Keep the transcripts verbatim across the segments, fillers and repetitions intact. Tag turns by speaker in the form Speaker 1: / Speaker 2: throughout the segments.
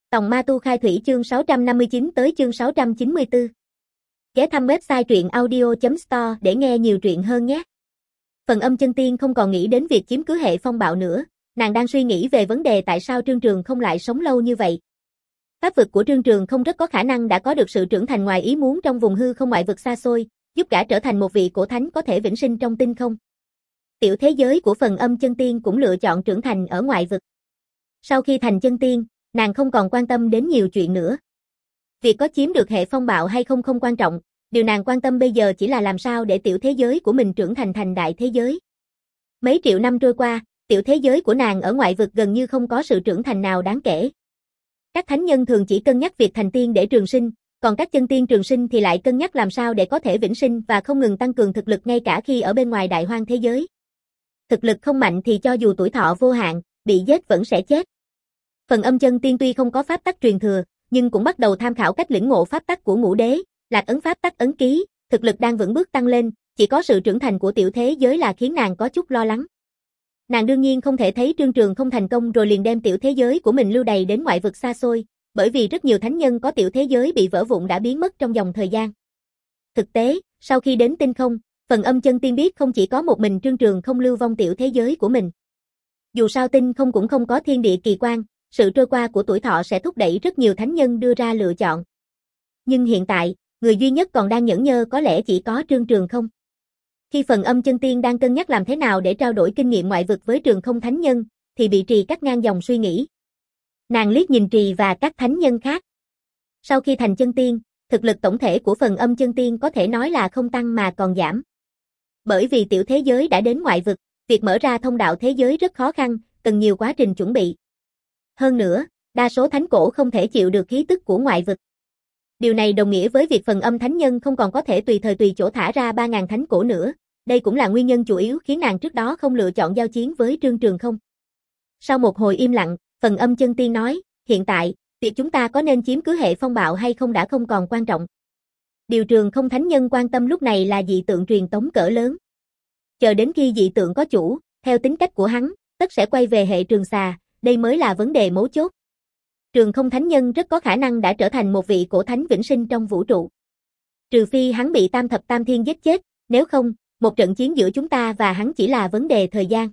Speaker 1: Tòng Ma Tu Khai Thủy chương sáu trăm năm mươi chín tới chương sáu trăm chín mươi tư. Ghé thăm website truyện audio chấm store để nghe nhiều truyện hơn nhé. Phần Âm Chân Tiên không còn nghĩ đến việc chiếm cứ hệ phong bạo nữa, nàng đang suy nghĩ về vấn đề tại sao Trương Trường không lại sống lâu như vậy. Pháp vực của Trương Trường không rất có khả năng đã có được sự trưởng thành ngoài ý muốn trong vùng hư không ngoại vực xa xôi, giúp gã trở thành một vị cổ thánh có thể vĩnh sinh trong tinh không. Tiểu thế giới của Phần Âm Chân Tiên cũng lựa chọn trưởng thành ở ngoại vực. Sau khi thành chân tiên, nàng không còn quan tâm đến nhiều chuyện nữa. Việc có chiếm được hệ phong bạo hay không không quan trọng, điều nàng quan tâm bây giờ chỉ là làm sao để tiểu thế giới của mình trưởng thành thành đại thế giới. Mấy triệu năm trôi qua, tiểu thế giới của nàng ở ngoại vực gần như không có sự trưởng thành nào đáng kể. Các thánh nhân thường chỉ cân nhắc việc thành tiên để trường sinh, còn các chân tiên trường sinh thì lại cân nhắc làm sao để có thể vĩnh sinh và không ngừng tăng cường thực lực ngay cả khi ở bên ngoài đại hoang thế giới. Thực lực không mạnh thì cho dù tuổi thọ vô hạn, bị giết vẫn sẽ chết. Phần Âm Chân Tiên tuy không có pháp tắc truyền thừa, nhưng cũng bắt đầu tham khảo cách lĩnh ngộ pháp tắc của Ngũ Đế, Lạc Ấn pháp tắc ấn ký, thực lực đang vững bước tăng lên, chỉ có sự trưởng thành của tiểu thế giới là khiến nàng có chút lo lắng. Nàng đương nhiên không thể thấy Trương Trường không thành công rồi liền đem tiểu thế giới của mình lưu đày đến ngoại vực xa xôi, bởi vì rất nhiều thánh nhân có tiểu thế giới bị vỡ vụn đã biến mất trong dòng thời gian. Thực tế, sau khi đến tinh không, Phần Âm Chân Tiên biết không chỉ có một mình Trương Trường không lưu vong tiểu thế giới của mình. Dù sao tinh không cũng không có thiên địa kỳ quan, sự trôi qua của tuổi thọ sẽ thúc đẩy rất nhiều thánh nhân đưa ra lựa chọn. Nhưng hiện tại, người duy nhất còn đang nhẫn nhơ có lẽ chỉ có Trương Trường không. Khi Phần Âm Chân Tiên đang cân nhắc làm thế nào để trao đổi kinh nghiệm ngoại vực với Trường Không thánh nhân, thì bị Trì cắt ngang dòng suy nghĩ. Nàng liếc nhìn Trì và các thánh nhân khác. Sau khi thành chân tiên, thực lực tổng thể của Phần Âm Chân Tiên có thể nói là không tăng mà còn giảm. Bởi vì tiểu thế giới đã đến ngoại vực, việc mở ra thông đạo thế giới rất khó khăn, cần nhiều quá trình chuẩn bị. Hơn nữa, đa số thánh cổ không thể chịu được khí tức của ngoại vực. Điều này đồng nghĩa với việc Phần Âm thánh nhân không còn có thể tùy thời tùy chỗ thả ra ba nghìn thánh cổ nữa, đây cũng là nguyên nhân chủ yếu khiến nàng trước đó không lựa chọn giao chiến với Trương Trường không. Sau một hồi im lặng, Phần Âm Chân Tiên nói, hiện tại, việc chúng ta có nên chiếm cứ hệ phong bạo hay không đã không còn quan trọng. Điều Trường Không thánh nhân quan tâm lúc này là dị tượng truyền tống cỡ lớn. Chờ đến khi dị tượng có chủ, theo tính cách của hắn, tất sẽ quay về hệ Trường Xà, đây mới là vấn đề mấu chốt. Trường Không thánh nhân rất có khả năng đã trở thành một vị cổ thánh vĩnh sinh trong vũ trụ. Trừ phi hắn bị Tam Thập Tam Thiên giết chết, nếu không, một trận chiến giữa chúng ta và hắn chỉ là vấn đề thời gian.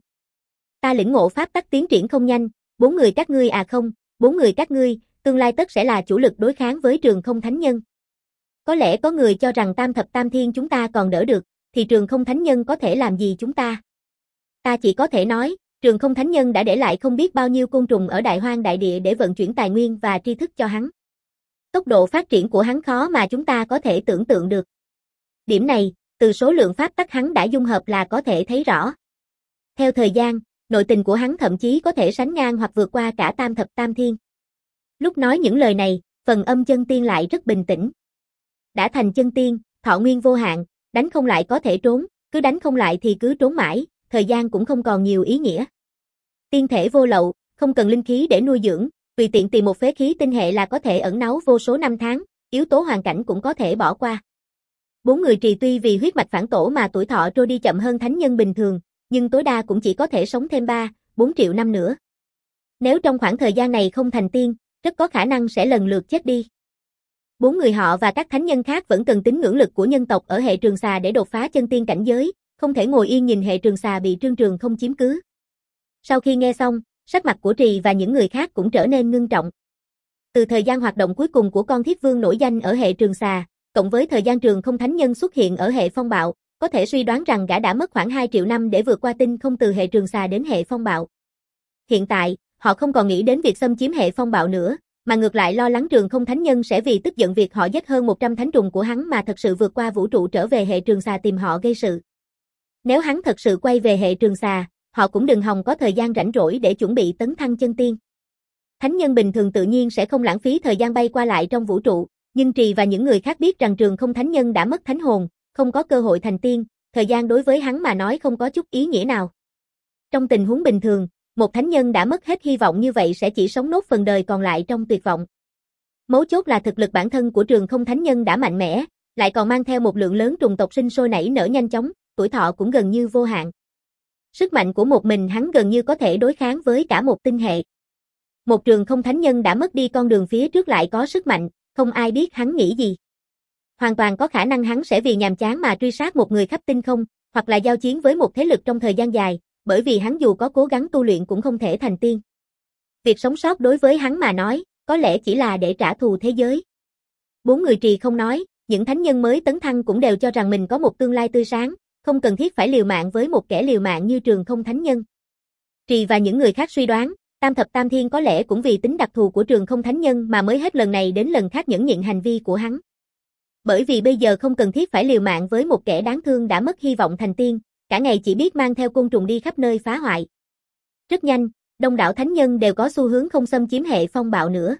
Speaker 1: Ta lĩnh ngộ pháp tắc tiến triển không nhanh, bốn người các ngươi à không, bốn người các ngươi, tương lai tất sẽ là chủ lực đối kháng với Trường Không thánh nhân. Có lẽ có người cho rằng Tam Thập Tam Thiên chúng ta còn đỡ được, thì Trường Không thánh nhân có thể làm gì chúng ta? Ta chỉ có thể nói, Trường Không thánh nhân đã để lại không biết bao nhiêu côn trùng ở đại hoang đại địa để vận chuyển tài nguyên và tri thức cho hắn. Tốc độ phát triển của hắn khó mà chúng ta có thể tưởng tượng được. Điểm này, từ số lượng pháp tắc hắn đã dung hợp là có thể thấy rõ. Theo thời gian, nội tình của hắn thậm chí có thể sánh ngang hoặc vượt qua cả Tam Thập Tam Thiên. Lúc nói những lời này, Phần Âm Chân Tiên lại rất bình tĩnh. Đã thành chân tiên, thọ nguyên vô hạn, đánh không lại có thể trốn, cứ đánh không lại thì cứ trốn mãi, thời gian cũng không còn nhiều ý nghĩa. Tiên thể vô lậu, không cần linh khí để nuôi dưỡng, tùy tiện tìm một phế khí tinh hệ là có thể ẩn náu vô số năm tháng, yếu tố hoàn cảnh cũng có thể bỏ qua. Bốn người Trì tuy vì huyết mạch phản tổ mà tuổi thọ trôi đi chậm hơn thánh nhân bình thường, nhưng tối đa cũng chỉ có thể sống thêm ba, bốn triệu năm nữa. Nếu trong khoảng thời gian này không thành tiên, rất có khả năng sẽ lần lượt chết đi. Bốn người họ và các thánh nhân khác vẫn cần tín ngưỡng lực của nhân tộc ở hệ Trường Xà để đột phá chân tiên cảnh giới, không thể ngồi yên nhìn hệ Trường Xà bị Trương Trường không chiếm cứ. Sau khi nghe xong, sắc mặt của Trì và những người khác cũng trở nên ngưng trọng. Từ thời gian hoạt động cuối cùng của con Thiết Vương nổi danh ở hệ Trường Xà, cộng với thời gian Trường Không thánh nhân xuất hiện ở hệ phong bạo, có thể suy đoán rằng gã đã mất khoảng hai triệu năm để vượt qua tinh không từ hệ Trường Xà đến hệ phong bạo. Hiện tại, họ không còn nghĩ đến việc xâm chiếm hệ phong bạo nữa, mà ngược lại lo lắng Trường Không thánh nhân sẽ vì tức giận việc họ giết hơn một trăm thánh trùng của hắn mà thật sự vượt qua vũ trụ trở về hệ Trường Xà tìm họ gây sự. Nếu hắn thật sự quay về hệ Trường Xà, họ cũng đừng hòng có thời gian rảnh rỗi để chuẩn bị tấn thăng chân tiên. Thánh nhân bình thường tự nhiên sẽ không lãng phí thời gian bay qua lại trong vũ trụ, nhưng Trì và những người khác biết rằng Trường Không thánh nhân đã mất thánh hồn, không có cơ hội thành tiên, thời gian đối với hắn mà nói không có chút ý nghĩa nào. Trong tình huống bình thường, một thánh nhân đã mất hết hy vọng như vậy sẽ chỉ sống nốt phần đời còn lại trong tuyệt vọng. Mấu chốt là thực lực bản thân của Trường Không thánh nhân đã mạnh mẽ, lại còn mang theo một lượng lớn trùng tộc sinh sôi nảy nở nhanh chóng, tuổi thọ cũng gần như vô hạn. Sức mạnh của một mình hắn gần như có thể đối kháng với cả một tinh hệ. Một trường không thánh nhân đã mất đi con đường phía trước lại có sức mạnh, không ai biết hắn nghĩ gì. Hoàn toàn có khả năng hắn sẽ vì nhàm chán mà truy sát một người khắp tinh không, hoặc là giao chiến với một thế lực trong thời gian dài, bởi vì hắn dù có cố gắng tu luyện cũng không thể thành tiên. Việc sống sót đối với hắn mà nói, có lẽ chỉ là để trả thù thế giới. Bốn người Trì không nói, những thánh nhân mới tấn thăng cũng đều cho rằng mình có một tương lai tươi sáng, không cần thiết phải liều mạng với một kẻ liều mạng như Trường Không Thánh Nhân. Trì và những người khác suy đoán, Tam Thập Tam Thiên có lẽ cũng vì tính đặc thù của Trường Không Thánh Nhân mà mới hết lần này đến lần khác nhẫn nhịn hành vi của hắn. Bởi vì bây giờ không cần thiết phải liều mạng với một kẻ đáng thương đã mất hy vọng thành tiên, cả ngày chỉ biết mang theo côn trùng đi khắp nơi phá hoại. Rất nhanh, đông đảo thánh nhân đều có xu hướng không xâm chiếm hệ phong bạo nữa.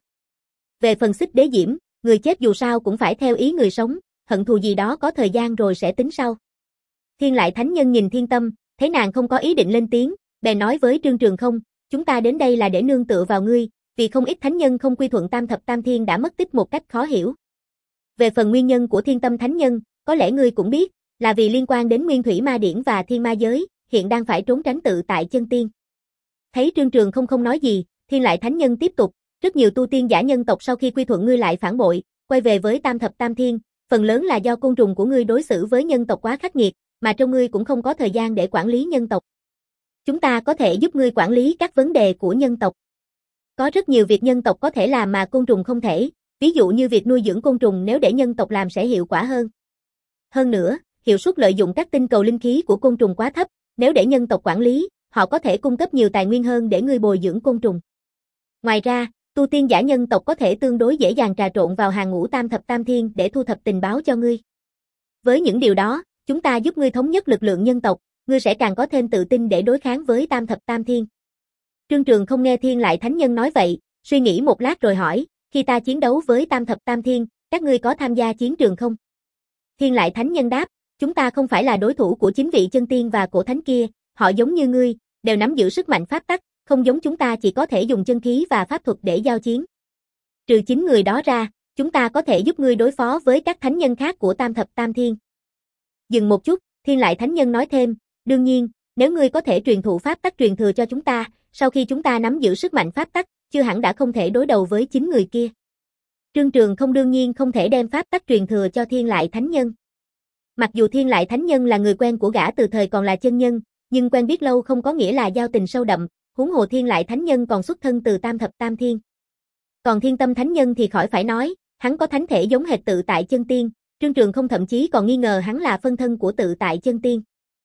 Speaker 1: Về phần Xích Đế Diễm, người chết dù sao cũng phải theo ý người sống, hận thù gì đó có thời gian rồi sẽ tính sau. Thiên Lại Thánh Nhân nhìn Thiên Tâm, thấy nàng không có ý định lên tiếng, bèn nói với Trương Trường Không, chúng ta đến đây là để nương tựa vào ngươi, vì không ít thánh nhân không quy thuận Tam Thập Tam Thiên đã mất tích một cách khó hiểu. Về phần nguyên nhân của Thiên Tâm Thánh Nhân, có lẽ ngươi cũng biết, là vì liên quan đến Nguyên Thủy Ma Điển và Thiên Ma Giới, hiện đang phải trốn tránh tự tại chân tiên. Thấy Trương Trường Không không nói gì, Thiên Lại Thánh Nhân tiếp tục, rất nhiều tu tiên giả nhân tộc sau khi quy thuận ngươi lại phản bội, quay về với Tam Thập Tam Thiên, phần lớn là do côn trùng của ngươi đối xử với nhân tộc quá khắc nghiệt, mà trong ngươi cũng không có thời gian để quản lý nhân tộc. Chúng ta có thể giúp ngươi quản lý các vấn đề của nhân tộc. Có rất nhiều việc nhân tộc có thể làm mà côn trùng không thể, ví dụ như việc nuôi dưỡng côn trùng nếu để nhân tộc làm sẽ hiệu quả hơn. Hơn nữa, hiệu suất lợi dụng các tinh cầu linh khí của côn trùng quá thấp, nếu để nhân tộc quản lý, họ có thể cung cấp nhiều tài nguyên hơn để ngươi bồi dưỡng côn trùng. Ngoài ra, tu tiên giả nhân tộc có thể tương đối dễ dàng trà trộn vào hàng ngũ Tam Thập Tam Thiên để thu thập tình báo cho ngươi. Với những điều đó, chúng ta giúp ngươi thống nhất lực lượng nhân tộc, ngươi sẽ càng có thêm tự tin để đối kháng với Tam Thập Tam Thiên. Trương Trường không nghe Thiên Lại Thánh Nhân nói vậy, suy nghĩ một lát rồi hỏi, khi ta chiến đấu với Tam Thập Tam Thiên, các ngươi có tham gia chiến trường không? Thiên Lại Thánh Nhân đáp, chúng ta không phải là đối thủ của chính vị chân tiên và cổ thánh kia, họ giống như ngươi, đều nắm giữ sức mạnh pháp tắc, không giống chúng ta chỉ có thể dùng chân khí và pháp thuật để giao chiến. Trừ chính người đó ra, chúng ta có thể giúp ngươi đối phó với các thánh nhân khác của Tam Thập Tam Thiên. Dừng một chút, Thiên Lại Thánh Nhân nói thêm, đương nhiên, nếu ngươi có thể truyền thụ pháp tắc truyền thừa cho chúng ta, sau khi chúng ta nắm giữ sức mạnh pháp tắc, chưa hẳn đã không thể đối đầu với chính người kia. Trương Trường không đương nhiên không thể đem pháp tắc truyền thừa cho Thiên Lại Thánh Nhân. Mặc dù Thiên Lại Thánh Nhân là người quen của gã từ thời còn là chân nhân, nhưng quen biết lâu không có nghĩa là giao tình sâu đậm, huống hồ Thiên Lại Thánh Nhân còn xuất thân từ Tam Thập Tam Thiên. Còn Thiên Tâm Thánh Nhân thì khỏi phải nói, hắn có thánh thể giống hệt tự tại chân tiên, Trương Trường không thậm chí còn nghi ngờ hắn là phân thân của tự tại chân tiên.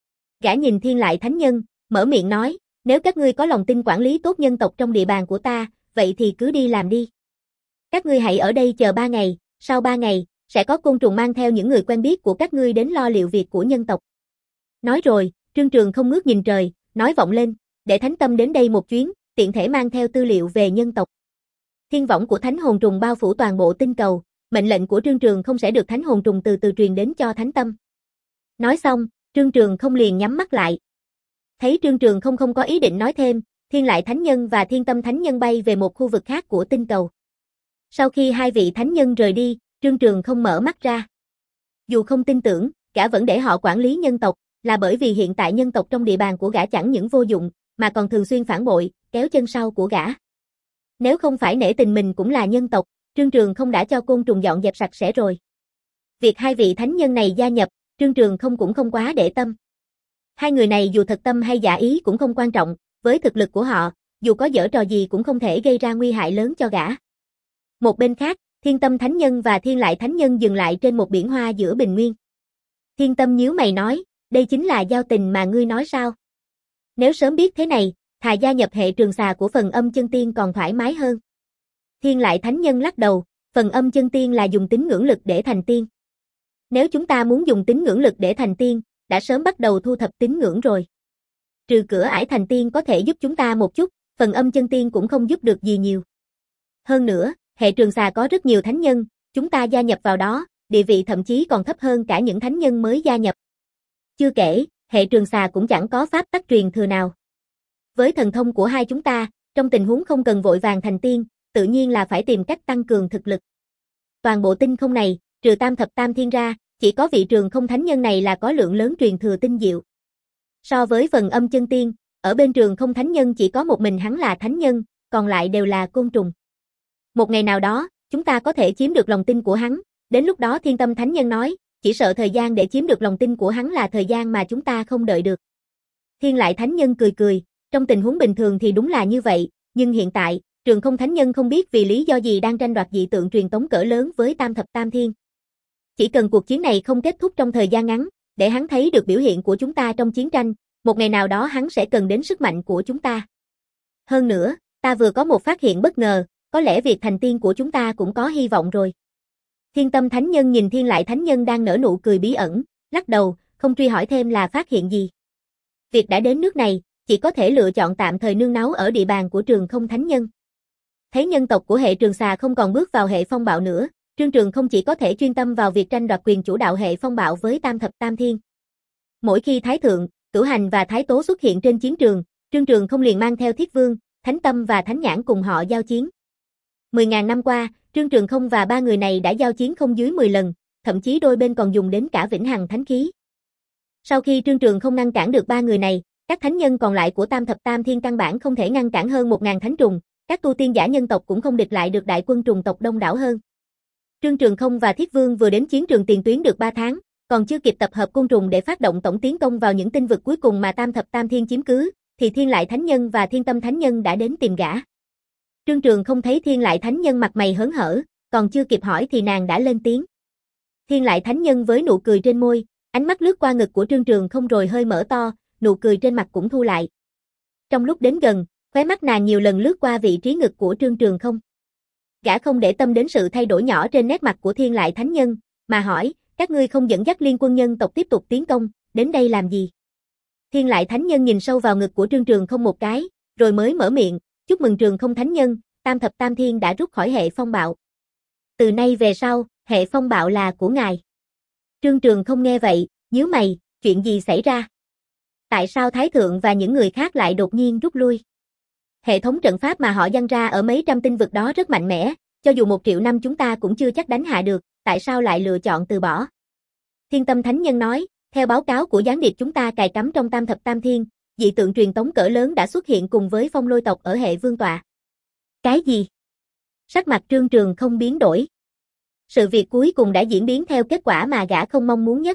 Speaker 1: Gã nhìn Thiên Lại Thánh Nhân, mở miệng nói, nếu các ngươi có lòng tin quản lý tốt nhân tộc trong địa bàn của ta, vậy thì cứ đi làm đi. Các ngươi hãy ở đây chờ ba ngày, sau ba ngày, sẽ có côn trùng mang theo những người quen biết của các ngươi đến lo liệu việc của nhân tộc. Nói rồi, Trương Trường không ngước nhìn trời, nói vọng lên, để Thánh Tâm đến đây một chuyến, tiện thể mang theo tư liệu về nhân tộc. Thiên võng của Thánh Hồn Trùng bao phủ toàn bộ tinh cầu, mệnh lệnh của Trương Trường không sẽ được Thánh Hồn Trùng từ từ truyền đến cho Thánh Tâm. Nói xong, Trương Trường không liền nhắm mắt lại. Thấy Trương Trường không không có ý định nói thêm, Thiên Lại Thánh Nhân và Thiên Tâm Thánh Nhân bay về một khu vực khác của tinh cầu. Sau khi hai vị thánh nhân rời đi, Trương Trường không mở mắt ra. Dù không tin tưởng, gã vẫn để họ quản lý nhân tộc, là bởi vì hiện tại nhân tộc trong địa bàn của gã chẳng những vô dụng, mà còn thường xuyên phản bội, kéo chân sau của gã. Nếu không phải nể tình mình cũng là nhân tộc, Trương Trường không đã cho côn trùng dọn dẹp sạch sẽ rồi. Việc hai vị thánh nhân này gia nhập, Trương Trường không cũng không quá để tâm. Hai người này dù thật tâm hay giả ý cũng không quan trọng, với thực lực của họ, dù có giở trò gì cũng không thể gây ra nguy hại lớn cho gã. Một bên khác, Thiên Tâm Thánh Nhân và Thiên Lại Thánh Nhân dừng lại trên một biển hoa giữa bình nguyên. Thiên Tâm nhíu mày nói, đây chính là giao tình mà ngươi nói sao? Nếu sớm biết thế này, thà gia nhập hệ trường xà của phần âm chân tiên còn thoải mái hơn. Thiên Lại Thánh Nhân lắc đầu, phần âm chân tiên là dùng tín ngưỡng lực để thành tiên. Nếu chúng ta muốn dùng tín ngưỡng lực để thành tiên, đã sớm bắt đầu thu thập tín ngưỡng rồi. Trừ cửa ải thành tiên có thể giúp chúng ta một chút, phần âm chân tiên cũng không giúp được gì nhiều. Hơn nữa, hệ trường xà có rất nhiều thánh nhân, chúng ta gia nhập vào đó, địa vị thậm chí còn thấp hơn cả những thánh nhân mới gia nhập. Chưa kể, hệ trường xà cũng chẳng có pháp tắc truyền thừa nào. Với thần thông của hai chúng ta, trong tình huống không cần vội vàng thành tiên, tự nhiên là phải tìm cách tăng cường thực lực. Toàn bộ tinh không này, trừ Tam Thập Tam Thiên ra, chỉ có vị Trường Không Thánh Nhân này là có lượng lớn truyền thừa tinh diệu. So với phần âm chân tiên, ở bên Trường Không Thánh Nhân chỉ có một mình hắn là thánh nhân, còn lại đều là côn trùng. Một ngày nào đó, chúng ta có thể chiếm được lòng tin của hắn, đến lúc đó Thiên Tâm Thánh Nhân nói, chỉ sợ thời gian để chiếm được lòng tin của hắn là thời gian mà chúng ta không đợi được. Thiên Lại Thánh Nhân cười cười, trong tình huống bình thường thì đúng là như vậy, nhưng hiện tại, Trường Không Thánh Nhân không biết vì lý do gì đang tranh đoạt dị tượng truyền tống cỡ lớn với Tam Thập Tam Thiên. Chỉ cần cuộc chiến này không kết thúc trong thời gian ngắn, để hắn thấy được biểu hiện của chúng ta trong chiến tranh, một ngày nào đó hắn sẽ cần đến sức mạnh của chúng ta. Hơn nữa, ta vừa có một phát hiện bất ngờ, có lẽ việc thành tiên của chúng ta cũng có hy vọng rồi. Thiên Tâm Thánh Nhân nhìn Thiên Lại Thánh Nhân đang nở nụ cười bí ẩn, lắc đầu, không truy hỏi thêm là phát hiện gì. Việc đã đến nước này, chỉ có thể lựa chọn tạm thời nương náu ở địa bàn của Trường Không Thánh Nhân. Thấy nhân tộc của hệ Trường Xà không còn bước vào hệ phong bạo nữa, Trương Trường không chỉ có thể chuyên tâm vào việc tranh đoạt quyền chủ đạo hệ phong bạo với Tam Thập Tam Thiên. Mỗi khi Thái Thượng, Cửu Hành và Thái Tố xuất hiện trên chiến trường, Trương Trường không liền mang theo Thiết Vương, Thánh Tâm và Thánh Nhãn cùng họ giao chiến. Mười ngàn năm qua, Trương Trường không và ba người này đã giao chiến không dưới mười lần, thậm chí đôi bên còn dùng đến cả Vĩnh Hằng Thánh Khí. Sau khi Trương Trường không ngăn cản được ba người này, các thánh nhân còn lại của Tam Thập Tam Thiên căn bản không thể ngăn cản hơn một ngàn thánh trùng, các tu tiên giả nhân tộc cũng không địch lại được đại quân trùng tộc đông đảo hơn. Trương Trường không và Thiết Vương vừa đến chiến trường tiền tuyến được ba tháng, còn chưa kịp tập hợp côn trùng để phát động tổng tiến công vào những tinh vực cuối cùng mà Tam Thập Tam Thiên chiếm cứ, thì Thiên Lại Thánh Nhân và Thiên Tâm Thánh Nhân đã đến tìm gã. Trương Trường không thấy Thiên Lại Thánh Nhân mặt mày hớn hở, còn chưa kịp hỏi thì nàng đã lên tiếng. Thiên Lại Thánh Nhân với nụ cười trên môi, ánh mắt lướt qua ngực của Trương Trường không rồi hơi mở to, nụ cười trên mặt cũng thu lại. Trong lúc đến gần, khóe mắt nàng nhiều lần lướt qua vị trí ngực của Trương Trường không. Gã không để tâm đến sự thay đổi nhỏ trên nét mặt của Thiên Lại Thánh Nhân, mà hỏi, các ngươi không dẫn dắt liên quân nhân tộc tiếp tục tiến công, đến đây làm gì? Thiên Lại Thánh Nhân nhìn sâu vào ngực của Trương Trường không một cái, rồi mới mở miệng, chúc mừng Trường không Thánh Nhân, Tam Thập Tam Thiên đã rút khỏi hệ phong bạo. Từ nay về sau, hệ phong bạo là của ngài. Trương Trường không nghe vậy, nhíu mày, chuyện gì xảy ra? Tại sao Thái Thượng và những người khác lại đột nhiên rút lui? Hệ thống trận pháp mà họ dăng ra ở mấy trăm tinh vực đó rất mạnh mẽ, cho dù một triệu năm chúng ta cũng chưa chắc đánh hạ được, tại sao lại lựa chọn từ bỏ? Thiên Tâm Thánh Nhân nói, theo báo cáo của gián điệp chúng ta cài cắm trong Tam Thập Tam Thiên, dị tượng truyền tống cỡ lớn đã xuất hiện cùng với phong lôi tộc ở hệ vương tọa. Cái gì? Sắc mặt Trương Trường không biến đổi. Sự việc cuối cùng đã diễn biến theo kết quả mà gã không mong muốn nhất.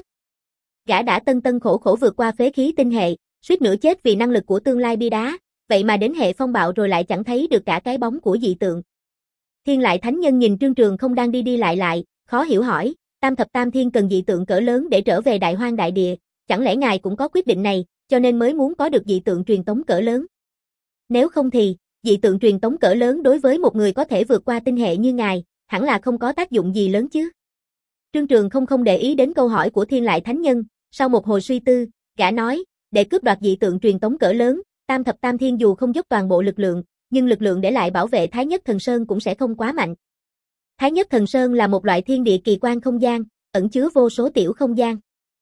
Speaker 1: Gã đã tân tân khổ khổ vượt qua phế khí tinh hệ, suýt nữa chết vì năng lực của tương lai bia đá, vậy mà đến hệ phong bạo rồi lại chẳng thấy được cả cái bóng của dị tượng. Thiên Lại Thánh Nhân nhìn Trương Trường không đang đi đi lại lại, khó hiểu hỏi, Tam Thập Tam Thiên cần dị tượng cỡ lớn để trở về Đại Hoang Đại Địa, chẳng lẽ ngài cũng có quyết định này, cho nên mới muốn có được dị tượng truyền tống cỡ lớn? Nếu không thì, dị tượng truyền tống cỡ lớn đối với một người có thể vượt qua tinh hệ như ngài, hẳn là không có tác dụng gì lớn chứ? Trương Trường không không để ý đến câu hỏi của Thiên Lại Thánh Nhân, sau một hồi suy tư, gã nói, để cướp đoạt dị tượng truyền tống cỡ lớn, Tam Thập Tam Thiên dù không dốc toàn bộ lực lượng, nhưng lực lượng để lại bảo vệ Thái Nhất Thần Sơn cũng sẽ không quá mạnh. Thái Nhất Thần Sơn là một loại thiên địa kỳ quan không gian, ẩn chứa vô số tiểu không gian.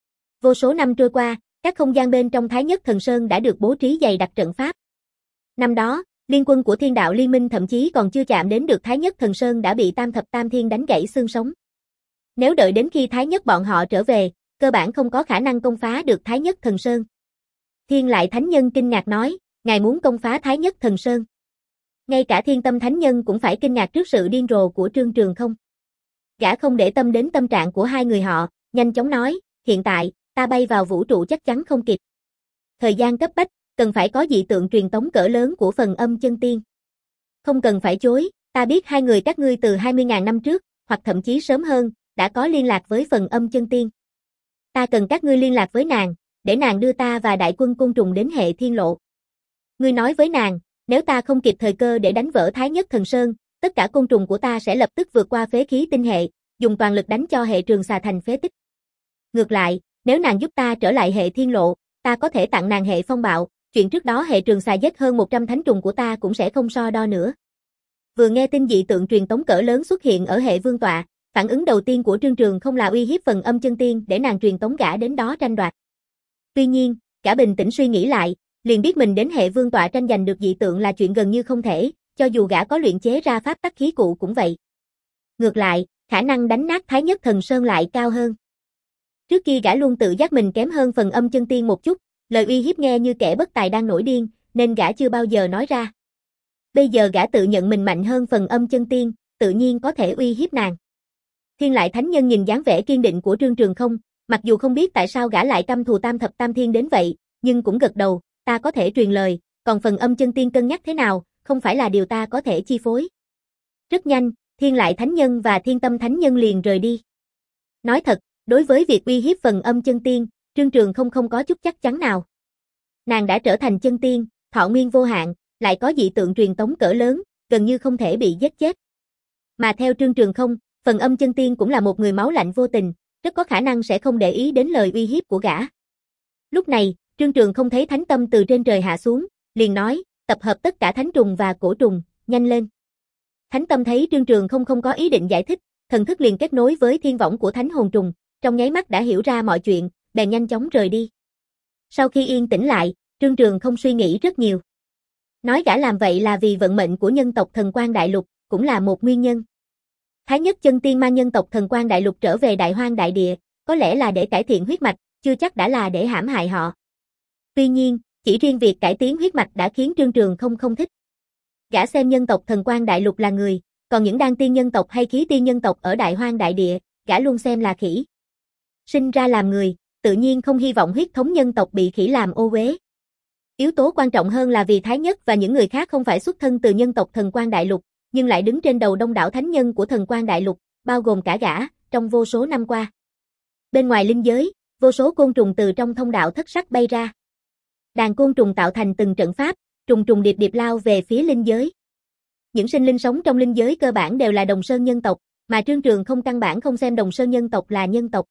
Speaker 1: Vô số năm trôi qua, các không gian bên trong Thái Nhất Thần Sơn đã được bố trí dày đặc trận pháp. Năm đó, liên quân của Thiên Đạo Liên Minh thậm chí còn chưa chạm đến được Thái Nhất Thần Sơn đã bị Tam Thập Tam Thiên đánh gãy xương sống. Nếu đợi đến khi Thái Nhất bọn họ trở về, cơ bản không có khả năng công phá được Thái Nhất Thần Sơn. Thiên Lại Thánh Nhân kinh ngạc nói, ngài muốn công phá Thái Nhất Thần Sơn. Ngay cả Thiên Tâm Thánh Nhân cũng phải kinh ngạc trước sự điên rồ của Trương Trường không. Gã không để tâm đến tâm trạng của hai người họ, nhanh chóng nói, hiện tại, ta bay vào vũ trụ chắc chắn không kịp. Thời gian cấp bách, cần phải có dị tượng truyền tống cỡ lớn của phần âm chân tiên. Không cần phải chối, ta biết hai người các ngươi từ hai mươi nghìn năm trước, hoặc thậm chí sớm hơn, đã có liên lạc với phần âm chân tiên. Ta cần các ngươi liên lạc với nàng, để nàng đưa ta và đại quân côn trùng đến hệ thiên lộ. Ngươi nói với nàng, nếu ta không kịp thời cơ để đánh vỡ Thái Nhất Thần Sơn, tất cả côn trùng của ta sẽ lập tức vượt qua phế khí tinh hệ, dùng toàn lực đánh cho hệ Trường Xà thành phế tích. Ngược lại, nếu nàng giúp ta trở lại hệ thiên lộ, ta có thể tặng nàng hệ phong bạo, chuyện trước đó hệ Trường Xà giết hơn một trăm thánh trùng của ta cũng sẽ không so đo nữa. Vừa nghe tin dị tượng truyền tống cỡ lớn xuất hiện ở hệ vương tọa, phản ứng đầu tiên của Trương Trường không là uy hiếp phần âm chân tiên để nàng truyền tống gã đến đó tranh đoạt. Tuy nhiên, gã bình tĩnh suy nghĩ lại, liền biết mình đến hệ vương tọa tranh giành được dị tượng là chuyện gần như không thể, cho dù gã có luyện chế ra pháp tắc khí cụ cũng vậy. Ngược lại, khả năng đánh nát Thái Nhất Thần Sơn lại cao hơn. Trước kia gã luôn tự giác mình kém hơn phần âm chân tiên một chút, lời uy hiếp nghe như kẻ bất tài đang nổi điên, nên gã chưa bao giờ nói ra. Bây giờ gã tự nhận mình mạnh hơn Phần Âm Chân Tiên, tự nhiên có thể uy hiếp nàng. Thiên Lại Thánh Nhân nhìn dáng vẻ kiên định của Trương Trường Không, mặc dù không biết tại sao gã lại căm thù Tam Thập Tam Thiên đến vậy, nhưng cũng gật đầu, ta có thể truyền lời, còn Phần Âm Chân Tiên cân nhắc thế nào, không phải là điều ta có thể chi phối. Rất nhanh, Thiên Lại Thánh Nhân và Thiên Tâm Thánh Nhân liền rời đi. Nói thật, đối với việc uy hiếp Phần Âm Chân Tiên, Trương Trường Không không có chút chắc chắn nào. Nàng đã trở thành chân tiên, thọ nguyên vô hạn, lại có dị tượng truyền tống cỡ lớn, gần như không thể bị giết chết. Mà theo Trương Trường Không, Phần Âm Chân Tiên cũng là một người máu lạnh vô tình, rất có khả năng sẽ không để ý đến lời uy hiếp của gã. Lúc này, Trương Trường Không thấy thánh tâm từ trên trời hạ xuống, liền nói, tập hợp tất cả thánh trùng và cổ trùng, nhanh lên. Thánh tâm thấy Trương Trường Không không có ý định giải thích, thần thức liền kết nối với thiên võng của thánh hồn trùng, trong nháy mắt đã hiểu ra mọi chuyện, bèn nhanh chóng rời đi. Sau khi yên tĩnh lại, Trương Trường Không suy nghĩ rất nhiều. Nói gã làm vậy là vì vận mệnh của nhân tộc Thần Quang Đại Lục, cũng là một nguyên nhân. Thái Nhất Chân Tiên mang nhân tộc Thần Quang Đại Lục trở về Đại Hoang Đại Địa, có lẽ là để cải thiện huyết mạch, chưa chắc đã là để hãm hại họ. Tuy nhiên, chỉ riêng việc cải tiến huyết mạch đã khiến Trương Trường Không không thích. Gã xem nhân tộc Thần Quang Đại Lục là người, còn những đan tiên nhân tộc hay khí tiên nhân tộc ở Đại Hoang Đại Địa, gã luôn xem là khỉ. Sinh ra làm người, tự nhiên không hy vọng huyết thống nhân tộc bị khỉ làm ô uế. Yếu tố quan trọng hơn là vì Thái Nhất và những người khác không phải xuất thân từ nhân tộc Thần Quang Đại Lục, nhưng lại đứng trên đầu đông đảo thánh nhân của Thần Quang Đại Lục, bao gồm cả gã, trong vô số năm qua. Bên ngoài linh giới, vô số côn trùng từ trong thông đạo thất sắc bay ra. Đàn côn trùng tạo thành từng trận pháp, trùng trùng điệp điệp lao về phía linh giới. Những sinh linh sống trong linh giới cơ bản đều là Đồng Sơn nhân tộc, mà Trương Trường Không căn bản không xem Đồng Sơn nhân tộc là nhân tộc.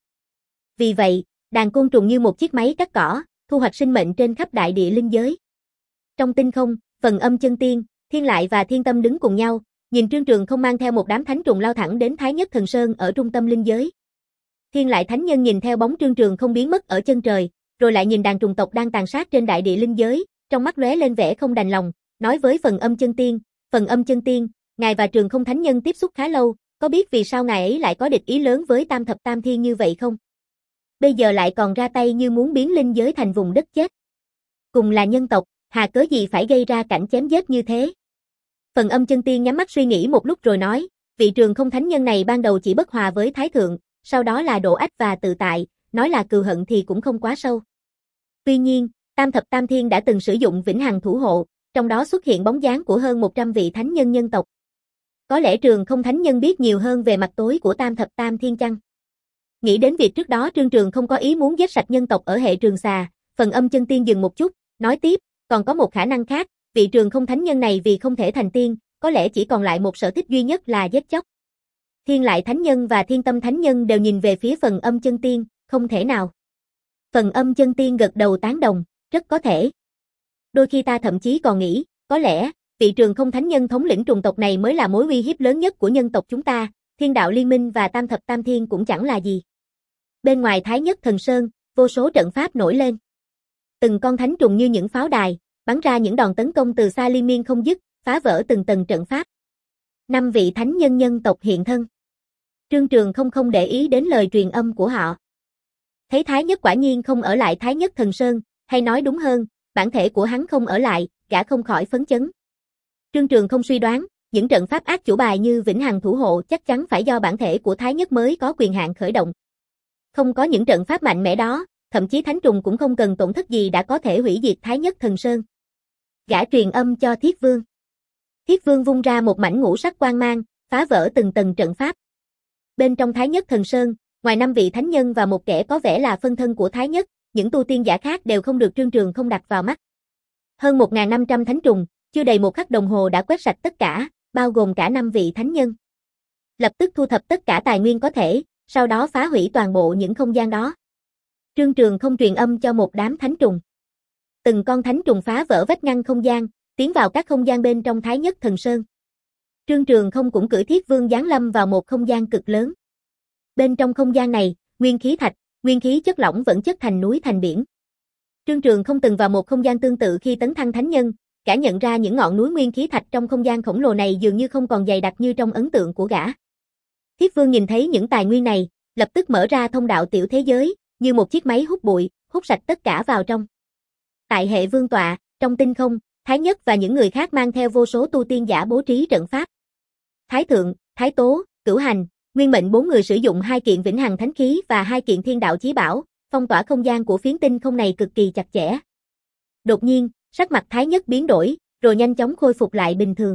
Speaker 1: Vì vậy, đàn côn trùng như một chiếc máy cắt cỏ, thu hoạch sinh mệnh trên khắp đại địa linh giới. Trong tinh không, Phần Âm Chân Tiên, Thiên Lại và Thiên Tâm đứng cùng nhau, nhìn Trương Trường Không mang theo một đám thánh trùng lao thẳng đến Thái Nhất Thần Sơn ở trung tâm linh giới. Thiên Lại Thánh Nhân nhìn theo bóng Trương Trường Không biến mất ở chân trời, rồi lại nhìn đàn trùng tộc đang tàn sát trên đại địa linh giới, trong mắt lóe lên vẻ không đành lòng, nói với Phần Âm Chân Tiên, Phần Âm Chân Tiên, ngài và Trường Không Thánh Nhân tiếp xúc khá lâu, có biết vì sao ngài ấy lại có địch ý lớn với Tam Thập Tam Thiên như vậy không? Bây giờ lại còn ra tay như muốn biến linh giới thành vùng đất chết. Cùng là nhân tộc, hà cớ gì phải gây ra cảnh chém giết như thế? Phần Âm Chân Tiên nhắm mắt suy nghĩ một lúc rồi nói, vị Trường Không Thánh Nhân này ban đầu chỉ bất hòa với Thái Thượng, sau đó là độ ách và tự tại, nói là cừu hận thì cũng không quá sâu. Tuy nhiên, Tam Thập Tam Thiên đã từng sử dụng vĩnh hằng thủ hộ, trong đó xuất hiện bóng dáng của hơn một trăm vị thánh nhân nhân tộc. Có lẽ Trường Không Thánh Nhân biết nhiều hơn về mặt tối của Tam Thập Tam Thiên chăng? Nghĩ đến việc trước đó Trương Trường không có ý muốn giết sạch nhân tộc ở hệ Trường Xà, Phần Âm Chân Tiên dừng một chút, nói tiếp, còn có một khả năng khác, vị Trường Không Thánh Nhân này vì không thể thành tiên, có lẽ chỉ còn lại một sở thích duy nhất là giết chóc. Thiên Lại Thánh Nhân và Thiên Tâm Thánh Nhân đều nhìn về phía Phần Âm Chân Tiên, không thể nào. Phần Âm Chân Tiên gật đầu tán đồng, rất có thể. Đôi khi ta thậm chí còn nghĩ, có lẽ, vị Trường Không Thánh Nhân thống lĩnh trùng tộc này mới là mối uy hiếp lớn nhất của nhân tộc chúng ta, Thiên Đạo Liên Minh và Tam Thập Tam Thiên cũng chẳng là gì. Bên ngoài Thái Nhất Thần Sơn, vô số trận pháp nổi lên. Từng con thánh trùng như những pháo đài, bắn ra những đòn tấn công từ xa liên miên không dứt, phá vỡ từng tầng trận pháp. Năm vị thánh nhân nhân tộc hiện thân. Trương Trường không không để ý đến lời truyền âm của họ. Thấy Thái Nhất quả nhiên không ở lại Thái Nhất Thần Sơn, hay nói đúng hơn, bản thể của hắn không ở lại, gã không khỏi phấn chấn. Trương Trường không suy đoán, những trận pháp ác chủ bài như vĩnh hằng thủ hộ chắc chắn phải do bản thể của Thái Nhất mới có quyền hạn khởi động. Không có những trận pháp mạnh mẽ đó, thậm chí thánh trùng cũng không cần tổn thất gì đã có thể hủy diệt Thái Nhất Thần Sơn. Gã truyền âm cho Thiết Vương. Thiết Vương vung ra một mảnh ngũ sắc quang mang, phá vỡ từng tầng trận pháp. Bên trong Thái Nhất Thần Sơn, ngoài năm vị thánh nhân và một kẻ có vẻ là phân thân của Thái Nhất, những tu tiên giả khác đều không được Trương Trường không đặt vào mắt. Hơn một nghìn năm trăm thánh trùng, chưa đầy một khắc đồng hồ đã quét sạch tất cả, bao gồm cả năm vị thánh nhân. Lập tức thu thập tất cả tài nguyên có thể, sau đó phá hủy toàn bộ những không gian đó. Trương Trường không truyền âm cho một đám thánh trùng. Từng con thánh trùng phá vỡ vách ngăn không gian, tiến vào các không gian bên trong Thái Nhất Thần Sơn. Trương Trường không cũng cử Thiết Vương giáng lâm vào một không gian cực lớn. Bên trong không gian này, nguyên khí thạch, nguyên khí chất lỏng vẫn chất thành núi thành biển. Trương Trường không từng vào một không gian tương tự khi tấn thăng thánh nhân, cả nhận ra những ngọn núi nguyên khí thạch trong không gian khổng lồ này dường như không còn dày đặc như trong ấn tượng của gã. Thiết Vương nhìn thấy những tài nguyên này, lập tức mở ra thông đạo tiểu thế giới, như một chiếc máy hút bụi, hút sạch tất cả vào trong. Tại hệ vương tọa, trong tinh không, Thái Nhất và những người khác mang theo vô số tu tiên giả bố trí trận pháp. Thái Thượng, Thái Tố, Cửu Hành, Nguyên Mệnh bốn người sử dụng hai kiện vĩnh hằng thánh khí và hai kiện thiên đạo chí bảo, phong tỏa không gian của phiến tinh không này cực kỳ chặt chẽ. Đột nhiên, sắc mặt Thái Nhất biến đổi, rồi nhanh chóng khôi phục lại bình thường.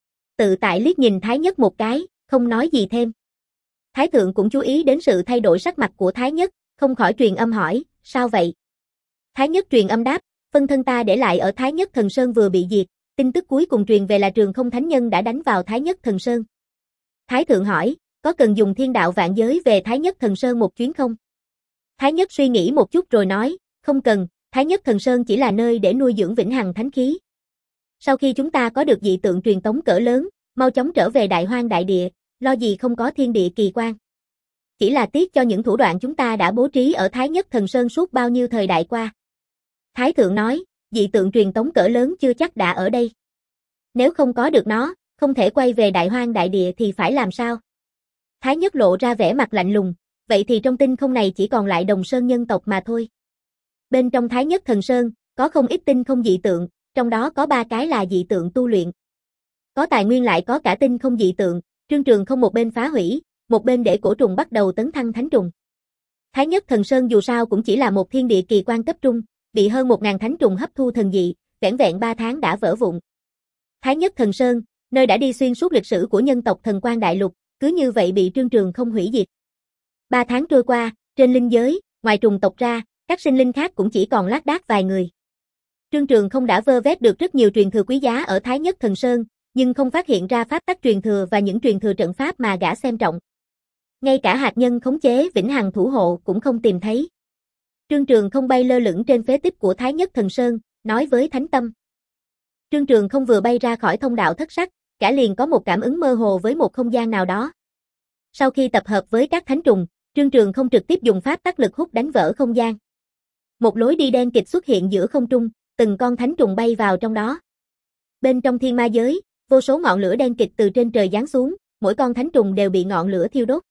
Speaker 1: Tự tại liếc nhìn Thái Nhất một cái, không nói gì thêm. Thái Thượng cũng chú ý đến sự thay đổi sắc mặt của Thái Nhất, không khỏi truyền âm hỏi, sao vậy? Thái Nhất truyền âm đáp, phân thân ta để lại ở Thái Nhất Thần Sơn vừa bị diệt, tin tức cuối cùng truyền về là Trường Không Thánh Nhân đã đánh vào Thái Nhất Thần Sơn. Thái Thượng hỏi, có cần dùng thiên đạo vạn giới về Thái Nhất Thần Sơn một chuyến không? Thái Nhất suy nghĩ một chút rồi nói, không cần, Thái Nhất Thần Sơn chỉ là nơi để nuôi dưỡng vĩnh hằng thánh khí. Sau khi chúng ta có được dị tượng truyền tống cỡ lớn, mau chóng trở về Đại Hoang Đại Địa, lo gì không có thiên địa kỳ quan. Chỉ là tiếc cho những thủ đoạn chúng ta đã bố trí ở Thái Nhất Thần Sơn suốt bao nhiêu thời đại qua. Thái Thượng nói, dị tượng truyền tống cỡ lớn chưa chắc đã ở đây. Nếu không có được nó, không thể quay về Đại Hoang Đại Địa thì phải làm sao? Thái Nhất lộ ra vẻ mặt lạnh lùng, vậy thì trong tinh không này chỉ còn lại Đồng Sơn nhân tộc mà thôi. Bên trong Thái Nhất Thần Sơn, có không ít tinh không dị tượng, trong đó có ba cái là dị tượng tu luyện. Có tài nguyên lại có cả tinh không dị tượng, Trương Trường không một bên phá hủy, một bên để cổ trùng bắt đầu tấn thăng thánh trùng. Thái Nhất Thần Sơn dù sao cũng chỉ là một thiên địa kỳ quan cấp trung, bị hơn một ngàn thánh trùng hấp thu thần dị, vẻn vẹn ba tháng đã vỡ vụn. Thái Nhất Thần Sơn, nơi đã đi xuyên suốt lịch sử của nhân tộc Thần Quan Đại Lục, cứ như vậy bị Trương Trường không hủy diệt. Ba tháng trôi qua, trên linh giới, ngoài trùng tộc ra, các sinh linh khác cũng chỉ còn lác đác vài người. Trương Trường không đã vơ vét được rất nhiều truyền thừa quý giá ở Thái Nhất Thần Sơn, nhưng không phát hiện ra pháp tắc truyền thừa và những truyền thừa trận pháp mà gã xem trọng. Ngay cả hạt nhân khống chế vĩnh hằng thủ hộ cũng không tìm thấy. Trương Trường không bay lơ lửng trên phế tích của Thái Nhất Thần Sơn, nói với Thánh Tâm. Trương Trường không vừa bay ra khỏi thông đạo thất sắc, gã liền có một cảm ứng mơ hồ với một không gian nào đó. Sau khi tập hợp với các thánh trùng, Trương Trường không trực tiếp dùng pháp tắc lực hút đánh vỡ không gian. Một lối đi đen kịt xuất hiện giữa không trung, từng con thánh trùng bay vào trong đó. Bên trong thiên ma giới, vô số ngọn lửa đen kịt từ trên trời giáng xuống, mỗi con thánh trùng đều bị ngọn lửa thiêu đốt.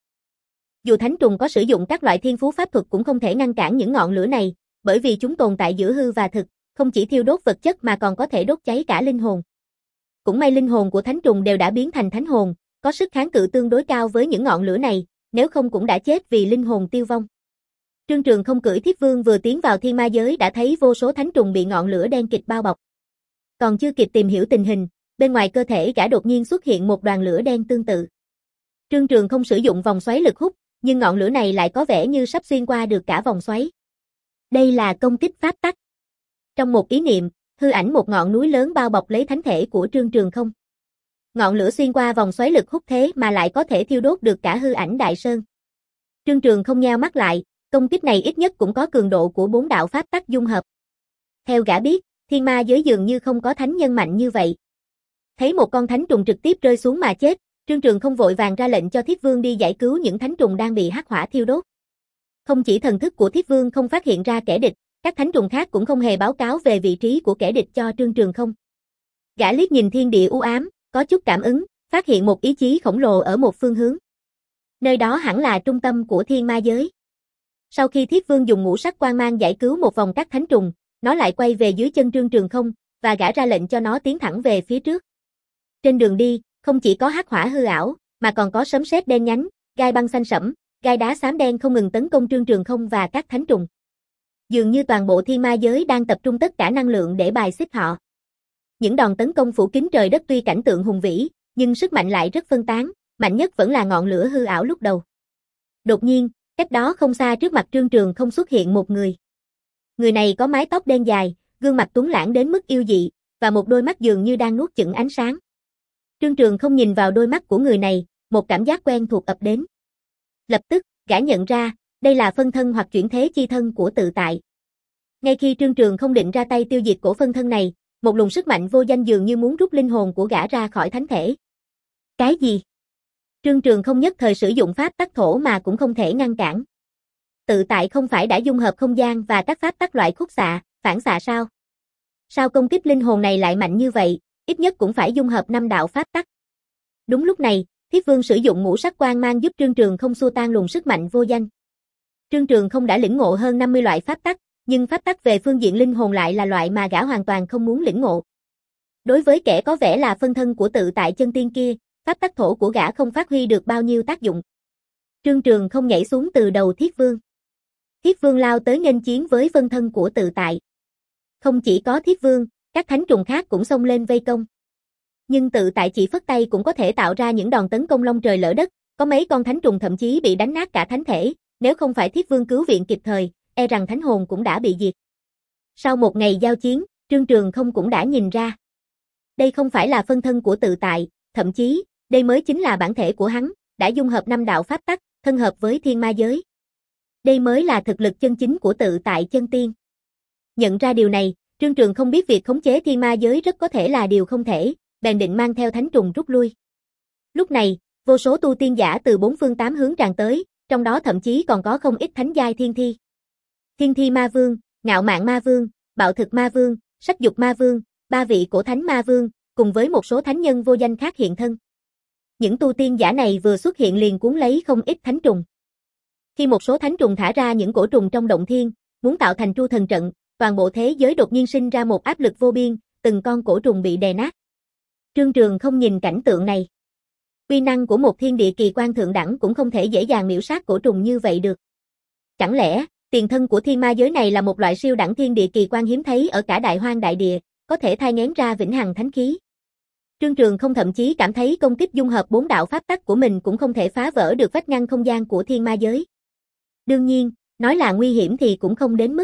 Speaker 1: Dù thánh trùng có sử dụng các loại thiên phú pháp thuật cũng không thể ngăn cản những ngọn lửa này, bởi vì chúng tồn tại giữa hư và thực, không chỉ thiêu đốt vật chất mà còn có thể đốt cháy cả linh hồn. Cũng may linh hồn của thánh trùng đều đã biến thành thánh hồn, có sức kháng cự tương đối cao với những ngọn lửa này, nếu không cũng đã chết vì linh hồn tiêu vong. Trương Trường không cưỡi Thiết Vương vừa tiến vào thiên ma giới đã thấy vô số thánh trùng bị ngọn lửa đen kịt bao bọc. Còn chưa kịp tìm hiểu tình hình, bên ngoài cơ thể gã đột nhiên xuất hiện một đoàn lửa đen tương tự. Trương Trường không sử dụng vòng xoáy lực hút, nhưng ngọn lửa này lại có vẻ như sắp xuyên qua được cả vòng xoáy. Đây là công kích pháp tắc. Trong một ý niệm, hư ảnh một ngọn núi lớn bao bọc lấy thánh thể của Trương Trường không. Ngọn lửa xuyên qua vòng xoáy lực hút thế mà lại có thể thiêu đốt được cả hư ảnh Đại Sơn. Trương Trường không nheo mắt lại, công kích này ít nhất cũng có cường độ của bốn đạo pháp tắc dung hợp. Theo gã biết, thiên ma giới dường như không có thánh nhân mạnh như vậy. Thấy một con thánh trùng trực tiếp rơi xuống mà chết, Trương Trường không vội vàng ra lệnh cho Thiết Vương đi giải cứu những thánh trùng đang bị hắc hỏa thiêu đốt. Không chỉ thần thức của Thiết Vương không phát hiện ra kẻ địch, các thánh trùng khác cũng không hề báo cáo về vị trí của kẻ địch cho Trương Trường không. Gã liếc nhìn thiên địa u ám, có chút cảm ứng, phát hiện một ý chí khổng lồ ở một phương hướng. Nơi đó hẳn là trung tâm của thiên ma giới. Sau khi Thiết Vương dùng ngũ sắc quang mang giải cứu một vòng các thánh trùng, nó lại quay về dưới chân Trương Trường không, và gã ra lệnh cho nó tiến thẳng về phía trước. Trên đường đi, không chỉ có hắc hỏa hư ảo, mà còn có sấm sét đen nhánh, gai băng xanh sẫm, gai đá xám đen không ngừng tấn công Trương Trường không và các thánh trùng. Dường như toàn bộ thiên ma giới đang tập trung tất cả năng lượng để bài xích họ. Những đòn tấn công phủ kín trời đất tuy cảnh tượng hùng vĩ, nhưng sức mạnh lại rất phân tán, mạnh nhất vẫn là ngọn lửa hư ảo lúc đầu. Đột nhiên, cách đó không xa trước mặt Trương Trường không xuất hiện một người. Người này có mái tóc đen dài, gương mặt tuấn lãng đến mức yêu dị, và một đôi mắt dường như đang nuốt chửng ánh sáng. Trương Trường không nhìn vào đôi mắt của người này, một cảm giác quen thuộc ập đến. Lập tức, gã nhận ra, đây là phân thân hoặc chuyển thế chi thân của tự tại. Ngay khi Trương Trường không định ra tay tiêu diệt cổ phân thân này, một luồng sức mạnh vô danh dường như muốn rút linh hồn của gã ra khỏi thánh thể. Cái gì? Trương Trường không nhất thời sử dụng pháp tắc thổ mà cũng không thể ngăn cản. Tự tại không phải đã dung hợp không gian và các pháp tắc loại khúc xạ, phản xạ sao? Sao công kích linh hồn này lại mạnh như vậy, ít nhất cũng phải dung hợp năm đạo pháp tắc. Đúng lúc này, Thiết Vương sử dụng ngũ sắc quang mang giúp Trương Trường không xua tan luồng sức mạnh vô danh. Trương Trường không đã lĩnh ngộ hơn năm mươi loại pháp tắc, nhưng pháp tắc về phương diện linh hồn lại là loại mà gã hoàn toàn không muốn lĩnh ngộ. Đối với kẻ có vẻ là phân thân của tự tại chân tiên kia, pháp tắc thổ của gã không phát huy được bao nhiêu tác dụng. Trương Trường không nhảy xuống từ đầu Thiết Vương. Thiết Vương lao tới nghênh chiến với phân thân của tự tại. Không chỉ có Thiết Vương, các thánh trùng khác cũng xông lên vây công. Nhưng tự tại chỉ phất tay cũng có thể tạo ra những đòn tấn công long trời lỡ đất, có mấy con thánh trùng thậm chí bị đánh nát cả thánh thể, nếu không phải Thiết Vương cứu viện kịp thời, e rằng thánh hồn cũng đã bị diệt. Sau một ngày giao chiến, Trương Trường không cũng đã nhìn ra. Đây không phải là phân thân của tự tại, thậm chí, đây mới chính là bản thể của hắn, đã dung hợp năm đạo pháp tắc, thân hợp với thiên ma giới. Đây mới là thực lực chân chính của tự tại chân tiên. Nhận ra điều này, Trương Trường không biết việc khống chế thiên ma giới rất có thể là điều không thể, bèn định mang theo thánh trùng rút lui. Lúc này, vô số tu tiên giả từ bốn phương tám hướng tràn tới, trong đó thậm chí còn có không ít thánh giai thiên thi. Thiên thi ma vương, ngạo mạn ma vương, bạo thực ma vương, sắc dục ma vương, ba vị cổ thánh ma vương, cùng với một số thánh nhân vô danh khác hiện thân. Những tu tiên giả này vừa xuất hiện liền cuốn lấy không ít thánh trùng. Khi một số thánh trùng thả ra những cổ trùng trong động thiên, muốn tạo thành tru thần trận, toàn bộ thế giới đột nhiên sinh ra một áp lực vô biên, từng con cổ trùng bị đè nát. Trương Trường không nhìn cảnh tượng này. Uy năng của một thiên địa kỳ quan thượng đẳng cũng không thể dễ dàng miểu sát cổ trùng như vậy được. Chẳng lẽ, tiền thân của thiên ma giới này là một loại siêu đẳng thiên địa kỳ quan hiếm thấy ở cả đại hoang đại địa, có thể thai nghén ra vĩnh hằng thánh khí? Trương Trường không thậm chí cảm thấy công kích dung hợp bốn đạo pháp tắc của mình cũng không thể phá vỡ được vách ngăn không gian của thiên ma giới. Đương nhiên, nói là nguy hiểm thì cũng không đến mức.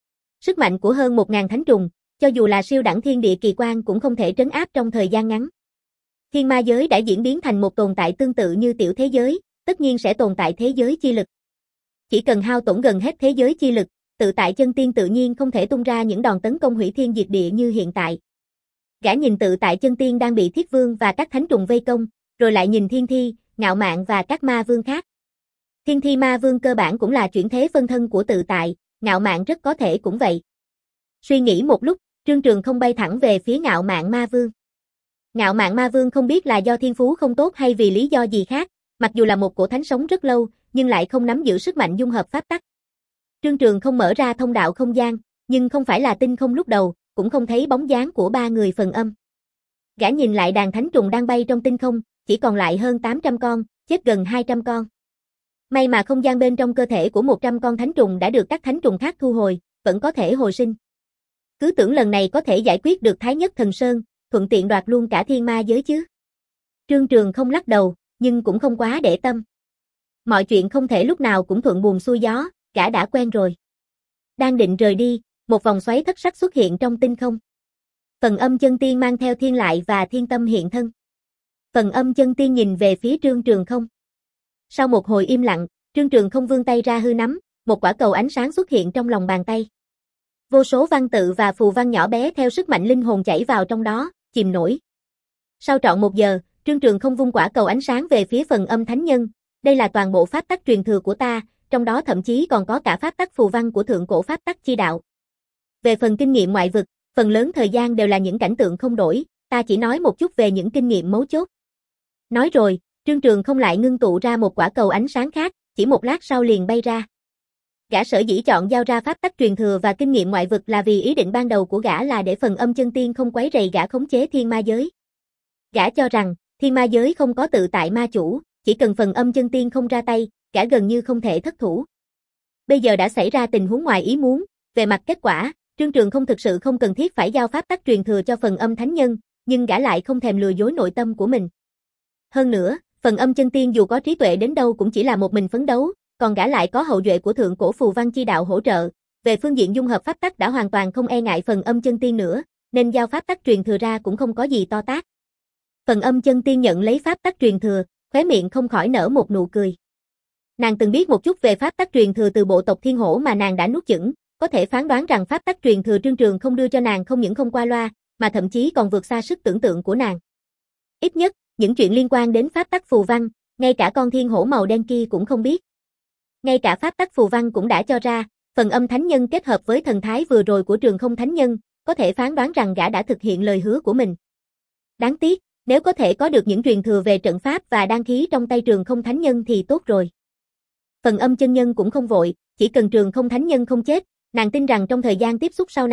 Speaker 1: Sức mạnh của hơn một ngàn thánh trùng, cho dù là siêu đẳng thiên địa kỳ quan cũng không thể trấn áp trong thời gian ngắn. Thiên ma giới đã diễn biến thành một tồn tại tương tự như tiểu thế giới, tất nhiên sẽ tồn tại thế giới chi lực. Chỉ cần hao tổn gần hết thế giới chi lực, tự tại chân tiên tự nhiên không thể tung ra những đòn tấn công hủy thiên diệt địa như hiện tại. Gã nhìn tự tại chân tiên đang bị Thiết Vương và các thánh trùng vây công, rồi lại nhìn thiên thi, ngạo mạn và các ma vương khác. Thiên thi ma vương cơ bản cũng là chuyển thế phân thân của tự tại, ngạo mạn rất có thể cũng vậy. Suy nghĩ một lúc, Trương Trường không bay thẳng về phía ngạo mạn ma vương. Ngạo mạn ma vương không biết là do thiên phú không tốt hay vì lý do gì khác, mặc dù là một cổ thánh sống rất lâu, nhưng lại không nắm giữ sức mạnh dung hợp pháp tắc. Trương Trường không mở ra thông đạo không gian, nhưng không phải là tinh không lúc đầu, cũng không thấy bóng dáng của ba người phần âm. Gã nhìn lại đàn thánh trùng đang bay trong tinh không, chỉ còn lại hơn tám trăm con, chết gần hai trăm con. May mà không gian bên trong cơ thể của một trăm con thánh trùng đã được các thánh trùng khác thu hồi, vẫn có thể hồi sinh. Cứ tưởng lần này có thể giải quyết được Thái Nhất Thần Sơn, thuận tiện đoạt luôn cả thiên ma giới chứ. Trương Trường không lắc đầu, nhưng cũng không quá để tâm. Mọi chuyện không thể lúc nào cũng thuận buồm xuôi gió, gã đã quen rồi. Đang định rời đi, một vòng xoáy thất sắc xuất hiện trong tinh không. Phần âm chân tiên mang theo thiên lại và thiên tâm hiện thân. Phần âm chân tiên nhìn về phía Trương Trường không. Sau một hồi im lặng, Trương Trường không vươn tay ra hư nắm, một quả cầu ánh sáng xuất hiện trong lòng bàn tay. Vô số văn tự và phù văn nhỏ bé theo sức mạnh linh hồn chảy vào trong đó, chìm nổi. Sau trọn một giờ, Trương Trường không vung quả cầu ánh sáng về phía phần âm thánh nhân. Đây là toàn bộ pháp tắc truyền thừa của ta, trong đó thậm chí còn có cả pháp tắc phù văn của thượng cổ pháp tắc chi đạo. Về phần kinh nghiệm ngoại vực, phần lớn thời gian đều là những cảnh tượng không đổi, ta chỉ nói một chút về những kinh nghiệm mấu chốt. Nói rồi, Trương Trường không lại ngưng tụ ra một quả cầu ánh sáng khác, chỉ một lát sau liền bay ra. Gã sở dĩ chọn giao ra pháp tắc truyền thừa và kinh nghiệm ngoại vực là vì ý định ban đầu của gã là để phần âm chân tiên không quấy rầy gã khống chế thiên ma giới. Gã cho rằng, thiên ma giới không có tự tại ma chủ, chỉ cần phần âm chân tiên không ra tay, gã gần như không thể thất thủ. Bây giờ đã xảy ra tình huống ngoài ý muốn, về mặt kết quả, Trương Trường không thực sự không cần thiết phải giao pháp tắc truyền thừa cho phần âm thánh nhân, nhưng gã lại không thèm lừa dối nội tâm của mình. Hơn nữa, phần âm chân tiên dù có trí tuệ đến đâu cũng chỉ là một mình phấn đấu, còn gã lại có hậu duệ của thượng cổ phù văn chi đạo hỗ trợ, về phương diện dung hợp pháp tắc đã hoàn toàn không e ngại phần âm chân tiên nữa, nên giao pháp tắc truyền thừa ra cũng không có gì to tát. Phần âm chân tiên nhận lấy pháp tắc truyền thừa, khóe miệng không khỏi nở một nụ cười. Nàng từng biết một chút về pháp tắc truyền thừa từ bộ tộc Thiên Hổ mà nàng đã nuốt chửng, có thể phán đoán rằng pháp tắc truyền thừa Trương Trường không đưa cho nàng không những không qua loa, mà thậm chí còn vượt xa sức tưởng tượng của nàng. Ít nhất, những chuyện liên quan đến pháp tắc phù văn, ngay cả con thiên hổ màu đen kia cũng không biết. Ngay cả pháp tắc phù văn cũng đã cho ra, phần âm thánh nhân kết hợp với thần thái vừa rồi của Trường Không thánh nhân, có thể phán đoán rằng gã đã thực hiện lời hứa của mình. Đáng tiếc, nếu có thể có được những truyền thừa về trận pháp và đan khí trong tay Trường Không thánh nhân thì tốt rồi. Phần âm chân nhân cũng không vội, chỉ cần Trường Không thánh nhân không chết, nàng tin rằng trong thời gian tiếp xúc sau này,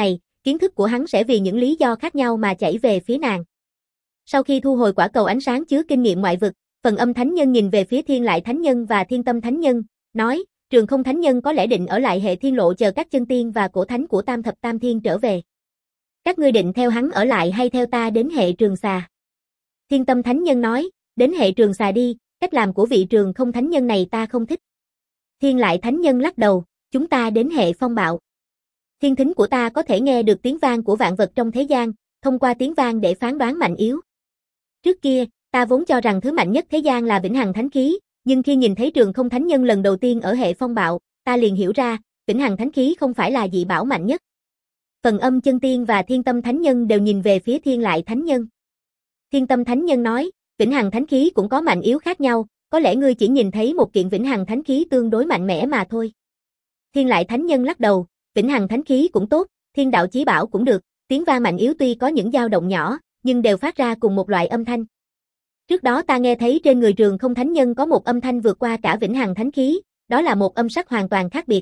Speaker 1: kiến thức của hắn sẽ vì những lý do khác nhau mà chảy về phía nàng. Sau khi thu hồi quả cầu ánh sáng chứa kinh nghiệm ngoại vực, Phần Âm Thánh Nhân nhìn về phía Thiên Lại Thánh Nhân và Thiên Tâm Thánh Nhân, nói, Trường Không Thánh Nhân có lẽ định ở lại Hệ Thiên Lộ chờ các chân tiên và cổ thánh của Tam Thập Tam Thiên trở về. Các ngươi định theo hắn ở lại hay theo ta đến Hệ Trường Xà? Thiên Tâm Thánh Nhân nói, đến Hệ Trường Xà đi, cách làm của vị Trường Không Thánh Nhân này ta không thích. Thiên Lại Thánh Nhân lắc đầu, chúng ta đến Hệ Phong Bạo. Thiên thính của ta có thể nghe được tiếng vang của vạn vật trong thế gian, thông qua tiếng vang để phán đoán mạnh yếu. Trước kia, ta vốn cho rằng thứ mạnh nhất thế gian là Vĩnh Hằng Thánh Khí, nhưng khi nhìn thấy Trường Không Thánh Nhân lần đầu tiên ở Hệ Phong Bạo, ta liền hiểu ra, Vĩnh Hằng Thánh Khí không phải là dị bảo mạnh nhất. Phần Âm Chân Tiên và Thiên Tâm Thánh Nhân đều nhìn về phía Thiên Lại Thánh Nhân. Thiên Tâm Thánh Nhân nói, Vĩnh Hằng Thánh Khí cũng có mạnh yếu khác nhau, có lẽ ngươi chỉ nhìn thấy một kiện Vĩnh Hằng Thánh Khí tương đối mạnh mẽ mà thôi. Thiên Lại Thánh Nhân lắc đầu, Vĩnh Hằng Thánh Khí cũng tốt, Thiên Đạo Chí Bảo cũng được, tiếng vang mạnh yếu tuy có những dao động nhỏ, nhưng đều phát ra cùng một loại âm thanh. Trước đó ta nghe thấy trên người Trường Không Thánh Nhân có một âm thanh vượt qua cả Vĩnh Hằng Thánh Khí, đó là một âm sắc hoàn toàn khác biệt.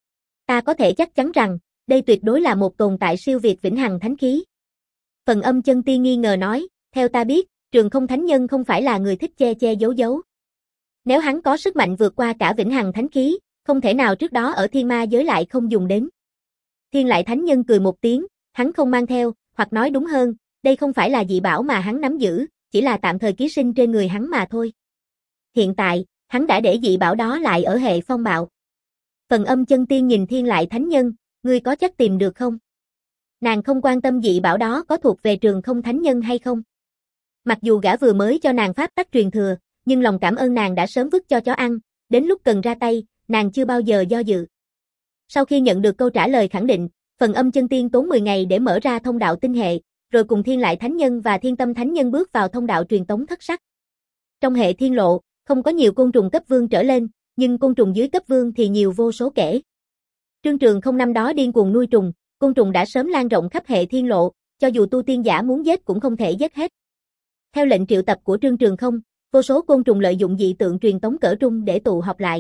Speaker 1: Ta có thể chắc chắn rằng, đây tuyệt đối là một tồn tại siêu việt Vĩnh Hằng Thánh Khí. Phần Âm Chân Tiên nghi ngờ nói, theo ta biết, Trường Không Thánh Nhân không phải là người thích che che giấu giấu. Nếu hắn có sức mạnh vượt qua cả Vĩnh Hằng Thánh Khí, không thể nào trước đó ở Thiên Ma giới lại không dùng đến. Thiên Lại Thánh Nhân cười một tiếng, hắn không mang theo, hoặc nói đúng hơn, đây không phải là dị bảo mà hắn nắm giữ, chỉ là tạm thời ký sinh trên người hắn mà thôi. Hiện tại, hắn đã để dị bảo đó lại ở Hệ Phong Bạo. Phần Âm Chân Tiên nhìn Thiên Lại Thánh Nhân, ngươi có chắc tìm được không? Nàng không quan tâm dị bảo đó có thuộc về Trường Không Thánh Nhân hay không. Mặc dù gã vừa mới cho nàng pháp tắc truyền thừa, nhưng lòng cảm ơn nàng đã sớm vứt cho chó ăn, đến lúc cần ra tay, nàng chưa bao giờ do dự. Sau khi nhận được câu trả lời khẳng định, Phần Âm Chân Tiên tốn mười ngày để mở ra thông đạo tinh hệ, rồi cùng Thiên Lại Thánh Nhân và Thiên Tâm Thánh Nhân bước vào thông đạo truyền tống thất sắc. Trong Hệ Thiên Lộ, không có nhiều côn trùng cấp vương trở lên, nhưng côn trùng dưới cấp vương thì nhiều vô số kể. Trương Trường Không năm đó điên cuồng nuôi trùng, côn trùng đã sớm lan rộng khắp Hệ Thiên Lộ, cho dù tu tiên giả muốn giết cũng không thể giết hết. Theo lệnh triệu tập của Trương Trường Không, vô số côn trùng lợi dụng dị tượng truyền tống cỡ trung để tụ họp lại.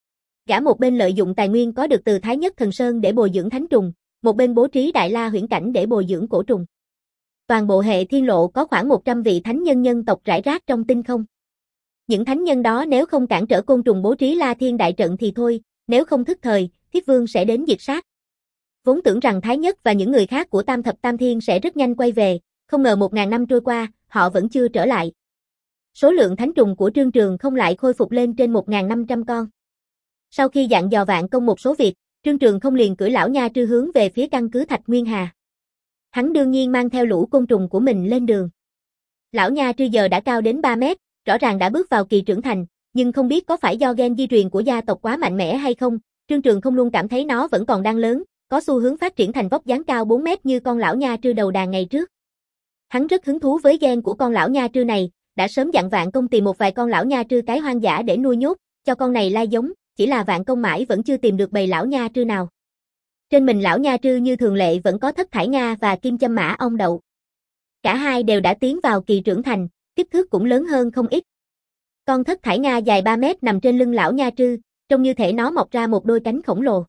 Speaker 1: Gã một bên lợi dụng tài nguyên có được từ Thái Nhất Thần Sơn để bồi dưỡng thánh trùng, một bên bố trí Đại La huyễn cảnh để bồi dưỡng cổ trùng. Toàn bộ Hệ Thiên Lộ có khoảng một trăm vị thánh nhân nhân tộc rải rác trong tinh không. Những thánh nhân đó nếu không cản trở côn trùng bố trí La Thiên đại trận thì thôi, nếu không thức thời, Thiết Vương sẽ đến diệt sát. Vốn tưởng rằng Thái Nhất và những người khác của Tam Thập Tam Thiên sẽ rất nhanh quay về, không ngờ một ngàn năm trôi qua, họ vẫn chưa trở lại. Số lượng thánh trùng của Trương Trường Không lại khôi phục lên trên một nghìn năm trăm con. Sau khi dặn dò Vạn Công một số việc, Trương Trường Không liền cưỡi lão nha trư hướng về phía căn cứ Thạch Nguyên Hà. Hắn đương nhiên mang theo lũ côn trùng của mình lên đường. Lão nha trư giờ đã cao đến ba mét, rõ ràng đã bước vào kỳ trưởng thành, nhưng không biết có phải do gen di truyền của gia tộc quá mạnh mẽ hay không, Trương Trường Không luôn cảm thấy nó vẫn còn đang lớn, có xu hướng phát triển thành vóc dáng cao bốn mét như con lão nha trư đầu đàn ngày trước. Hắn rất hứng thú với gen của con lão nha trư này, đã sớm dặn Vạn Công tìm một vài con lão nha trư cái hoang dã để nuôi nhốt, cho con này lai giống, chỉ là Vạn Công mãi vẫn chưa tìm được bầy lão nha trư nào. Trên mình lão nha trư như thường lệ vẫn có Thất Thải Nga và Kim Châm Mã ong đậu. Cả hai đều đã tiến vào kỳ trưởng thành, kích thước cũng lớn hơn không ít. Con Thất Thải Nga dài ba mét nằm trên lưng lão nha trư, trông như thể nó mọc ra một đôi cánh khổng lồ.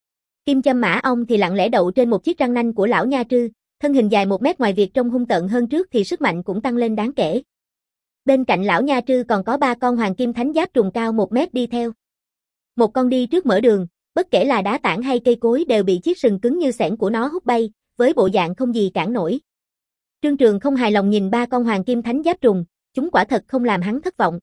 Speaker 1: Kim Châm Mã ong thì lặng lẽ đậu trên một chiếc răng nanh của lão nha trư, thân hình dài một mét, ngoài việc trông hung tợn hơn trước thì sức mạnh cũng tăng lên đáng kể. Bên cạnh lão nha trư còn có ba con hoàng kim thánh giáp trùng cao một mét đi theo. Một con đi trước mở đường, bất kể là đá tảng hay cây cối đều bị chiếc sừng cứng như xẻng của nó hút bay, với bộ dạng không gì cản nổi. Trương Trường Không hài lòng nhìn ba con hoàng kim thánh giáp trùng, chúng quả thật không làm hắn thất vọng.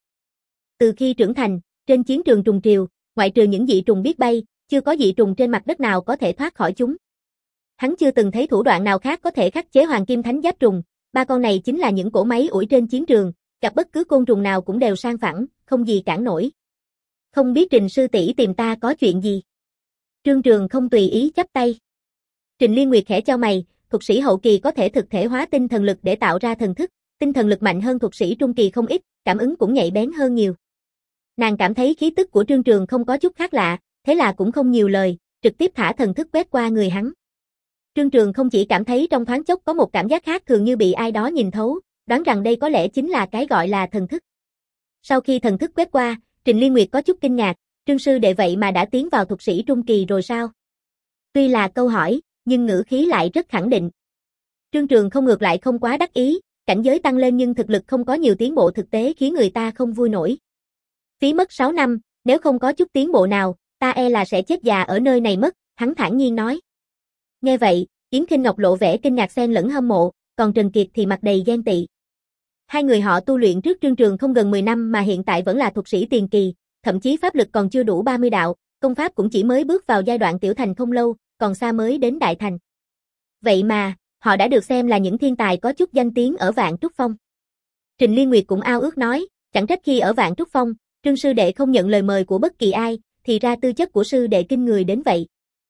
Speaker 1: Từ khi trưởng thành, trên chiến trường trùng triều, ngoại trừ những dị trùng biết bay, chưa có dị trùng trên mặt đất nào có thể thoát khỏi chúng. Hắn chưa từng thấy thủ đoạn nào khác có thể khắc chế hoàng kim thánh giáp trùng, ba con này chính là những cỗ máy ủi trên chiến trường, gặp bất cứ côn trùng nào cũng đều sang phẳng, không gì cản nổi. Không biết Trình sư tỷ tìm ta có chuyện gì? Trương Trường Không tùy ý chắp tay. Trình Liên Nguyệt khẽ chau mày, thuật sĩ hậu kỳ có thể thực thể hóa tinh thần lực để tạo ra thần thức, tinh thần lực mạnh hơn thuật sĩ trung kỳ không ít, cảm ứng cũng nhạy bén hơn nhiều. Nàng cảm thấy khí tức của Trương Trường Không có chút khác lạ, thế là cũng không nhiều lời, trực tiếp thả thần thức quét qua người hắn. Trương Trường Không chỉ cảm thấy trong thoáng chốc có một cảm giác khác thường như bị ai đó nhìn thấu, đoán rằng đây có lẽ chính là cái gọi là thần thức. Sau khi thần thức quét qua, Trình Liên Nguyệt có chút kinh ngạc, Trương sư đệ vậy mà đã tiến vào thuật sĩ trung kỳ rồi sao? Tuy là câu hỏi, nhưng ngữ khí lại rất khẳng định. Trương Trường không ngược lại không quá đắc ý, cảnh giới tăng lên nhưng thực lực không có nhiều tiến bộ thực tế khiến người ta không vui nổi. Phí mất sáu năm, nếu không có chút tiến bộ nào, ta e là sẽ chết già ở nơi này mất, hắn thản nhiên nói. Nghe vậy, Yến Kinh Ngọc lộ vẻ kinh ngạc xen lẫn hâm mộ, còn Trần Kiệt thì mặt đầy ghen tị. Hai người họ tu luyện trước Trương Trường không gần mười năm mà hiện tại vẫn là thuật sĩ tiền kỳ, thậm chí pháp lực còn chưa đủ ba mươi đạo, công pháp cũng chỉ mới bước vào giai đoạn tiểu thành không lâu, còn xa mới đến đại thành. Vậy mà, họ đã được xem là những thiên tài có chút danh tiếng ở Vạn Trúc Phong. Trình Liên Nguyệt cũng ao ước nói, chẳng trách khi ở Vạn Trúc Phong, Trương sư đệ không nhận lời mời của bất kỳ ai, thì ra tư chất của sư đệ kinh người đến vậy.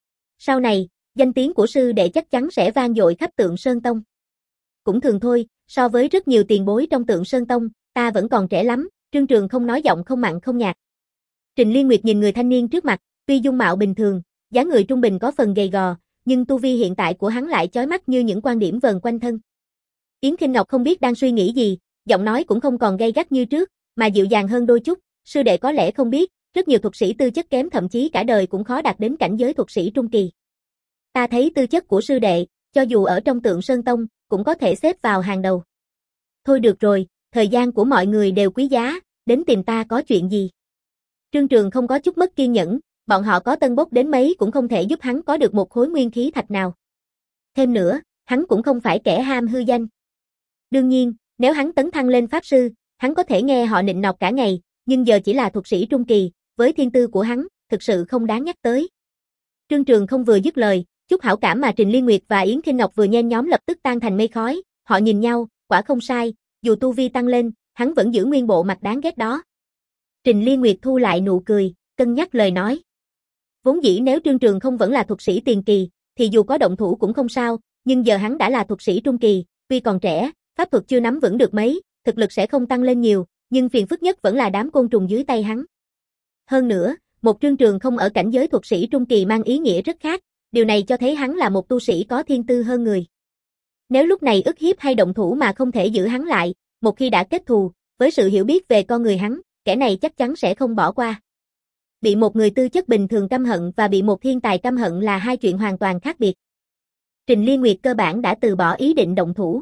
Speaker 1: Sau này, danh tiếng của sư đệ chắc chắn sẽ vang dội khắp Tượng Sơn Tông. Cũng thường thôi, so với rất nhiều tiền bối trong Tượng Sơn Tông, ta vẫn còn trẻ lắm, Trương Trường không nói giọng không mặn không nhạt. Trình Liên Nguyệt nhìn người thanh niên trước mặt, tuy dung mạo bình thường, dáng người trung bình có phần gầy gò, nhưng tu vi hiện tại của hắn lại chói mắt như những quan điểm vờn quanh thân. Yến Kinh Ngọc không biết đang suy nghĩ gì, giọng nói cũng không còn gay gắt như trước, mà dịu dàng hơn đôi chút, sư đệ có lẽ không biết, rất nhiều thuật sĩ tư chất kém thậm chí cả đời cũng khó đạt đến cảnh giới thuật sĩ trung kỳ. Ta thấy tư chất của sư đệ, cho dù ở trong Tượng Sơn Tông, cũng có thể xếp vào hàng đầu. Thôi được rồi, thời gian của mọi người đều quý giá, đến tìm ta có chuyện gì? Trương Trường không có chút mất kiên nhẫn, bọn họ có tân bốc đến mấy cũng không thể giúp hắn có được một khối nguyên khí thạch nào. Thêm nữa, hắn cũng không phải kẻ ham hư danh. Đương nhiên, nếu hắn tấn thăng lên pháp sư, hắn có thể nghe họ nịnh nọt cả ngày, nhưng giờ chỉ là thuật sĩ trung kỳ, với thiên tư của hắn, thực sự không đáng nhắc tới. Trương Trường không vừa dứt lời, chút hảo cảm mà Trình Liên Nguyệt và Yến Kinh Ngọc vừa nhen nhóm lập tức tan thành mây khói, họ nhìn nhau, quả không sai, dù tu vi tăng lên, hắn vẫn giữ nguyên bộ mặt đáng ghét đó. Trình Liên Nguyệt thu lại nụ cười, cân nhắc lời nói. Vốn dĩ nếu Trương Trường không vẫn là thuật sĩ tiền kỳ, thì dù có động thủ cũng không sao, nhưng giờ hắn đã là thuật sĩ trung kỳ, tuy còn trẻ, pháp thuật chưa nắm vững được mấy, thực lực sẽ không tăng lên nhiều, nhưng phiền phức nhất vẫn là đám côn trùng dưới tay hắn. Hơn nữa, một Trương Trường không ở cảnh giới thuật sĩ trung kỳ mang ý nghĩa rất khác, điều này cho thấy hắn là một tu sĩ có thiên tư hơn người. Nếu lúc này ức hiếp hay động thủ mà không thể giữ hắn lại, một khi đã kết thù, với sự hiểu biết về con người hắn, kẻ này chắc chắn sẽ không bỏ qua. Bị một người tư chất bình thường căm hận và bị một thiên tài căm hận là hai chuyện hoàn toàn khác biệt. Trình Liên Nguyệt cơ bản đã từ bỏ ý định động thủ.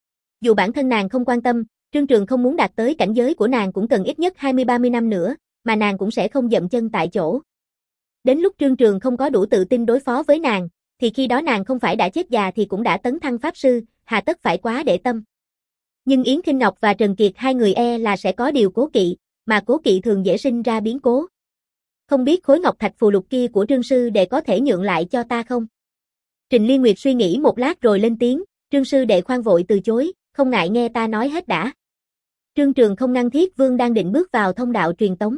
Speaker 1: Dù bản thân nàng không quan tâm, Trương Trường không muốn đạt tới cảnh giới của nàng cũng cần ít nhất hai mươi ba mươi năm nữa, mà nàng cũng sẽ không dậm chân tại chỗ. Đến lúc Trương Trường không có đủ tự tin đối phó với nàng, thì khi đó nàng không phải đã chết già thì cũng đã tấn thăng pháp sư, hà tất phải quá để tâm. Nhưng Yến Kinh Ngọc và Trần Kiệt hai người e là sẽ có điều cố kỵ, mà cố kỵ thường dễ sinh ra biến cố. Không biết khối ngọc thạch phù lục kia của Trương sư đệ có thể nhượng lại cho ta không? Trình Liên Nguyệt suy nghĩ một lát rồi lên tiếng, Trương sư đệ khoan vội từ chối, không ngại nghe ta nói hết đã. Trương Trường không ngăn Thiết Vương đang định bước vào thông đạo truyền tống.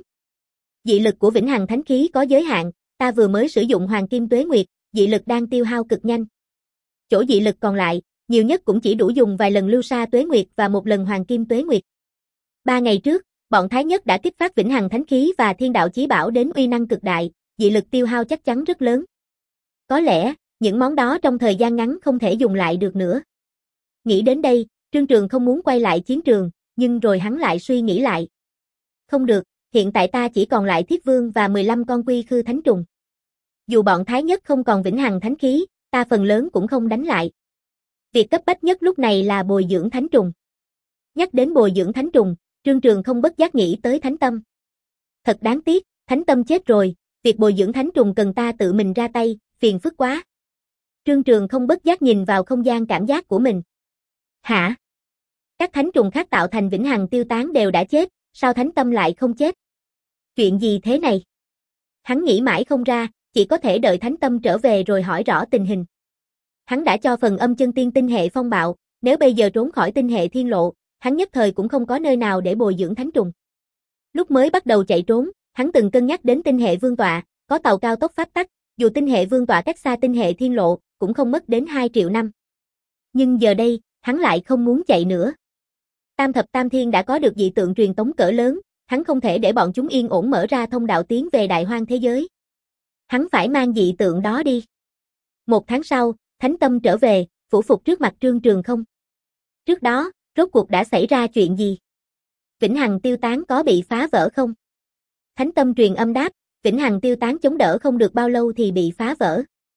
Speaker 1: Dị lực của Vĩnh Hằng Thánh Khí có giới hạn, ta vừa mới sử dụng Hoàng Kim Tuế Nguyệt, dị lực đang tiêu hao cực nhanh. Chỗ dị lực còn lại, nhiều nhất cũng chỉ đủ dùng vài lần Lưu Sa Tuế Nguyệt và một lần Hoàng Kim Tuế Nguyệt. Ba ngày trước, bọn Thái Nhất đã kích phát Vĩnh Hằng Thánh Khí và Thiên Đạo Chí Bảo đến uy năng cực đại, dị lực tiêu hao chắc chắn rất lớn. Có lẽ, những món đó trong thời gian ngắn không thể dùng lại được nữa. Nghĩ đến đây, Trương Trường không muốn quay lại chiến trường, nhưng rồi hắn lại suy nghĩ lại. Không được, hiện tại ta chỉ còn lại Thiết Vương và mười lăm con quy khư thánh trùng. Dù bọn Thái Nhất không còn Vĩnh Hằng Thánh Khí, ta phần lớn cũng không đánh lại. Việc cấp bách nhất lúc này là bồi dưỡng thánh trùng. Nhắc đến bồi dưỡng thánh trùng, Trương Trường không bất giác nghĩ tới Thánh Tâm. Thật đáng tiếc, Thánh Tâm chết rồi, việc bồi dưỡng thánh trùng cần ta tự mình ra tay, phiền phức quá. Trương Trường không bất giác nhìn vào không gian cảm giác của mình. Hả? Các thánh trùng khác tạo thành Vĩnh Hằng tiêu tán đều đã chết, sao Thánh Tâm lại không chết? Chuyện gì thế này? Hắn nghĩ mãi không ra, chỉ có thể đợi Thánh Tâm trở về rồi hỏi rõ tình hình. Hắn đã cho phần âm chân tiên tinh hệ phong bạo, nếu bây giờ trốn khỏi tinh hệ thiên lộ, hắn nhất thời cũng không có nơi nào để bồi dưỡng thánh trùng. Lúc mới bắt đầu chạy trốn, hắn từng cân nhắc đến tinh hệ vương tọa, có tàu cao tốc pháp tắc, dù tinh hệ vương tọa cách xa tinh hệ thiên lộ, cũng không mất đến hai triệu năm. Nhưng giờ đây, hắn lại không muốn chạy nữa. Tam thập tam thiên đã có được dị tượng truyền tống cỡ lớn, hắn không thể để bọn chúng yên ổn mở ra thông đạo tiến về đại hoang thế giới. Hắn phải mang dị tượng đó đi. Một tháng sau, Thánh Tâm trở về, phủ phục trước mặt Trương Trường không. Trước đó, rốt cuộc đã xảy ra chuyện gì? Vĩnh Hằng tiêu tán có bị phá vỡ không? Thánh Tâm truyền âm đáp, Vĩnh Hằng tiêu tán chống đỡ không được bao lâu thì bị phá vỡ.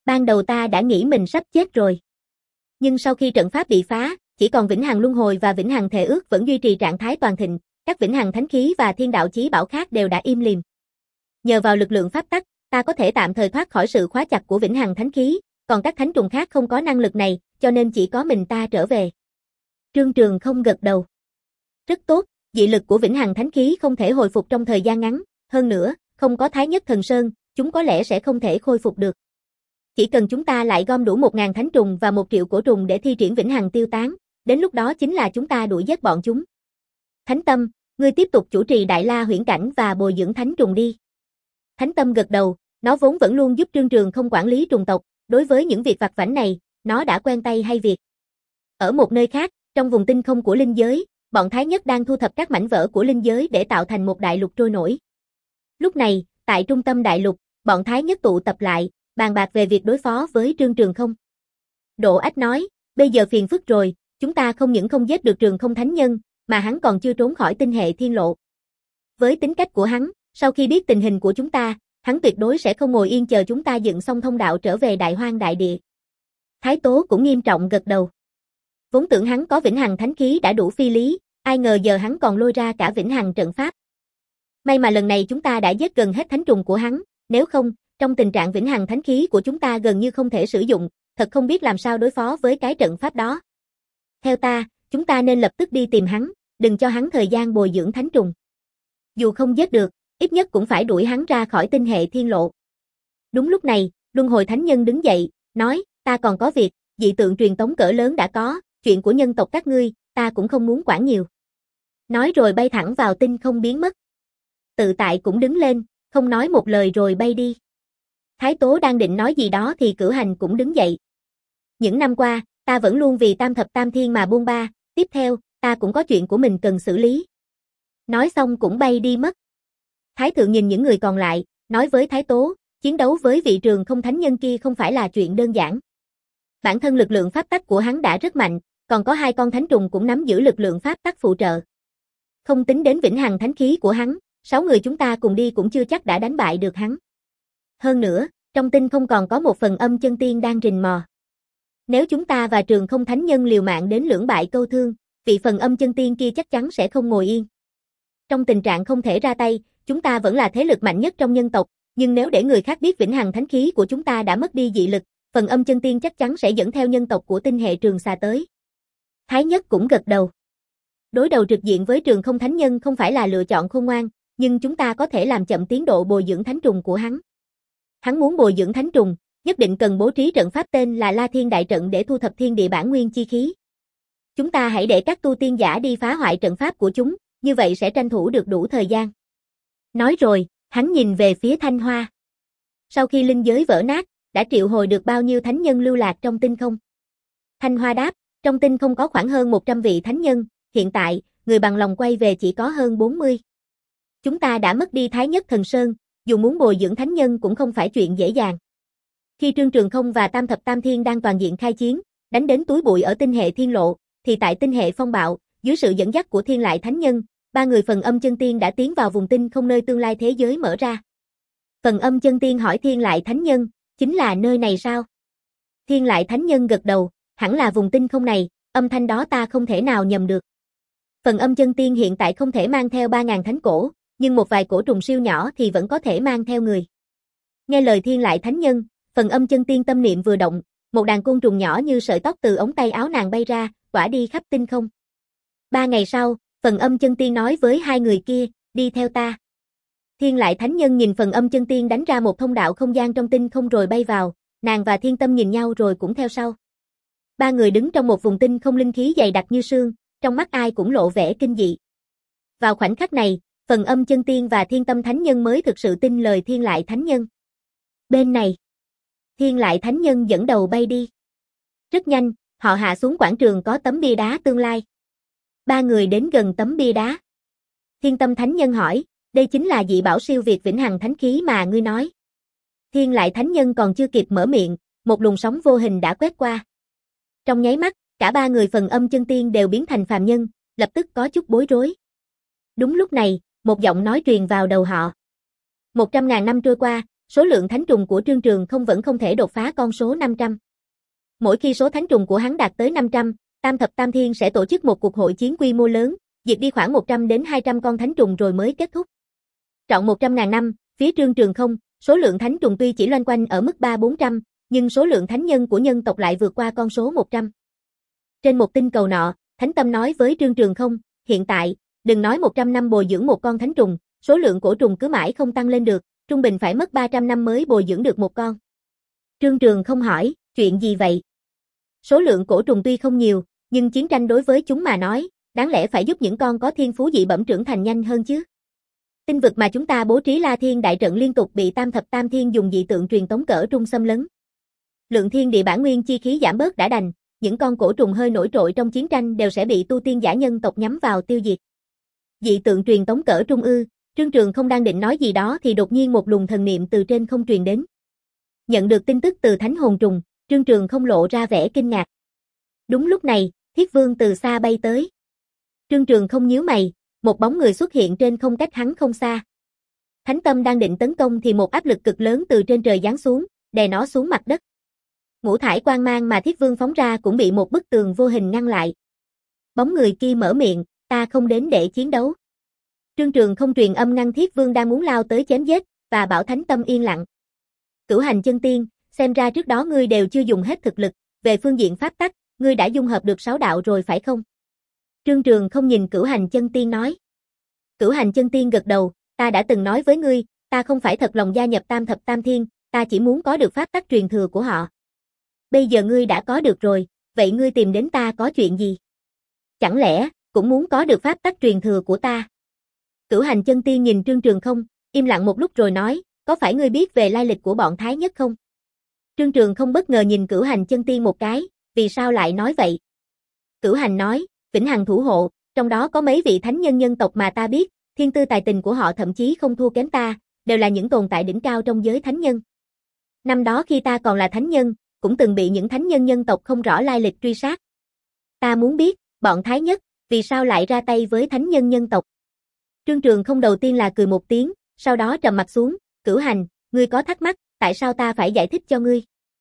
Speaker 1: Ban đầu ta đã nghĩ mình sắp chết rồi. Nhưng sau khi trận pháp bị phá, chỉ còn Vĩnh Hằng Luân Hồi và Vĩnh Hằng Thề Ước vẫn duy trì trạng thái toàn thịnh, các Vĩnh Hằng Thánh Khí và Thiên Đạo Chí Bảo khác đều đã im lìm. Nhờ vào lực lượng pháp tắc, ta có thể tạm thời thoát khỏi sự khóa chặt của Vĩnh Hằng Thánh Khí, còn các thánh trùng khác không có năng lực này, cho nên chỉ có mình ta trở về. Trương Trường không gật đầu. Rất tốt, dị lực của Vĩnh Hằng Thánh Khí không thể hồi phục trong thời gian ngắn, hơn nữa, không có Thái Nhất Thần Sơn, chúng có lẽ sẽ không thể khôi phục được. Chỉ cần chúng ta lại gom đủ một ngàn thánh trùng và một triệu cổ trùng để thi triển Vĩnh Hằng tiêu tán, đến lúc đó chính là chúng ta đuổi giết bọn chúng. Thánh Tâm, ngươi tiếp tục chủ trì Đại La huyễn cảnh và bồi dưỡng thánh trùng đi. Thánh Tâm gật đầu, nó vốn vẫn luôn giúp Trương Trường không quản lý trùng tộc, đối với những việc vặt vãnh này, nó đã quen tay hay việc. Ở một nơi khác, trong vùng tinh không của linh giới, bọn Thái Nhất đang thu thập các mảnh vỡ của linh giới để tạo thành một đại lục trôi nổi. Lúc này, tại trung tâm đại lục, bọn Thái Nhất tụ tập lại, bàn bạc về việc đối phó với Trương Trường không. Độ Ách nói, bây giờ phiền phức rồi, chúng ta không những không giết được Trường Không Thánh Nhân, mà hắn còn chưa trốn khỏi tinh hệ thiên lộ. Với tính cách của hắn, sau khi biết tình hình của chúng ta, hắn tuyệt đối sẽ không ngồi yên chờ chúng ta dựng xong thông đạo trở về Đại Hoang Đại Địa. Thái Tố cũng nghiêm trọng gật đầu. Vốn tưởng hắn có Vĩnh Hằng Thánh Khí đã đủ phi lý, ai ngờ giờ hắn còn lôi ra cả Vĩnh Hằng trận pháp. May mà lần này chúng ta đã giết gần hết thánh trùng của hắn, nếu không, trong tình trạng Vĩnh Hằng Thánh Khí của chúng ta gần như không thể sử dụng, thật không biết làm sao đối phó với cái trận pháp đó. Theo ta, chúng ta nên lập tức đi tìm hắn, đừng cho hắn thời gian bồi dưỡng thánh trùng. Dù không giết được, ít nhất cũng phải đuổi hắn ra khỏi tinh hệ thiên lộ. Đúng lúc này, Luân Hồi Thánh Nhân đứng dậy, nói, ta còn có việc, dị tượng truyền tống cỡ lớn đã có, chuyện của nhân tộc các ngươi, ta cũng không muốn quản nhiều. Nói rồi bay thẳng vào tinh không biến mất. Tự tại cũng đứng lên, không nói một lời rồi bay đi. Thái Tố đang định nói gì đó thì Cửu Hành cũng đứng dậy. Những năm qua, ta vẫn luôn vì Tam Thập Tam Thiên mà buông ba, tiếp theo, ta cũng có chuyện của mình cần xử lý. Nói xong cũng bay đi mất. Thái Thượng nhìn những người còn lại, nói với Thái Tố, chiến đấu với vị Trường Không Thánh Nhân kia không phải là chuyện đơn giản. Bản thân lực lượng pháp tắc của hắn đã rất mạnh, còn có hai con thánh trùng cũng nắm giữ lực lượng pháp tắc phụ trợ. Không tính đến Vĩnh Hằng Thánh Khí của hắn, sáu người chúng ta cùng đi cũng chưa chắc đã đánh bại được hắn. Hơn nữa, trong tinh không còn có một phần âm chân tiên đang rình mò. Nếu chúng ta và Trường Không Thánh Nhân liều mạng đến lưỡng bại câu thương, vị phần âm chân tiên kia chắc chắn sẽ không ngồi yên. Trong tình trạng không thể ra tay, chúng ta vẫn là thế lực mạnh nhất trong nhân tộc, nhưng nếu để người khác biết Vĩnh Hằng Thánh Khí của chúng ta đã mất đi dị lực, phần âm chân tiên chắc chắn sẽ dẫn theo nhân tộc của tinh hệ Trường Xà tới. Thái Nhất cũng gật đầu. Đối đầu trực diện với Trường Không Thánh Nhân không phải là lựa chọn khôn ngoan, nhưng chúng ta có thể làm chậm tiến độ bồi dưỡng thánh trùng của hắn. Hắn muốn bồi dưỡng thánh trùng, nhất định cần bố trí trận pháp tên là La Thiên Đại Trận để thu thập thiên địa bản nguyên chi khí. Chúng ta hãy để các tu tiên giả đi phá hoại trận pháp của chúng, như vậy sẽ tranh thủ được đủ thời gian. Nói rồi, hắn nhìn về phía Thanh Hoa. Sau khi linh giới vỡ nát, đã triệu hồi được bao nhiêu thánh nhân lưu lạc trong tinh không? Thanh Hoa đáp, trong tinh không có khoảng hơn một trăm vị thánh nhân, hiện tại, người bằng lòng quay về chỉ có hơn bốn mươi. Chúng ta đã mất đi Thái Nhất Thần Sơn, dù muốn bồi dưỡng thánh nhân cũng không phải chuyện dễ dàng. Khi Trương Trường Không và Tam Thập Tam Thiên đang toàn diện khai chiến, đánh đến túi bụi ở tinh hệ thiên lộ, thì tại tinh hệ phong bạo, dưới sự dẫn dắt của Thiên Lại Thánh Nhân, ba người phần âm chân tiên đã tiến vào vùng tinh không nơi tương lai thế giới mở ra. Phần âm chân tiên hỏi Thiên Lại Thánh Nhân, chính là nơi này sao? Thiên Lại Thánh Nhân gật đầu, hẳn là vùng tinh không này, âm thanh đó ta không thể nào nhầm được. Phần âm chân tiên hiện tại không thể mang theo ba ngàn thánh cổ, nhưng một vài cổ trùng siêu nhỏ thì vẫn có thể mang theo người. Nghe lời Thiên Lại Thánh Nhân, phần âm chân tiên tâm niệm vừa động, một đàn côn trùng nhỏ như sợi tóc từ ống tay áo nàng bay ra, tỏa đi khắp tinh không. Ba ngày sau, phần âm chân tiên nói với hai người kia, đi theo ta. Thiên Lại Thánh Nhân nhìn phần âm chân tiên đánh ra một thông đạo không gian trong tinh không rồi bay vào, nàng và Thiên Tâm nhìn nhau rồi cũng theo sau. Ba người đứng trong một vùng tinh không linh khí dày đặc như sương, trong mắt ai cũng lộ vẻ kinh dị. Vào khoảnh khắc này, phần âm chân tiên và Thiên Tâm Thánh Nhân mới thực sự tin lời Thiên Lại Thánh Nhân. Bên này, Thiên Lại Thánh Nhân dẫn đầu bay đi. Rất nhanh, họ hạ xuống quảng trường có tấm bia đá tương lai. Ba người đến gần tấm bia đá. Thiên Tâm Thánh Nhân hỏi, đây chính là dị bảo siêu việt Vĩnh Hằng Thánh Khí mà ngươi nói. Thiên Lại Thánh Nhân còn chưa kịp mở miệng, một luồng sóng vô hình đã quét qua. Trong nháy mắt, cả ba người phần âm chân tiên đều biến thành phàm nhân, lập tức có chút bối rối. Đúng lúc này, một giọng nói truyền vào đầu họ. Một trăm ngàn năm trôi qua, số lượng thánh trùng của Trương Trường không vẫn không thể đột phá con số năm trăm. Mỗi khi số thánh trùng của hắn đạt tới năm trăm, Tam Thập Tam Thiên sẽ tổ chức một cuộc hội chiến quy mô lớn, diệt đi khoảng một trăm đến hai trăm con thánh trùng rồi mới kết thúc. Trọn một trăm ngàn năm, phía Trương Trường không, số lượng thánh trùng tuy chỉ loanh quanh ở mức ba bốn trăm, nhưng số lượng thánh nhân của nhân tộc lại vượt qua con số một trăm. Trên một tinh cầu nọ, Thánh Tâm nói với Trương Trường không, hiện tại, đừng nói một trăm năm bồi dưỡng một con thánh trùng, số lượng cổ trùng cứ mãi không tăng lên được, trung bình phải mất ba trăm năm mới bồi dưỡng được một con. Trương Trường không hỏi, chuyện gì vậy? Số lượng cổ trùng tuy không nhiều, nhưng chiến tranh đối với chúng mà nói, đáng lẽ phải giúp những con có thiên phú dị bẩm trưởng thành nhanh hơn chứ. Tinh vực mà chúng ta bố trí La Thiên đại trận liên tục bị Tam Thập Tam Thiên dùng dị tượng truyền tống cỡ trung xâm lấn. Lượng thiên địa bản nguyên chi khí giảm bớt đã đành, những con cổ trùng hơi nổi trội trong chiến tranh đều sẽ bị tu tiên giả nhân tộc nhắm vào tiêu diệt. Dị tượng truyền tống cỡ trung ư? Trương Trường không đang định nói gì đó thì đột nhiên một luồng thần niệm từ trên không truyền đến. Nhận được tin tức từ thánh hồn trùng, Trương Trường không lộ ra vẻ kinh ngạc. Đúng lúc này, Thiết Vương từ xa bay tới. Trương Trường không nhíu mày, một bóng người xuất hiện trên không cách hắn không xa. Thánh Tâm đang định tấn công thì một áp lực cực lớn từ trên trời giáng xuống, đè nó xuống mặt đất. Ngũ thải quang mang mà Thiết Vương phóng ra cũng bị một bức tường vô hình ngăn lại. Bóng người kia mở miệng, ta không đến để chiến đấu. Trương Trường không truyền âm ngăn Thiết Vương đang muốn lao tới chém giết, và bảo Thánh Tâm yên lặng. Cửu Hành Chân Tiên, xem ra trước đó ngươi đều chưa dùng hết thực lực, về phương diện pháp tắc, ngươi đã dung hợp được sáu đạo rồi phải không? Trương Trường không nhìn Cửu Hành Chân Tiên nói. Cửu Hành Chân Tiên gật đầu, ta đã từng nói với ngươi, ta không phải thật lòng gia nhập Tam Thập Tam Thiên, ta chỉ muốn có được pháp tắc truyền thừa của họ. Bây giờ ngươi đã có được rồi, vậy ngươi tìm đến ta có chuyện gì? Chẳng lẽ, cũng muốn có được pháp tắc truyền thừa của ta? Cửu Hành Chân Tiên nhìn Trương Trường không, im lặng một lúc rồi nói, có phải ngươi biết về lai lịch của bọn Thái Nhất không? Trương Trường không bất ngờ nhìn Cửu Hành Chân Tiên một cái, vì sao lại nói vậy? Cửu Hành nói, vĩnh hằng thủ hộ, trong đó có mấy vị thánh nhân nhân tộc mà ta biết, thiên tư tài tình của họ thậm chí không thua kém ta, đều là những tồn tại đỉnh cao trong giới thánh nhân. Năm đó khi ta còn là thánh nhân, cũng từng bị những thánh nhân nhân tộc không rõ lai lịch truy sát. Ta muốn biết, bọn Thái Nhất, vì sao lại ra tay với thánh nhân nhân tộc? Trương Trường không đầu tiên là cười một tiếng, sau đó trầm mặt xuống, Cửu Hành, ngươi có thắc mắc, tại sao ta phải giải thích cho ngươi?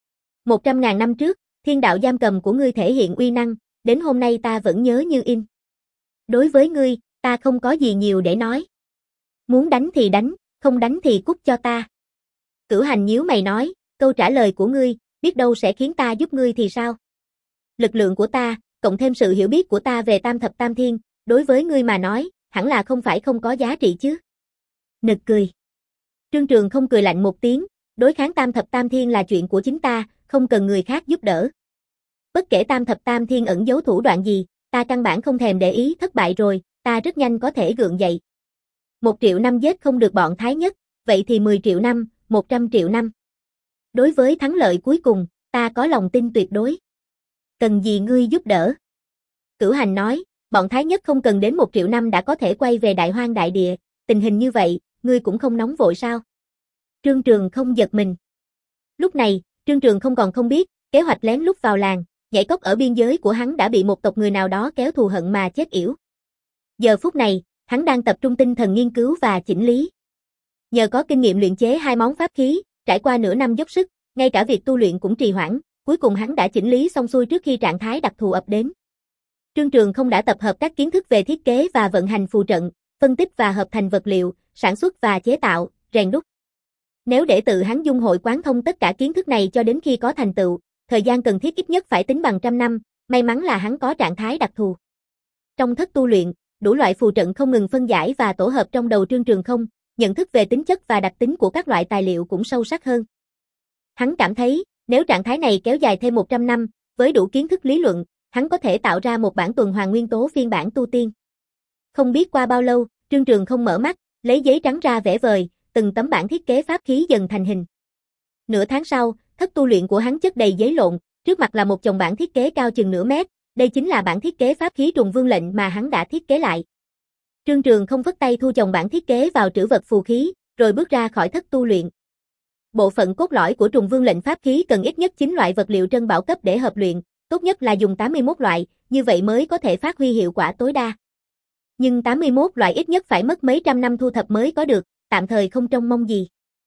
Speaker 1: Một trăm ngàn năm trước, thiên đạo giam cầm của ngươi thể hiện uy năng, đến hôm nay ta vẫn nhớ như in. Đối với ngươi, ta không có gì nhiều để nói. Muốn đánh thì đánh, không đánh thì cút cho ta. Cửu Hành nhíu mày nói, câu trả lời của ngươi, biết đâu sẽ khiến ta giúp ngươi thì sao? Lực lượng của ta, cộng thêm sự hiểu biết của ta về Tam Thập Tam Thiên, đối với ngươi mà nói, hẳn là không phải không có giá trị chứ. Nực cười. Trương Trường không cười lạnh một tiếng, đối kháng Tam Thập Tam Thiên là chuyện của chính ta, không cần người khác giúp đỡ. Bất kể Tam Thập Tam Thiên ẩn giấu thủ đoạn gì, ta căn bản không thèm để ý, thất bại rồi, ta rất nhanh có thể gượng dậy. Một triệu năm giết không được bọn Thái Nhất, vậy thì mười triệu năm, một trăm triệu năm. Đối với thắng lợi cuối cùng, ta có lòng tin tuyệt đối. Cần gì ngươi giúp đỡ? Cửu Hành nói, bọn Thái Nhất không cần đến một triệu năm đã có thể quay về Đại Hoang đại địa, tình hình như vậy, ngươi cũng không nóng vội sao? Trương Trường không giật mình. Lúc này, Trương Trường không còn không biết, kế hoạch lén lút vào làng, nhảy cốc ở biên giới của hắn đã bị một tộc người nào đó kéo thù hận mà chết yểu. Giờ phút này, hắn đang tập trung tinh thần nghiên cứu và chỉnh lý. Nhờ có kinh nghiệm luyện chế hai món pháp khí, trải qua nửa năm dốc sức, ngay cả việc tu luyện cũng trì hoãn, cuối cùng hắn đã chỉnh lý xong xuôi trước khi trạng thái đặc thù ập đến. Trương Trường không đã tập hợp các kiến thức về thiết kế và vận hành phù trận, phân tích và hợp thành vật liệu, sản xuất và chế tạo, rèn đúc. Nếu để tự hắn dung hội quán thông tất cả kiến thức này cho đến khi có thành tựu, thời gian cần thiết ít nhất phải tính bằng trăm năm, may mắn là hắn có trạng thái đặc thù. Trong thất tu luyện, đủ loại phù trận không ngừng phân giải và tổ hợp trong đầu Trương Trường không, nhận thức về tính chất và đặc tính của các loại tài liệu cũng sâu sắc hơn. Hắn cảm thấy, nếu trạng thái này kéo dài thêm một trăm năm, với đủ kiến thức lý luận, hắn có thể tạo ra một bản tuần hoàn nguyên tố phiên bản tu tiên. Không biết qua bao lâu, Trương Trường không mở mắt, lấy giấy trắng ra vẽ vời, từng tấm bản thiết kế pháp khí dần thành hình. Nửa tháng sau, thất tu luyện của hắn chất đầy giấy lộn, trước mặt là một chồng bản thiết kế cao chừng nửa mét, đây chính là bản thiết kế pháp khí Trùng Vương lệnh mà hắn đã thiết kế lại. Trương Trường không vất tay thu chồng bản thiết kế vào trữ vật phù khí, rồi bước ra khỏi thất tu luyện. Bộ phận cốt lõi của Trùng Vương lệnh pháp khí cần ít nhất chín loại vật liệu trân bảo cấp để hợp luyện, tốt nhất là dùng tám mươi mốt loại, như vậy mới có thể phát huy hiệu quả tối đa. Nhưng tám mươi mốt loại ít nhất phải mất mấy trăm năm thu thập mới có được, tạm thời không trông mong gì.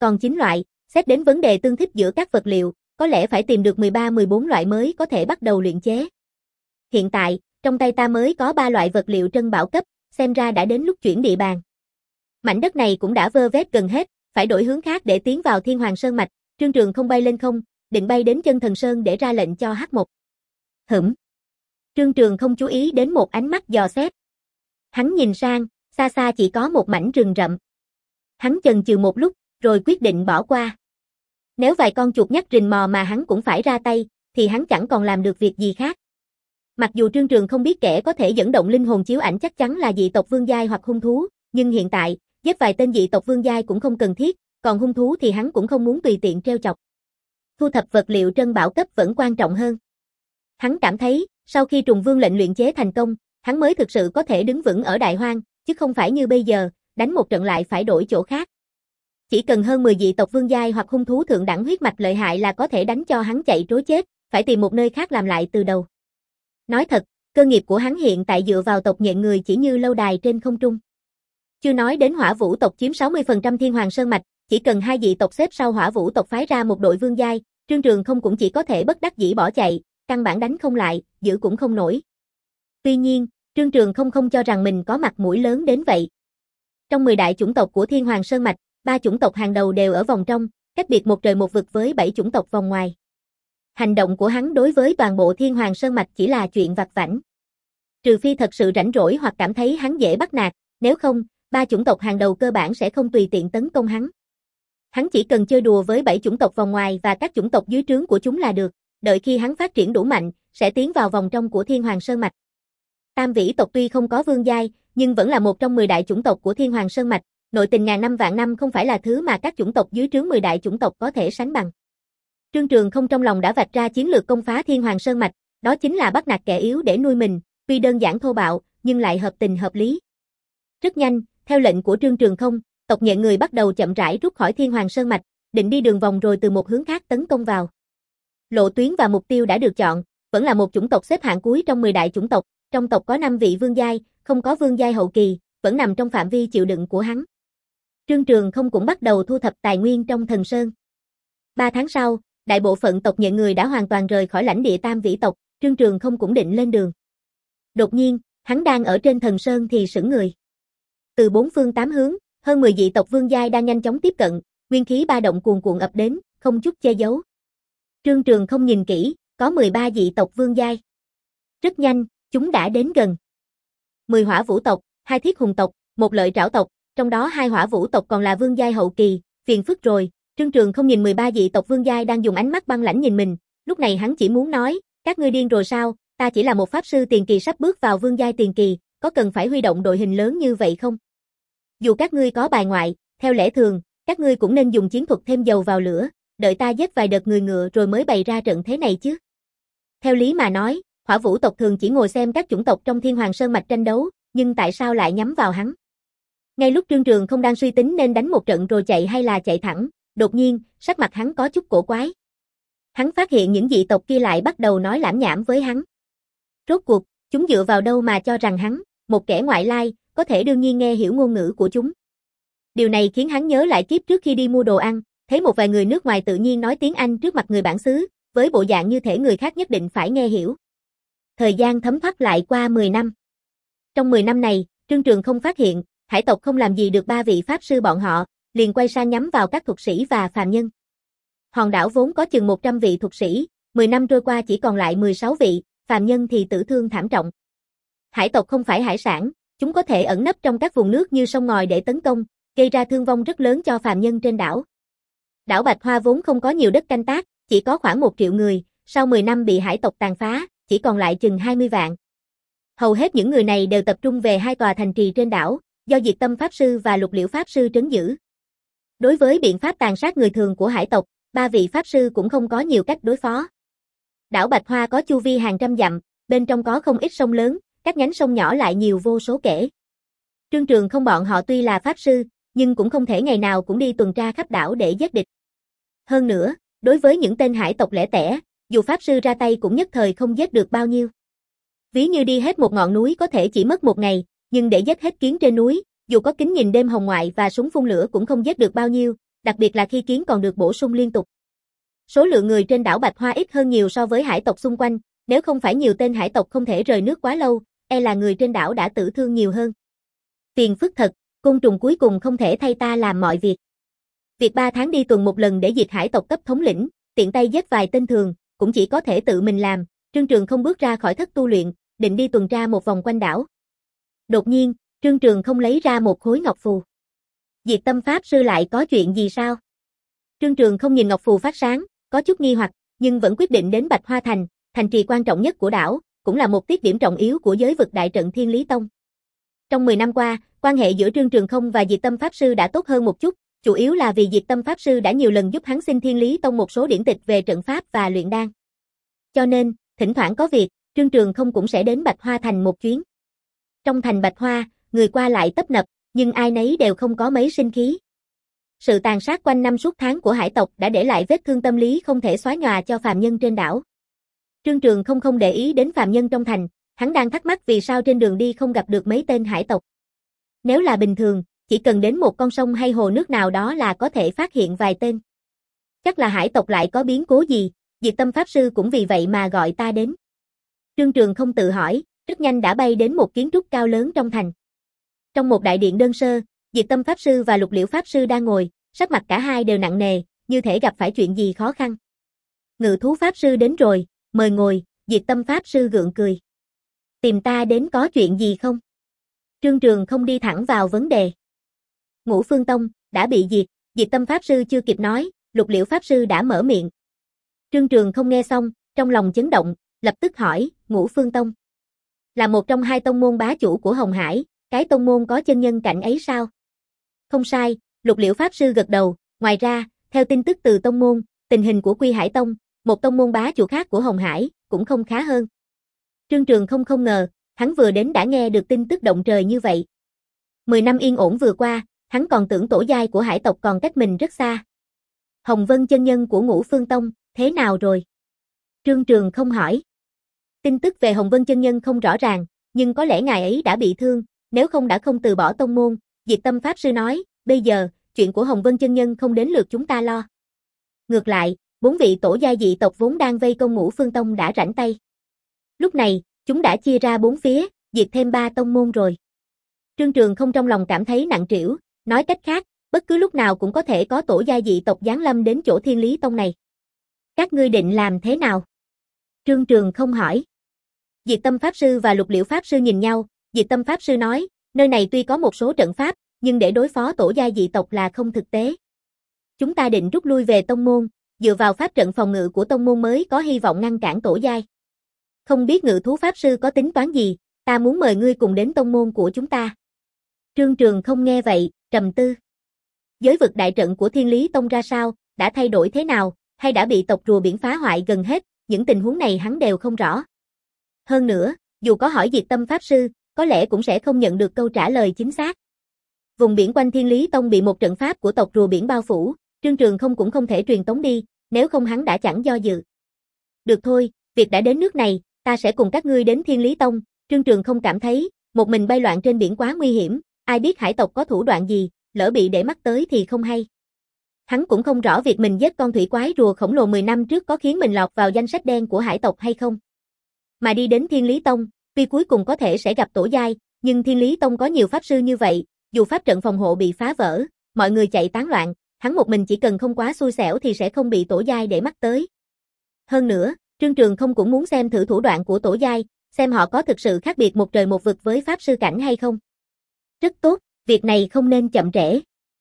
Speaker 1: Còn chín loại, xét đến vấn đề tương thích giữa các vật liệu, có lẽ phải tìm được mười ba mười bốn loại mới có thể bắt đầu luyện chế. Hiện tại, trong tay ta mới có ba loại vật liệu trân bảo cấp, xem ra đã đến lúc chuyển địa bàn. Mảnh đất này cũng đã vơ vét gần hết, phải đổi hướng khác để tiến vào Thiên Hoàng Sơn mạch. Trương Trường không bay lên không, định bay đến Chân Thần Sơn để ra lệnh cho Hắc Mộc. Hửm. Trương Trường không chú ý đến một ánh mắt dò xét. Hắn nhìn sang, xa xa chỉ có một mảnh rừng rậm. Hắn chần chừ một lúc, rồi quyết định bỏ qua. Nếu vài con chuột nhắt rình mò mà hắn cũng phải ra tay, thì hắn chẳng còn làm được việc gì khác. Mặc dù Trương Trường không biết kẻ có thể dẫn động linh hồn chiếu ảnh chắc chắn là dị tộc vương giai hoặc hung thú, nhưng hiện tại, giết vài tên dị tộc vương giai cũng không cần thiết, còn hung thú thì hắn cũng không muốn tùy tiện trêu chọc. Thu thập vật liệu trân bảo cấp vẫn quan trọng hơn. Hắn cảm thấy, sau khi trùng vương lệnh luyện chế thành công, hắn mới thực sự có thể đứng vững ở Đại Hoang, chứ không phải như bây giờ, đánh một trận lại phải đổi chỗ khác. Chỉ cần hơn mười dị tộc vương giai hoặc hung thú thượng đẳng huyết mạch lợi hại là có thể đánh cho hắn chạy trối chết, phải tìm một nơi khác làm lại từ đầu. Nói thật, cơ nghiệp của hắn hiện tại dựa vào tộc nhện người chỉ như lâu đài trên không trung. Chưa nói đến Hỏa Vũ tộc chiếm sáu mươi phần trăm Thiên Hoàng Sơn mạch, chỉ cần hai dị tộc xếp sau Hỏa Vũ tộc phái ra một đội vương giai, Trương Trường không cũng chỉ có thể bất đắc dĩ bỏ chạy, căn bản đánh không lại, giữ cũng không nổi. Tuy nhiên, Trương Trường không không cho rằng mình có mặt mũi lớn đến vậy. Trong mười đại chủng tộc của Thiên Hoàng Sơn mạch, ba chủng tộc hàng đầu đều ở vòng trong, cách biệt một trời một vực với bảy chủng tộc vòng ngoài. Hành động của hắn đối với toàn bộ Thiên Hoàng Sơn mạch chỉ là chuyện vặt vãnh. Trừ phi thật sự rảnh rỗi hoặc cảm thấy hắn dễ bắt nạt, nếu không, ba chủng tộc hàng đầu cơ bản sẽ không tùy tiện tấn công hắn. Hắn chỉ cần chơi đùa với bảy chủng tộc vòng ngoài và các chủng tộc dưới trướng của chúng là được, đợi khi hắn phát triển đủ mạnh, sẽ tiến vào vòng trong của Thiên Hoàng Sơn mạch. Tam Vĩ tộc tuy không có vương giai, nhưng vẫn là một trong mười đại chủng tộc của Thiên Hoàng Sơn mạch, nội tình ngàn năm vạn năm không phải là thứ mà các chủng tộc dưới trướng mười đại chủng tộc có thể sánh bằng. Trương Trường không trong lòng đã vạch ra chiến lược công phá Thiên Hoàng Sơn mạch, đó chính là bắt nạt kẻ yếu để nuôi mình, tuy đơn giản thô bạo, nhưng lại hợp tình hợp lý. Rất nhanh, theo lệnh của Trương Trường không, tộc nhện người bắt đầu chậm rãi rút khỏi Thiên Hoàng Sơn mạch, định đi đường vòng rồi từ một hướng khác tấn công vào. Lộ tuyến và mục tiêu đã được chọn, vẫn là một chủng tộc xếp hạng cuối trong mười đại chủng tộc, trong tộc có năm vị vương giai, không có vương giai hậu kỳ, vẫn nằm trong phạm vi chịu đựng của hắn. Trương Trường không cũng bắt đầu thu thập tài nguyên trong Thần Sơn. Ba tháng sau, đại bộ phận tộc nhện người đã hoàn toàn rời khỏi lãnh địa Tam Vĩ tộc, Trương Trường không cũng định lên đường. Đột nhiên, hắn đang ở trên Thần Sơn thì sững người. Từ bốn phương tám hướng, hơn mười dị tộc vương giai đang nhanh chóng tiếp cận, nguyên khí ba động cuồn cuộn ập đến, không chút che giấu. Trương Trường không nhìn kỹ, có mười ba dị tộc vương giai. Rất nhanh, chúng đã đến gần. mười hỏa vũ tộc, hai thiết hùng tộc, một lợi trảo tộc, trong đó hai hỏa vũ tộc còn là vương giai hậu kỳ, phiền phức rồi. Trương Trường không nhìn mười ba dị tộc vương giai đang dùng ánh mắt băng lãnh nhìn mình, lúc này hắn chỉ muốn nói, các ngươi điên rồi sao, ta chỉ là một pháp sư tiền kỳ sắp bước vào vương giai tiền kỳ, có cần phải huy động đội hình lớn như vậy không? Dù các ngươi có bài ngoại, theo lẽ thường, các ngươi cũng nên dùng chiến thuật thêm dầu vào lửa, đợi ta giết vài đợt người ngựa rồi mới bày ra trận thế này chứ. Theo lý mà nói, hỏa vũ tộc thường chỉ ngồi xem các chủng tộc trong Thiên Hoàng Sơn mạch tranh đấu, nhưng tại sao lại nhắm vào hắn? Ngay lúc Trương Trường không đang suy tính nên đánh một trận rồi chạy hay là chạy thẳng, đột nhiên, sắc mặt hắn có chút cổ quái. Hắn phát hiện những dị tộc kia lại bắt đầu nói lảm nhảm với hắn. Rốt cuộc, chúng dựa vào đâu mà cho rằng hắn, một kẻ ngoại lai, có thể đương nhiên nghe hiểu ngôn ngữ của chúng. Điều này khiến hắn nhớ lại kiếp trước khi đi mua đồ ăn, thấy một vài người nước ngoài tự nhiên nói tiếng Anh trước mặt người bản xứ, với bộ dạng như thể người khác nhất định phải nghe hiểu. Thời gian thấm thoát lại qua mười năm. Trong mười năm này, Trương Trường không phát hiện, hải tộc không làm gì được ba vị pháp sư bọn họ, liền quay sang nhắm vào các thuật sĩ và phàm nhân. Hòn đảo vốn có chừng một trăm vị thuật sĩ, mười năm trôi qua chỉ còn lại mười sáu vị, phàm nhân thì tử thương thảm trọng. Hải tộc không phải hải sản, chúng có thể ẩn nấp trong các vùng nước như sông ngòi để tấn công, gây ra thương vong rất lớn cho phàm nhân trên đảo. Đảo Bạch Hoa vốn không có nhiều đất canh tác, chỉ có khoảng một triệu người, sau mười năm bị hải tộc tàn phá, chỉ còn lại chừng hai mươi vạn. Hầu hết những người này đều tập trung về hai tòa thành trì trên đảo, do Diệt Tâm Pháp Sư và Lục Liễu Pháp Sư trấn giữ. Đối với biện pháp tàn sát người thường của hải tộc, ba vị Pháp Sư cũng không có nhiều cách đối phó. Đảo Bạch Hoa có chu vi hàng trăm dặm, bên trong có không ít sông lớn, các nhánh sông nhỏ lại nhiều vô số kể. Trương Trường không bọn họ tuy là Pháp Sư, nhưng cũng không thể ngày nào cũng đi tuần tra khắp đảo để giết địch. Hơn nữa, đối với những tên hải tộc lẻ tẻ, dù Pháp Sư ra tay cũng nhất thời không giết được bao nhiêu. Ví như đi hết một ngọn núi có thể chỉ mất một ngày, nhưng để giết hết kiến trên núi, dù có kính nhìn đêm hồng ngoại và súng phun lửa cũng không giết được bao nhiêu, Đặc biệt là khi kiến còn được bổ sung liên tục. Số lượng người trên đảo Bạch Hoa ít hơn nhiều so với hải tộc xung quanh, nếu không phải nhiều tên hải tộc không thể rời nước quá lâu, e là người trên đảo đã tử thương nhiều hơn. Phiền phức thật, côn trùng cuối cùng không thể thay ta làm mọi việc. Việc ba tháng đi tuần một lần để diệt hải tộc cấp thống lĩnh, tiện tay giết vài tên thường, cũng chỉ có thể tự mình làm. Trương Trường không bước ra khỏi thất tu luyện, định đi tuần tra một vòng quanh đảo. Đột nhiên, Trương Trường không lấy ra một khối ngọc phù. Diệt Tâm Pháp Sư lại có chuyện gì sao? Trương Trường không nhìn ngọc phù phát sáng, có chút nghi hoặc, nhưng vẫn quyết định đến Bạch Hoa Thành, thành trì quan trọng nhất của đảo, cũng là một tiết điểm trọng yếu của giới vực đại trận Thiên Lý Tông. Trong mười năm qua, quan hệ giữa Trương Trường không và Diệt Tâm Pháp Sư đã tốt hơn một chút, chủ yếu là vì Diệt Tâm Pháp Sư đã nhiều lần giúp hắn xin Thiên Lý Tông một số điển tịch về trận pháp và luyện đan. Cho nên, thỉnh thoảng có việc, Trương Trường không cũng sẽ đến Bạch Hoa Thành một chuyến. Trong thành Bạch Hoa, người qua lại tấp nập, nhưng ai nấy đều không có mấy sinh khí. Sự tàn sát quanh năm suốt tháng của hải tộc đã để lại vết thương tâm lý không thể xóa nhòa cho phàm nhân trên đảo. Trương Trường không không để ý đến phàm nhân trong thành, hắn đang thắc mắc vì sao trên đường đi không gặp được mấy tên hải tộc. Nếu là bình thường, chỉ cần đến một con sông hay hồ nước nào đó là có thể phát hiện vài tên. Chắc là hải tộc lại có biến cố gì, Diệt Tâm Pháp Sư cũng vì vậy mà gọi ta đến. Trương Trường không tự hỏi, rất nhanh đã bay đến một kiến trúc cao lớn trong thành. Trong một đại điện đơn sơ, Diệt Tâm Pháp Sư và Lục Liễu Pháp Sư đang ngồi, sắc mặt cả hai đều nặng nề, như thể gặp phải chuyện gì khó khăn. Ngự thú Pháp Sư đến rồi, mời ngồi, Diệt Tâm Pháp Sư gượng cười. Tìm ta đến có chuyện gì không? Trương Trường không đi thẳng vào vấn đề. Ngũ Phương Tông, đã bị diệt, Diệt Tâm Pháp Sư chưa kịp nói, Lục Liễu Pháp Sư đã mở miệng. Trương Trường không nghe xong, trong lòng chấn động, lập tức hỏi, Ngũ Phương Tông là một trong hai tông môn bá chủ của Hồng Hải, cái tông môn có chân nhân cảnh ấy sao? Không sai, Lục Liễu Pháp Sư gật đầu, ngoài ra, theo tin tức từ tông môn, tình hình của Quy Hải Tông, một tông môn bá chủ khác của Hồng Hải, cũng không khá hơn. Trương Trường không không ngờ, hắn vừa đến đã nghe được tin tức động trời như vậy. Mười năm yên ổn vừa qua, hắn còn tưởng tổ giai của hải tộc còn cách mình rất xa. Hồng Vân chân nhân của Ngũ Phương Tông, thế nào rồi? Trương Trường không hỏi. Tin tức về Hồng Vân chân nhân không rõ ràng, nhưng có lẽ ngài ấy đã bị thương, nếu không đã không từ bỏ tông môn. Diệt Tâm Pháp Sư nói, bây giờ, chuyện của Hồng Vân chân nhân không đến lượt chúng ta lo. Ngược lại, bốn vị tổ giai dị tộc vốn đang vây công Ngũ Phương Tông đã rảnh tay. Lúc này, chúng đã chia ra bốn phía, diệt thêm ba tông môn rồi. Trương Trường không trong lòng cảm thấy nặng trĩu, nói cách khác, bất cứ lúc nào cũng có thể có tổ giai dị tộc giáng lâm đến chỗ Thiên Lý Tông này. Các ngươi định làm thế nào? Trương Trường không hỏi. Diệt Tâm Pháp Sư và Lục Liễu Pháp Sư nhìn nhau, Diệt Tâm Pháp Sư nói, nơi này tuy có một số trận pháp, nhưng để đối phó tổ giai dị tộc là không thực tế. Chúng ta định rút lui về tông môn, dựa vào pháp trận phòng ngự của tông môn mới có hy vọng ngăn cản tổ giai. Không biết Ngự thú Pháp Sư có tính toán gì, ta muốn mời ngươi cùng đến tông môn của chúng ta. Trương Trường không nghe vậy, trầm tư. Giới vực đại trận của Thiên Lý Tông ra sao, đã thay đổi thế nào, hay đã bị tộc rùa biển phá hoại gần hết, những tình huống này hắn đều không rõ. Hơn nữa, dù có hỏi Diệt Tâm Pháp Sư, có lẽ cũng sẽ không nhận được câu trả lời chính xác. Vùng biển quanh Thiên Lý Tông bị một trận pháp của tộc rùa biển bao phủ, Trương Trường không cũng không thể truyền tống đi, nếu không hắn đã chẳng do dự. Được thôi, việc đã đến nước này, ta sẽ cùng các ngươi đến Thiên Lý Tông. Trương Trường không cảm thấy, một mình bay loạn trên biển quá nguy hiểm, ai biết hải tộc có thủ đoạn gì, lỡ bị để mắt tới thì không hay. Hắn cũng không rõ việc mình giết con thủy quái rùa khổng lồ mười năm trước có khiến mình lọt vào danh sách đen của hải tộc hay không. Mà đi đến Thiên Lý Tông, tuy cuối cùng có thể sẽ gặp tổ giai, nhưng Thiên Lý Tông có nhiều pháp sư như vậy, dù pháp trận phòng hộ bị phá vỡ, mọi người chạy tán loạn, hắn một mình chỉ cần không quá xui xẻo thì sẽ không bị tổ giai để mắt tới. Hơn nữa, Trương Trường không cũng muốn xem thử thủ đoạn của tổ giai, xem họ có thực sự khác biệt một trời một vực với pháp sư cảnh hay không. Rất tốt, việc này không nên chậm trễ.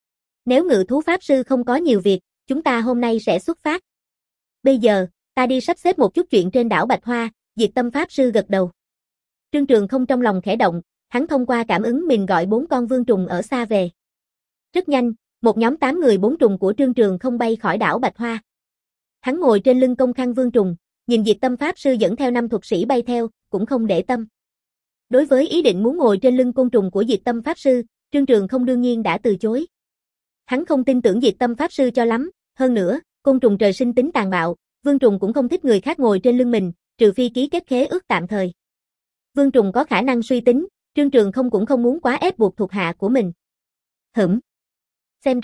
Speaker 1: Nếu Ngự thú Pháp Sư không có nhiều việc, chúng ta hôm nay sẽ xuất phát. Bây giờ, ta đi sắp xếp một chút chuyện trên đảo Bạch Hoa. Diệt Tâm Pháp Sư gật đầu. Trương Trường không trong lòng khẽ động, hắn thông qua cảm ứng mình gọi bốn con vương trùng ở xa về. Rất nhanh, một nhóm tám người bốn trùng của Trương Trường không bay khỏi đảo Bạch Hoa. Hắn ngồi trên lưng công khăn vương trùng, nhìn Diệt Tâm Pháp Sư dẫn theo năm thuật sĩ bay theo, cũng không để tâm. Đối với ý định muốn ngồi trên lưng côn trùng của Diệt Tâm Pháp Sư, Trương Trường không đương nhiên đã từ chối. Hắn không tin tưởng Diệt Tâm Pháp Sư cho lắm, hơn nữa, côn trùng trời sinh tính tàn bạo, vương trùng cũng không thích người khác ngồi trên lưng mình, trừ phi ký kết khế ước tạm thời. Vương trùng có khả năng suy tính, Trương Trường không cũng không muốn quá ép buộc thuộc hạ của mình. Hửm. Xem ra,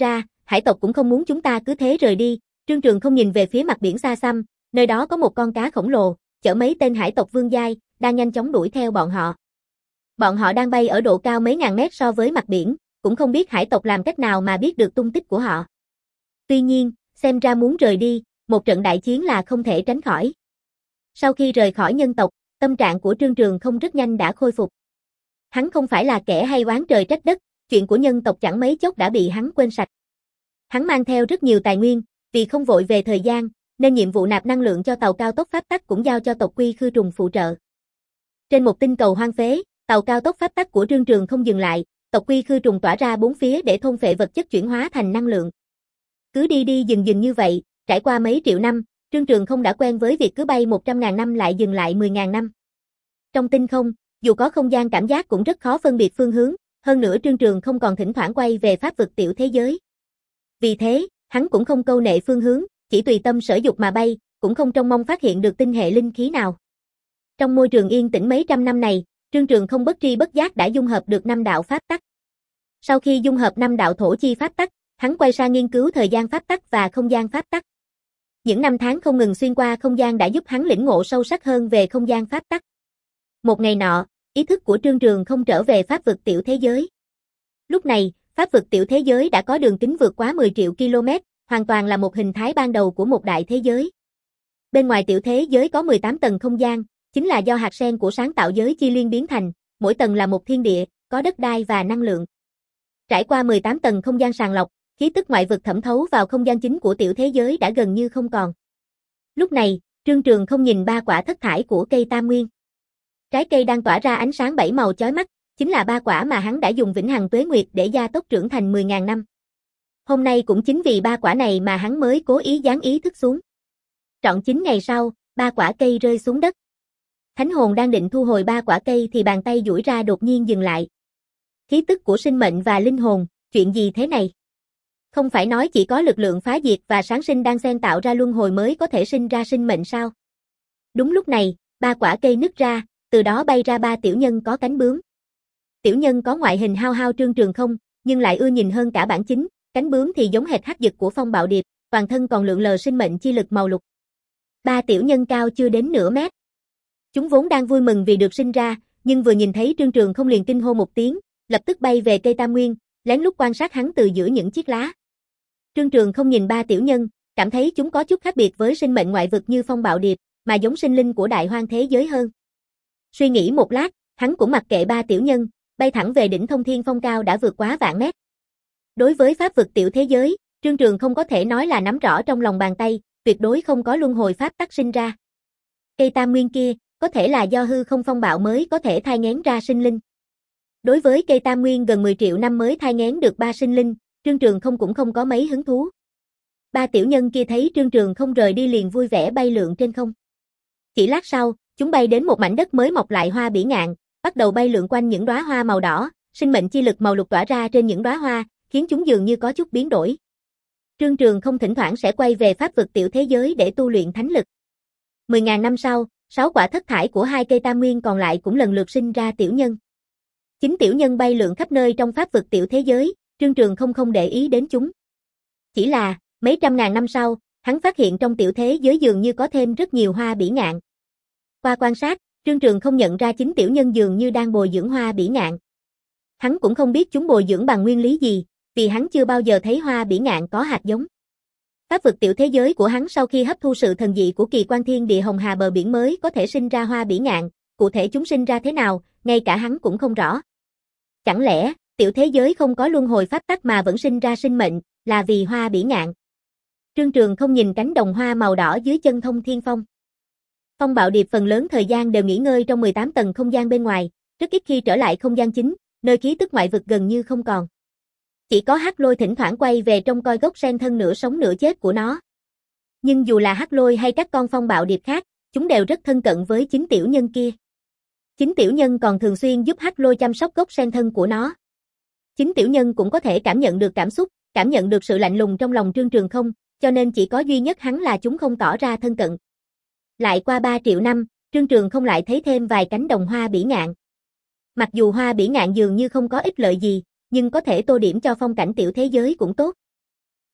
Speaker 1: hải tộc cũng không muốn chúng ta cứ thế rời đi. Trương Trường không nhìn về phía mặt biển xa xăm, nơi đó có một con cá khổng lồ, chở mấy tên hải tộc vương giai, đang nhanh chóng đuổi theo bọn họ. Bọn họ đang bay ở độ cao mấy ngàn mét so với mặt biển, cũng không biết hải tộc làm cách nào mà biết được tung tích của họ. Tuy nhiên, xem ra muốn rời đi, một trận đại chiến là không thể tránh khỏi. Sau khi rời khỏi nhân tộc, tâm trạng của Trương Trường không rất nhanh đã khôi phục. Hắn không phải là kẻ hay oán trời trách đất, chuyện của nhân tộc chẳng mấy chốc đã bị hắn quên sạch. Hắn mang theo rất nhiều tài nguyên, vì không vội về thời gian, nên nhiệm vụ nạp năng lượng cho tàu cao tốc pháp tắc cũng giao cho tộc Quy Khư Trùng phụ trợ. Trên một tinh cầu hoang phế, tàu cao tốc pháp tắc của Trương Trường không dừng lại, tộc Quy Khư Trùng tỏa ra bốn phía để thôn phệ vật chất chuyển hóa thành năng lượng. Cứ đi đi dừng dừng như vậy, trải qua mấy triệu năm, Trương Trường không đã quen với việc cứ bay một trăm ngàn năm lại dừng lại mười ngàn năm. Trong tinh không, dù có không gian cảm giác cũng rất khó phân biệt phương hướng, hơn nữa Trương Trường không còn thỉnh thoảng quay về pháp vực tiểu thế giới. Vì thế, hắn cũng không câu nệ phương hướng, chỉ tùy tâm sở dục mà bay, cũng không trông mong phát hiện được tinh hệ linh khí nào. Trong môi trường yên tĩnh mấy trăm năm này, Trương Trường không bất tri bất giác đã dung hợp được năm đạo pháp tắc. Sau khi dung hợp năm đạo thổ chi pháp tắc, hắn quay sang nghiên cứu thời gian pháp tắc và không gian pháp tắc. Những năm tháng không ngừng xuyên qua không gian đã giúp hắn lĩnh ngộ sâu sắc hơn về không gian pháp tắc. Một ngày nọ, ý thức của Trương Trường không trở về pháp vực tiểu thế giới. Lúc này, pháp vực tiểu thế giới đã có đường kính vượt quá mười triệu ki lô mét, hoàn toàn là một hình thái ban đầu của một đại thế giới. Bên ngoài tiểu thế giới có mười tám tầng không gian, chính là do hạt sen của sáng tạo giới chi liên biến thành, mỗi tầng là một thiên địa, có đất đai và năng lượng. Trải qua mười tám tầng không gian sàng lọc, khí tức ngoại vực thẩm thấu vào không gian chính của tiểu thế giới đã gần như không còn. Lúc này, Trương Trường không nhìn ba quả thất thải của cây Tam Nguyên. Trái cây đang tỏa ra ánh sáng bảy màu chói mắt, chính là ba quả mà hắn đã dùng vĩnh hằng tuế nguyệt để gia tốc trưởng thành mười ngàn năm. Hôm nay cũng chính vì ba quả này mà hắn mới cố ý giáng ý thức xuống. Trọn chín ngày sau, ba quả cây rơi xuống đất. Thánh hồn đang định thu hồi ba quả cây thì bàn tay duỗi ra đột nhiên dừng lại. Khí tức của sinh mệnh và linh hồn, chuyện gì thế này? Không phải nói chỉ có lực lượng phá diệt và sáng sinh đang xen tạo ra luân hồi mới có thể sinh ra sinh mệnh sao? Đúng lúc này, ba quả cây nứt ra, từ đó bay ra ba tiểu nhân có cánh bướm. Tiểu nhân có ngoại hình hao hao Trương Trường không, nhưng lại ưa nhìn hơn cả bản chính, cánh bướm thì giống hệt hắc dực của Phong Bạo Điệp, toàn thân còn lượn lờ sinh mệnh chi lực màu lục. Ba tiểu nhân cao chưa đến nửa mét. Chúng vốn đang vui mừng vì được sinh ra, nhưng vừa nhìn thấy Trương Trường không liền kinh hô một tiếng, lập tức bay về cây Tam Nguyên, lén lút quan sát hắn từ giữa những chiếc lá. Trương Trường không nhìn ba tiểu nhân, cảm thấy chúng có chút khác biệt với sinh mệnh ngoại vực như Phong Bạo Điệp, mà giống sinh linh của đại hoang thế giới hơn. Suy nghĩ một lát, hắn cũng mặc kệ ba tiểu nhân, bay thẳng về đỉnh Thông Thiên Phong cao đã vượt quá vạn mét. Đối với pháp vực tiểu thế giới, Trương Trường không có thể nói là nắm rõ trong lòng bàn tay, tuyệt đối không có luân hồi pháp tắc sinh ra. Cây Tam Nguyên kia, có thể là do hư không phong bạo mới có thể thai nghén ra sinh linh. Đối với cây Tam Nguyên gần mười triệu năm mới thai nghén được ba sinh linh, Trương Trường không cũng không có mấy hứng thú. Ba tiểu nhân kia thấy Trương Trường không rời đi liền vui vẻ bay lượn trên không. Chỉ lát sau, chúng bay đến một mảnh đất mới mọc lại hoa bỉ ngạn, bắt đầu bay lượn quanh những đóa hoa màu đỏ, sinh mệnh chi lực màu lục tỏa ra trên những đóa hoa, khiến chúng dường như có chút biến đổi. Trương Trường không thỉnh thoảng sẽ quay về pháp vực tiểu thế giới để tu luyện thánh lực. Mười ngàn năm sau, sáu quả thất thải của hai cây Tam Nguyên còn lại cũng lần lượt sinh ra tiểu nhân. Chính tiểu nhân bay lượn khắp nơi trong pháp vực tiểu thế giới, Trương Trường không không để ý đến chúng. Chỉ là, mấy trăm ngàn năm sau, hắn phát hiện trong tiểu thế giới dường như có thêm rất nhiều hoa bỉ ngạn. Qua quan sát, Trương Trường không nhận ra chính tiểu nhân dường như đang bồi dưỡng hoa bỉ ngạn. Hắn cũng không biết chúng bồi dưỡng bằng nguyên lý gì, vì hắn chưa bao giờ thấy hoa bỉ ngạn có hạt giống. Pháp vực tiểu thế giới của hắn sau khi hấp thu sự thần dị của kỳ quan thiên địa hồng hà bờ biển mới có thể sinh ra hoa bỉ ngạn, cụ thể chúng sinh ra thế nào, ngay cả hắn cũng không rõ. Chẳng lẽ, tiểu thế giới không có luân hồi pháp tắc mà vẫn sinh ra sinh mệnh, là vì hoa bỉ ngạn? Trương Trường không nhìn cánh đồng hoa màu đỏ dưới chân Thông Thiên Phong. Phong Bạo Điệp phần lớn thời gian đều nghỉ ngơi trong mười tám tầng không gian bên ngoài, rất ít khi trở lại không gian chính, nơi khí tức ngoại vực gần như không còn. Chỉ có Hắc Lôi thỉnh thoảng quay về trông coi gốc sen thân nửa sống nửa chết của nó. Nhưng dù là Hắc Lôi hay các con Phong Bạo Điệp khác, chúng đều rất thân cận với chính tiểu nhân kia. Chính tiểu nhân còn thường xuyên giúp Hắc Lôi chăm sóc gốc sen thân của nó. Chính tiểu nhân cũng có thể cảm nhận được cảm xúc, cảm nhận được sự lạnh lùng trong lòng Trương Trường không, cho nên chỉ có duy nhất hắn là chúng không tỏ ra thân cận. Lại qua ba triệu năm, Trương Trường không lại thấy thêm vài cánh đồng hoa bỉ ngạn. Mặc dù hoa bỉ ngạn dường như không có ích lợi gì, nhưng có thể tô điểm cho phong cảnh tiểu thế giới cũng tốt.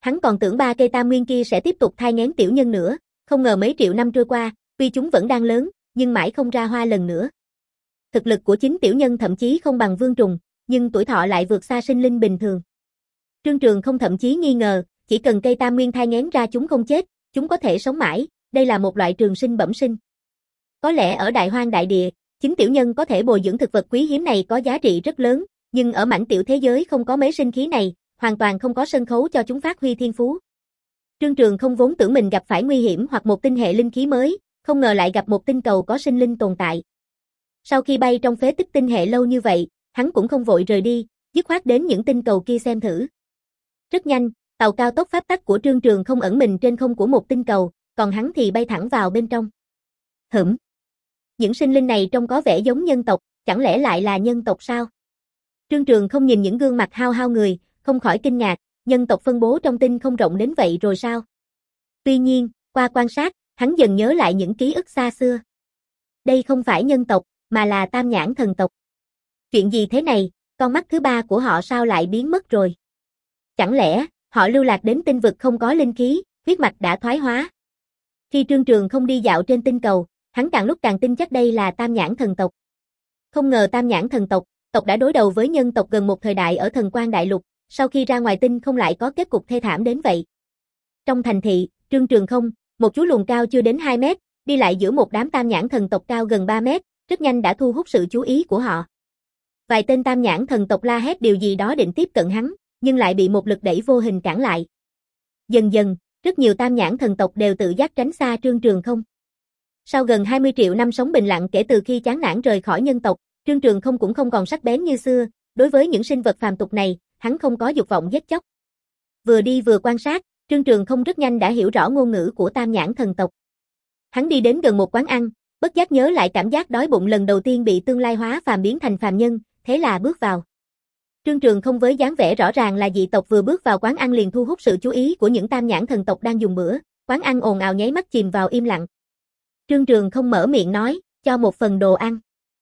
Speaker 1: Hắn còn tưởng ba cây tam nguyên kia sẽ tiếp tục thai nghén tiểu nhân nữa, không ngờ mấy triệu năm trôi qua, tuy chúng vẫn đang lớn, nhưng mãi không ra hoa lần nữa. Thực lực của chính tiểu nhân thậm chí không bằng vương trùng, nhưng tuổi thọ lại vượt xa sinh linh bình thường. Trương Trường không thậm chí nghi ngờ, chỉ cần cây tam nguyên thai nghén ra chúng không chết, chúng có thể sống mãi, đây là một loại trường sinh bẩm sinh. Có lẽ ở đại hoang đại địa, chính tiểu nhân có thể bồi dưỡng thực vật quý hiếm này có giá trị rất lớn, nhưng ở mảnh tiểu thế giới không có mấy sinh khí này, hoàn toàn không có sân khấu cho chúng phát huy thiên phú. Trương Trường không vốn tưởng mình gặp phải nguy hiểm hoặc một tinh hệ linh khí mới, không ngờ lại gặp một tinh cầu có sinh linh tồn tại. Sau khi bay trong phế tích tinh hệ lâu như vậy, hắn cũng không vội rời đi, dứt khoát đến những tinh cầu kia xem thử. Rất nhanh, tàu cao tốc pháp tắc của Trương Trường không ẩn mình trên không của một tinh cầu, còn hắn thì bay thẳng vào bên trong. Hửm. Những sinh linh này trông có vẻ giống nhân tộc, chẳng lẽ lại là nhân tộc sao? Trương Trường không nhìn những gương mặt hao hao người, không khỏi kinh ngạc, nhân tộc phân bố trong tinh không rộng đến vậy rồi sao? Tuy nhiên, qua quan sát, hắn dần nhớ lại những ký ức xa xưa. Đây không phải nhân tộc, mà là tam nhãn thần tộc. Chuyện gì thế này, con mắt thứ ba của họ sao lại biến mất rồi? Chẳng lẽ, họ lưu lạc đến tinh vực không có linh khí, huyết mạch đã thoái hóa? Khi Trương Trường không đi dạo trên tinh cầu, hắn càng lúc càng tin chắc đây là tam nhãn thần tộc. Không ngờ tam nhãn thần tộc, tộc đã đối đầu với nhân tộc gần một thời đại ở Thần Quang Đại Lục, sau khi ra ngoài tinh không lại có kết cục thê thảm đến vậy. Trong thành thị, Trương Trường không, một chú lùn cao chưa đến hai mét, đi lại giữa một đám tam nhãn thần tộc cao gần ba mét, rất nhanh đã thu hút sự chú ý của họ. Vài tên tam nhãn thần tộc la hét điều gì đó định tiếp cận hắn, nhưng lại bị một lực đẩy vô hình cản lại. Dần dần, rất nhiều tam nhãn thần tộc đều tự giác tránh xa Trương Trường không. Sau gần hai mươi triệu năm sống bình lặng kể từ khi chán nản rời khỏi nhân tộc, Trương Trường không cũng không còn sắc bén như xưa, đối với những sinh vật phàm tục này, hắn không có dục vọng giết chóc. Vừa đi vừa quan sát, Trương Trường không rất nhanh đã hiểu rõ ngôn ngữ của tam nhãn thần tộc. Hắn đi đến gần một quán ăn, bất giác nhớ lại cảm giác đói bụng lần đầu tiên bị tương lai hóa phàm biến thành phàm nhân, thế là bước vào. Trương Trường không với dáng vẻ rõ ràng là dị tộc vừa bước vào quán ăn liền thu hút sự chú ý của những tam nhãn thần tộc đang dùng bữa, quán ăn ồn ào nháy mắt chìm vào im lặng. Trương Trường không mở miệng nói, cho một phần đồ ăn.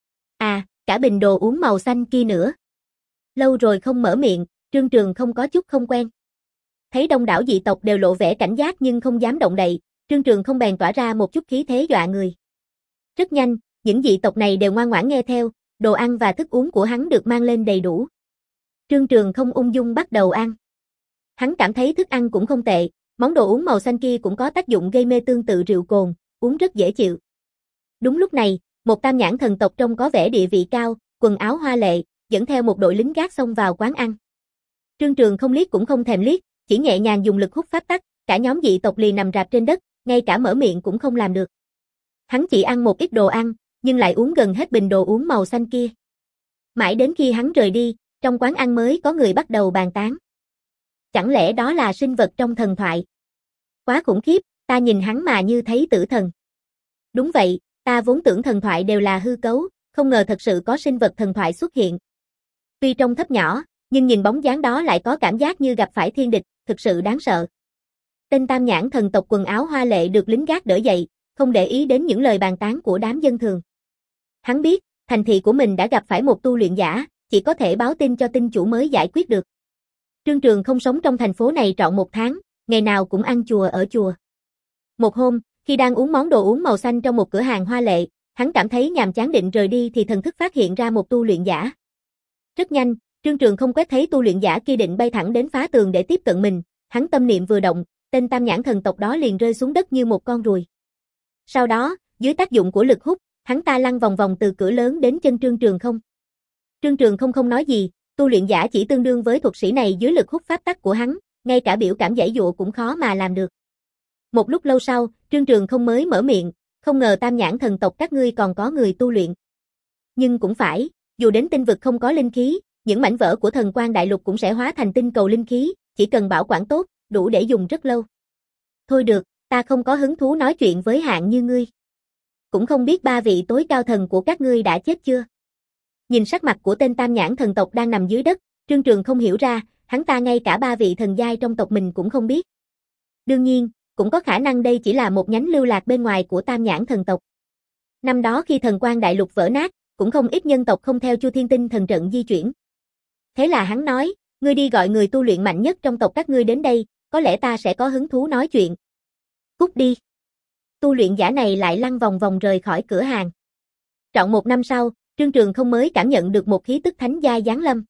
Speaker 1: À, cả bình đồ uống màu xanh kia nữa. Lâu rồi không mở miệng, Trương Trường không có chút không quen. Thấy đông đảo dị tộc đều lộ vẻ cảnh giác nhưng không dám động đậy, Trương Trường không bèn tỏa ra một chút khí thế dọa người. Rất nhanh, những dị tộc này đều ngoan ngoãn nghe theo, đồ ăn và thức uống của hắn được mang lên đầy đủ. Trương Trường không ung dung bắt đầu ăn. Hắn cảm thấy thức ăn cũng không tệ, món đồ uống màu xanh kia cũng có tác dụng gây mê tương tự rượu cồn, uống rất dễ chịu. Đúng lúc này, một tam nhãn thần tộc trông có vẻ địa vị cao, quần áo hoa lệ, dẫn theo một đội lính gác xông vào quán ăn. Trương Trường không liếc cũng không thèm liếc, chỉ nhẹ nhàng dùng lực hút pháp tắc, cả nhóm dị tộc liền nằm rạp trên đất, ngay cả mở miệng cũng không làm được. Hắn chỉ ăn một ít đồ ăn, nhưng lại uống gần hết bình đồ uống màu xanh kia. Mãi đến khi hắn rời đi, trong quán ăn mới có người bắt đầu bàn tán. Chẳng lẽ đó là sinh vật trong thần thoại? Quá khủng khiếp, ta nhìn hắn mà như thấy tử thần. Đúng vậy, ta vốn tưởng thần thoại đều là hư cấu, không ngờ thật sự có sinh vật thần thoại xuất hiện. Tuy trông thấp nhỏ, nhưng nhìn bóng dáng đó lại có cảm giác như gặp phải thiên địch, thực sự đáng sợ. Tên tam nhãn thần tộc quần áo hoa lệ được lính gác đỡ dậy, không để ý đến những lời bàn tán của đám dân thường. Hắn biết, thành thị của mình đã gặp phải một tu luyện giả, chỉ có thể báo tin cho tinh chủ mới giải quyết được. Trương Trường không sống trong thành phố này trọn một tháng, ngày nào cũng ăn chùa ở chùa. Một hôm, khi đang uống món đồ uống màu xanh trong một cửa hàng hoa lệ, hắn cảm thấy nhàm chán định rời đi thì thần thức phát hiện ra một tu luyện giả. Rất nhanh, Trương Trường không quét thấy tu luyện giả kia định bay thẳng đến phá tường để tiếp cận mình, hắn tâm niệm vừa động, tên tam nhãn thần tộc đó liền rơi xuống đất như một con ruồi. Sau đó, dưới tác dụng của lực hút, hắn ta lăn vòng vòng từ cửa lớn đến chân Trương Trường không. Trương Trường không không nói gì, tu luyện giả chỉ tương đương với thuật sĩ này dưới lực hút pháp tắc của hắn, ngay cả biểu cảm giãy giụa cũng khó mà làm được. Một lúc lâu sau, Trương Trường không mới mở miệng, không ngờ tam nhãn thần tộc các ngươi còn có người tu luyện. Nhưng cũng phải, dù đến tinh vực không có linh khí, những mảnh vỡ của Thần Quang Đại Lục cũng sẽ hóa thành tinh cầu linh khí, chỉ cần bảo quản tốt, đủ để dùng rất lâu. Thôi được, ta không có hứng thú nói chuyện với hạng như ngươi. Cũng không biết ba vị tối cao thần của các ngươi đã chết chưa? Nhìn sắc mặt của tên tam nhãn thần tộc đang nằm dưới đất, Trương Trường không hiểu ra, hắn ta ngay cả ba vị thần giai trong tộc mình cũng không biết. Đương nhiên, cũng có khả năng đây chỉ là một nhánh lưu lạc bên ngoài của tam nhãn thần tộc. Năm đó khi Thần Quang Đại Lục vỡ nát, cũng không ít nhân tộc không theo Chu Thiên Tinh thần trận di chuyển. Thế là hắn nói, ngươi đi gọi người tu luyện mạnh nhất trong tộc các ngươi đến đây, có lẽ ta sẽ có hứng thú nói chuyện. Cút đi. Tu luyện giả này lại lăn vòng vòng rời khỏi cửa hàng. Trọn một năm sau, Trương Trường không mới cảm nhận được một khí tức thánh giai giáng lâm.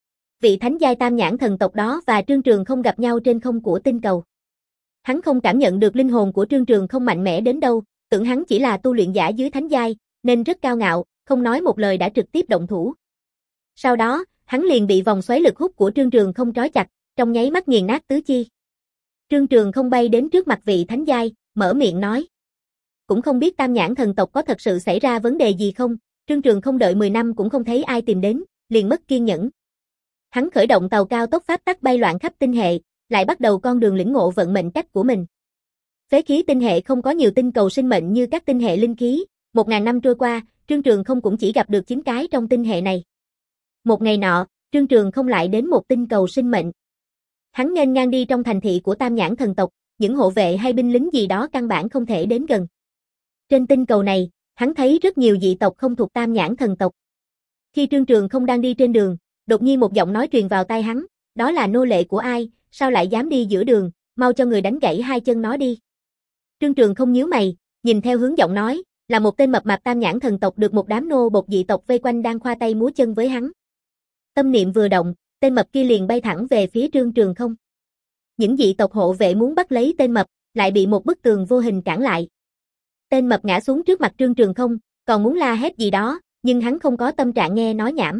Speaker 1: Vị thánh giai tam nhãn thần tộc đó và Trương Trường không gặp nhau trên không của tinh cầu. Hắn không cảm nhận được linh hồn của Trương Trường không mạnh mẽ đến đâu, tưởng hắn chỉ là tu luyện giả dưới thánh giai, nên rất cao ngạo, không nói một lời đã trực tiếp động thủ. Sau đó, hắn liền bị vòng xoáy lực hút của Trương Trường không trói chặt, trong nháy mắt nghiền nát tứ chi. Trương Trường không bay đến trước mặt vị thánh giai, mở miệng nói. Cũng không biết tam nhãn thần tộc có thật sự xảy ra vấn đề gì không, Trương Trường không đợi mười năm cũng không thấy ai tìm đến, liền mất kiên nhẫn. Hắn khởi động tàu cao tốc pháp tắc bay loạn khắp tinh hệ, lại bắt đầu con đường lĩnh ngộ vận mệnh cách của mình. Phế khí tinh hệ không có nhiều tinh cầu sinh mệnh như các tinh hệ linh khí, một ngàn năm trôi qua, Trương Trường không cũng chỉ gặp được chín cái trong tinh hệ này. Một ngày nọ, Trương Trường không lại đến một tinh cầu sinh mệnh. Hắn nghênh ngang đi trong thành thị của tam nhãn thần tộc, những hộ vệ hay binh lính gì đó căn bản không thể đến gần. Trên tinh cầu này, hắn thấy rất nhiều dị tộc không thuộc tam nhãn thần tộc. Khi Trương Trường không đang đi trên đường, đột nhiên một giọng nói truyền vào tai hắn, đó là nô lệ của ai, sao lại dám đi giữa đường, mau cho người đánh gãy hai chân nó đi. Trương Trường không nhíu mày, nhìn theo hướng giọng nói, là một tên mập mạp tam nhãn thần tộc được một đám nô bộc dị tộc vây quanh đang khoa tay múa chân với hắn. Tâm niệm vừa động, tên mập kia liền bay thẳng về phía Trương Trường không. Những dị tộc hộ vệ muốn bắt lấy tên mập, lại bị một bức tường vô hình cản lại. Tên mập ngã xuống trước mặt Trương Trường không, còn muốn la hét gì đó, nhưng hắn không có tâm trạng nghe nói nhảm.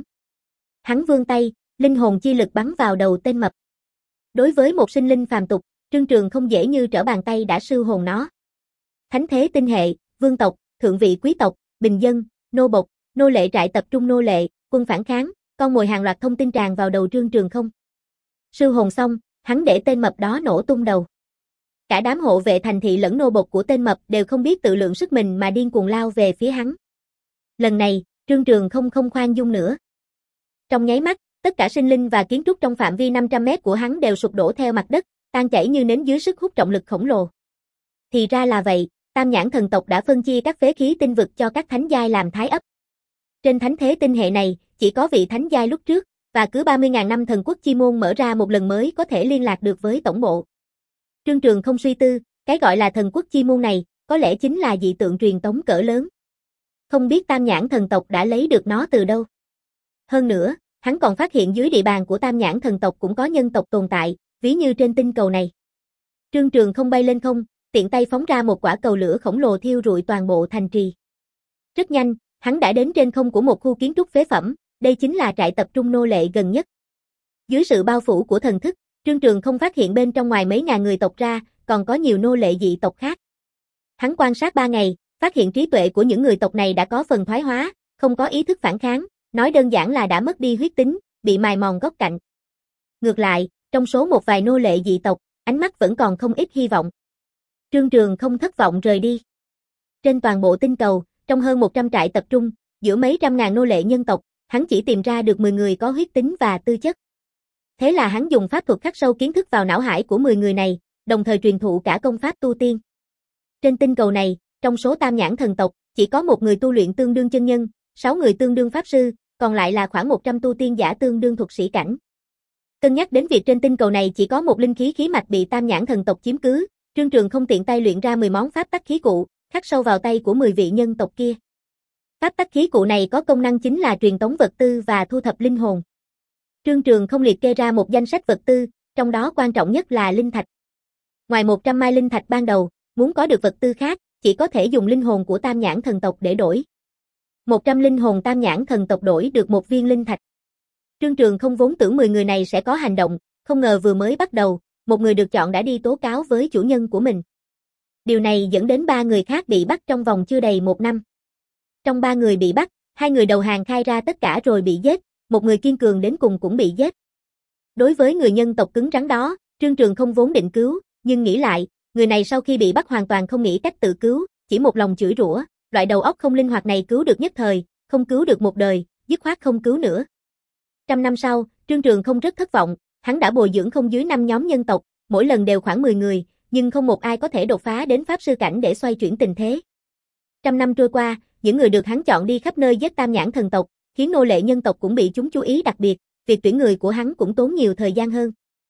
Speaker 1: Hắn vươn tay, linh hồn chi lực bắn vào đầu tên mập. Đối với một sinh linh phàm tục, Trương Trường không dễ như trở bàn tay đã siêu hồn nó. Thánh thế tinh hệ, vương tộc, thượng vị quý tộc, bình dân, nô bộc, nô lệ trại tập trung nô lệ, quân phản kháng, con mồi hàng loạt thông tin tràn vào đầu Trương Trường không. Siêu hồn xong, hắn để tên mập đó nổ tung đầu. Cả đám hộ vệ thành thị lẫn nô bộc của tên mập đều không biết tự lượng sức mình mà điên cuồng lao về phía hắn. Lần này, Trương Trường không không khoan dung nữa. Trong nháy mắt, tất cả sinh linh và kiến trúc trong phạm vi năm trăm mét của hắn đều sụp đổ theo mặt đất, tan chảy như nến dưới sức hút trọng lực khổng lồ. Thì ra là vậy, tam nhãn thần tộc đã phân chia các phế khí tinh vực cho các thánh giai làm thái ấp. Trên thánh thế tinh hệ này, chỉ có vị thánh giai lúc trước, và cứ ba mươi nghìn năm thần quốc chi môn mở ra một lần mới có thể liên lạc được với tổng bộ. Trương Trường không suy tư, cái gọi là thần quốc chi môn này, có lẽ chính là dị tượng truyền tống cỡ lớn. Không biết tam nhãn thần tộc đã lấy được nó từ đâu. Hơn nữa, hắn còn phát hiện dưới địa bàn của tam nhãn thần tộc cũng có nhân tộc tồn tại, ví như trên tinh cầu này. Trương Trường không bay lên không, tiện tay phóng ra một quả cầu lửa khổng lồ thiêu rụi toàn bộ thành trì. Rất nhanh, hắn đã đến trên không của một khu kiến trúc phế phẩm, đây chính là trại tập trung nô lệ gần nhất. Dưới sự bao phủ của thần thức, Trương Trường không phát hiện bên trong ngoài mấy ngàn người tộc ra, còn có nhiều nô lệ dị tộc khác. Hắn quan sát ba ngày, phát hiện trí tuệ của những người tộc này đã có phần thoái hóa, không có ý thức phản kháng, nói đơn giản là đã mất đi huyết tính, bị mài mòn góc cạnh. Ngược lại, trong số một vài nô lệ dị tộc, ánh mắt vẫn còn không ít hy vọng. Trương Trường không thất vọng rời đi. Trên toàn bộ tinh cầu, trong hơn một trăm trại tập trung, giữa mấy trăm ngàn nô lệ nhân tộc, hắn chỉ tìm ra được mười người có huyết tính và tư chất. Thế là hắn dùng pháp thuật khắc sâu kiến thức vào não hải của mười người này, đồng thời truyền thụ cả công pháp tu tiên. Trên tinh cầu này, trong số tam nhãn thần tộc, chỉ có một người tu luyện tương đương chân nhân, sáu người tương đương pháp sư, còn lại là khoảng một trăm tu tiên giả tương đương thuật sĩ cảnh. Cân nhắc đến việc trên tinh cầu này chỉ có một linh khí khí mạch bị tam nhãn thần tộc chiếm cứ, Trương Trường không tiện tay luyện ra mười món pháp tắc khí cụ, khắc sâu vào tay của mười vị nhân tộc kia. Pháp tắc khí cụ này có công năng chính là truyền tống vật tư và thu thập linh hồn. Trương Trường không liệt kê ra một danh sách vật tư, trong đó quan trọng nhất là linh thạch. Ngoài một trăm mai linh thạch ban đầu, muốn có được vật tư khác, chỉ có thể dùng linh hồn của tam nhãn thần tộc để đổi. một trăm linh hồn tam nhãn thần tộc đổi được một viên linh thạch. Trương Trường không vốn tưởng mười người này sẽ có hành động, không ngờ vừa mới bắt đầu, một người được chọn đã đi tố cáo với chủ nhân của mình. Điều này dẫn đến ba người khác bị bắt trong vòng chưa đầy một năm. Trong ba người bị bắt, hai người đầu hàng khai ra tất cả rồi bị giết, một người kiên cường đến cùng cũng bị giết. Đối với người nhân tộc cứng rắn đó, Trương Trường không vốn định cứu, nhưng nghĩ lại, người này sau khi bị bắt hoàn toàn không nghĩ cách tự cứu, chỉ một lòng chửi rủa, loại đầu óc không linh hoạt này cứu được nhất thời, không cứu được một đời, dứt khoát không cứu nữa. Trăm năm sau, Trương Trường không rất thất vọng, hắn đã bồi dưỡng không dưới năm nhóm nhân tộc, mỗi lần đều khoảng mười người, nhưng không một ai có thể đột phá đến pháp sư cảnh để xoay chuyển tình thế. Trăm năm trôi qua, những người được hắn chọn đi khắp nơi giết tam nhãn thần tộc, khiến nô lệ nhân tộc cũng bị chúng chú ý đặc biệt, việc tuyển người của hắn cũng tốn nhiều thời gian hơn.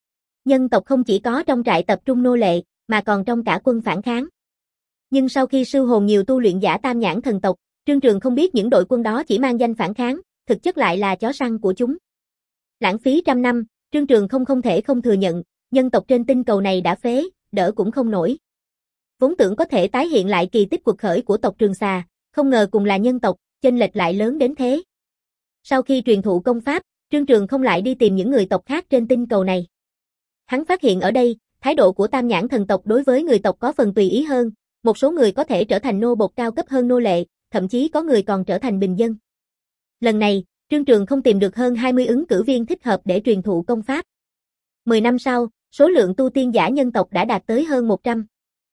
Speaker 1: Nhân tộc không chỉ có trong trại tập trung nô lệ, mà còn trong cả quân phản kháng. Nhưng sau khi sưu hồn nhiều tu luyện giả tam nhãn thần tộc, Trương Trường không biết những đội quân đó chỉ mang danh phản kháng, thực chất lại là chó săn của chúng. Lãng phí trăm năm, Trương Trường không không thể không thừa nhận, nhân tộc trên tinh cầu này đã phế, đỡ cũng không nổi. Vốn tưởng có thể tái hiện lại kỳ tích cuộc khởi của tộc Trường Xà, không ngờ cùng là nhân tộc, chênh lệch lại lớn đến thế. Sau khi truyền thụ công pháp, Trương Trường không lại đi tìm những người tộc khác trên tinh cầu này. Hắn phát hiện ở đây, thái độ của tam nhãn thần tộc đối với người tộc có phần tùy ý hơn, một số người có thể trở thành nô bộc cao cấp hơn nô lệ, thậm chí có người còn trở thành bình dân. Lần này, Trương Trường không tìm được hơn hai mươi ứng cử viên thích hợp để truyền thụ công pháp. mười năm sau, số lượng tu tiên giả nhân tộc đã đạt tới hơn một trăm.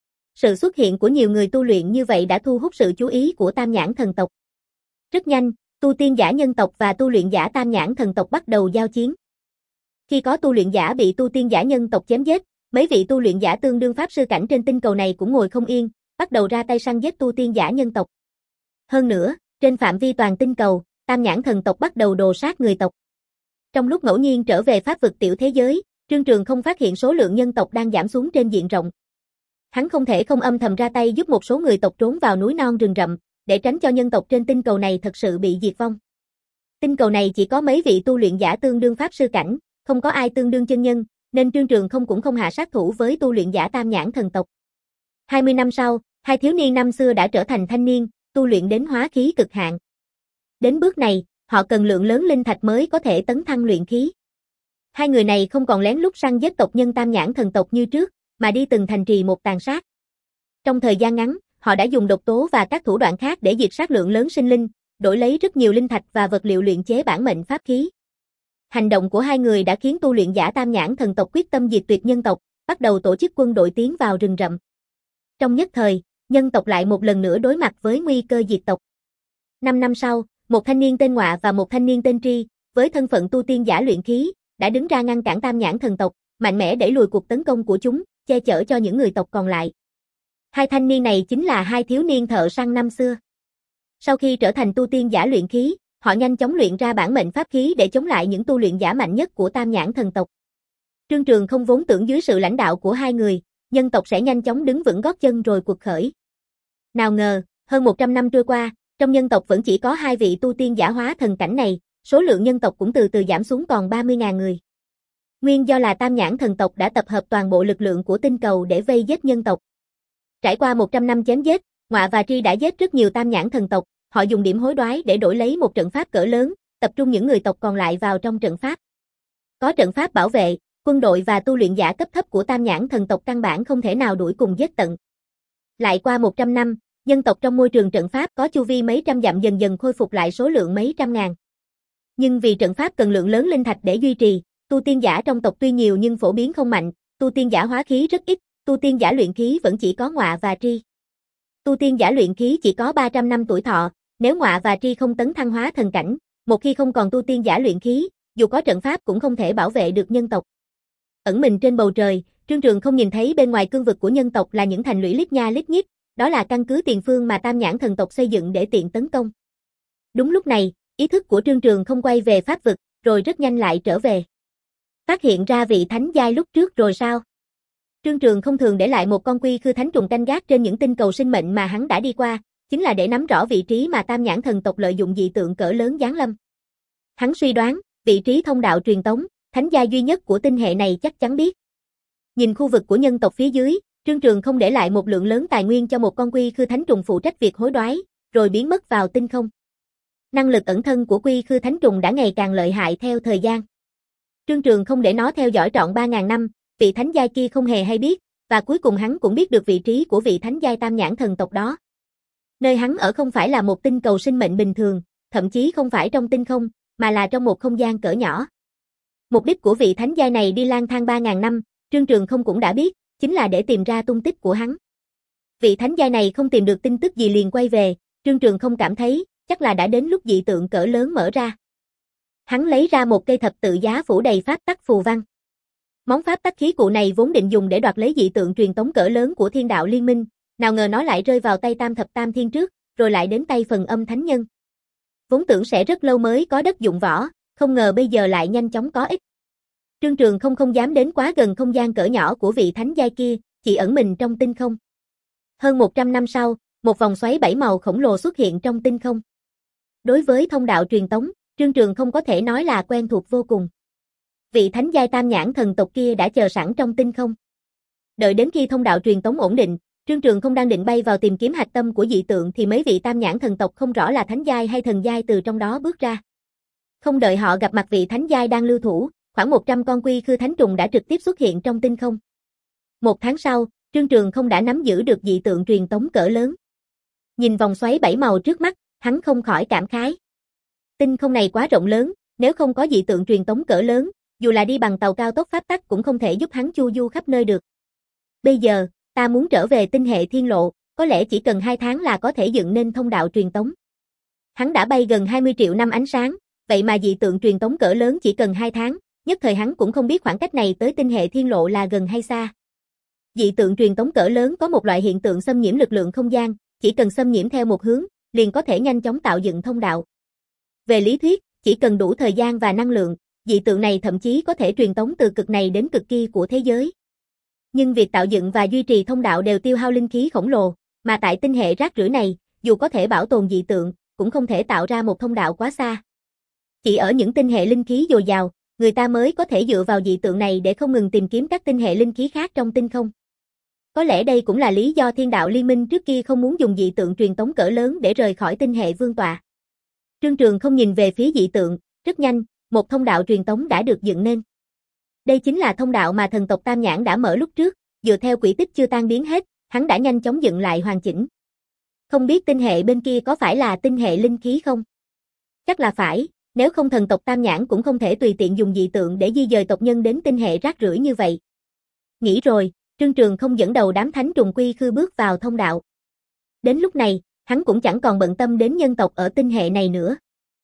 Speaker 1: Sự xuất hiện của nhiều người tu luyện như vậy đã thu hút sự chú ý của tam nhãn thần tộc. Rất nhanh, tu tiên giả nhân tộc và tu luyện giả tam nhãn thần tộc bắt đầu giao chiến. Khi có tu luyện giả bị tu tiên giả nhân tộc chém giết, mấy vị tu luyện giả tương đương pháp sư cảnh trên tinh cầu này cũng ngồi không yên, bắt đầu ra tay săn giết tu tiên giả nhân tộc. Hơn nữa, trên phạm vi toàn tinh cầu, tam nhãn thần tộc bắt đầu đồ sát người tộc. Trong lúc ngẫu nhiên trở về pháp vực tiểu thế giới, Trương Trường không phát hiện số lượng nhân tộc đang giảm xuống trên diện rộng. Hắn không thể không âm thầm ra tay giúp một số người tộc trốn vào núi non rừng rậm, để tránh cho nhân tộc trên tinh cầu này thật sự bị diệt vong. Tinh cầu này chỉ có mấy vị tu luyện giả tương đương pháp sư cảnh, không có ai tương đương chân nhân, nên Trương Trường không cũng không hạ sát thủ với tu luyện giả tam nhãn thần tộc. hai mươi năm sau, hai thiếu niên năm xưa đã trở thành thanh niên, tu luyện đến hóa khí cực hạn. Đến bước này, họ cần lượng lớn linh thạch mới có thể tấn thăng luyện khí. Hai người này không còn lén lút săn giết tộc nhân tam nhãn thần tộc như trước, mà đi từng thành trì một tàn sát. Trong thời gian ngắn, họ đã dùng độc tố và các thủ đoạn khác để diệt sát lượng lớn sinh linh, đổi lấy rất nhiều linh thạch và vật liệu luyện chế bản mệnh pháp khí. Hành động của hai người đã khiến tu luyện giả tam nhãn thần tộc quyết tâm diệt tuyệt nhân tộc, bắt đầu tổ chức quân đội tiến vào rừng rậm. Trong nhất thời, nhân tộc lại một lần nữa đối mặt với nguy cơ diệt tộc. Năm năm sau, một thanh niên tên Ngọa và một thanh niên tên Tri, với thân phận tu tiên giả luyện khí, đã đứng ra ngăn cản tam nhãn thần tộc, mạnh mẽ đẩy lùi cuộc tấn công của chúng, che chở cho những người tộc còn lại. Hai thanh niên này chính là hai thiếu niên thợ săn năm xưa. Sau khi trở thành tu tiên giả luyện khí, họ nhanh chóng luyện ra bản mệnh pháp khí để chống lại những tu luyện giả mạnh nhất của tam nhãn thần tộc. Trương Trường không vốn tưởng dưới sự lãnh đạo của hai người, nhân tộc sẽ nhanh chóng đứng vững gót chân rồi cuộc khởi. Nào ngờ, hơn một trăm năm trôi qua, trong nhân tộc vẫn chỉ có hai vị tu tiên giả hóa thần cảnh này, số lượng nhân tộc cũng từ từ giảm xuống còn ba mươi nghìn người. Nguyên do là tam nhãn thần tộc đã tập hợp toàn bộ lực lượng của tinh cầu để vây giết nhân tộc. Trải qua một trăm năm chém giết, Ngọa và Tri đã giết rất nhiều tam nhãn thần tộc, họ dùng điểm hối đoái để đổi lấy một trận pháp cỡ lớn, tập trung những người tộc còn lại vào trong trận pháp. Có trận pháp bảo vệ, quân đội và tu luyện giả cấp thấp của tam nhãn thần tộc căn bản không thể nào đuổi cùng giết tận. Lại qua một trăm năm, nhân tộc trong môi trường trận pháp có chu vi mấy trăm dặm dần dần khôi phục lại số lượng mấy trăm ngàn. Nhưng vì trận pháp cần lượng lớn linh thạch để duy trì, tu tiên giả trong tộc tuy nhiều nhưng phổ biến không mạnh, tu tiên giả hóa khí rất ít, tu tiên giả luyện khí vẫn chỉ có Ngọa và Tri. Tu tiên giả luyện khí chỉ có ba trăm năm tuổi thọ, nếu Ngọa và Tri không tấn thăng hóa thần cảnh, một khi không còn tu tiên giả luyện khí, dù có trận pháp cũng không thể bảo vệ được nhân tộc. Ẩn mình trên bầu trời, Trương Trường không nhìn thấy bên ngoài cương vực của nhân tộc là những thành lũy lít nha lít nhít, đó là căn cứ tiền phương mà tam nhãn thần tộc xây dựng để tiện tấn công. Đúng lúc này, ý thức của Trương Trường không quay về pháp vực, rồi rất nhanh lại trở về. Phát hiện ra vị thánh giai lúc trước rồi sao? Trương Trường không thường để lại một con quy khư thánh trùng canh gác trên những tinh cầu sinh mệnh mà hắn đã đi qua, chính là để nắm rõ vị trí mà tam nhãn thần tộc lợi dụng dị tượng cỡ lớn giáng lâm. Hắn suy đoán, vị trí thông đạo truyền tống, thánh giai duy nhất của tinh hệ này chắc chắn biết. Nhìn khu vực của nhân tộc phía dưới, Trương Trường không để lại một lượng lớn tài nguyên cho một con quy khư thánh trùng phụ trách việc hối đoái, rồi biến mất vào tinh không. Năng lực ẩn thân của quy khư thánh trùng đã ngày càng lợi hại theo thời gian. Trương Trường không để nó theo dõi trọn ba nghìn năm, vị thánh giai kia không hề hay biết, và cuối cùng hắn cũng biết được vị trí của vị thánh giai tam nhãn thần tộc đó. Nơi hắn ở không phải là một tinh cầu sinh mệnh bình thường, thậm chí không phải trong tinh không, mà là trong một không gian cỡ nhỏ. Mục đích của vị thánh giai này đi lang thang ba nghìn năm, Trương Trường không cũng đã biết, chính là để tìm ra tung tích của hắn. Vị thánh giai này không tìm được tin tức gì liền quay về, Trương Trường không cảm thấy, chắc là đã đến lúc dị tượng cỡ lớn mở ra. Hắn lấy ra một cây thập tự giá phủ đầy pháp tắc phù văn. Món pháp tắc khí cụ này vốn định dùng để đoạt lấy dị tượng truyền tống cỡ lớn của Thiên Đạo Liên Minh, nào ngờ nó lại rơi vào tay Tam Thập Tam Thiên trước, rồi lại đến tay Phần Âm Thánh Nhân. Vốn tưởng sẽ rất lâu mới có đất dụng võ, không ngờ bây giờ lại nhanh chóng có ích. Trương Trường không không dám đến quá gần không gian cỡ nhỏ của vị thánh giai kia, chỉ ẩn mình trong tinh không. Hơn một trăm năm sau, một vòng xoáy bảy màu khổng lồ xuất hiện trong tinh không. Đối với thông đạo truyền tống, Trương Trường không có thể nói là quen thuộc vô cùng. Vị thánh giai tam nhãn thần tộc kia đã chờ sẵn trong tinh không. Đợi đến khi thông đạo truyền tống ổn định, Trương Trường không đang định bay vào tìm kiếm hạch tâm của dị tượng thì mấy vị tam nhãn thần tộc không rõ là thánh giai hay thần giai từ trong đó bước ra. Không đợi họ gặp mặt vị thánh giai đang lưu thủ, khoảng một trăm con quy khư thánh trùng đã trực tiếp xuất hiện trong tinh không. Một tháng sau, Trương Trường không đã nắm giữ được dị tượng truyền tống cỡ lớn. Nhìn vòng xoáy bảy màu trước mắt, hắn không khỏi cảm khái. Tinh không này quá rộng lớn, nếu không có dị tượng truyền tống cỡ lớn, dù là đi bằng tàu cao tốc pháp tắc cũng không thể giúp hắn chu du khắp nơi được. Bây giờ, ta muốn trở về tinh hệ thiên lộ, có lẽ chỉ cần hai tháng là có thể dựng nên thông đạo truyền tống. Hắn đã bay gần hai mươi triệu năm ánh sáng, vậy mà dị tượng truyền tống cỡ lớn chỉ cần hai tháng, nhất thời hắn cũng không biết khoảng cách này tới tinh hệ thiên lộ là gần hay xa. Dị tượng truyền tống cỡ lớn có một loại hiện tượng xâm nhiễm lực lượng không gian, chỉ cần xâm nhiễm theo một hướng, liền có thể nhanh chóng tạo dựng thông đạo. Về lý thuyết, chỉ cần đủ thời gian và năng lượng, dị tượng này thậm chí có thể truyền tống từ cực này đến cực kia của thế giới. Nhưng việc tạo dựng và duy trì thông đạo đều tiêu hao linh khí khổng lồ, mà tại tinh hệ rác rưởi này, dù có thể bảo tồn dị tượng, cũng không thể tạo ra một thông đạo quá xa. Chỉ ở những tinh hệ linh khí dồi dào, người ta mới có thể dựa vào dị tượng này để không ngừng tìm kiếm các tinh hệ linh khí khác trong tinh không. Có lẽ đây cũng là lý do Thiên Đạo Liên Minh trước kia không muốn dùng dị tượng truyền tống cỡ lớn để rời khỏi tinh hệ vương tọa. Trương Trường không nhìn về phía dị tượng, rất nhanh, một thông đạo truyền tống đã được dựng nên. Đây chính là thông đạo mà thần tộc Tam Nhãn đã mở lúc trước, dựa theo quỹ tích chưa tan biến hết, hắn đã nhanh chóng dựng lại hoàn chỉnh. Không biết tinh hệ bên kia có phải là tinh hệ linh khí không? Chắc là phải, nếu không thần tộc Tam Nhãn cũng không thể tùy tiện dùng dị tượng để di dời tộc nhân đến tinh hệ rác rưởi như vậy. Nghĩ rồi, Trương Trường không dẫn đầu đám thánh trùng quy khư bước vào thông đạo. Đến lúc này, hắn cũng chẳng còn bận tâm đến nhân tộc ở tinh hệ này nữa.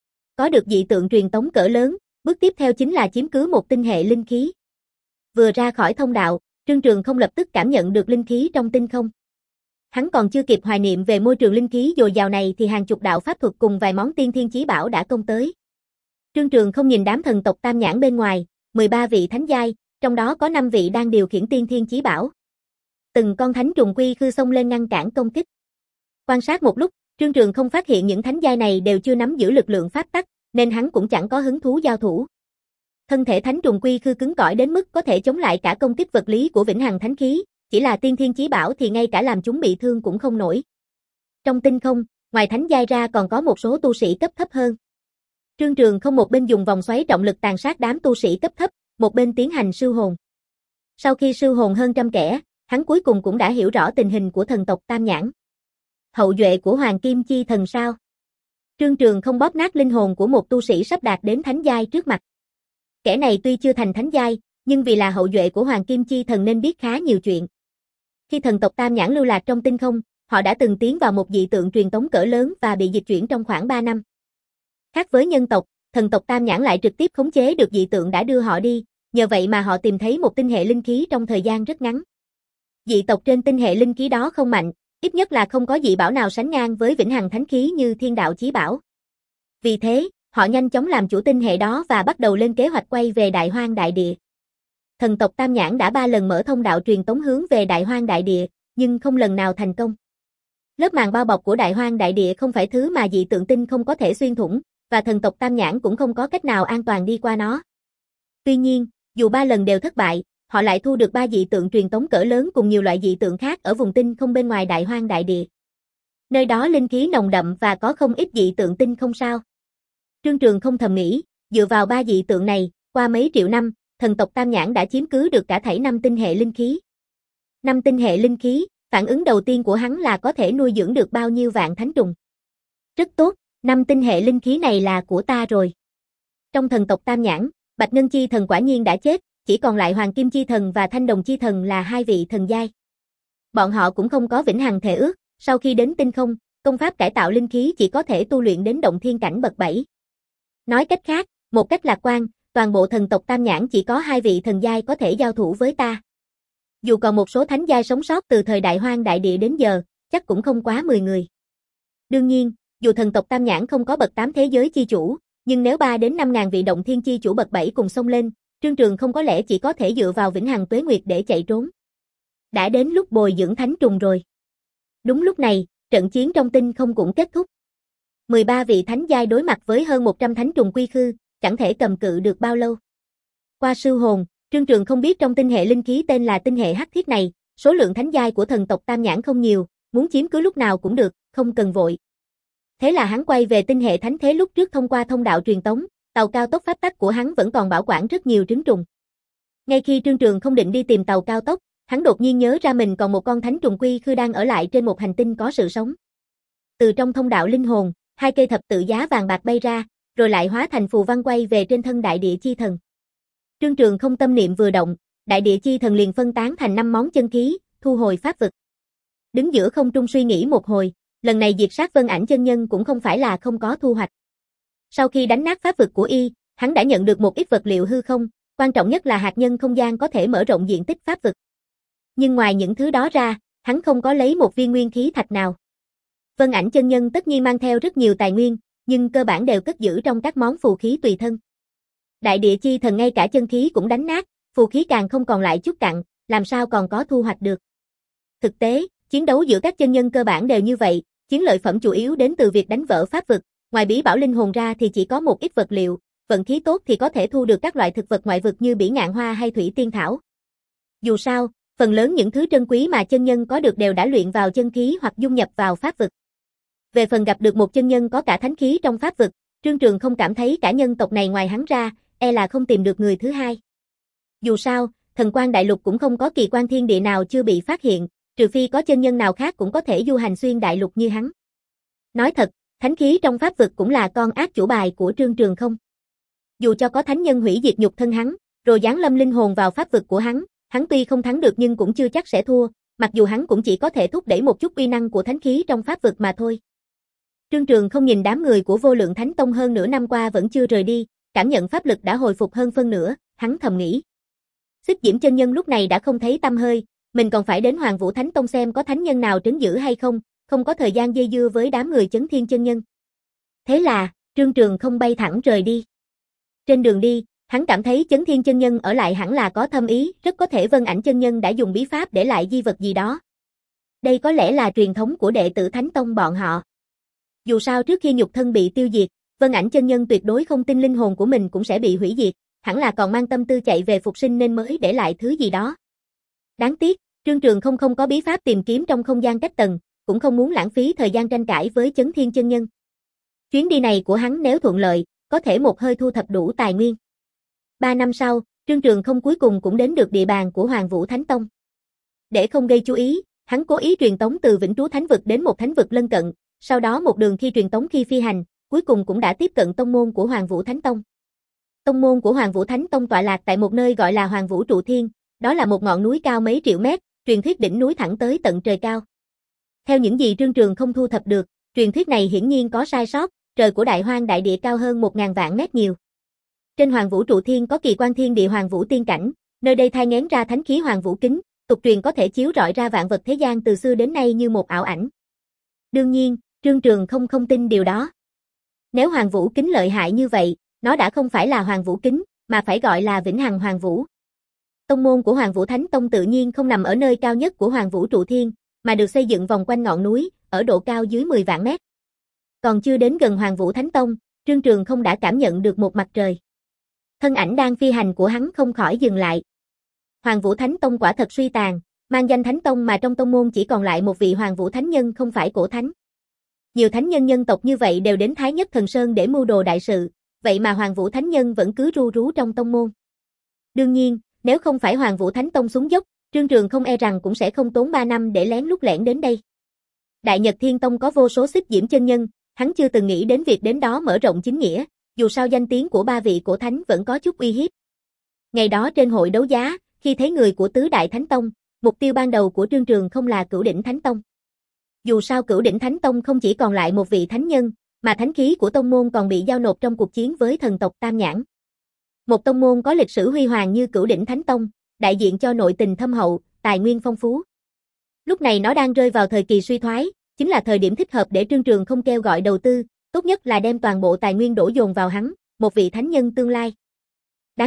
Speaker 1: Có được dị tượng truyền tống cỡ lớn, bước tiếp theo chính là chiếm cứ một tinh hệ linh khí. Vừa ra khỏi thông đạo, Trương Trường không lập tức cảm nhận được linh khí trong tinh không. Hắn còn chưa kịp hoài niệm về môi trường linh khí dồi dào này thì hàng chục đạo pháp thuật cùng vài món tiên thiên chí bảo đã công tới. Trương Trường không nhìn đám thần tộc Tam Nhãn bên ngoài, mười ba vị thánh giai, trong đó có năm vị đang điều khiển tiên thiên chí bảo. Từng con thánh trùng quy khư xông lên ngăn cản công kích. Quan sát một lúc, Trương Trường không phát hiện những thánh giai này đều chưa nắm giữ lực lượng pháp tắc, nên hắn cũng chẳng có hứng thú giao thủ. Thân thể thánh trùng quy khư cứng cỏi đến mức có thể chống lại cả công kích vật lý của vĩnh hằng thánh khí, chỉ là tiên thiên chí bảo thì ngay cả làm chúng bị thương cũng không nổi. Trong tinh không, ngoài thánh giai ra còn có một số tu sĩ cấp thấp hơn. Trương Trường không một bên dùng vòng xoáy trọng lực tàn sát đám tu sĩ cấp thấp, một bên tiến hành sưu hồn. Sau khi sưu hồn hơn trăm kẻ, hắn cuối cùng cũng đã hiểu rõ tình hình của thần tộc Tam Nhãn. Hậu duệ của Hoàng Kim Chi Thần sao? Trương Trường không bóp nát linh hồn của một tu sĩ sắp đạt đến thánh giai trước mặt. Kẻ này tuy chưa thành thánh giai, nhưng vì là hậu duệ của Hoàng Kim Chi Thần nên biết khá nhiều chuyện. Khi thần tộc Tam Nhãn lưu lạc trong tinh không, họ đã từng tiến vào một dị tượng truyền tống cỡ lớn và bị dịch chuyển trong khoảng ba năm. Khác với nhân tộc, thần tộc Tam Nhãn lại trực tiếp khống chế được dị tượng đã đưa họ đi, nhờ vậy mà họ tìm thấy một tinh hệ linh khí trong thời gian rất ngắn. Dị tộc trên tinh hệ linh khí đó không mạnh, ít nhất là không có dị bảo nào sánh ngang với vĩnh hằng thánh khí như Thiên Đạo Chí Bảo. Vì thế, họ nhanh chóng làm chủ tinh hệ đó và bắt đầu lên kế hoạch quay về Đại Hoang Đại Địa. Thần tộc Tam Nhãn đã ba lần mở thông đạo truyền tống hướng về Đại Hoang Đại Địa, nhưng không lần nào thành công. Lớp màng bao bọc của Đại Hoang Đại Địa không phải thứ mà dị tượng tinh không có thể xuyên thủng, và thần tộc Tam Nhãn cũng không có cách nào an toàn đi qua nó. Tuy nhiên, dù ba lần đều thất bại, họ lại thu được ba dị tượng truyền tống cỡ lớn cùng nhiều loại dị tượng khác ở vùng tinh không bên ngoài Đại Hoang Đại Địa. Nơi đó linh khí nồng đậm và có không ít dị tượng tinh không sao. Trương Trường không thầm nghĩ, dựa vào ba dị tượng này, qua mấy triệu năm, thần tộc Tam Nhãn đã chiếm cứ được cả thảy năm tinh hệ linh khí. Năm tinh hệ linh khí, phản ứng đầu tiên của hắn là có thể nuôi dưỡng được bao nhiêu vạn thánh trùng. Rất tốt, năm tinh hệ linh khí này là của ta rồi. Trong thần tộc Tam Nhãn, Bạch Ngân Chi Thần quả nhiên đã chết, chỉ còn lại Hoàng Kim Chi Thần và Thanh Đồng Chi Thần là hai vị thần giai. Bọn họ cũng không có vĩnh hằng thể ước, sau khi đến tinh không, công pháp cải tạo linh khí chỉ có thể tu luyện đến động thiên cảnh bậc bảy. Nói cách khác, một cách lạc quan, toàn bộ thần tộc Tam Nhãn chỉ có hai vị thần giai có thể giao thủ với ta. Dù còn một số thánh giai sống sót từ thời Đại Hoang Đại Địa đến giờ, chắc cũng không quá mười người. Đương nhiên, dù thần tộc Tam Nhãn không có bậc tám thế giới chi chủ, nhưng nếu ba đến năm ngàn vị động thiên chi chủ bậc bảy cùng xông lên, Trương Trường không có lẽ chỉ có thể dựa vào vĩnh hằng tuế nguyệt để chạy trốn. Đã đến lúc bồi dưỡng thánh trùng rồi. Đúng lúc này, trận chiến trong tinh không cũng kết thúc. mười ba vị thánh giai đối mặt với hơn một trăm thánh trùng quy khư, chẳng thể cầm cự được bao lâu. Qua sư hồn, Trương Trường không biết trong tinh hệ linh khí tên là tinh hệ hắc thiết này, số lượng thánh giai của thần tộc Tam Nhãn không nhiều, muốn chiếm cứ lúc nào cũng được, không cần vội. Thế là hắn quay về tinh hệ thánh thế lúc trước thông qua thông đạo truyền tống, tàu cao tốc pháp tắc của hắn vẫn còn bảo quản rất nhiều trứng trùng. Ngay khi Trương Trường không định đi tìm tàu cao tốc, hắn đột nhiên nhớ ra mình còn một con thánh trùng quy khư đang ở lại trên một hành tinh có sự sống. Từ trong thông đạo linh hồn, hai cây thập tự giá vàng bạc bay ra, rồi lại hóa thành phù văn quay về trên thân đại địa chi thần. Trương Trường không tâm niệm vừa động, đại địa chi thần liền phân tán thành năm món chân khí, thu hồi pháp vực. Đứng giữa không trung suy nghĩ một hồi, lần này diệt sát Vân Ảnh chân nhân cũng không phải là không có thu hoạch. Sau khi đánh nát pháp vực của y, hắn đã nhận được một ít vật liệu hư không, quan trọng nhất là hạt nhân không gian có thể mở rộng diện tích pháp vực. Nhưng ngoài những thứ đó ra, hắn không có lấy một viên nguyên khí thạch nào. Vân Ảnh chân nhân tất nhiên mang theo rất nhiều tài nguyên, nhưng cơ bản đều cất giữ trong các món phù khí tùy thân. Đại địa chi thần ngay cả chân khí cũng đánh nát, phù khí càng không còn lại chút cặn, làm sao còn có thu hoạch được. Thực tế, chiến đấu giữa các chân nhân cơ bản đều như vậy, chiến lợi phẩm chủ yếu đến từ việc đánh vỡ pháp vực, ngoài bí bảo linh hồn ra thì chỉ có một ít vật liệu, vận khí tốt thì có thể thu được các loại thực vật ngoại vực như bỉ ngạn hoa hay thủy tiên thảo. Dù sao, phần lớn những thứ trân quý mà chân nhân có được đều đã luyện vào chân khí hoặc dung nhập vào pháp vực. Về phần gặp được một chân nhân có cả thánh khí trong pháp vực, Trương Trường không cảm thấy cả nhân tộc này ngoài hắn ra, e là không tìm được người thứ hai. Dù sao, thần quan đại lục cũng không có kỳ quan thiên địa nào chưa bị phát hiện, trừ phi có chân nhân nào khác cũng có thể du hành xuyên đại lục như hắn. Nói thật, thánh khí trong pháp vực cũng là con ác chủ bài của Trương Trường không. Dù cho có thánh nhân hủy diệt nhục thân hắn, rồi giáng lâm linh hồn vào pháp vực của hắn, hắn tuy không thắng được nhưng cũng chưa chắc sẽ thua, mặc dù hắn cũng chỉ có thể thúc đẩy một chút uy năng của thánh khí trong pháp vực mà thôi. Trương Trường không nhìn đám người của Vô Lượng Thánh Tông hơn nửa năm qua vẫn chưa rời đi, cảm nhận pháp lực đã hồi phục hơn phân nửa, hắn thầm nghĩ. Xích Diễm chân nhân lúc này đã không thấy tăm hơi, mình còn phải đến Hoàng Vũ Thánh Tông xem có thánh nhân nào trấn giữ hay không, không có thời gian dây dưa với đám người Chấn Thiên chân nhân. Thế là, Trương Trường không bay thẳng rời đi. Trên đường đi, hắn cảm thấy Chấn Thiên chân nhân ở lại hẳn là có thâm ý, rất có thể Vân Ảnh chân nhân đã dùng bí pháp để lại di vật gì đó. Đây có lẽ là truyền thống của đệ tử Thánh Tông bọn họ. Dù sao trước khi nhục thân bị tiêu diệt, Vân Ảnh chân nhân tuyệt đối không tin linh hồn của mình cũng sẽ bị hủy diệt, hẳn là còn mang tâm tư chạy về phục sinh nên mới để lại thứ gì đó. Đáng tiếc, Trương Trường không không có bí pháp tìm kiếm trong không gian cách tầng, cũng không muốn lãng phí thời gian tranh cãi với Chấn Thiên chân nhân. Chuyến đi này của hắn nếu thuận lợi, có thể một hơi thu thập đủ tài nguyên. Ba năm sau, Trương Trường không cuối cùng cũng đến được địa bàn của Hoàng Vũ Thánh Tông. Để không gây chú ý, hắn cố ý truyền tống từ Vĩnh Trú Thánh Vực đến một thánh vực lân cận, sau đó một đường khi truyền tống khi phi hành, cuối cùng cũng đã tiếp cận tông môn của Hoàng Vũ Thánh Tông. Tông môn của Hoàng Vũ Thánh Tông tọa lạc tại một nơi gọi là Hoàng Vũ Trụ Thiên, đó là một ngọn núi cao mấy triệu mét, truyền thuyết đỉnh núi thẳng tới tận trời cao. Theo những gì Trương Trường không thu thập được, truyền thuyết này hiển nhiên có sai sót, trời của Đại Hoang đại địa cao hơn một ngàn vạn mét nhiều. Trên Hoàng Vũ Trụ Thiên có kỳ quan thiên địa Hoàng Vũ tiên cảnh, nơi đây thai nghén ra thánh khí Hoàng Vũ kính, tục truyền có thể chiếu rọi ra vạn vật thế gian từ xưa đến nay như một ảo ảnh. Đương nhiên, Trương Trường không không tin điều đó. Nếu Hoàng Vũ kính lợi hại như vậy, nó đã không phải là Hoàng Vũ kính, mà phải gọi là Vĩnh Hằng Hoàng Vũ. Tông môn của Hoàng Vũ Thánh Tông tự nhiên không nằm ở nơi cao nhất của Hoàng Vũ Trụ Thiên, mà được xây dựng vòng quanh ngọn núi, ở độ cao dưới mười vạn mét. Còn chưa đến gần Hoàng Vũ Thánh Tông, Trương Trường không đã cảm nhận được một mặt trời. Thân ảnh đang phi hành của hắn không khỏi dừng lại. Hoàng Vũ Thánh Tông quả thật suy tàn, mang danh Thánh Tông mà trong tông môn chỉ còn lại một vị Hoàng Vũ Thánh Nhân không phải cổ thánh. Nhiều thánh nhân nhân tộc như vậy đều đến Thái Nhất Thần Sơn để mưu đồ đại sự, vậy mà Hoàng Vũ Thánh Nhân vẫn cứ ru rú trong tông môn. Đương nhiên, nếu không phải Hoàng Vũ Thánh Tông xuống dốc, Trương Trường không e rằng cũng sẽ không tốn ba năm để lén lút lẻn đến đây. Đại Nhật Thiên Tông có vô số Xích Diễm chân nhân, hắn chưa từng nghĩ đến việc đến đó mở rộng chính nghĩa, dù sao danh tiếng của ba vị cổ thánh vẫn có chút uy hiếp. Ngày đó trên hội đấu giá, khi thấy người của tứ đại Thánh Tông, mục tiêu ban đầu của Trương Trường không là Cửu Đỉnh Thánh Tông. Dù sao Cửu Đỉnh Thánh Tông không chỉ còn lại một vị thánh nhân, mà thánh khí của tông môn còn bị giao nộp trong cuộc chiến với thần tộc Tam Nhãn. Một tông môn có lịch sử huy hoàng như Cửu Đỉnh Thánh Tông, đại diện cho nội tình thâm hậu, tài nguyên phong phú. Lúc này nó đang rơi vào thời kỳ suy thoái, chính là thời điểm thích hợp để Trương Trường không kêu gọi đầu tư, tốt nhất là đem toàn bộ tài nguyên đổ dồn vào hắn, một vị thánh nhân tương lai. Đáng tiếc,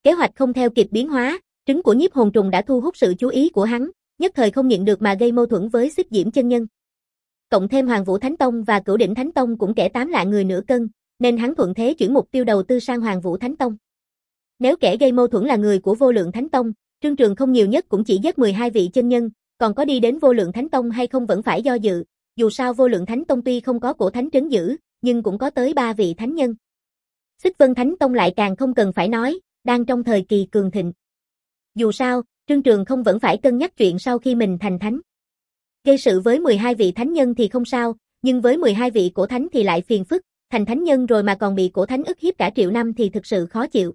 Speaker 1: Kế hoạch không theo kịp biến hóa, trứng của nhiếp hồn trùng đã thu hút sự chú ý của hắn, nhất thời không nhịn được mà gây mâu thuẫn với Xích Diễm chân nhân. Cộng thêm Hoàng Vũ Thánh Tông và Cửu Đỉnh Thánh Tông cũng kẻ tám lạng người nửa cân, nên hắn thuận thế chuyển mục tiêu đầu tư sang Hoàng Vũ Thánh Tông. Nếu kẻ gây mâu thuẫn là người của Vô Lượng Thánh Tông, Trương Trường không nhiều nhất cũng chỉ giết mười hai vị chân nhân, còn có đi đến Vô Lượng Thánh Tông hay không vẫn phải do dự, dù sao Vô Lượng Thánh Tông tuy không có cổ thánh trấn giữ, nhưng cũng có tới ba vị thánh nhân. Xích Vân Thánh Tông lại càng không cần phải nói, đang trong thời kỳ cường thịnh. Dù sao, Trương Trường không vẫn phải cân nhắc chuyện sau khi mình thành thánh. Gây sự với mười hai vị thánh nhân thì không sao, nhưng với mười hai vị cổ thánh thì lại phiền phức, thành thánh nhân rồi mà còn bị cổ thánh ức hiếp cả triệu năm thì thực sự khó chịu.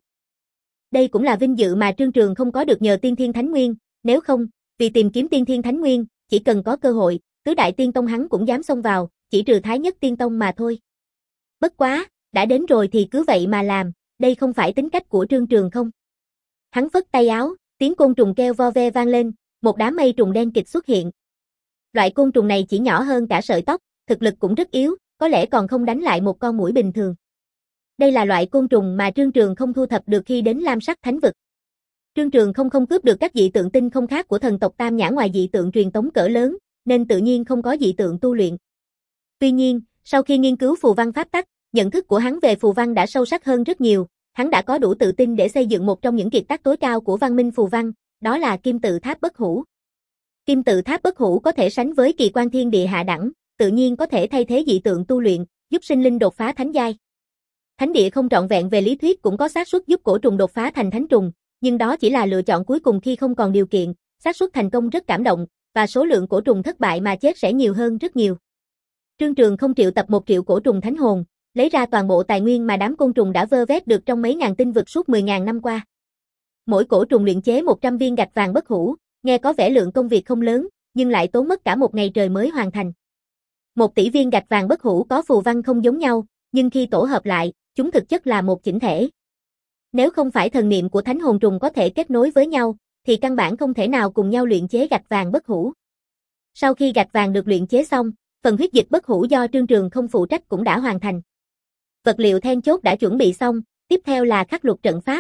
Speaker 1: Đây cũng là vinh dự mà Trương Trường không có được nhờ Tiên Thiên Thánh Nguyên, nếu không, vì tìm kiếm Tiên Thiên Thánh Nguyên, chỉ cần có cơ hội, tứ đại tiên tông hắn cũng dám xông vào, chỉ trừ Thái Nhất Tiên Tông mà thôi. Bất quá, đã đến rồi thì cứ vậy mà làm, đây không phải tính cách của Trương Trường không. Hắn phất tay áo, tiếng côn trùng kêu vo ve vang lên, một đám mây trùng đen kịt xuất hiện. Loại côn trùng này chỉ nhỏ hơn cả sợi tóc, thực lực cũng rất yếu, có lẽ còn không đánh lại một con muỗi bình thường. Đây là loại côn trùng mà Trương Trường không thu thập được khi đến Lam Sắc Thánh Vực. Trương Trường không không cướp được các dị tượng tinh không khác của thần tộc Tam Nhãn ngoài dị tượng truyền tống cỡ lớn, nên tự nhiên không có dị tượng tu luyện. Tuy nhiên, sau khi nghiên cứu phù văn pháp tắc, nhận thức của hắn về phù văn đã sâu sắc hơn rất nhiều, hắn đã có đủ tự tin để xây dựng một trong những kiệt tác tối cao của văn minh phù văn, đó là Kim Tự Tháp Bất Hủ. Kim Tự Tháp Bất Hủ có thể sánh với Kỳ Quan Thiên Địa hạ đẳng, tự nhiên có thể thay thế dị tượng tu luyện, giúp sinh linh đột phá thánh giai. Thánh địa không trọn vẹn về lý thuyết cũng có xác suất giúp cổ trùng đột phá thành thánh trùng, nhưng đó chỉ là lựa chọn cuối cùng khi không còn điều kiện, xác suất thành công rất cảm động, và số lượng cổ trùng thất bại mà chết sẽ nhiều hơn rất nhiều. Trương Trường không triệu tập một triệu cổ trùng thánh hồn, lấy ra toàn bộ tài nguyên mà đám côn trùng đã vơ vét được trong mấy ngàn tinh vực suốt mười ngàn năm qua. Mỗi cổ trùng luyện chế một trăm viên gạch vàng bất hủ, nghe có vẻ lượng công việc không lớn, nhưng lại tốn mất cả một ngày trời mới hoàn thành. Một tỷ viên gạch vàng bất hủ có phù văn không giống nhau, nhưng khi tổ hợp lại, chúng thực chất là một chỉnh thể. Nếu không phải thần niệm của thánh hồn trùng có thể kết nối với nhau, thì căn bản không thể nào cùng nhau luyện chế gạch vàng bất hủ. Sau khi gạch vàng được luyện chế xong, phần huyết dịch bất hủ do Trương Trường không phụ trách cũng đã hoàn thành. Vật liệu then chốt đã chuẩn bị xong, tiếp theo là khắc lục trận pháp.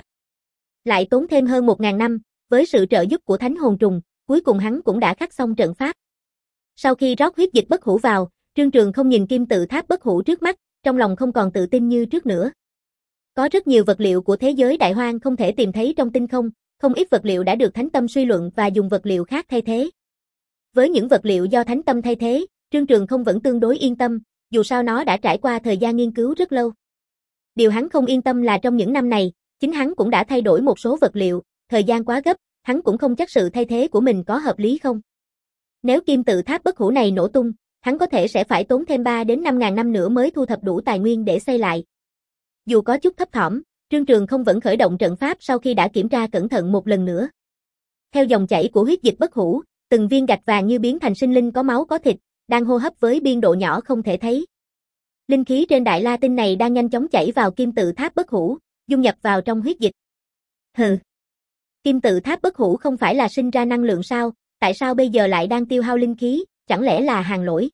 Speaker 1: Lại tốn thêm hơn một ngàn năm, với sự trợ giúp của thánh hồn trùng, cuối cùng hắn cũng đã khắc xong trận pháp. Sau khi rót huyết dịch bất hủ vào, Trương Trường không nhìn Kim Tự Tháp bất hủ trước mắt, trong lòng không còn tự tin như trước nữa. Có rất nhiều vật liệu của thế giới đại hoang không thể tìm thấy trong tinh không, không ít vật liệu đã được Thánh Tâm suy luận và dùng vật liệu khác thay thế. Với những vật liệu do Thánh Tâm thay thế, Trương Trường không vẫn tương đối yên tâm, dù sao nó đã trải qua thời gian nghiên cứu rất lâu. Điều hắn không yên tâm là trong những năm này, chính hắn cũng đã thay đổi một số vật liệu, thời gian quá gấp, hắn cũng không chắc sự thay thế của mình có hợp lý không. Nếu Kim Tự Tháp bất hủ này nổ tung, hắn có thể sẽ phải tốn thêm ba đến năm ngàn năm nữa mới thu thập đủ tài nguyên để xây lại. Dù có chút thấp thỏm, Trương Trường không vẫn khởi động trận pháp sau khi đã kiểm tra cẩn thận một lần nữa. Theo dòng chảy của huyết dịch bất hủ, từng viên gạch vàng như biến thành sinh linh có máu có thịt, đang hô hấp với biên độ nhỏ không thể thấy. Linh khí trên Đại La Tinh này đang nhanh chóng chảy vào Kim Tự Tháp bất hủ, dung nhập vào trong huyết dịch. Hừ. Kim Tự Tháp bất hủ không phải là sinh ra năng lượng sao, tại sao bây giờ lại đang tiêu hao linh khí, chẳng lẽ là hàng lỗi?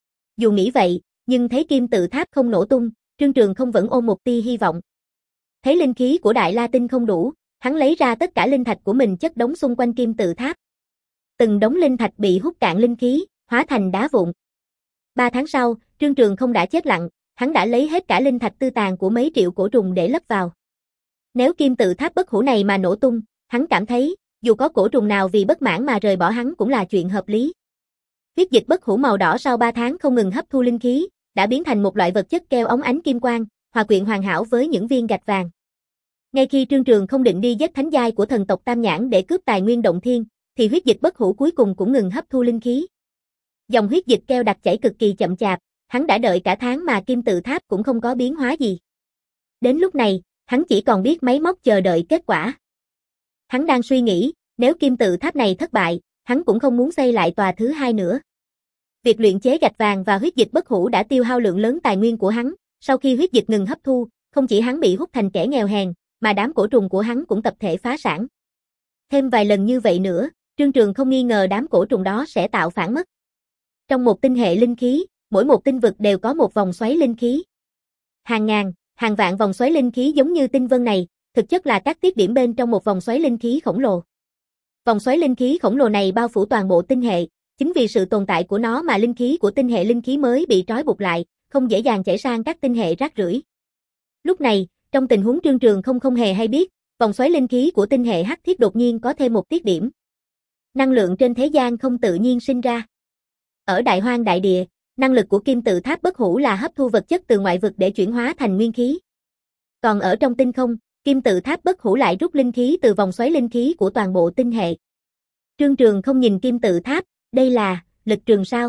Speaker 1: Dù nghĩ vậy, nhưng thấy Kim Tự Tháp không nổ tung, Trương Trường không vẫn ôm một tia hy vọng. Thấy linh khí của Đại La Tinh không đủ, hắn lấy ra tất cả linh thạch của mình chất đống xung quanh Kim Tự Tháp. Từng đống linh thạch bị hút cạn linh khí, hóa thành đá vụn. Ba tháng sau, Trương Trường không đã chết lặng, hắn đã lấy hết cả linh thạch tư tàn của mấy triệu cổ trùng để lấp vào. Nếu Kim Tự Tháp bất hủ này mà nổ tung, hắn cảm thấy, dù có cổ trùng nào vì bất mãn mà rời bỏ hắn cũng là chuyện hợp lý. Huyết dịch bất hủ màu đỏ sau ba tháng không ngừng hấp thu linh khí, đã biến thành một loại vật chất keo óng ánh kim quang, hòa quyện hoàn hảo với những viên gạch vàng. Ngay khi Trương Trường không định đi giết thánh giai của thần tộc Tam Nhãn để cướp tài nguyên động thiên, thì huyết dịch bất hủ cuối cùng cũng ngừng hấp thu linh khí. Dòng huyết dịch keo đặc chảy cực kỳ chậm chạp, hắn đã đợi cả tháng mà Kim Tự Tháp cũng không có biến hóa gì. Đến lúc này, hắn chỉ còn biết máy móc chờ đợi kết quả. Hắn đang suy nghĩ, nếu Kim Tự Tháp này thất bại, hắn cũng không muốn xây lại tòa thứ hai nữa. Việc luyện chế gạch vàng và huyết dịch bất hủ đã tiêu hao lượng lớn tài nguyên của hắn, sau khi huyết dịch ngừng hấp thu, không chỉ hắn bị hút thành kẻ nghèo hèn, mà đám cổ trùng của hắn cũng tập thể phá sản. Thêm vài lần như vậy nữa, Trương Trường không nghi ngờ đám cổ trùng đó sẽ tạo phản mất. Trong một tinh hệ linh khí, mỗi một tinh vực đều có một vòng xoáy linh khí. Hàng ngàn, hàng vạn vòng xoáy linh khí giống như tinh vân này, thực chất là các tiết điểm bên trong một vòng xoáy linh khí khổng lồ. Vòng xoáy linh khí khổng lồ này bao phủ toàn bộ tinh hệ, chính vì sự tồn tại của nó mà linh khí của tinh hệ linh khí mới bị trói buộc lại, không dễ dàng chảy sang các tinh hệ rác rưởi. Lúc này, trong tình huống Trương Trường không không hề hay biết, vòng xoáy linh khí của tinh hệ hắc thiết đột nhiên có thêm một tiết điểm. Năng lượng trên thế gian không tự nhiên sinh ra. Ở Đại Hoang đại địa, năng lực của kim tự tháp bất hủ là hấp thu vật chất từ ngoại vực để chuyển hóa thành nguyên khí. Còn ở trong tinh không, kim tự tháp bất hủ lại rút linh khí từ vòng xoáy linh khí của toàn bộ tinh hệ. Trương Trường không nhìn kim tự tháp, đây là lực trường sao?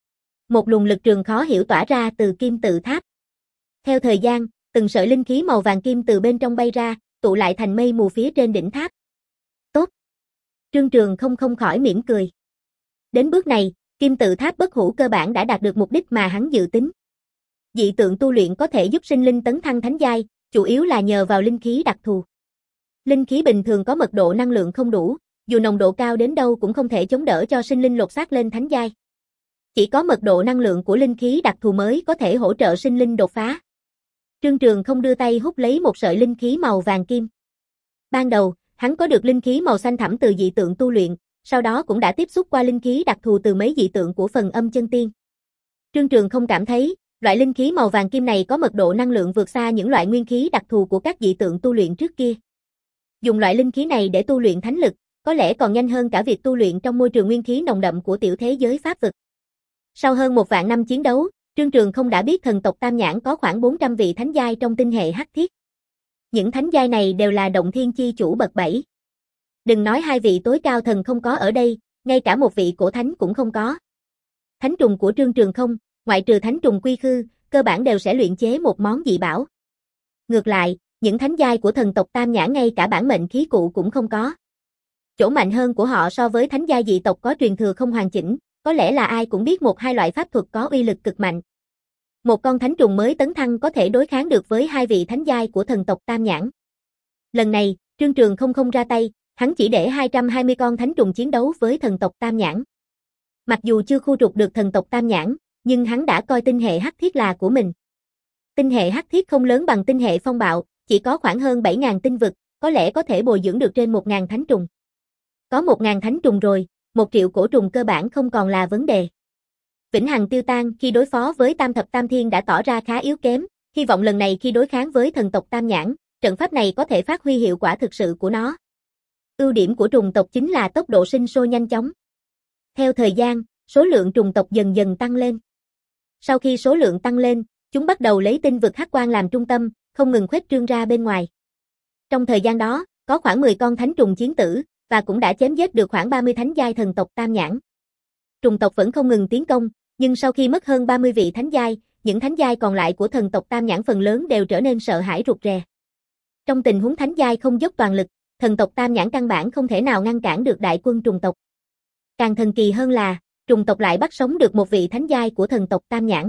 Speaker 1: Một luồng lực trường khó hiểu tỏa ra từ kim tự tháp. Theo thời gian, từng sợi linh khí màu vàng kim từ bên trong bay ra, tụ lại thành mây mù phía trên đỉnh tháp. Tốt. Trương Trường không không khỏi mỉm cười. Đến bước này, kim tự tháp bất hủ cơ bản đã đạt được mục đích mà hắn dự tính. Dị tượng tu luyện có thể giúp sinh linh tấn thăng thánh giai, chủ yếu là nhờ vào linh khí đặc thù. Linh khí bình thường có mật độ năng lượng không đủ, dù nồng độ cao đến đâu cũng không thể chống đỡ cho sinh linh lột xác lên thánh giai. Chỉ có mật độ năng lượng của linh khí đặc thù mới có thể hỗ trợ sinh linh đột phá. Trương Trường không đưa tay hút lấy một sợi linh khí màu vàng kim. Ban đầu, hắn có được linh khí màu xanh thẳm từ dị tượng tu luyện, sau đó cũng đã tiếp xúc qua linh khí đặc thù từ mấy dị tượng của phần âm chân tiên. Trương Trường không cảm thấy, loại linh khí màu vàng kim này có mật độ năng lượng vượt xa những loại nguyên khí đặc thù của các dị tượng tu luyện trước kia. Dùng loại linh khí này để tu luyện thánh lực, có lẽ còn nhanh hơn cả việc tu luyện trong môi trường nguyên khí nồng đậm của tiểu thế giới pháp vực. Sau hơn một vạn năm chiến đấu, Trương Trường không đã biết thần tộc Tam Nhãn có khoảng bốn trăm vị thánh giai trong tinh hệ hắc thiết. Những thánh giai này đều là động thiên chi chủ bậc bảy. Đừng nói hai vị tối cao thần không có ở đây, ngay cả một vị cổ thánh cũng không có. Thánh trùng của Trương Trường không, ngoại trừ thánh trùng quy khư, cơ bản đều sẽ luyện chế một món dị bảo. Ngược lại, những thánh giai của thần tộc Tam Nhãn ngay cả bản mệnh khí cụ cũng không có. Chỗ mạnh hơn của họ so với thánh giai dị tộc có truyền thừa không hoàn chỉnh, có lẽ là ai cũng biết một hai loại pháp thuật có uy lực cực mạnh. Một con thánh trùng mới tấn thăng có thể đối kháng được với hai vị thánh giai của thần tộc Tam Nhãn. Lần này, Trương Trường không không ra tay, hắn chỉ để hai trăm hai mươi con thánh trùng chiến đấu với thần tộc Tam Nhãn. Mặc dù chưa khu trục được thần tộc Tam Nhãn, nhưng hắn đã coi tinh hệ hắc thiết là của mình. Tinh hệ hắc thiết không lớn bằng tinh hệ phong bạo, chỉ có khoảng hơn bảy nghìn tinh vực, có lẽ có thể bồi dưỡng được trên một nghìn thánh trùng. Có một nghìn thánh trùng rồi, một triệu cổ trùng cơ bản không còn là vấn đề. Vĩnh Hằng Tiêu Tan khi đối phó với Tam Thập Tam Thiên đã tỏ ra khá yếu kém, hy vọng lần này khi đối kháng với thần tộc Tam Nhãn, trận pháp này có thể phát huy hiệu quả thực sự của nó. Ưu điểm của trùng tộc chính là tốc độ sinh sôi nhanh chóng. Theo thời gian, số lượng trùng tộc dần dần tăng lên. Sau khi số lượng tăng lên, chúng bắt đầu lấy tinh vực hắc quang làm trung tâm, không ngừng khuếch trương ra bên ngoài. Trong thời gian đó, có khoảng mười con thánh trùng chiến tử, và cũng đã chém giết được khoảng ba mươi thánh giai thần tộc Tam Nhãn. Trùng tộc vẫn không ngừng tiến công, nhưng sau khi mất hơn ba mươi vị thánh giai, những thánh giai còn lại của thần tộc Tam Nhãn phần lớn đều trở nên sợ hãi rụt rè. Trong tình huống thánh giai không dốc toàn lực, thần tộc Tam Nhãn căn bản không thể nào ngăn cản được đại quân trùng tộc. Càng thần kỳ hơn là, trùng tộc lại bắt sống được một vị thánh giai của thần tộc Tam Nhãn.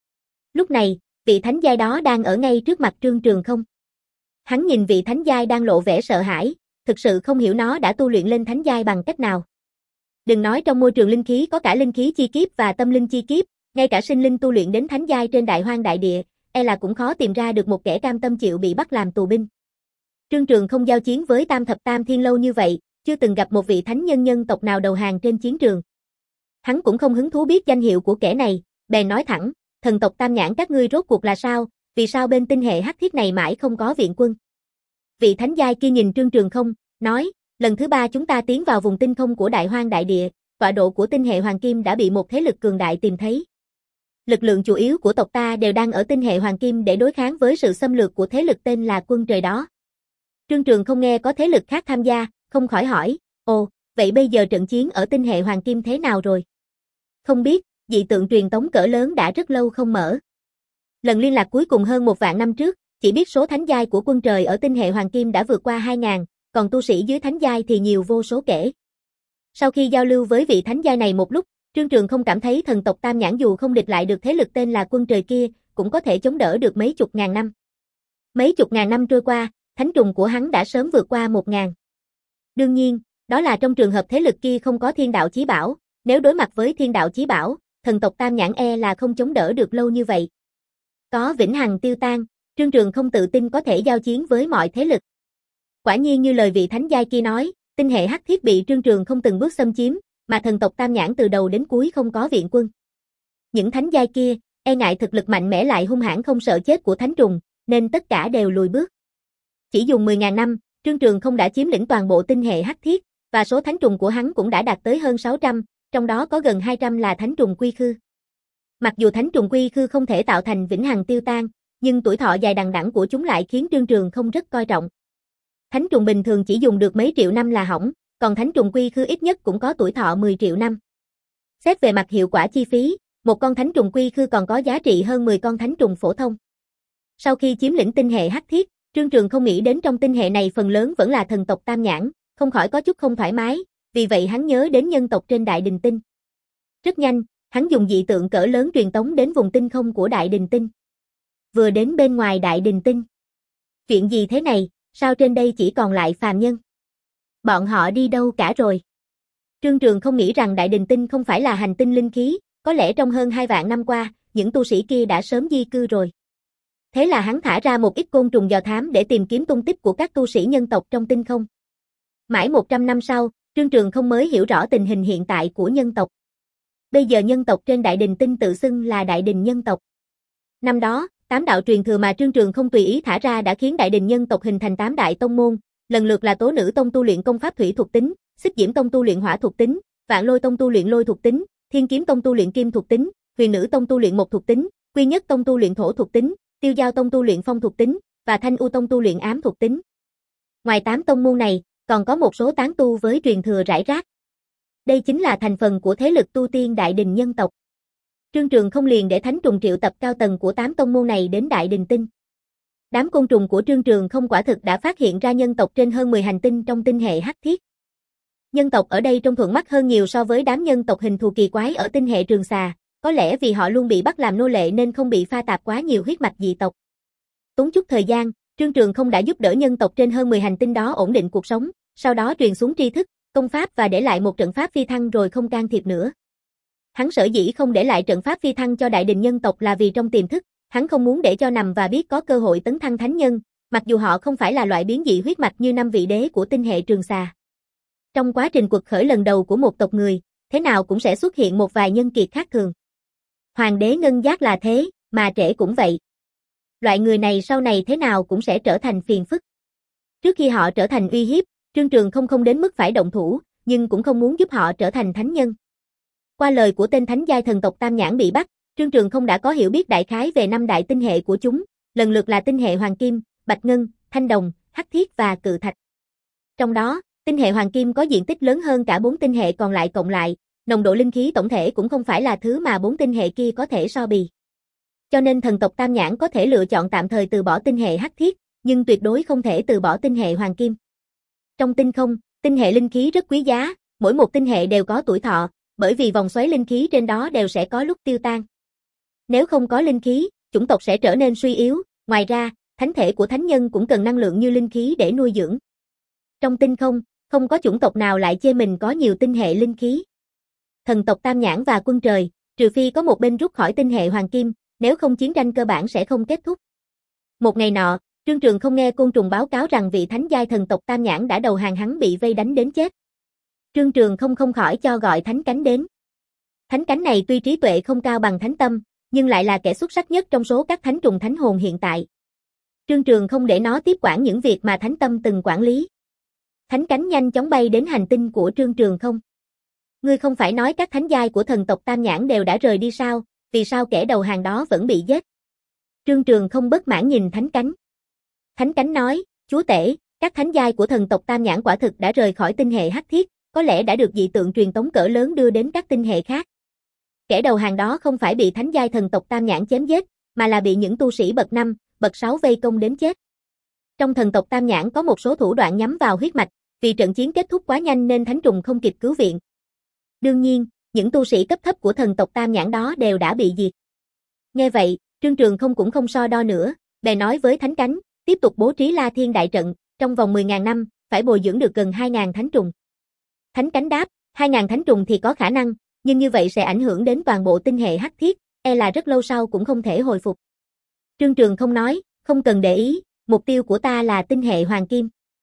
Speaker 1: Lúc này, vị thánh giai đó đang ở ngay trước mặt Trương Trường không. Hắn nhìn vị thánh giai đang lộ vẻ sợ hãi, thực sự không hiểu nó đã tu luyện lên thánh giai bằng cách nào. Đừng nói trong môi trường linh khí có cả linh khí chi kiếp và tâm linh chi kiếp, ngay cả sinh linh tu luyện đến thánh giai trên Đại Hoang đại địa, e là cũng khó tìm ra được một kẻ cam tâm chịu bị bắt làm tù binh. Trương Trường không giao chiến với Tam Thập Tam Thiên lâu như vậy, chưa từng gặp một vị thánh nhân nhân tộc nào đầu hàng trên chiến trường. Hắn cũng không hứng thú biết danh hiệu của kẻ này, bèn nói thẳng, thần tộc Tam Nhãn các ngươi rốt cuộc là sao, vì sao bên tinh hệ hắc thiết này mãi không có viện quân. Vị thánh giai kia nhìn Trương Trường không, nói, lần thứ ba chúng ta tiến vào vùng tinh không của Đại Hoang đại địa, tọa độ của tinh hệ Hoàng Kim đã bị một thế lực cường đại tìm thấy. Lực lượng chủ yếu của tộc ta đều đang ở tinh hệ Hoàng Kim để đối kháng với sự xâm lược của thế lực tên là Quân Trời đó. Trương Trường không nghe có thế lực khác tham gia, không khỏi hỏi, ồ, vậy bây giờ trận chiến ở tinh hệ Hoàng Kim thế nào rồi? Không biết, dị tượng truyền tống cỡ lớn đã rất lâu không mở. Lần liên lạc cuối cùng hơn một vạn năm trước, chỉ biết số thánh giai của Quân Trời ở tinh hệ Hoàng Kim đã vượt qua hai nghìn, còn tu sĩ dưới thánh giai thì nhiều vô số kể. Sau khi giao lưu với vị thánh giai này một lúc, Trương Trường không cảm thấy thần tộc Tam Nhãn dù không địch lại được thế lực tên là Quân Trời kia, cũng có thể chống đỡ được mấy chục ngàn năm. Mấy chục ngàn năm trôi qua, thánh trùng của hắn đã sớm vượt qua một ngàn. Đương nhiên, đó là trong trường hợp thế lực kia không có thiên đạo chí bảo, nếu đối mặt với thiên đạo chí bảo, thần tộc Tam Nhãn e là không chống đỡ được lâu như vậy. Có Vĩnh Hằng Tiêu Tan, Trương Trường không tự tin có thể giao chiến với mọi thế lực. Quả nhiên như lời vị thánh giai kia nói, tinh hệ hắc thiết bị Trương Trường không từng bước xâm chiếm, mà thần tộc Tam Nhãn từ đầu đến cuối không có viện quân. Những thánh giai kia, e ngại thực lực mạnh mẽ lại hung hãn không sợ chết của thánh trùng, nên tất cả đều lùi bước. Chỉ dùng mười nghìn năm, Trương Trường không đã chiếm lĩnh toàn bộ tinh hệ hắc thiết, và số thánh trùng của hắn cũng đã đạt tới hơn sáu trăm, trong đó có gần hai trăm là thánh trùng quy khư. Mặc dù thánh trùng quy khư không thể tạo thành vĩnh hằng tiêu tan, nhưng tuổi thọ dài đằng đẵng của chúng lại khiến Trương Trường không rất coi trọng. Thánh trùng bình thường chỉ dùng được mấy triệu năm là hỏng, còn thánh trùng quy khư ít nhất cũng có tuổi thọ mười triệu năm. Xét về mặt hiệu quả chi phí, một con thánh trùng quy khư còn có giá trị hơn mười con thánh trùng phổ thông. Sau khi chiếm lĩnh tinh hệ hắc thiết, Trương Trường không nghĩ đến trong tinh hệ này phần lớn vẫn là thần tộc Tam Nhãn, không khỏi có chút không thoải mái, vì vậy hắn nhớ đến nhân tộc trên Đại Đình Tinh. Rất nhanh, hắn dùng dị tượng cỡ lớn truyền tống đến vùng tinh không của Đại Đình Tinh. Vừa đến bên ngoài Đại Đình Tinh. Chuyện gì thế này, sao trên đây chỉ còn lại phàm nhân? Bọn họ đi đâu cả rồi? Trương Trường không nghĩ rằng Đại Đình Tinh không phải là hành tinh linh khí, có lẽ trong hơn hai vạn năm qua, những tu sĩ kia đã sớm di cư rồi. Thế là hắn thả ra một ít côn trùng dò thám để tìm kiếm tung tích của các tu sĩ nhân tộc trong tinh không. Mãi một trăm năm sau, Trương Trường không mới hiểu rõ tình hình hiện tại của nhân tộc. Bây giờ nhân tộc trên Đại Đình Tinh tự xưng là Đại Đình nhân tộc. Năm đó, tám đạo truyền thừa mà Trương Trường không tùy ý thả ra đã khiến Đại Đình nhân tộc hình thành tám đại tông môn, lần lượt là Tố Nữ Tông tu luyện công pháp thủy thuộc tính, Xích Diễm Tông tu luyện hỏa thuộc tính, Vạn Lôi Tông tu luyện lôi thuộc tính, Thiên Kiếm Tông tu luyện kim thuộc tính, Huyền Nữ Tông tu luyện mộc thuộc tính, Quy Nhất Tông tu luyện thổ thuộc tính, Tiêu Giao Tông tu luyện phong thuộc tính, và Thanh U Tông tu luyện ám thuộc tính. Ngoài tám tông môn này, còn có một số tán tu với truyền thừa rải rác. Đây chính là thành phần của thế lực tu tiên Đại Đình nhân tộc. Trương Trường không liền để thánh trùng triệu tập cao tầng của tám tông môn này đến Đại Đình Tinh. Đám côn trùng của Trương Trường không quả thực đã phát hiện ra nhân tộc trên hơn mười hành tinh trong tinh hệ hắc thiết. Nhân tộc ở đây trông thuận mắt hơn nhiều so với đám nhân tộc hình thù kỳ quái ở tinh hệ Trường Xà, có lẽ vì họ luôn bị bắt làm nô lệ nên không bị pha tạp quá nhiều huyết mạch dị tộc. Tốn chút thời gian, Trương Trường không đã giúp đỡ nhân tộc trên hơn mười hành tinh đó ổn định cuộc sống, sau đó truyền xuống tri thức, công pháp và để lại một trận pháp phi thăng rồi không can thiệp nữa. Hắn sở dĩ không để lại trận pháp phi thăng cho Đại Đình nhân tộc là vì trong tiềm thức, hắn không muốn để cho nằm và biết có cơ hội tấn thăng thánh nhân, mặc dù họ không phải là loại biến dị huyết mạch như năm vị đế của tinh hệ Trường Xà. Trong quá trình quật khởi lần đầu của một tộc người, thế nào cũng sẽ xuất hiện một vài nhân kiệt khác thường. Hoàng đế Ngân Giác là thế, mà Trễ cũng vậy. Loại người này sau này thế nào cũng sẽ trở thành phiền phức. Trước khi họ trở thành uy hiếp, Trương Trường không không đến mức phải động thủ, nhưng cũng không muốn giúp họ trở thành thánh nhân. Qua lời của tên thánh giai thần tộc Tam Nhãn bị bắt, Trương Trường không đã có hiểu biết đại khái về năm đại tinh hệ của chúng, lần lượt là tinh hệ Hoàng Kim, Bạch Ngân, Thanh Đồng, Hắc Thiết và Cự Thạch. Trong đó, tinh hệ Hoàng Kim có diện tích lớn hơn cả bốn tinh hệ còn lại cộng lại, nồng độ linh khí tổng thể cũng không phải là thứ mà bốn tinh hệ kia có thể so bì. Cho nên thần tộc Tam Nhãn có thể lựa chọn tạm thời từ bỏ tinh hệ Hắc Thiết, nhưng tuyệt đối không thể từ bỏ tinh hệ Hoàng Kim. Trong tinh không, tinh hệ linh khí rất quý giá, mỗi một tinh hệ đều có tuổi thọ, bởi vì vòng xoáy linh khí trên đó đều sẽ có lúc tiêu tan. Nếu không có linh khí, chủng tộc sẽ trở nên suy yếu, ngoài ra, thánh thể của thánh nhân cũng cần năng lượng như linh khí để nuôi dưỡng. Trong tinh không, không có chủng tộc nào lại chê mình có nhiều tinh hệ linh khí. Thần tộc Tam Nhãn và Quân Trời, trừ phi có một bên rút khỏi tinh hệ Hoàng Kim, nếu không chiến tranh cơ bản sẽ không kết thúc. Một ngày nọ, Trương Trường không nghe côn trùng báo cáo rằng vị thánh giai thần tộc Tam Nhãn đã đầu hàng hắn bị vây đánh đến chết. Trương Trường không không khỏi cho gọi Thánh Cánh đến. Thánh Cánh này tuy trí tuệ không cao bằng Thánh Tâm, nhưng lại là kẻ xuất sắc nhất trong số các thánh trùng thánh hồn hiện tại. Trương Trường không để nó tiếp quản những việc mà Thánh Tâm từng quản lý. Thánh Cánh nhanh chóng bay đến hành tinh của Trương Trường không. Ngươi không phải nói các thánh giai của thần tộc Tam Nhãn đều đã rời đi sao, vì sao kẻ đầu hàng đó vẫn bị giết? Trương Trường không bất mãn nhìn Thánh Cánh. Thánh Cánh nói, chúa tể, các thánh giai của thần tộc Tam Nhãn quả thực đã rời khỏi tinh hệ Hắc Thiết, có lẽ đã được dị tượng truyền tống cỡ lớn đưa đến các tinh hệ khác. Kẻ đầu hàng đó không phải bị thánh giai thần tộc Tam Nhãn chém giết, mà là bị những tu sĩ bậc năm, bậc sáu vây công đến chết. Trong thần tộc Tam Nhãn có một số thủ đoạn nhắm vào huyết mạch, vì trận chiến kết thúc quá nhanh nên thánh trùng không kịp cứu viện. Đương nhiên, những tu sĩ cấp thấp của thần tộc Tam Nhãn đó đều đã bị diệt. Nghe vậy, Trương Trường không cũng không so đo nữa, bèn nói với Thánh Cánh, tiếp tục bố trí La Thiên đại trận, trong vòng mười nghìn năm, phải bồi dưỡng được gần hai nghìn thánh trùng. Thánh Cánh đáp, hai nghìn thánh trùng thì có khả năng, nhưng như vậy sẽ ảnh hưởng đến toàn bộ tinh hệ Hắc Thiết, e là rất lâu sau cũng không thể hồi phục. Trương Trường không nói, không cần để ý, mục tiêu của ta là tinh hệ Hoàng Kim.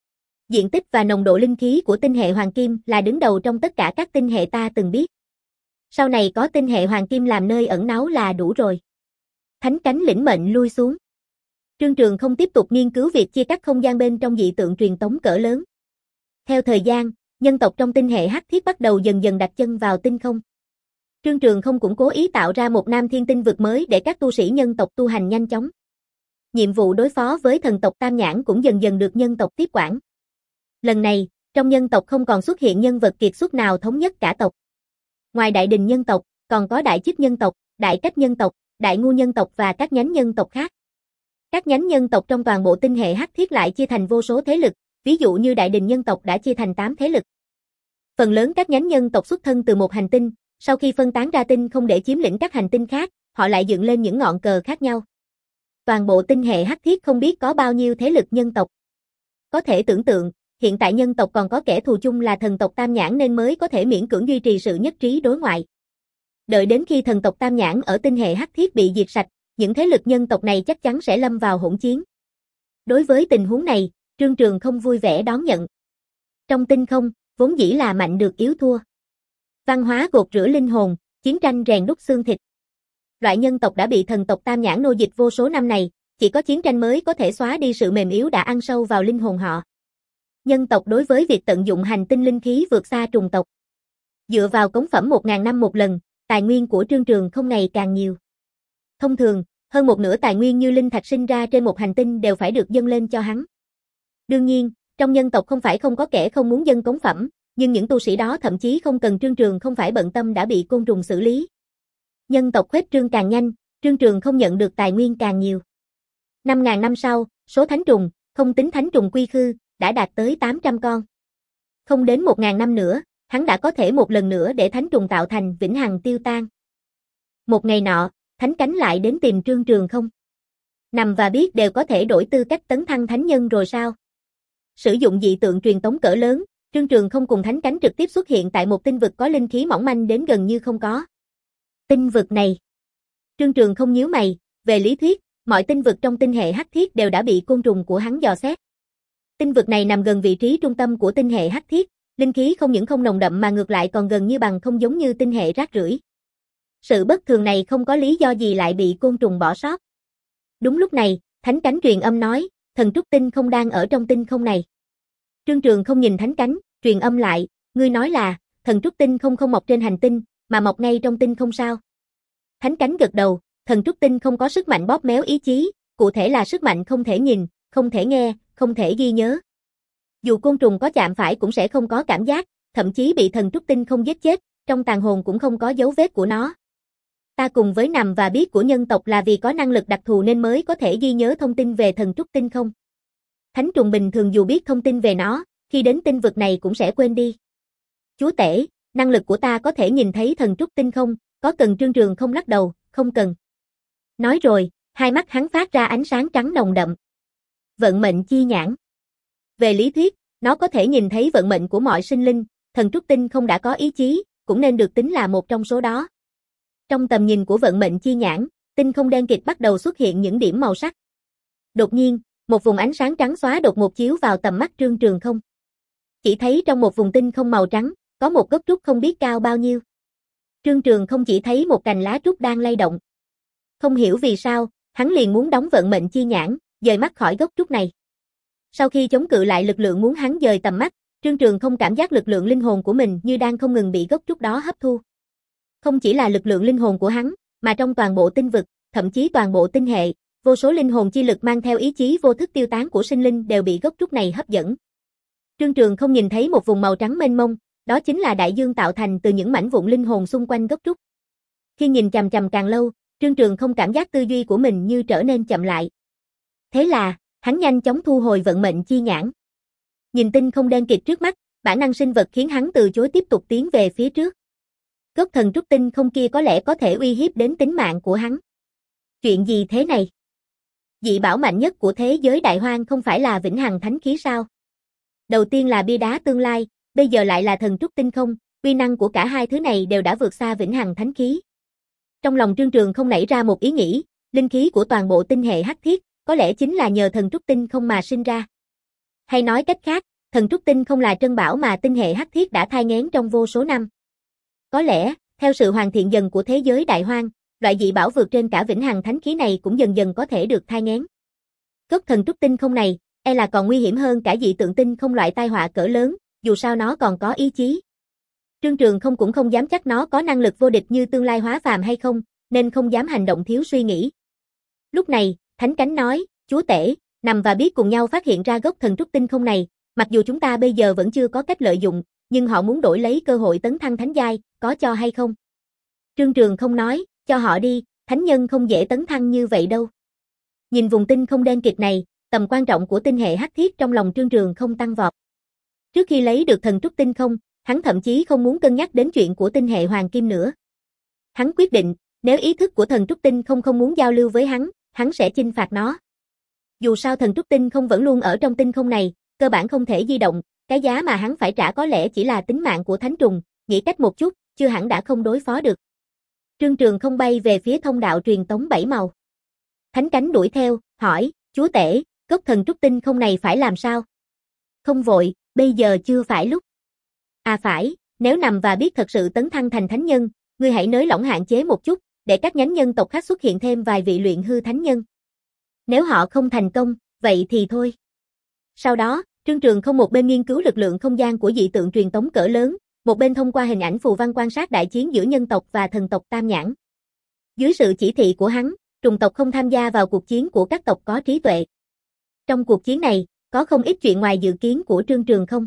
Speaker 1: Diện tích và nồng độ linh khí của tinh hệ hoàng kim là đứng đầu trong tất cả các tinh hệ ta từng biết. Sau này có tinh hệ hoàng kim làm nơi ẩn náu là đủ rồi. Thánh cánh lĩnh mệnh lui xuống. Trương Trường không tiếp tục nghiên cứu việc chia cắt không gian bên trong dị tượng truyền tống cỡ lớn. Theo thời gian, nhân tộc trong tinh hệ Hắc Thiết bắt đầu dần dần đặt chân vào tinh không. Trương Trường không cũng cố ý tạo ra một Nam Thiên tinh vực mới để các tu sĩ nhân tộc tu hành nhanh chóng. Nhiệm vụ đối phó với thần tộc Tam Nhãn cũng dần dần được nhân tộc tiếp quản. Lần này, trong nhân tộc không còn xuất hiện nhân vật kiệt xuất nào thống nhất cả tộc. Ngoài đại đình nhân tộc, còn có đại chức nhân tộc, đại cách nhân tộc, đại ngu nhân tộc và các nhánh nhân tộc khác. Các nhánh nhân tộc trong toàn bộ tinh hệ Hắc Thiết lại chia thành vô số thế lực, ví dụ như đại đình nhân tộc đã chia thành tám thế lực. Phần lớn các nhánh nhân tộc xuất thân từ một hành tinh, sau khi phân tán ra tinh không để chiếm lĩnh các hành tinh khác, họ lại dựng lên những ngọn cờ khác nhau. Toàn bộ tinh hệ Hắc Thiết không biết có bao nhiêu thế lực nhân tộc. Có thể tưởng tượng, hiện tại nhân tộc còn có kẻ thù chung là thần tộc Tam Nhãn nên mới có thể miễn cưỡng duy trì sự nhất trí đối ngoại. Đợi đến khi thần tộc Tam Nhãn ở tinh hệ Hắc Thiết bị diệt sạch, những thế lực nhân tộc này chắc chắn sẽ lâm vào hỗn chiến. Đối với tình huống này, Trương Trường không vui vẻ đón nhận. Trong tinh không, vốn dĩ là mạnh được yếu thua. Văn hóa gột rửa linh hồn, chiến tranh rèn đúc xương thịt. Loại nhân tộc đã bị thần tộc Tam Nhãn nô dịch vô số năm này, chỉ có chiến tranh mới có thể xóa đi sự mềm yếu đã ăn sâu vào linh hồn họ. Nhân tộc đối với việc tận dụng hành tinh linh khí vượt xa trùng tộc. Dựa vào cống phẩm một nghìn năm một lần, tài nguyên của Trương Trường không ngày càng nhiều. Thông thường, hơn một nửa tài nguyên như linh thạch sinh ra trên một hành tinh đều phải được dâng lên cho hắn. Đương nhiên, trong nhân tộc không phải không có kẻ không muốn dâng cống phẩm, nhưng những tu sĩ đó thậm chí không cần Trương Trường không phải bận tâm đã bị côn trùng xử lý. Nhân tộc khuếch trương càng nhanh, Trương Trường không nhận được tài nguyên càng nhiều. năm nghìn năm sau, số thánh trùng, không tính thánh trùng quy khư, đã đạt tới tám trăm con. Không đến một nghìn năm nữa, hắn đã có thể một lần nữa để thánh trùng tạo thành vĩnh hằng tiêu tan. Một ngày nọ, thánh cánh lại đến tìm Trương Trường không. Nằm và biết đều có thể đổi tư cách tấn thăng thánh nhân rồi sao? Sử dụng dị tượng truyền tống cỡ lớn, Trương Trường không cùng thánh cánh trực tiếp xuất hiện tại một tinh vực có linh khí mỏng manh đến gần như không có. Tinh vực này. Trương Trường không nhíu mày, về lý thuyết, mọi tinh vực trong tinh hệ Hắc Thiết đều đã bị côn trùng của hắn dò xét. Tinh vực này nằm gần vị trí trung tâm của tinh hệ Hắc Thiết, linh khí không những không nồng đậm mà ngược lại còn gần như bằng không giống như tinh hệ rác rưởi. Sự bất thường này không có lý do gì lại bị côn trùng bỏ sót. Đúng lúc này, thánh cánh truyền âm nói, thần trúc tinh không đang ở trong tinh không này. Trương Trường không nhìn thánh cánh, truyền âm lại, ngươi nói là, thần trúc tinh không không mọc trên hành tinh, mà mọc ngay trong tinh không sao? Thánh cánh gật đầu, thần trúc tinh không có sức mạnh bóp méo ý chí, cụ thể là sức mạnh không thể nhìn, không thể nghe, không thể ghi nhớ. Dù côn trùng có chạm phải cũng sẽ không có cảm giác, thậm chí bị thần trúc tinh không giết chết, trong tàn hồn cũng không có dấu vết của nó. Ta cùng với nằm và biết của nhân tộc là vì có năng lực đặc thù nên mới có thể ghi nhớ thông tin về thần trúc tinh không. Thánh trùng bình thường dù biết thông tin về nó, khi đến tinh vực này cũng sẽ quên đi. Chúa tể, năng lực của ta có thể nhìn thấy thần trúc tinh không, có cần? Trương Trường không lắc đầu, không cần. Nói rồi, hai mắt hắn phát ra ánh sáng trắng nồng đậm. Vận mệnh chi nhãn. Về lý thuyết, nó có thể nhìn thấy vận mệnh của mọi sinh linh, thần trúc tinh không đã có ý chí, cũng nên được tính là một trong số đó. Trong tầm nhìn của vận mệnh chi nhãn, tinh không đen kịt bắt đầu xuất hiện những điểm màu sắc. Đột nhiên, một vùng ánh sáng trắng xóa đột ngột chiếu vào tầm mắt Trương Trường không. Chỉ thấy trong một vùng tinh không màu trắng, có một gốc trúc không biết cao bao nhiêu. Trương Trường không chỉ thấy một cành lá trúc đang lay động. Không hiểu vì sao, hắn liền muốn đóng vận mệnh chi nhãn, dời mắt khỏi gốc trúc này. Sau khi chống cự lại lực lượng muốn hắn dời tầm mắt, Trương Trường không cảm giác lực lượng linh hồn của mình như đang không ngừng bị gốc trúc đó hấp thu. Không chỉ là lực lượng linh hồn của hắn, mà trong toàn bộ tinh vực, thậm chí toàn bộ tinh hệ, vô số linh hồn chi lực mang theo ý chí vô thức tiêu tán của sinh linh đều bị gốc trúc này hấp dẫn. Trương Trường không nhìn thấy một vùng màu trắng mênh mông, đó chính là đại dương tạo thành từ những mảnh vụn linh hồn xung quanh gốc trúc. Khi nhìn chằm chằm càng lâu, Trương Trường không cảm giác tư duy của mình như trở nên chậm lại. Thế là, hắn nhanh chóng thu hồi vận mệnh chi nhãn. Nhìn tinh không đen kịt trước mắt, bản năng sinh vật khiến hắn từ chối tiếp tục tiến về phía trước. Gốc thần trúc tinh không kia có lẽ có thể uy hiếp đến tính mạng của hắn. Chuyện gì thế này? Dị bảo mạnh nhất của thế giới đại hoang không phải là vĩnh hằng thánh khí sao? Đầu tiên là bia đá tương lai, bây giờ lại là thần trúc tinh không, uy năng của cả hai thứ này đều đã vượt xa vĩnh hằng thánh khí. Trong lòng Trương Trường không nảy ra một ý nghĩ, linh khí của toàn bộ tinh hệ Hắc Thiết, có lẽ chính là nhờ thần trúc tinh không mà sinh ra. Hay nói cách khác, Thần trúc tinh không là trân bảo mà tinh hệ hắc thiết đã thai nghén trong vô số năm. Có lẽ, theo sự hoàn thiện dần của thế giới đại hoang, loại dị bảo vượt trên cả vĩnh hằng thánh khí này cũng dần dần có thể được thai nghén. Gốc thần trúc tinh không này, e là còn nguy hiểm hơn cả dị tượng tinh không loại tai họa cỡ lớn, dù sao nó còn có ý chí. Trương Trường không cũng không dám chắc nó có năng lực vô địch như tương lai hóa phàm hay không, nên không dám hành động thiếu suy nghĩ. Lúc này, Thánh Cánh nói, chúa tể, Nằm và Biết cùng nhau phát hiện ra gốc thần trúc tinh không này, mặc dù chúng ta bây giờ vẫn chưa có cách lợi dụng, nhưng họ muốn đổi lấy cơ hội tấn thăng thánh giai, có cho hay không? Trương Trường không nói, cho họ đi, thánh nhân không dễ tấn thăng như vậy đâu. Nhìn vùng tinh không đen kịt này, tầm quan trọng của tinh hệ hắc thiết trong lòng Trương Trường không tăng vọt. Trước khi lấy được thần trúc tinh không, hắn thậm chí không muốn cân nhắc đến chuyện của tinh hệ hoàng kim nữa. Hắn quyết định, nếu ý thức của thần trúc tinh không không muốn giao lưu với hắn, hắn sẽ chinh phạt nó. Dù sao thần trúc tinh không vẫn luôn ở trong tinh không này, cơ bản không thể di động, cái giá mà hắn phải trả có lẽ chỉ là tính mạng của thánh trùng, nghĩ cách một chút, chưa hẳn đã không đối phó được. Trương Trường không bay về phía thông đạo truyền tống bảy màu. Thánh Cánh đuổi theo, hỏi, chúa tể, gốc thần trúc tinh không này phải làm sao? Không vội, bây giờ chưa phải lúc. À phải, nếu Nằm và Biết thật sự tấn thăng thành thánh nhân, ngươi hãy nới lỏng hạn chế một chút, để các nhánh nhân tộc khác xuất hiện thêm vài vị luyện hư thánh nhân. Nếu họ không thành công, vậy thì thôi. Sau đó, Trương Trường không một bên nghiên cứu lực lượng không gian của dị tượng truyền tống cỡ lớn, một bên thông qua hình ảnh phù văn quan sát đại chiến giữa nhân tộc và thần tộc Tam Nhãn. Dưới sự chỉ thị của hắn, trùng tộc không tham gia vào cuộc chiến của các tộc có trí tuệ. Trong cuộc chiến này, có không ít chuyện ngoài dự kiến của Trương Trường không.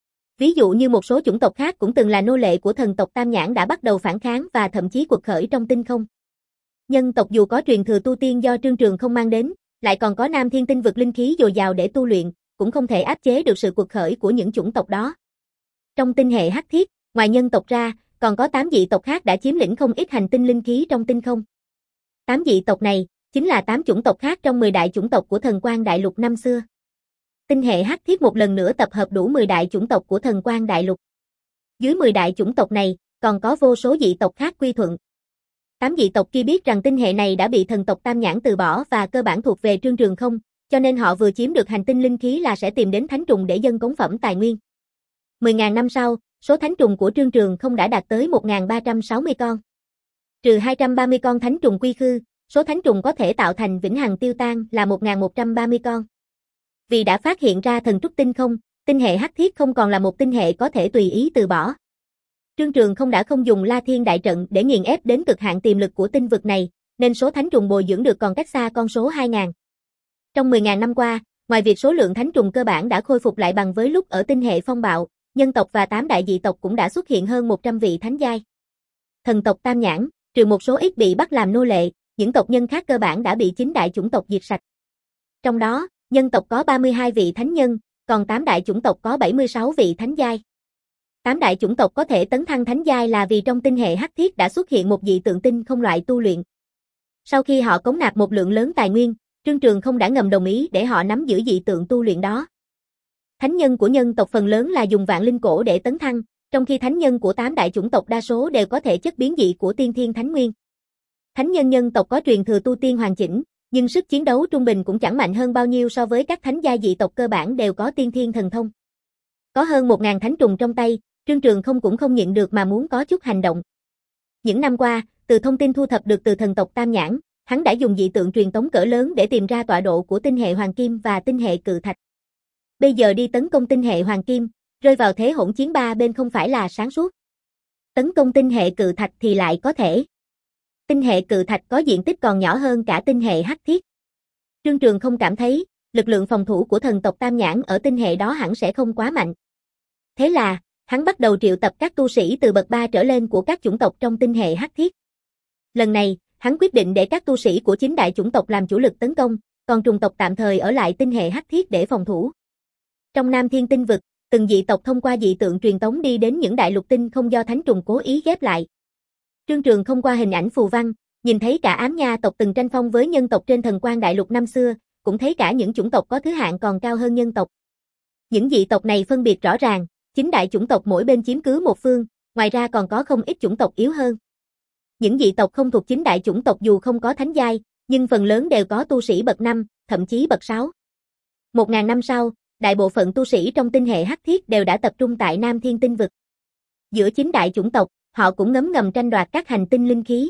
Speaker 1: Ví dụ như một số chủng tộc khác cũng từng là nô lệ của thần tộc Tam Nhãn đã bắt đầu phản kháng và thậm chí quật khởi trong tinh không. Nhân tộc dù có truyền thừa tu tiên do Trương Trường không mang đến, lại còn có Nam Thiên Tinh vực linh khí dồi dào để tu luyện, cũng không thể áp chế được sự quật khởi của những chủng tộc đó. Trong tinh hệ hắc thiết, ngoài nhân tộc ra, còn có tám dị tộc khác đã chiếm lĩnh không ít hành tinh linh khí trong tinh không. Tám dị tộc này, chính là tám chủng tộc khác trong mười đại chủng tộc của thần quang đại lục năm xưa. Tinh hệ hắc thiết một lần nữa tập hợp đủ mười đại chủng tộc của thần quang đại lục. Dưới mười đại chủng tộc này, còn có vô số dị tộc khác quy thuận. Tám dị tộc kia biết rằng tinh hệ này đã bị thần tộc Tam Nhãn từ bỏ và cơ bản thuộc về Trương Trường không, cho nên họ vừa chiếm được hành tinh linh khí là sẽ tìm đến thánh trùng để dâng cống phẩm tài nguyên. mười nghìn năm sau, số thánh trùng của Trương Trường không đã đạt tới một nghìn ba trăm sáu mươi con. Trừ hai trăm ba mươi con thánh trùng quy khư, số thánh trùng có thể tạo thành vĩnh hằng tiêu tan là một nghìn một trăm ba mươi con. Vì đã phát hiện ra thần trúc tinh không, tinh hệ hắc thiết không còn là một tinh hệ có thể tùy ý từ bỏ. Trương Trường không đã không dùng La Thiên đại trận để nghiền ép đến cực hạn tiềm lực của tinh vực này, nên số thánh trùng bồi dưỡng được còn cách xa con số hai nghìn. Trong mười nghìn năm qua, ngoài việc số lượng thánh trùng cơ bản đã khôi phục lại bằng với lúc ở tinh hệ phong bạo, nhân tộc và tám đại dị tộc cũng đã xuất hiện hơn một trăm vị thánh giai. Thần tộc Tam Nhãn, trừ một số ít bị bắt làm nô lệ, những tộc nhân khác cơ bản đã bị chín đại chủng tộc diệt sạch. Trong đó, nhân tộc có ba mươi hai vị thánh nhân, còn tám đại chủng tộc có bảy mươi sáu vị thánh giai. Tám đại chủng tộc có thể tấn thăng thánh giai là vì trong tinh hệ hắc thiết đã xuất hiện một dị tượng tinh không loại tu luyện. Sau khi họ cống nạp một lượng lớn tài nguyên, Trương Trường không đã ngầm đồng ý để họ nắm giữ dị tượng tu luyện đó. Thánh nhân của nhân tộc phần lớn là dùng vạn linh cổ để tấn thăng, trong khi thánh nhân của tám đại chủng tộc đa số đều có thể chất biến dị của tiên thiên thánh nguyên. Thánh nhân nhân tộc có truyền thừa tu tiên hoàn chỉnh, nhưng sức chiến đấu trung bình cũng chẳng mạnh hơn bao nhiêu so với các thánh gia dị tộc cơ bản đều có tiên thiên thần thông. Có hơn một nghìn thánh trùng trong tay, Trương Trường không cũng không nhịn được mà muốn có chút hành động. Những năm qua, từ thông tin thu thập được từ thần tộc Tam Nhãn, hắn đã dùng dị tượng truyền tống cỡ lớn để tìm ra tọa độ của tinh hệ hoàng kim và tinh hệ cự thạch. Bây giờ đi tấn công tinh hệ hoàng kim, rơi vào thế hỗn chiến ba bên không phải là sáng suốt. Tấn công tinh hệ cự thạch thì lại có thể. Tinh hệ cự thạch có diện tích còn nhỏ hơn cả tinh hệ hắc thiết. Trương Trường không cảm thấy, lực lượng phòng thủ của thần tộc Tam Nhãn ở tinh hệ đó hẳn sẽ không quá mạnh. Thế là, hắn bắt đầu triệu tập các tu sĩ từ bậc ba trở lên của các chủng tộc trong tinh hệ hắc thiết. Lần này, hắn quyết định để các tu sĩ của chín đại chủng tộc làm chủ lực tấn công, còn trùng tộc tạm thời ở lại tinh hệ hắc thiết để phòng thủ. Trong Nam Thiên Tinh vực, từng dị tộc thông qua dị tượng truyền tống đi đến những đại lục tinh không do thánh trùng cố ý ghép lại. Trương Trường không qua hình ảnh phù văn, nhìn thấy cả ám nha tộc từng tranh phong với nhân tộc trên thần quang đại lục năm xưa, cũng thấy cả những chủng tộc có thứ hạng còn cao hơn nhân tộc. Những dị tộc này phân biệt rõ ràng, chín đại chủng tộc mỗi bên chiếm cứ một phương, ngoài ra còn có không ít chủng tộc yếu hơn. Những dị tộc không thuộc chín đại chủng tộc dù không có thánh giai, nhưng phần lớn đều có tu sĩ bậc năm, thậm chí bậc sáu. Một ngàn năm sau, đại bộ phận tu sĩ trong tinh hệ Hắc Thiết đều đã tập trung tại Nam Thiên Tinh vực. Giữa chín đại chủng tộc, họ cũng ngấm ngầm tranh đoạt các hành tinh linh khí.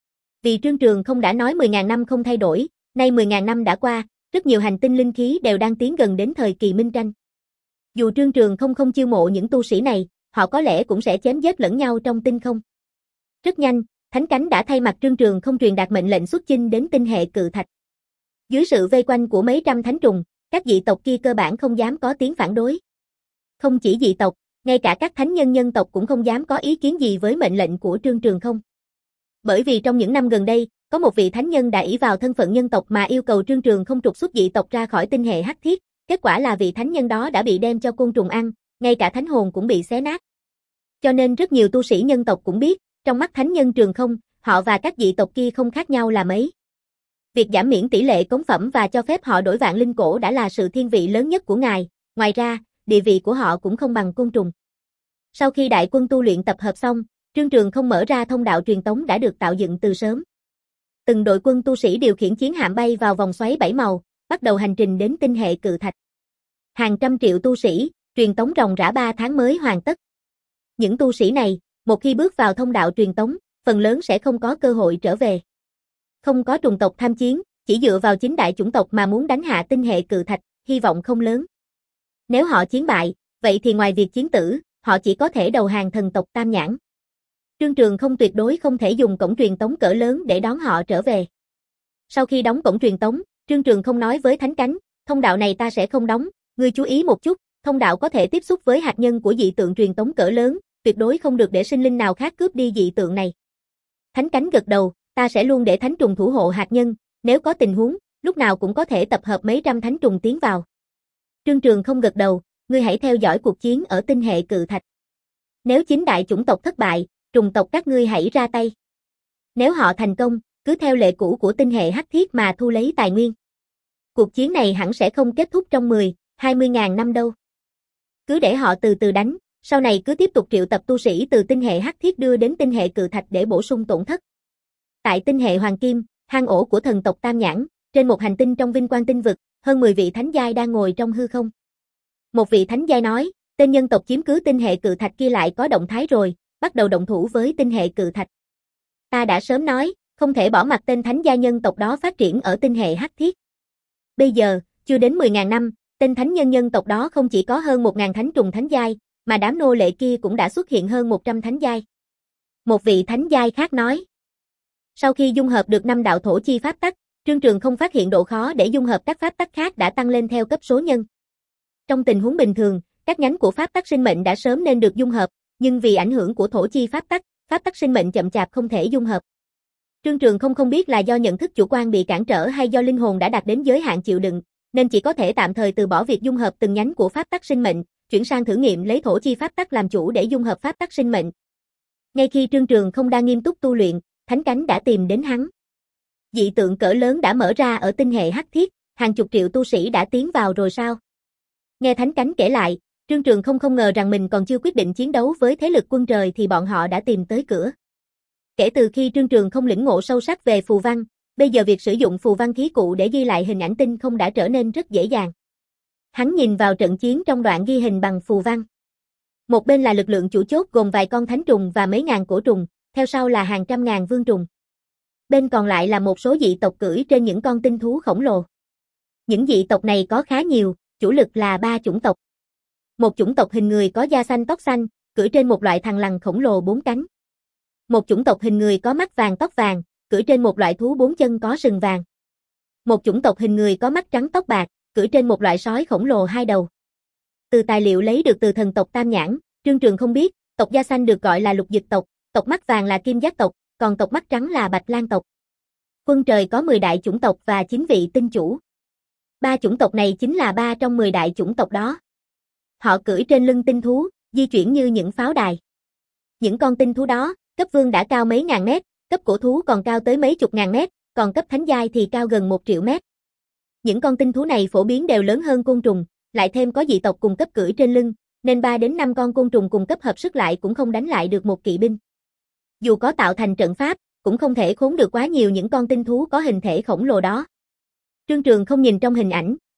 Speaker 1: Vì Trương Trường không đã nói mười nghìn năm không thay đổi, nay mười nghìn năm đã qua, rất nhiều hành tinh linh khí đều đang tiến gần đến thời kỳ minh tranh. Dù Trương Trường không không chiêu mộ những tu sĩ này, họ có lẽ cũng sẽ chém giết lẫn nhau trong tinh không. Rất nhanh, Thánh Cánh đã thay mặt Trương Trường không truyền đạt mệnh lệnh xuất chinh đến tinh hệ Cự Thạch. Dưới sự vây quanh của mấy trăm thánh trùng, các dị tộc kia cơ bản không dám có tiếng phản đối. Không chỉ dị tộc, ngay cả các thánh nhân nhân tộc cũng không dám có ý kiến gì với mệnh lệnh của Trương Trường không. Bởi vì trong những năm gần đây, có một vị thánh nhân đã ỷ vào thân phận nhân tộc mà yêu cầu Trương Trường không trục xuất dị tộc ra khỏi tinh hệ Hắc Thiết, kết quả là vị thánh nhân đó đã bị đem cho côn trùng ăn, ngay cả thánh hồn cũng bị xé nát. Cho nên rất nhiều tu sĩ nhân tộc cũng biết, trong mắt thánh nhân Trường không, họ và các dị tộc kia không khác nhau là mấy. Việc giảm miễn tỷ lệ cống phẩm và cho phép họ đổi vạn linh cổ đã là sự thiên vị lớn nhất của ngài, ngoài ra, địa vị của họ cũng không bằng côn trùng. Sau khi đại quân tu luyện tập hợp xong, Trương Trường không mở ra thông đạo truyền tống đã được tạo dựng từ sớm. Từng đội quân tu sĩ điều khiển chiến hạm bay vào vòng xoáy bảy màu, bắt đầu hành trình đến tinh hệ Cự Thạch. Hàng trăm triệu tu sĩ, truyền tống ròng rã ba tháng mới hoàn tất. Những tu sĩ này, một khi bước vào thông đạo truyền tống, phần lớn sẽ không có cơ hội trở về. Không có trùng tộc tham chiến, chỉ dựa vào chính đại chủng tộc mà muốn đánh hạ tinh hệ Cự Thạch, hy vọng không lớn. Nếu họ chiến bại, vậy thì ngoài việc chiến tử, họ chỉ có thể đầu hàng thần tộc Tam Nhãn. Trương Trường không tuyệt đối không thể dùng cổng truyền tống cỡ lớn để đón họ trở về. Sau khi đóng cổng truyền tống, Trương Trường không nói với Thánh Cánh, thông đạo này ta sẽ không đóng, ngươi chú ý một chút, thông đạo có thể tiếp xúc với hạt nhân của dị tượng truyền tống cỡ lớn, tuyệt đối không được để sinh linh nào khác cướp đi dị tượng này. Thánh Cánh gật đầu, ta sẽ luôn để thánh trùng thủ hộ hạt nhân, nếu có tình huống, lúc nào cũng có thể tập hợp mấy trăm thánh trùng tiến vào. Trương Trường không gật đầu, ngươi hãy theo dõi cuộc chiến ở tinh hệ Cự Thạch. Nếu chính đại chủng tộc thất bại, trùng tộc các ngươi hãy ra tay. Nếu họ thành công, cứ theo lệ cũ của tinh hệ Hắc Thiết mà thu lấy tài nguyên. Cuộc chiến này hẳn sẽ không kết thúc trong mười, hai mươi ngàn năm đâu. Cứ để họ từ từ đánh, sau này cứ tiếp tục triệu tập tu sĩ từ tinh hệ Hắc Thiết đưa đến tinh hệ Cự Thạch để bổ sung tổn thất. Tại tinh hệ Hoàng Kim, hang ổ của thần tộc Tam Nhãn, trên một hành tinh trong Vinh Quang Tinh vực, hơn mười vị thánh giai đang ngồi trong hư không. Một vị thánh giai nói, tên nhân tộc chiếm cứ tinh hệ Cự Thạch kia lại có động thái rồi, bắt đầu động thủ với tinh hệ Cự Thạch. Ta đã sớm nói, không thể bỏ mặc tên thánh gia nhân tộc đó phát triển ở tinh hệ Hắc Thiết. Bây giờ, chưa đến mười ngàn năm, tên thánh nhân nhân tộc đó không chỉ có hơn một ngàn thánh trùng thánh giai, mà đám nô lệ kia cũng đã xuất hiện hơn một trăm thánh giai. Một vị thánh giai khác nói. Sau khi dung hợp được năm đạo thổ chi pháp tắc, Trương Trường không phát hiện độ khó để dung hợp các pháp tắc khác đã tăng lên theo cấp số nhân. Trong tình huống bình thường, các nhánh của pháp tắc sinh mệnh đã sớm nên được dung hợp, nhưng vì ảnh hưởng của thổ chi pháp tắc, pháp tắc sinh mệnh chậm chạp không thể dung hợp. Trương Trường không không biết là do nhận thức chủ quan bị cản trở hay do linh hồn đã đạt đến giới hạn chịu đựng, nên chỉ có thể tạm thời từ bỏ việc dung hợp từng nhánh của pháp tắc sinh mệnh, chuyển sang thử nghiệm lấy thổ chi pháp tắc làm chủ để dung hợp pháp tắc sinh mệnh. Ngay khi Trương Trường không đang nghiêm túc tu luyện, Thánh Cánh đã tìm đến hắn. Dị tượng cỡ lớn đã mở ra ở tinh hệ Hắc Thiết, hàng chục triệu tu sĩ đã tiến vào rồi sao? Nghe Thánh Cánh kể lại, Trương Trường không không ngờ rằng mình còn chưa quyết định chiến đấu với thế lực quân trời thì bọn họ đã tìm tới cửa. Kể từ khi Trương Trường không lĩnh ngộ sâu sắc về phù văn, bây giờ việc sử dụng phù văn khí cụ để ghi lại hình ảnh tinh không đã trở nên rất dễ dàng. Hắn nhìn vào trận chiến trong đoạn ghi hình bằng phù văn. Một bên là lực lượng chủ chốt gồm vài con thánh trùng và mấy ngàn cổ trùng, theo sau là hàng trăm ngàn vương trùng. Bên còn lại là một số dị tộc cưỡi trên những con tinh thú khổng lồ. Những dị tộc này có khá nhiều, chủ lực là ba chủng tộc. Một chủng tộc hình người có da xanh tóc xanh, cưỡi trên một loại thằn lằn khổng lồ bốn cánh. Một chủng tộc hình người có mắt vàng tóc vàng, cưỡi trên một loại thú bốn chân có sừng vàng. Một chủng tộc hình người có mắt trắng tóc bạc, cưỡi trên một loại sói khổng lồ hai đầu. Từ tài liệu lấy được từ thần tộc Tam Nhãn, Trương Trường không biết, tộc da xanh được gọi là lục dịch tộc, tộc mắt vàng là kim giác tộc, còn tộc mắt trắng là bạch lan tộc. Quân trời có mười đại chủng tộc và chín vị tinh chủ. Ba chủng tộc này chính là ba trong mười đại chủng tộc đó. Họ cưỡi trên lưng tinh thú, di chuyển như những pháo đài. Những con tinh thú đó, cấp vương đã cao mấy ngàn mét, cấp cổ thú còn cao tới mấy chục ngàn mét, còn cấp thánh giai thì cao gần một triệu mét. Những con tinh thú này phổ biến đều lớn hơn côn trùng, lại thêm có dị tộc cùng cấp cưỡi trên lưng, nên ba đến năm con côn trùng cùng cấp hợp sức lại cũng không đánh lại được một kỵ binh. Dù có tạo thành trận pháp, cũng không thể khốn được quá nhiều những con tinh thú có hình thể khổng lồ đó. Trương Trường không nhìn trong hình ảnh,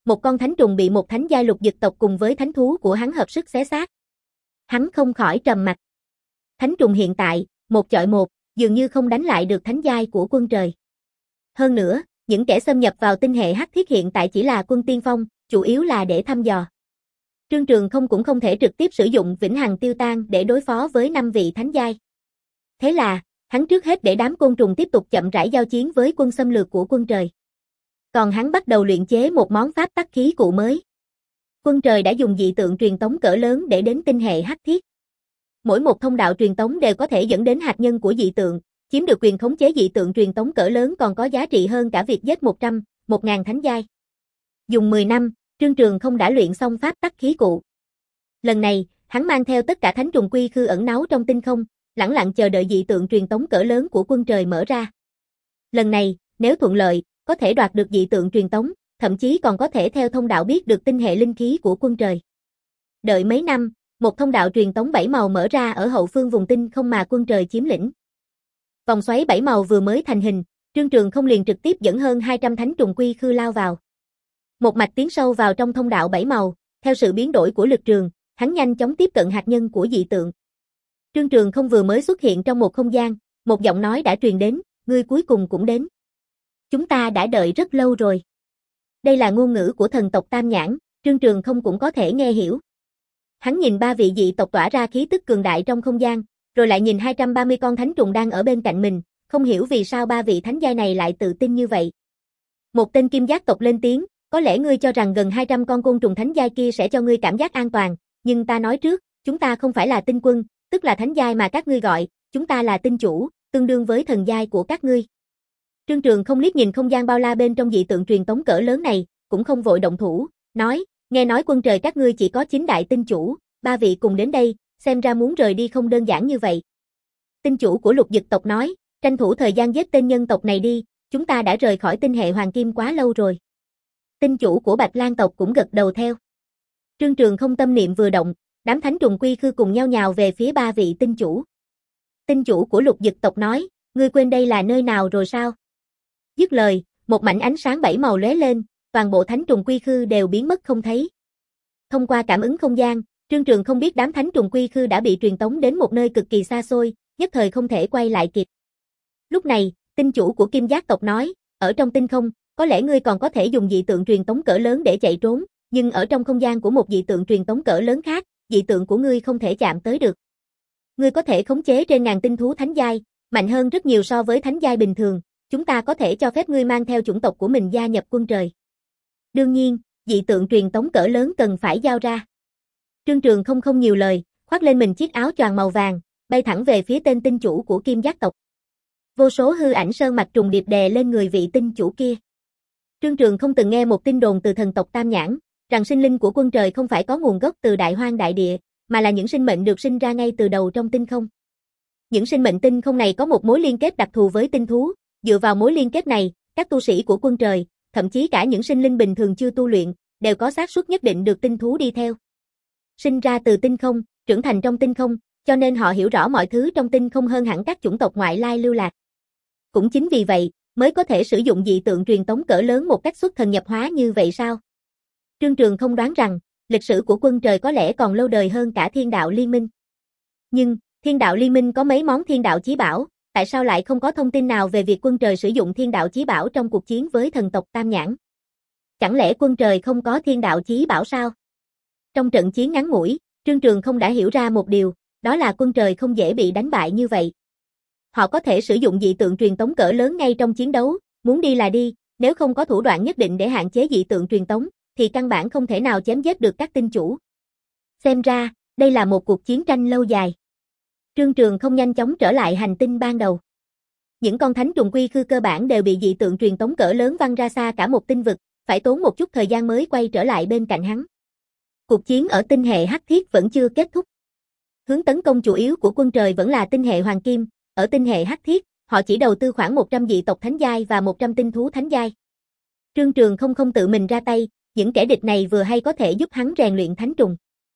Speaker 1: một con thánh trùng bị một thánh giai lục dực tộc cùng với thánh thú của hắn hợp sức xé xác. Hắn không khỏi trầm mặc. Thánh trùng hiện tại, một chọi một, dường như không đánh lại được thánh giai của quân trời. Hơn nữa, những kẻ xâm nhập vào tinh hệ hắc thiết hiện tại chỉ là quân tiên phong, chủ yếu là để thăm dò. Trương Trường Không cũng không thể trực tiếp sử dụng vĩnh hằng tiêu tan để đối phó với năm vị thánh giai. Thế là, hắn trước hết để đám côn trùng tiếp tục chậm rãi giao chiến với quân xâm lược của quân trời. Còn hắn bắt đầu luyện chế một món pháp tắc khí cụ mới. Quân trời đã dùng dị tượng truyền tống cỡ lớn để đến tinh hệ hắc thiết. Mỗi một thông đạo truyền tống đều có thể dẫn đến hạt nhân của dị tượng, chiếm được quyền khống chế dị tượng truyền tống cỡ lớn còn có giá trị hơn cả việc giết một trăm, một nghìn thánh giai. Dùng mười năm, Trương Trường Không đã luyện xong pháp tắc khí cụ. Lần này, hắn mang theo tất cả thánh trùng quy khư ẩn náu trong tinh không, lẳng lặng chờ đợi dị tượng truyền tống cỡ lớn của quân trời mở ra. Lần này, nếu thuận lợi, có thể đoạt được dị tượng truyền tống, thậm chí còn có thể theo thông đạo biết được tinh hệ linh khí của quân trời. Đợi mấy năm, một thông đạo truyền tống bảy màu mở ra ở hậu phương vùng tinh không mà quân trời chiếm lĩnh. Vòng xoáy bảy màu vừa mới thành hình, Trương Trường Không liền trực tiếp dẫn hơn hai trăm thánh trùng quy khư lao vào. Một mạch tiến sâu vào trong thông đạo bảy màu, theo sự biến đổi của lực trường, hắn nhanh chóng tiếp cận hạt nhân của dị tượng. Trương Trường Không vừa mới xuất hiện trong một không gian, một giọng nói đã truyền đến, ngươi cuối cùng cũng đến. Chúng ta đã đợi rất lâu rồi. Đây là ngôn ngữ của thần tộc Tam Nhãn, Trương Trường Không cũng có thể nghe hiểu. Hắn nhìn ba vị dị tộc tỏa ra khí tức cường đại trong không gian, rồi lại nhìn hai trăm ba mươi con thánh trùng đang ở bên cạnh mình, không hiểu vì sao ba vị thánh giai này lại tự tin như vậy. Một tên kim giác tộc lên tiếng, có lẽ ngươi cho rằng gần hai trăm con côn trùng thánh giai kia sẽ cho ngươi cảm giác an toàn, nhưng ta nói trước, chúng ta không phải là tinh quân, tức là thánh giai mà các ngươi gọi, chúng ta là tinh chủ, tương đương với thần giai của các ngươi. Trương Trường Không liếc nhìn không gian bao la bên trong dị tượng truyền tống cỡ lớn này, cũng không vội động thủ, nói, nghe nói quân trời các ngươi chỉ có chín đại tinh chủ, ba vị cùng đến đây, xem ra muốn rời đi không đơn giản như vậy. Tinh chủ của lục dực tộc nói, tranh thủ thời gian giết tên nhân tộc này đi, chúng ta đã rời khỏi tinh hệ hoàng kim quá lâu rồi. Tinh chủ của Bạch Lang tộc cũng gật đầu theo. Trương Trường Không tâm niệm vừa động, đám thánh trùng quy khư cùng nhau nhào về phía ba vị tinh chủ. Tinh chủ của lục dực tộc nói, ngươi quên đây là nơi nào rồi sao? Dứt lời, một mảnh ánh sáng bảy màu lóe lên, toàn bộ thánh trùng quy khư đều biến mất không thấy. Thông qua cảm ứng không gian, Trương Trường Không biết đám thánh trùng quy khư đã bị truyền tống đến một nơi cực kỳ xa xôi, nhất thời không thể quay lại kịp. Lúc này, tinh chủ của Kim Giác tộc nói, ở trong tinh không, có lẽ ngươi còn có thể dùng dị tượng truyền tống cỡ lớn để chạy trốn, nhưng ở trong không gian của một dị tượng truyền tống cỡ lớn khác, dị tượng của ngươi không thể chạm tới được. Ngươi có thể khống chế trên ngàn tinh thú thánh giai, mạnh hơn rất nhiều so với thánh giai bình thường, chúng ta có thể cho phép ngươi mang theo chủng tộc của mình gia nhập quân trời. Đương nhiên, dị tượng truyền tống cỡ lớn cần phải giao ra. Trương Trường Không không nhiều lời, khoác lên mình chiếc áo choàng màu vàng, bay thẳng về phía tên tinh chủ của Kim Giác tộc. Vô số hư ảnh sơn mạch trùng điệp đè lên người vị tinh chủ kia. Trương Trường Không từng nghe một tin đồn từ thần tộc Tam Nhãn, rằng sinh linh của quân trời không phải có nguồn gốc từ đại hoang đại địa, mà là những sinh mệnh được sinh ra ngay từ đầu trong tinh không. Những sinh mệnh tinh không này có một mối liên kết đặc thù với tinh thú, dựa vào mối liên kết này, các tu sĩ của quân trời, thậm chí cả những sinh linh bình thường chưa tu luyện, đều có xác suất nhất định được tinh thú đi theo. Sinh ra từ tinh không, trưởng thành trong tinh không, cho nên họ hiểu rõ mọi thứ trong tinh không hơn hẳn các chủng tộc ngoại lai lưu lạc. Cũng chính vì vậy, mới có thể sử dụng dị tượng truyền tống cỡ lớn một cách xuất thần nhập hóa như vậy sao? Trương Trường Không đoán rằng, lịch sử của quân trời có lẽ còn lâu đời hơn cả thiên đạo liên minh. Nhưng, thiên đạo liên minh có mấy món thiên đạo chí bảo, tại sao lại không có thông tin nào về việc quân trời sử dụng thiên đạo chí bảo trong cuộc chiến với thần tộc Tam Nhãn? Chẳng lẽ quân trời không có thiên đạo chí bảo sao? Trong trận chiến ngắn ngủi, Trương Trường Không đã hiểu ra một điều, đó là quân trời không dễ bị đánh bại như vậy. Họ có thể sử dụng dị tượng truyền tống cỡ lớn ngay trong chiến đấu, muốn đi là đi, nếu không có thủ đoạn nhất định để hạn chế dị tượng truyền tống, thì căn bản không thể nào chém giết được các tinh chủ. Xem ra, đây là một cuộc chiến tranh lâu dài. Trương Trường Không nhanh chóng trở lại hành tinh ban đầu. Những con thánh trùng quy khư cơ bản đều bị dị tượng truyền tống cỡ lớn văng ra xa cả một tinh vực, phải tốn một chút thời gian mới quay trở lại bên cạnh hắn. Cuộc chiến ở tinh hệ hắc thiết vẫn chưa kết thúc. Hướng tấn công chủ yếu của quân trời vẫn là tinh hệ hoàng kim, ở tinh hệ hắc thiết, họ chỉ đầu tư khoảng một trăm dị tộc thánh giai và một trăm tinh thú thánh giai. Trương Trường Không không tự mình ra tay, những kẻ địch này vừa hay có thể giúp hắn rèn luyện thánh trùng.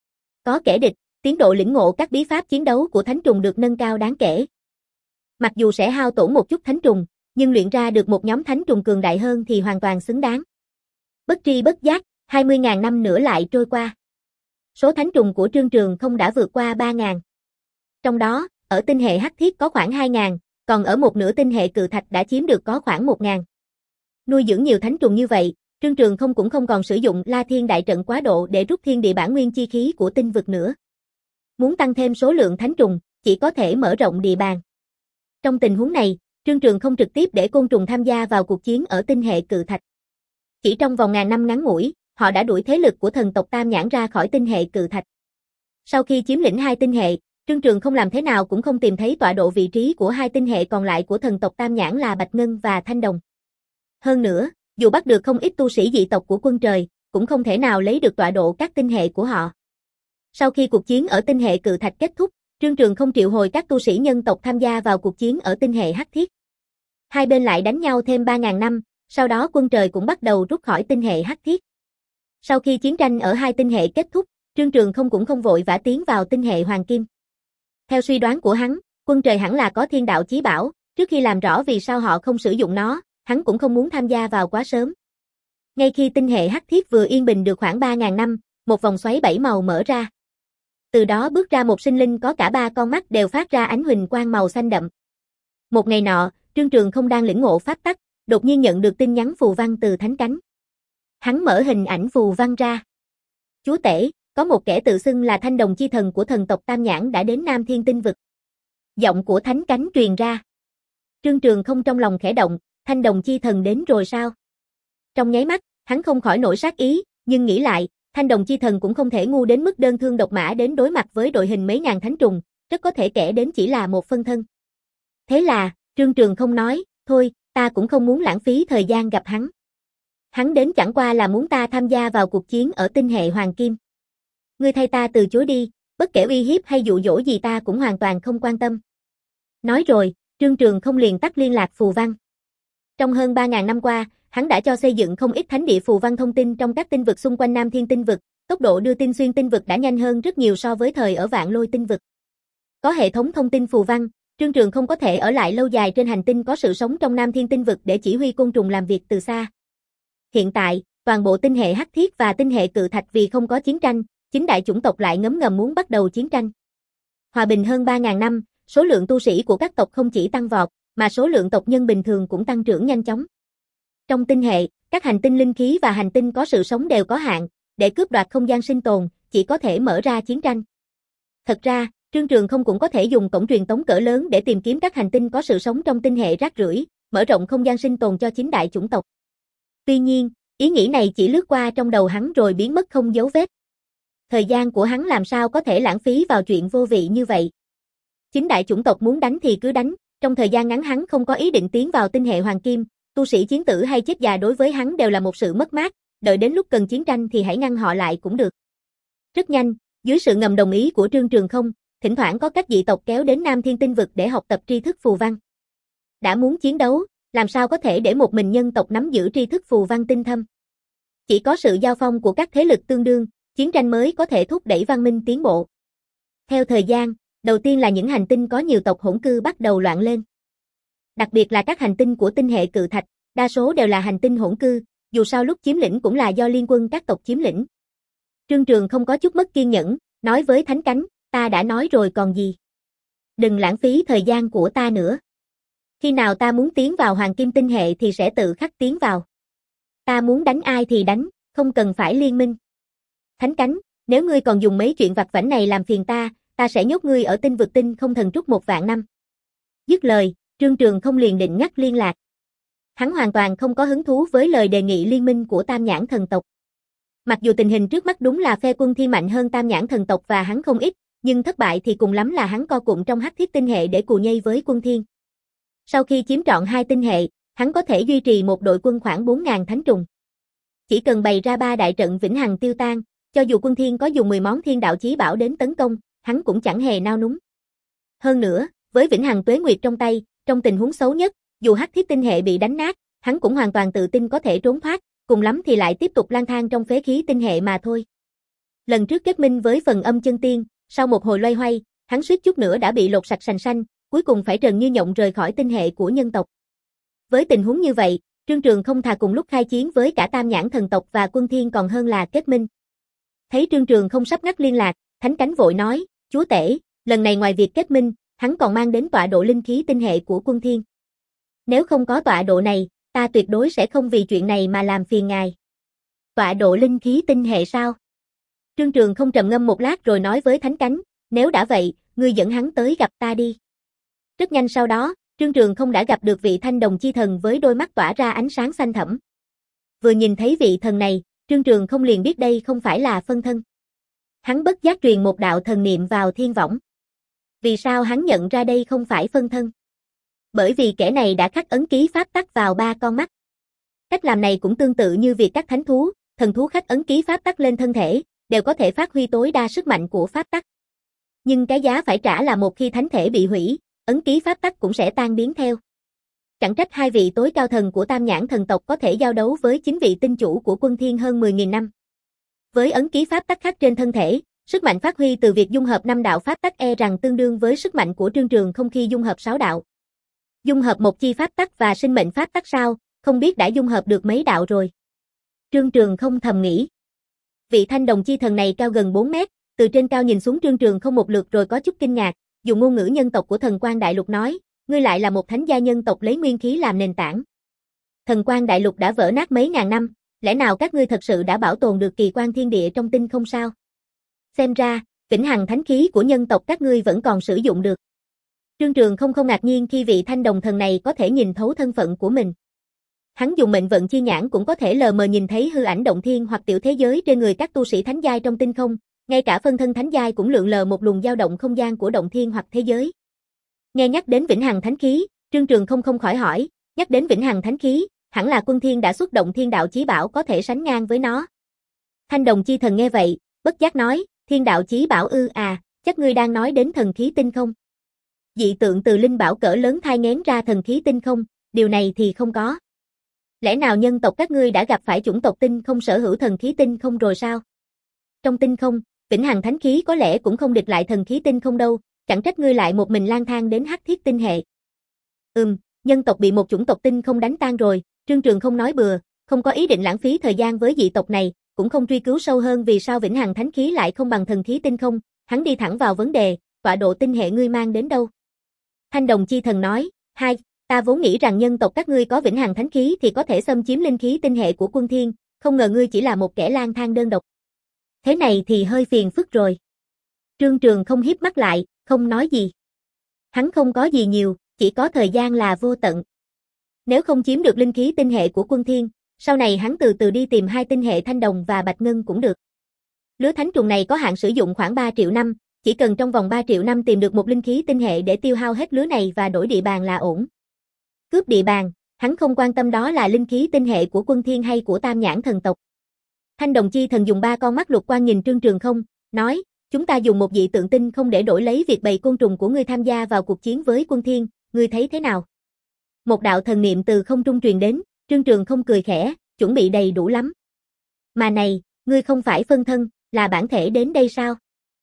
Speaker 1: Có kẻ địch, tiến độ lĩnh ngộ các bí pháp chiến đấu của thánh trùng được nâng cao đáng kể. Mặc dù sẽ hao tổn một chút thánh trùng, nhưng luyện ra được một nhóm thánh trùng cường đại hơn thì hoàn toàn xứng đáng. Bất tri bất giác, hai mươi nghìn năm nữa lại trôi qua. Số thánh trùng của Trương Trường không đã vượt qua ba nghìn. Trong đó, ở tinh hệ hắc thiết có khoảng hai nghìn, còn ở một nửa tinh hệ cự thạch đã chiếm được có khoảng một nghìn. Nuôi dưỡng nhiều thánh trùng như vậy, Trương Trường không cũng không còn sử dụng La Thiên Đại Trận quá độ để rút thiên địa bản nguyên chi khí của tinh vực nữa. Muốn tăng thêm số lượng thánh trùng, chỉ có thể mở rộng địa bàn. Trong tình huống này, Trương Trường không trực tiếp để côn trùng tham gia vào cuộc chiến ở tinh hệ cự thạch. Chỉ trong vòng ngàn năm ngắn ngủi, họ đã đuổi thế lực của thần tộc Tam Nhãn ra khỏi tinh hệ cự thạch. Sau khi chiếm lĩnh hai tinh hệ, Trương Trường không làm thế nào cũng không tìm thấy tọa độ vị trí của hai tinh hệ còn lại của thần tộc Tam Nhãn là Bạch Ngân và Thanh Đồng. Hơn nữa, dù bắt được không ít tu sĩ dị tộc của Quân Trời, cũng không thể nào lấy được tọa độ các tinh hệ của họ. Sau khi cuộc chiến ở tinh hệ cự thạch kết thúc, Trương Trường không triệu hồi các tu sĩ nhân tộc tham gia vào cuộc chiến ở tinh hệ hắc thiết. Hai bên lại đánh nhau thêm ba nghìn năm, sau đó Quân Trời cũng bắt đầu rút khỏi tinh hệ hắc thiết. Sau khi chiến tranh ở hai tinh hệ kết thúc, Trương Trường không cũng không vội vã tiến vào tinh hệ Hoàng Kim. Theo suy đoán của hắn, Quân Trời hẳn là có thiên đạo chí bảo, trước khi làm rõ vì sao họ không sử dụng nó, hắn cũng không muốn tham gia vào quá sớm. Ngay khi tinh hệ hắc thiết vừa yên bình được khoảng ba nghìn năm, một vòng xoáy bảy màu mở ra. Từ đó bước ra một sinh linh có cả ba con mắt đều phát ra ánh huỳnh quang màu xanh đậm. Một ngày nọ, Trương Trường không đang lĩnh ngộ pháp tắc, đột nhiên nhận được tin nhắn phù văn từ thánh cánh. Hắn mở hình ảnh phù văn ra. Chúa tể, có một kẻ tự xưng là Thanh Đồng chi thần của thần tộc Tam Nhãn đã đến Nam Thiên tinh vực. Giọng của thánh cánh truyền ra. Trương Trường không trong lòng khẽ động, Thanh Đồng chi thần đến rồi sao? Trong nháy mắt, hắn không khỏi nổi sát ý, nhưng nghĩ lại, Thanh Đồng chi thần cũng không thể ngu đến mức đơn thương độc mã đến đối mặt với đội hình mấy ngàn thánh trùng, rất có thể kẻ đến chỉ là một phân thân. Thế là, Trương Trường không nói, thôi, ta cũng không muốn lãng phí thời gian gặp hắn. Hắn đến chẳng qua là muốn ta tham gia vào cuộc chiến ở tinh hệ Hoàng Kim. Ngươi thay ta từ chối đi, bất kể uy hiếp hay dụ dỗ gì ta cũng hoàn toàn không quan tâm. Nói rồi, Trương Trường không liền tắt liên lạc phù văn. Trong hơn ba nghìn năm qua, hắn đã cho xây dựng không ít thánh địa phù văn thông tin trong các tinh vực xung quanh Nam Thiên tinh vực, tốc độ đưa tin xuyên tinh vực đã nhanh hơn rất nhiều so với thời ở Vạn Lôi tinh vực. Có hệ thống thông tin phù văn, Trương Trường không có thể ở lại lâu dài trên hành tinh có sự sống trong Nam Thiên tinh vực để chỉ huy côn trùng làm việc từ xa. Hiện tại, toàn bộ tinh hệ hắc thiết và tinh hệ cự thạch vì không có chiến tranh, chính đại chủng tộc lại ngấm ngầm muốn bắt đầu chiến tranh. Hòa bình hơn ba nghìn năm, số lượng tu sĩ của các tộc không chỉ tăng vọt, mà số lượng tộc nhân bình thường cũng tăng trưởng nhanh chóng. Trong tinh hệ, các hành tinh linh khí và hành tinh có sự sống đều có hạn, để cướp đoạt không gian sinh tồn, chỉ có thể mở ra chiến tranh. Thật ra, Trương Trường không cũng có thể dùng cổng truyền tống cỡ lớn để tìm kiếm các hành tinh có sự sống trong tinh hệ rác rưởi, mở rộng không gian sinh tồn cho chính đại chủng tộc. Tuy nhiên, ý nghĩ này chỉ lướt qua trong đầu hắn rồi biến mất không dấu vết. Thời gian của hắn làm sao có thể lãng phí vào chuyện vô vị như vậy. Chính đại chủng tộc muốn đánh thì cứ đánh, trong thời gian ngắn hắn không có ý định tiến vào tinh hệ Hoàng Kim, tu sĩ chiến tử hay chết già đối với hắn đều là một sự mất mát, đợi đến lúc cần chiến tranh thì hãy ngăn họ lại cũng được. Rất nhanh, dưới sự ngầm đồng ý của Trương Trường không, thỉnh thoảng có các dị tộc kéo đến Nam Thiên tinh vực để học tập tri thức phù văn. Đã muốn chiến đấu, làm sao có thể để một mình nhân tộc nắm giữ tri thức phù văn tinh thâm. Chỉ có sự giao phong của các thế lực tương đương, chiến tranh mới có thể thúc đẩy văn minh tiến bộ. Theo thời gian, đầu tiên là những hành tinh có nhiều tộc hỗn cư bắt đầu loạn lên. Đặc biệt là các hành tinh của tinh hệ cự thạch, đa số đều là hành tinh hỗn cư, dù sao lúc chiếm lĩnh cũng là do liên quân các tộc chiếm lĩnh. Trương Trường không có chút mất kiên nhẫn, nói với Thánh Cánh, ta đã nói rồi còn gì. Đừng lãng phí thời gian của ta nữa. Khi nào ta muốn tiến vào Hoàng Kim tinh hệ thì sẽ tự khắc tiến vào. Ta muốn đánh ai thì đánh, không cần phải liên minh. Thánh Cánh, nếu ngươi còn dùng mấy chuyện vặt vãnh này làm phiền ta, ta sẽ nhốt ngươi ở tinh vực tinh không thần trúc một vạn năm. Dứt lời, Trương Trường không liền định ngắt liên lạc. Hắn hoàn toàn không có hứng thú với lời đề nghị liên minh của Tam Nhãn thần tộc. Mặc dù tình hình trước mắt đúng là phe quân Thiên mạnh hơn Tam Nhãn thần tộc và hắn không ít, nhưng thất bại thì cùng lắm là hắn co cụm trong hắc thiết tinh hệ để cù nhây với quân Thiên. Sau khi chiếm trọn hai tinh hệ, hắn có thể duy trì một đội quân khoảng bốn nghìn thánh trùng. Chỉ cần bày ra ba đại trận vĩnh hằng tiêu tan, cho dù quân Thiên có dùng mười món thiên đạo chí bảo đến tấn công, hắn cũng chẳng hề nao núng. Hơn nữa, với vĩnh hằng tuế nguyệt trong tay, trong tình huống xấu nhất, dù hắc thiết tinh hệ bị đánh nát, hắn cũng hoàn toàn tự tin có thể trốn thoát, cùng lắm thì lại tiếp tục lang thang trong phế khí tinh hệ mà thôi. Lần trước kết minh với phần âm chân tiên, sau một hồi loay hoay, hắn suýt chút nữa đã bị lột sạch sành xanh, cuối cùng phải trần như nhộng rời khỏi tinh hệ của nhân tộc. Với tình huống như vậy, Trương Trường không thà cùng lúc khai chiến với cả Tam Nhãn thần tộc và Quân Thiên còn hơn là kết minh. Thấy Trương Trường không sắp ngắt liên lạc, Thánh Cánh vội nói, chúa tể, lần này ngoài việc kết minh, hắn còn mang đến tọa độ linh khí tinh hệ của Quân Thiên. Nếu không có tọa độ này, ta tuyệt đối sẽ không vì chuyện này mà làm phiền ngài. Tọa độ linh khí tinh hệ sao? Trương Trường không trầm ngâm một lát rồi nói với Thánh Cánh, nếu đã vậy, ngươi dẫn hắn tới gặp ta đi. Rất nhanh sau đó, Trương Trường không đã gặp được vị thanh đồng chi thần với đôi mắt tỏa ra ánh sáng xanh thẫm. Vừa nhìn thấy vị thần này, Trương Trường không liền biết đây không phải là phân thân. Hắn bất giác truyền một đạo thần niệm vào thiên võng. Vì sao hắn nhận ra đây không phải phân thân? Bởi vì kẻ này đã khắc ấn ký pháp tắc vào ba con mắt. Cách làm này cũng tương tự như việc các thánh thú, thần thú khắc ấn ký pháp tắc lên thân thể, đều có thể phát huy tối đa sức mạnh của pháp tắc. Nhưng cái giá phải trả là một khi thánh thể bị hủy, ấn ký pháp tắc cũng sẽ tan biến theo. Chẳng trách hai vị tối cao thần của Tam Nhãn thần tộc có thể giao đấu với chính vị tinh chủ của Quân Thiên hơn mười nghìn năm. Với ấn ký pháp tắc khắc trên thân thể, sức mạnh phát huy từ việc dung hợp năm đạo pháp tắc e rằng tương đương với sức mạnh của Trương Trường không khi dung hợp sáu đạo. Dung hợp một chi pháp tắc và sinh mệnh pháp tắc sao, không biết đã dung hợp được mấy đạo rồi. Trương Trường không thầm nghĩ. Vị thanh đồng chi thần này cao gần bốn mét, từ trên cao nhìn xuống Trương Trường không một lượt rồi có chút kinh ngạc, dùng ngôn ngữ nhân tộc của Thần Quang Đại Lục nói, ngươi lại là một thánh gia nhân tộc lấy nguyên khí làm nền tảng. Thần Quang Đại Lục đã vỡ nát mấy ngàn năm, lẽ nào các ngươi thật sự đã bảo tồn được kỳ quan thiên địa trong tinh không sao? Xem ra, vĩnh hằng thánh khí của nhân tộc các ngươi vẫn còn sử dụng được. Trương Trường không không ngạc nhiên khi vị thanh đồng thần này có thể nhìn thấu thân phận của mình. Hắn dùng mệnh vận chi nhãn cũng có thể lờ mờ nhìn thấy hư ảnh động thiên hoặc tiểu thế giới trên người các tu sĩ thánh giai trong tinh không, ngay cả phân thân thánh giai cũng lượn lờ một luồng dao động không gian của động thiên hoặc thế giới. Nghe nhắc đến vĩnh hằng thánh khí, Trương Trường không không khỏi hỏi, nhắc đến vĩnh hằng thánh khí, hẳn là Quân Thiên đã xuất động thiên đạo chí bảo có thể sánh ngang với nó. Thanh đồng chi thần nghe vậy, bất giác nói, thiên đạo chí bảo ư à, chắc ngươi đang nói đến thần khí tinh không. Dị tượng từ linh bảo cỡ lớn thai nghén ra thần khí tinh không, điều này thì không có. Lẽ nào nhân tộc các ngươi đã gặp phải chủng tộc tinh không sở hữu thần khí tinh không rồi sao? Trong tinh không, vĩnh hằng thánh khí có lẽ cũng không địch lại thần khí tinh không đâu, chẳng trách ngươi lại một mình lang thang đến hắc thiết tinh hệ. Ừm, nhân tộc bị một chủng tộc tinh không đánh tan rồi, Trương Trường không nói bừa, không có ý định lãng phí thời gian với dị tộc này, cũng không truy cứu sâu hơn vì sao vĩnh hằng thánh khí lại không bằng thần khí tinh không, hắn đi thẳng vào vấn đề, tọa độ tinh hệ ngươi mang đến đâu? Thanh đồng chi thần nói, hai, ta vốn nghĩ rằng nhân tộc các ngươi có vĩnh hằng thánh khí thì có thể xâm chiếm linh khí tinh hệ của Quân Thiên, không ngờ ngươi chỉ là một kẻ lang thang đơn độc. Thế này thì hơi phiền phức rồi. Trương Trường không híp mắt lại, không nói gì. Hắn không có gì nhiều, chỉ có thời gian là vô tận. Nếu không chiếm được linh khí tinh hệ của Quân Thiên, sau này hắn từ từ đi tìm hai tinh hệ thanh đồng và bạch ngân cũng được. Lứa thánh trùng này có hạn sử dụng khoảng ba triệu năm, chỉ cần trong vòng ba triệu năm tìm được một linh khí tinh hệ để tiêu hao hết lứa này và đổi địa bàn là ổn. Cướp địa bàn, hắn không quan tâm đó là linh khí tinh hệ của Quân Thiên hay của Tam Nhãn thần tộc. Thanh đồng chi thần dùng ba con mắt lục quan nhìn Trương Trường không, nói, chúng ta dùng một dị tượng tinh không để đổi lấy việc bầy côn trùng của ngươi tham gia vào cuộc chiến với Quân Thiên, ngươi thấy thế nào? Một đạo thần niệm từ không trung truyền đến, Trương Trường không cười khẽ, chuẩn bị đầy đủ lắm. Mà này, ngươi không phải phân thân, là bản thể đến đây sao?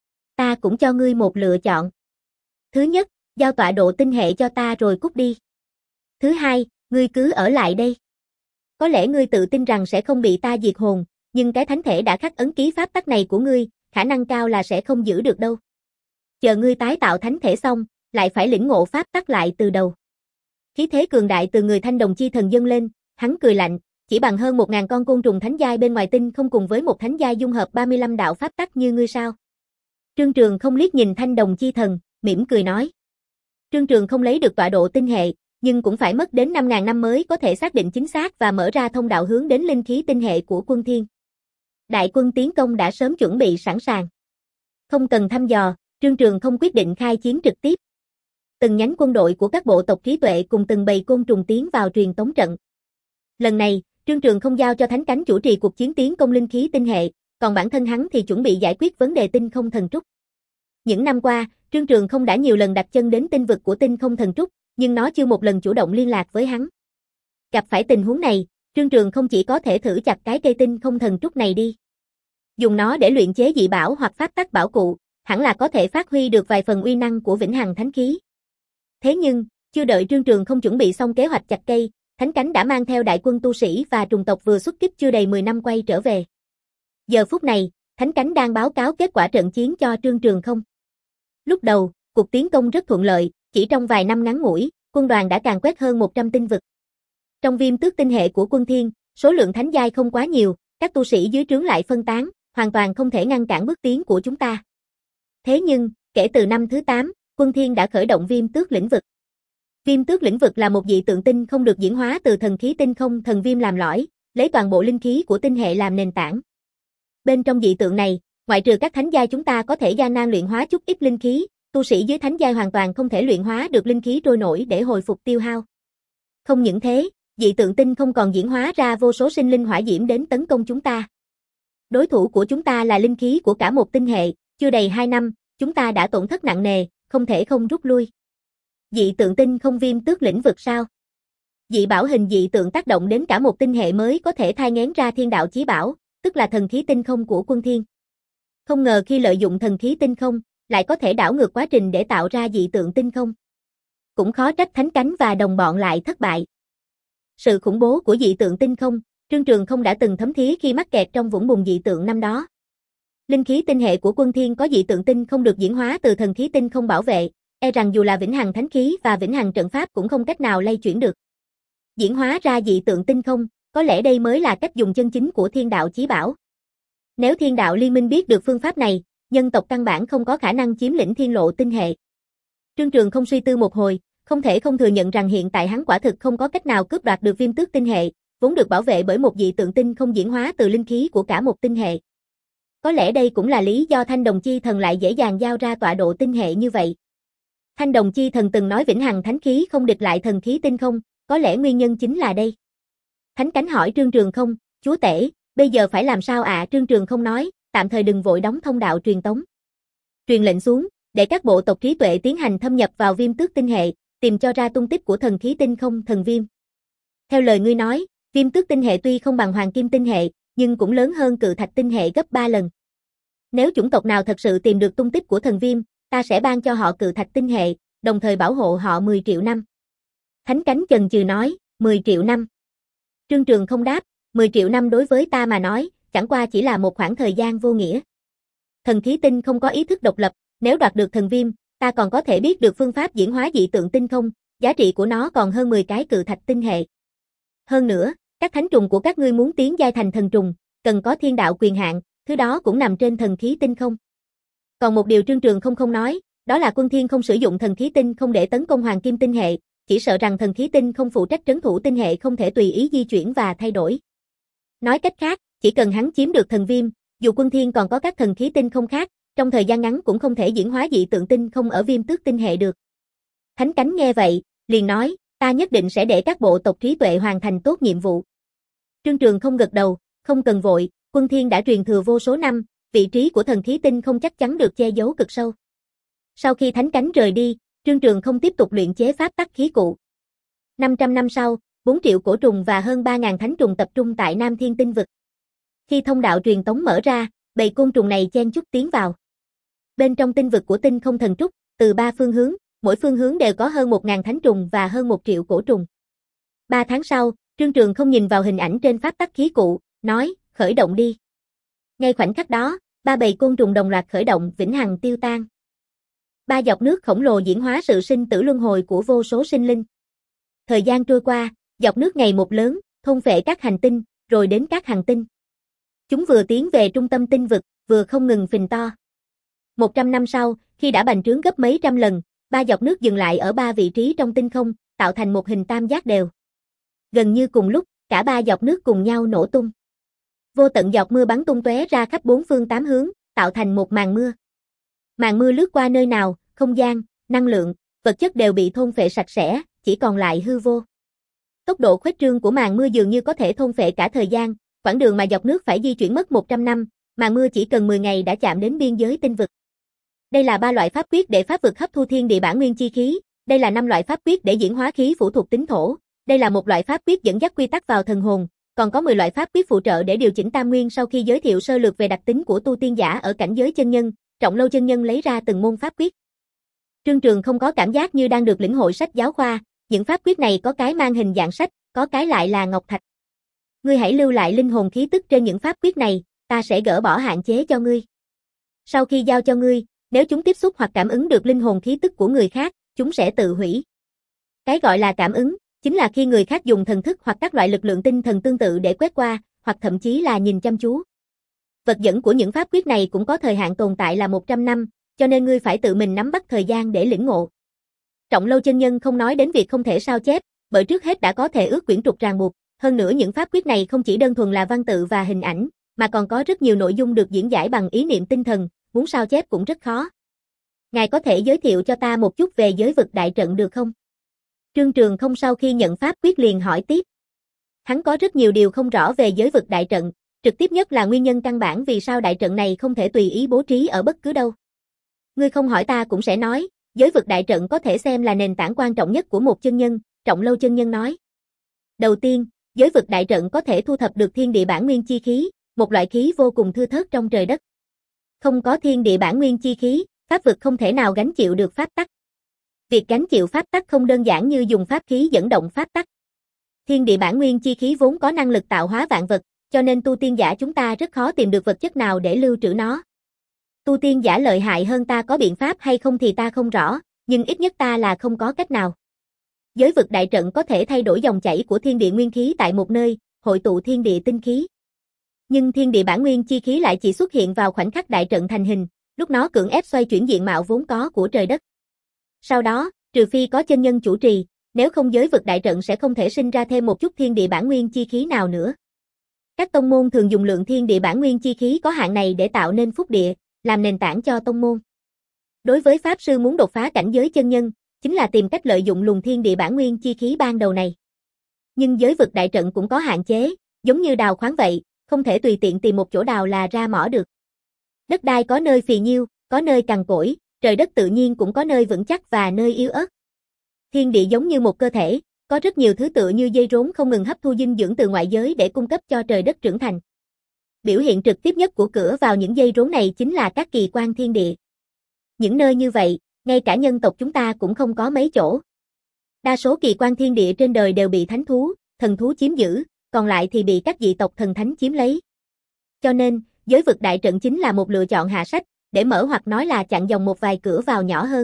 Speaker 1: Ta cũng cho ngươi một lựa chọn. Thứ nhất, giao tọa độ tinh hệ cho ta rồi cút đi. Thứ hai, ngươi cứ ở lại đây. Có lẽ ngươi tự tin rằng sẽ không bị ta diệt hồn, nhưng cái thánh thể đã khắc ấn ký pháp tắc này của ngươi, khả năng cao là sẽ không giữ được đâu. Chờ ngươi tái tạo thánh thể xong, lại phải lĩnh ngộ pháp tắc lại từ đầu. Khí thế cường đại từ người thanh đồng chi thần dâng lên, hắn cười lạnh, chỉ bằng hơn một ngàn con côn trùng thánh giai bên ngoài tinh không cùng với một thánh giai dung hợp ba mươi lăm đạo pháp tắc như ngươi sao? Trương Trường không liếc nhìn thanh đồng chi thần, mỉm cười nói. Trương Trường không lấy được tọa độ tinh hệ, nhưng cũng phải mất đến năm ngàn năm mới có thể xác định chính xác và mở ra thông đạo hướng đến linh khí tinh hệ của Quân Thiên. Đại quân tiến công đã sớm chuẩn bị sẵn sàng. Không cần thăm dò, Trương Trường không quyết định khai chiến trực tiếp. Từng nhánh quân đội của các bộ tộc trí tuệ cùng từng bầy côn trùng tiến vào truyền tống trận. Lần này, Trương Trường không giao cho Thánh Cánh chủ trì cuộc chiến tiến công linh khí tinh hệ, còn bản thân hắn thì chuẩn bị giải quyết vấn đề tinh không thần trúc. Những năm qua, Trương Trường không đã nhiều lần đặt chân đến tinh vực của tinh không thần trúc, nhưng nó chưa một lần chủ động liên lạc với hắn. Gặp phải tình huống này, Trương Trường không chỉ có thể thử chặt cái cây tinh không thần trúc này đi. Dùng nó để luyện chế dị bảo hoặc pháp tắc bảo cụ, hẳn là có thể phát huy được vài phần uy năng của vĩnh hằng thánh khí. Thế nhưng, chưa đợi Trương Trường không chuẩn bị xong kế hoạch chặt cây, Thánh Cánh đã mang theo đại quân tu sĩ và trùng tộc vừa xuất kích chưa đầy mười năm quay trở về. Giờ phút này, Thánh Cánh đang báo cáo kết quả trận chiến cho Trương Trường Không. Lúc đầu, cuộc tiến công rất thuận lợi, chỉ trong vài năm ngắn ngủi, quân đoàn đã càn quét hơn một trăm tinh vực. Trong viêm tước tinh hệ của quân thiên, số lượng thánh giai không quá nhiều, các tu sĩ dưới trướng lại phân tán, hoàn toàn không thể ngăn cản bước tiến của chúng ta. Thế nhưng, kể từ năm thứ tám, quân thiên đã khởi động viêm tước lĩnh vực. Viêm tước lĩnh vực là một dị tượng tinh không được diễn hóa từ thần khí tinh không thần viêm làm lõi, lấy toàn bộ linh khí của tinh hệ làm nền tảng. Bên trong dị tượng này, ngoại trừ các thánh giai chúng ta có thể gian nan luyện hóa chút ít linh khí, tu sĩ dưới thánh giai hoàn toàn không thể luyện hóa được linh khí trôi nổi để hồi phục tiêu hao. Không những thế, dị tượng tinh không còn diễn hóa ra vô số sinh linh hỏa diễm đến tấn công chúng ta. Đối thủ của chúng ta là linh khí của cả một tinh hệ, chưa đầy hai năm, chúng ta đã tổn thất nặng nề, không thể không rút lui. Dị tượng tinh không viêm tước lĩnh vực sao? Dị bảo hình dị tượng tác động đến cả một tinh hệ mới có thể thai nghén ra thiên đạo chí bảo, tức là thần khí tinh không của quân thiên. Không ngờ khi lợi dụng thần khí tinh không, lại có thể đảo ngược quá trình để tạo ra dị tượng tinh không. Cũng khó trách Thánh Cánh và đồng bọn lại thất bại. Sự khủng bố của dị tượng tinh không, Trương Trường Không đã từng thấm thía khi mắc kẹt trong vũng bùn dị tượng năm đó. Linh khí tinh hệ của quân thiên có dị tượng tinh không được diễn hóa từ thần khí tinh không bảo vệ, e rằng dù là vĩnh hằng thánh khí và vĩnh hằng trận pháp cũng không cách nào lay chuyển được. Diễn hóa ra dị tượng tinh không, có lẽ đây mới là cách dùng chân chính của thiên đạo chí bảo. Nếu thiên đạo liên minh biết được phương pháp này, nhân tộc căn bản không có khả năng chiếm lĩnh thiên lộ tinh hệ. Trương Trường Không suy tư một hồi, không thể không thừa nhận rằng hiện tại hắn quả thực không có cách nào cướp đoạt được viêm tước tinh hệ, vốn được bảo vệ bởi một dị tượng tinh không diễn hóa từ linh khí của cả một tinh hệ. Có lẽ đây cũng là lý do Thanh Đồng Chi Thần lại dễ dàng giao ra tọa độ tinh hệ như vậy. Thanh Đồng Chi Thần từng nói vĩnh hằng thánh khí không địch lại thần khí tinh không, có lẽ nguyên nhân chính là đây. Thánh Cánh hỏi Trương Trường Không, chúa tể, bây giờ phải làm sao ạ? À? Trương Trường Không nói, tạm thời đừng vội đóng thông đạo truyền tống. Truyền lệnh xuống, để các bộ tộc trí tuệ tiến hành thâm nhập vào viêm tước tinh hệ, tìm cho ra tung tích của thần khí tinh không thần viêm. Theo lời ngươi nói, viêm tước tinh hệ tuy không bằng hoàng kim tinh hệ, nhưng cũng lớn hơn cự thạch tinh hệ gấp ba lần. Nếu chủng tộc nào thật sự tìm được tung tích của thần viêm, ta sẽ ban cho họ cự thạch tinh hệ, đồng thời bảo hộ họ mười triệu năm. Thánh Cánh chần chừ nói, mười triệu năm. Trương Trường Không đáp, mười triệu năm đối với ta mà nói, chẳng qua chỉ là một khoảng thời gian vô nghĩa. Thần khí tinh không có ý thức độc lập, nếu đoạt được thần viêm, ta còn có thể biết được phương pháp diễn hóa dị tượng tinh không, giá trị của nó còn hơn mười cái cự thạch tinh hệ. Hơn nữa, các thánh trùng của các ngươi muốn tiến giai thành thần trùng, cần có thiên đạo quyền hạn, thứ đó cũng nằm trên thần khí tinh không. Còn một điều Trương Trường Không không nói, đó là quân thiên không sử dụng thần khí tinh không để tấn công hoàng kim tinh hệ, chỉ sợ rằng thần khí tinh không phụ trách trấn thủ tinh hệ không thể tùy ý di chuyển và thay đổi. Nói cách khác, chỉ cần hắn chiếm được thần viêm, dù quân thiên còn có các thần khí tinh không khác, trong thời gian ngắn cũng không thể diễn hóa dị tượng tinh không ở viêm tước tinh hệ được. Thánh Cánh nghe vậy, liền nói, ta nhất định sẽ để các bộ tộc trí tuệ hoàn thành tốt nhiệm vụ. Trương Trường Không gật đầu, không cần vội, quân thiên đã truyền thừa vô số năm, vị trí của thần khí tinh không chắc chắn được che giấu cực sâu. Sau khi Thánh Cánh rời đi, Trương Trường Không tiếp tục luyện chế pháp tắc khí cụ. năm trăm năm sau, bốn triệu cổ trùng và hơn ba nghìn thánh trùng tập trung tại Nam Thiên tinh vực. Khi thông đạo truyền tống mở ra, bầy côn trùng này chen chúc tiến vào. Bên trong tinh vực của tinh không thần trúc, từ ba phương hướng, mỗi phương hướng đều có hơn một nghìn thánh trùng và hơn một triệu cổ trùng. Ba tháng sau, Trương Trường Không nhìn vào hình ảnh trên pháp tắc khí cụ, nói, khởi động đi. Ngay khoảnh khắc đó, ba bầy côn trùng đồng loạt khởi động vĩnh hằng tiêu tan. Ba dọc nước khổng lồ diễn hóa sự sinh tử luân hồi của vô số sinh linh. Thời gian trôi qua, dọc nước ngày một lớn, thôn phệ các hành tinh, rồi đến các hành tinh. Chúng vừa tiến về trung tâm tinh vực, vừa không ngừng phình to. Một trăm năm sau, khi đã bành trướng gấp mấy trăm lần, ba dọc nước dừng lại ở ba vị trí trong tinh không, tạo thành một hình tam giác đều. Gần như cùng lúc, cả ba dọc nước cùng nhau nổ tung. Vô tận giọt mưa bắn tung tóe ra khắp bốn phương tám hướng, tạo thành một màn mưa. Màn mưa lướt qua nơi nào, không gian, năng lượng, vật chất đều bị thôn phệ sạch sẽ, chỉ còn lại hư vô. Tốc độ khuếch trương của màn mưa dường như có thể thôn phệ cả thời gian, quãng đường mà dọc nước phải di chuyển mất một trăm năm, màn mưa chỉ cần mười ngày đã chạm đến biên giới tinh vực. Đây là ba loại pháp quyết để pháp vực hấp thu thiên địa bản nguyên chi khí, đây là năm loại pháp quyết để diễn hóa khí phụ thuộc tính thổ, đây là một loại pháp quyết dẫn dắt quy tắc vào thần hồn, còn có mười loại pháp quyết phụ trợ để điều chỉnh tam nguyên. Sau khi giới thiệu sơ lược về đặc tính của tu tiên giả ở cảnh giới chân nhân, Trọng Lâu chân nhân lấy ra từng môn pháp quyết. Trương Trường không có cảm giác như đang được lĩnh hội sách giáo khoa, những pháp quyết này có cái mang hình dạng sách, có cái lại là ngọc thạch. Ngươi hãy lưu lại linh hồn khí tức trên những pháp quyết này, ta sẽ gỡ bỏ hạn chế cho ngươi. Sau khi giao cho ngươi, nếu chúng tiếp xúc hoặc cảm ứng được linh hồn khí tức của người khác, chúng sẽ tự hủy. Cái gọi là cảm ứng, chính là khi người khác dùng thần thức hoặc các loại lực lượng tinh thần tương tự để quét qua, hoặc thậm chí là nhìn chăm chú. Vật dẫn của những pháp quyết này cũng có thời hạn tồn tại là một trăm năm, cho nên ngươi phải tự mình nắm bắt thời gian để lĩnh ngộ. Trọng Lâu chân nhân không nói đến việc không thể sao chép, bởi trước hết đã có thể ước quyển trục ràng buộc, hơn nữa những pháp quyết này không chỉ đơn thuần là văn tự và hình ảnh, mà còn có rất nhiều nội dung được diễn giải bằng ý niệm tinh thần, muốn sao chép cũng rất khó. Ngài có thể giới thiệu cho ta một chút về giới vực đại trận được không? Trương Trường Không sau khi nhận pháp quyết liền hỏi tiếp. Hắn có rất nhiều điều không rõ về giới vực đại trận, trực tiếp nhất là nguyên nhân căn bản vì sao đại trận này không thể tùy ý bố trí ở bất cứ đâu. Ngươi không hỏi ta cũng sẽ nói, giới vực đại trận có thể xem là nền tảng quan trọng nhất của một chân nhân, Trọng Lâu chân nhân nói. Đầu tiên, giới vực đại trận có thể thu thập được thiên địa bản nguyên chi khí, một loại khí vô cùng thưa thớt trong trời đất. Không có thiên địa bản nguyên chi khí, pháp vực không thể nào gánh chịu được pháp tắc. Việc gánh chịu pháp tắc không đơn giản như dùng pháp khí dẫn động pháp tắc. Thiên địa bản nguyên chi khí vốn có năng lực tạo hóa vạn vật, cho nên tu tiên giả chúng ta rất khó tìm được vật chất nào để lưu trữ nó. Tu tiên giả lợi hại hơn ta có biện pháp hay không thì ta không rõ, nhưng ít nhất ta là không có cách nào. Giới vực đại trận có thể thay đổi dòng chảy của thiên địa nguyên khí tại một nơi, hội tụ thiên địa tinh khí. Nhưng thiên địa bản nguyên chi khí lại chỉ xuất hiện vào khoảnh khắc đại trận thành hình, lúc nó cưỡng ép xoay chuyển diện mạo vốn có của trời đất. Sau đó, trừ phi có chân nhân chủ trì, nếu không giới vực đại trận sẽ không thể sinh ra thêm một chút thiên địa bản nguyên chi khí nào nữa. Các tông môn thường dùng lượng thiên địa bản nguyên chi khí có hạn này để tạo nên phúc địa, làm nền tảng cho tông môn. Đối với pháp sư muốn đột phá cảnh giới chân nhân, chính là tìm cách lợi dụng luồng thiên địa bản nguyên chi khí ban đầu này. Nhưng giới vực đại trận cũng có hạn chế, giống như đào khoáng vậy, không thể tùy tiện tìm một chỗ đào là ra mỏ được. Đất đai có nơi phì nhiêu, có nơi cằn cỗi, trời đất tự nhiên cũng có nơi vững chắc và nơi yếu ớt. Thiên địa giống như một cơ thể, có rất nhiều thứ tựa như dây rốn không ngừng hấp thu dinh dưỡng từ ngoại giới để cung cấp cho trời đất trưởng thành. Biểu hiện trực tiếp nhất của cửa vào những dây rốn này chính là các kỳ quan thiên địa. Những nơi như vậy, ngay cả nhân tộc chúng ta cũng không có mấy chỗ. Đa số kỳ quan thiên địa trên đời đều bị thánh thú, thần thú chiếm giữ, còn lại thì bị các dị tộc thần thánh chiếm lấy. Cho nên, giới vực đại trận chính là một lựa chọn hạ sách, để mở hoặc nói là chặn dòng một vài cửa vào nhỏ hơn.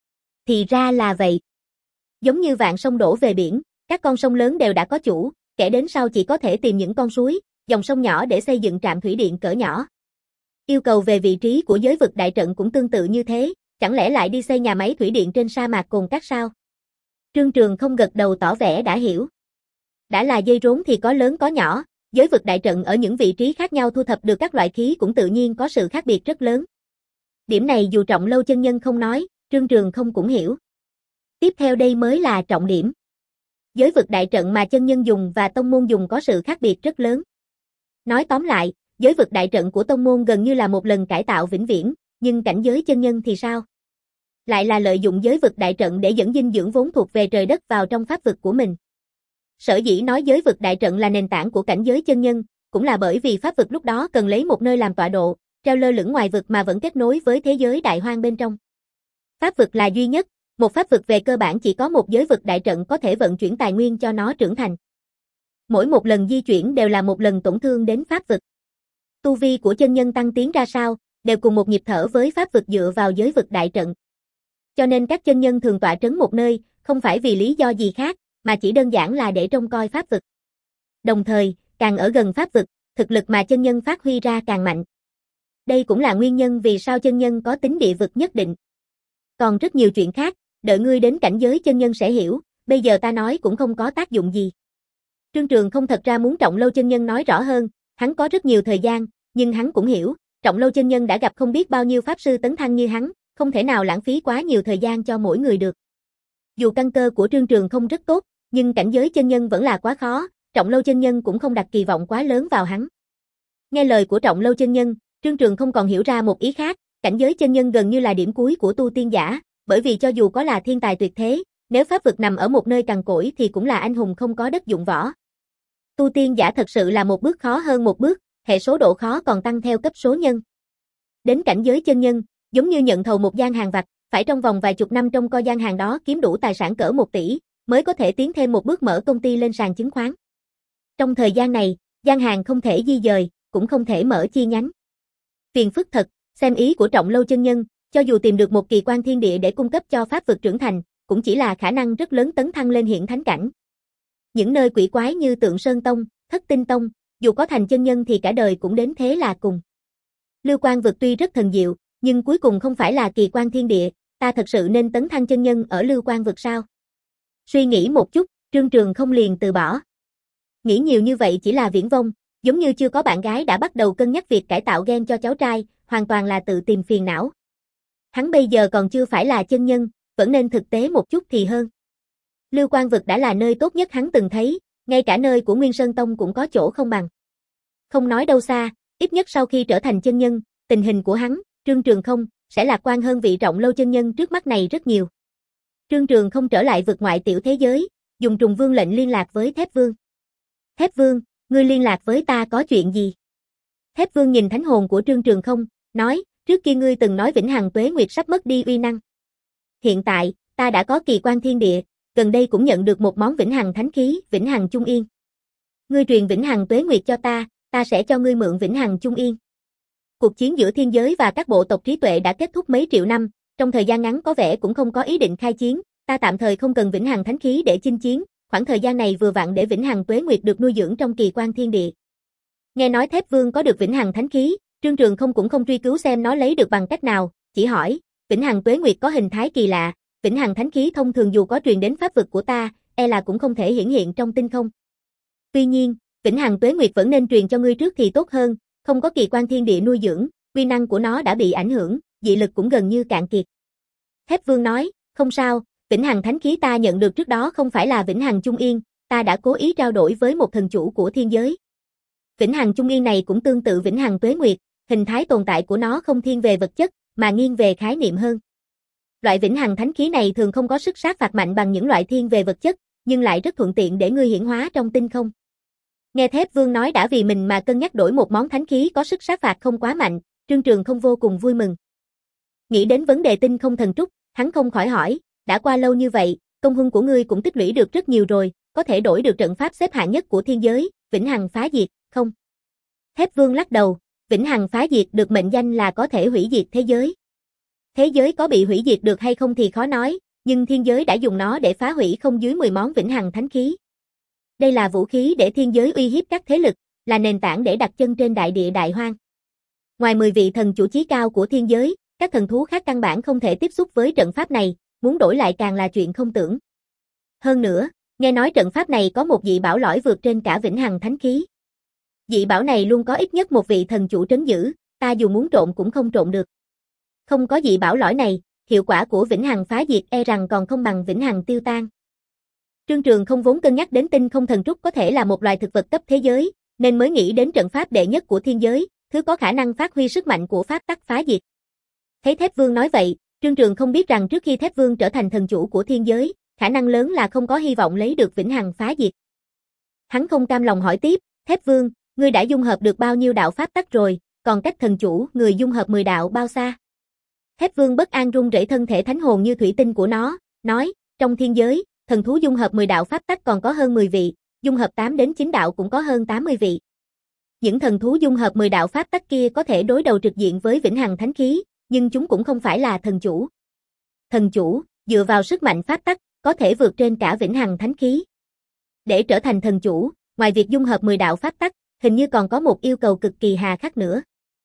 Speaker 1: Thì ra là vậy. Giống như vạn sông đổ về biển, các con sông lớn đều đã có chủ, kẻ đến sau chỉ có thể tìm những con suối, dòng sông nhỏ để xây dựng trạm thủy điện cỡ nhỏ. Yêu cầu về vị trí của giới vực đại trận cũng tương tự như thế, chẳng lẽ lại đi xây nhà máy thủy điện trên sa mạc Cồn Cát sao? Trương Trường Không gật đầu tỏ vẻ đã hiểu. Đã là dây rốn thì có lớn có nhỏ, giới vực đại trận ở những vị trí khác nhau thu thập được các loại khí cũng tự nhiên có sự khác biệt rất lớn. Điểm này dù Trọng Lâu chân nhân không nói, Trương Trường Không cũng hiểu. Tiếp theo đây mới là trọng điểm. Giới vực đại trận mà chân nhân dùng và tông môn dùng có sự khác biệt rất lớn. Nói tóm lại, giới vực đại trận của tông môn gần như là một lần cải tạo vĩnh viễn, nhưng cảnh giới chân nhân thì sao? Lại là lợi dụng giới vực đại trận để dẫn dinh dưỡng vốn thuộc về trời đất vào trong pháp vực của mình. Sở dĩ nói giới vực đại trận là nền tảng của cảnh giới chân nhân, cũng là bởi vì pháp vực lúc đó cần lấy một nơi làm tọa độ, treo lơ lửng ngoài vực mà vẫn kết nối với thế giới đại hoang bên trong. Pháp vực là duy nhất, một pháp vực về cơ bản chỉ có một giới vực đại trận có thể vận chuyển tài nguyên cho nó trưởng thành. Mỗi một lần di chuyển đều là một lần tổn thương đến pháp vực. Tu vi của chân nhân tăng tiến ra sao, đều cùng một nhịp thở với pháp vực dựa vào giới vực đại trận. Cho nên các chân nhân thường tọa trấn một nơi, không phải vì lý do gì khác, mà chỉ đơn giản là để trông coi pháp vực. Đồng thời, càng ở gần pháp vực, thực lực mà chân nhân phát huy ra càng mạnh. Đây cũng là nguyên nhân vì sao chân nhân có tính địa vực nhất định. Còn rất nhiều chuyện khác, đợi ngươi đến cảnh giới chân nhân sẽ hiểu, bây giờ ta nói cũng không có tác dụng gì. Trương Trường Không thật ra muốn Trọng Lâu chân nhân nói rõ hơn, hắn có rất nhiều thời gian, nhưng hắn cũng hiểu, Trọng Lâu chân nhân đã gặp không biết bao nhiêu pháp sư tấn thăng như hắn, không thể nào lãng phí quá nhiều thời gian cho mỗi người được. Dù căn cơ của Trương Trường Không rất tốt, nhưng cảnh giới chân nhân vẫn là quá khó, Trọng Lâu chân nhân cũng không đặt kỳ vọng quá lớn vào hắn. Nghe lời của Trọng Lâu chân nhân, Trương Trường không còn hiểu ra một ý khác, cảnh giới chân nhân gần như là điểm cuối của tu tiên giả, bởi vì cho dù có là thiên tài tuyệt thế, nếu pháp vực nằm ở một nơi cằn cỗi thì cũng là anh hùng không có đất dụng võ. Tu tiên giả thật sự là một bước khó hơn một bước, hệ số độ khó còn tăng theo cấp số nhân. Đến cảnh giới chân nhân, giống như nhận thầu một gian hàng vặt, phải trong vòng vài chục năm trông coi gian hàng đó kiếm đủ tài sản cỡ một tỷ, mới có thể tiến thêm một bước mở công ty lên sàn chứng khoán. Trong thời gian này, gian hàng không thể di dời, cũng không thể mở chi nhánh. Phiền phức thật, xem ý của Trọng Lâu chân nhân, cho dù tìm được một kỳ quan thiên địa để cung cấp cho pháp vực trưởng thành, cũng chỉ là khả năng rất lớn tấn thăng lên hiển thánh cảnh. Những nơi quỷ quái như Tượng Sơn Tông, Thất Tinh Tông, dù có thành chân nhân thì cả đời cũng đến thế là cùng. Lưu Quang vực tuy rất thần diệu, nhưng cuối cùng không phải là kỳ quan thiên địa, ta thật sự nên tấn thăng chân nhân ở Lưu Quang vực sao? Suy nghĩ một chút, Trương Trường không liền từ bỏ. Nghĩ nhiều như vậy chỉ là viển vông, giống như chưa có bạn gái đã bắt đầu cân nhắc việc cải tạo gen cho cháu trai, hoàn toàn là tự tìm phiền não. Hắn bây giờ còn chưa phải là chân nhân, vẫn nên thực tế một chút thì hơn. Lưu Quang vực đã là nơi tốt nhất hắn từng thấy, ngay cả nơi của Nguyên Sơn Tông cũng có chỗ không bằng. Không nói đâu xa, ít nhất sau khi trở thành chân nhân, tình hình của hắn, Trương Trường không, sẽ lạc quan hơn vị Trọng Lâu chân nhân trước mắt này rất nhiều. Trương Trường không trở lại vực ngoại tiểu thế giới, dùng Trùng Vương lệnh liên lạc với Thép Vương. Thép Vương, ngươi liên lạc với ta có chuyện gì? Thép Vương nhìn thánh hồn của Trương Trường không, nói, trước kia ngươi từng nói Vĩnh Hằng Tuế Nguyệt sắp mất đi uy năng. Hiện tại, ta đã có kỳ quan thiên địa, gần đây cũng nhận được một món Vĩnh Hằng thánh khí, Vĩnh Hằng Trung Yên. Ngươi truyền Vĩnh Hằng Tuế Nguyệt cho ta, ta sẽ cho ngươi mượn Vĩnh Hằng Trung Yên. Cuộc chiến giữa thiên giới và các bộ tộc trí tuệ đã kết thúc mấy triệu năm, trong thời gian ngắn có vẻ cũng không có ý định khai chiến, ta tạm thời không cần Vĩnh Hằng thánh khí để chinh chiến, khoảng thời gian này vừa vặn để Vĩnh Hằng Tuế Nguyệt được nuôi dưỡng trong kỳ quan thiên địa. Nghe nói Thép Vương có được Vĩnh Hằng thánh khí, Trương Trường không cũng không truy cứu xem nó lấy được bằng cách nào, chỉ hỏi, Vĩnh Hằng Tuế Nguyệt có hình thái kỳ lạ, Vĩnh Hằng thánh khí thông thường dù có truyền đến pháp vực của ta, e là cũng không thể hiển hiện trong tinh không. Tuy nhiên, Vĩnh Hằng Tuế Nguyệt vẫn nên truyền cho ngươi trước thì tốt hơn, không có kỳ quan thiên địa nuôi dưỡng, uy năng của nó đã bị ảnh hưởng, dị lực cũng gần như cạn kiệt. Thép Vương nói, không sao, Vĩnh Hằng thánh khí ta nhận được trước đó không phải là Vĩnh Hằng Trung Yên, ta đã cố ý trao đổi với một thần chủ của thiên giới. Vĩnh Hằng Trung Yên này cũng tương tự Vĩnh Hằng Tuế Nguyệt, hình thái tồn tại của nó không thiên về vật chất, mà nghiêng về khái niệm hơn. Loại Vĩnh Hằng thánh khí này thường không có sức sát phạt mạnh bằng những loại thiên về vật chất, nhưng lại rất thuận tiện để ngươi hiển hóa trong tinh không. Nghe Thép Vương nói đã vì mình mà cân nhắc đổi một món thánh khí có sức sát phạt không quá mạnh, Trương Trường không vô cùng vui mừng. Nghĩ đến vấn đề tinh không thần trúc, hắn không khỏi hỏi, đã qua lâu như vậy, công huân của ngươi cũng tích lũy được rất nhiều rồi, có thể đổi được trận pháp xếp hạng nhất của thiên giới, Vĩnh Hằng phá diệt, không? Thép Vương lắc đầu, Vĩnh Hằng phá diệt được mệnh danh là có thể hủy diệt thế giới. Thế giới có bị hủy diệt được hay không thì khó nói, nhưng thiên giới đã dùng nó để phá hủy không dưới mười món Vĩnh Hằng thánh khí. Đây là vũ khí để thiên giới uy hiếp các thế lực, là nền tảng để đặt chân trên đại địa đại hoang. Ngoài mười vị thần chủ chí cao của thiên giới, các thần thú khác căn bản không thể tiếp xúc với trận pháp này, muốn đổi lại càng là chuyện không tưởng. Hơn nữa, nghe nói trận pháp này có một dị bảo lõi vượt trên cả Vĩnh Hằng thánh khí. Dị bảo này luôn có ít nhất một vị thần chủ trấn giữ, ta dù muốn trộn cũng không trộn được. Không có dị bảo lõi này, hiệu quả của Vĩnh Hằng phá diệt e rằng còn không bằng Vĩnh Hằng tiêu tan. Trương Trường không vốn cân nhắc đến tinh không thần trúc có thể là một loài thực vật cấp thế giới, nên mới nghĩ đến trận pháp đệ nhất của thiên giới, thứ có khả năng phát huy sức mạnh của pháp tắc phá diệt. Thấy Thép Vương nói vậy, Trương Trường không biết rằng trước khi Thép Vương trở thành thần chủ của thiên giới, khả năng lớn là không có hy vọng lấy được Vĩnh Hằng phá diệt. Hắn không cam lòng hỏi tiếp, Thép Vương, ngươi đã dung hợp được bao nhiêu đạo pháp tắc rồi, còn cách thần chủ, người dung hợp mười đạo bao xa? Thép Vương bất an run rẩy thân thể thánh hồn như thủy tinh của nó, nói, trong thiên giới, thần thú dung hợp mười đạo pháp tắc còn có hơn mười vị, dung hợp tám đến chín đạo cũng có hơn tám mươi vị. Những thần thú dung hợp mười đạo pháp tắc kia có thể đối đầu trực diện với Vĩnh Hằng thánh khí, nhưng chúng cũng không phải là thần chủ. Thần chủ, dựa vào sức mạnh pháp tắc, có thể vượt trên cả Vĩnh Hằng thánh khí. Để trở thành thần chủ, ngoài việc dung hợp mười đạo pháp tắc, hình như còn có một yêu cầu cực kỳ hà khắc nữa.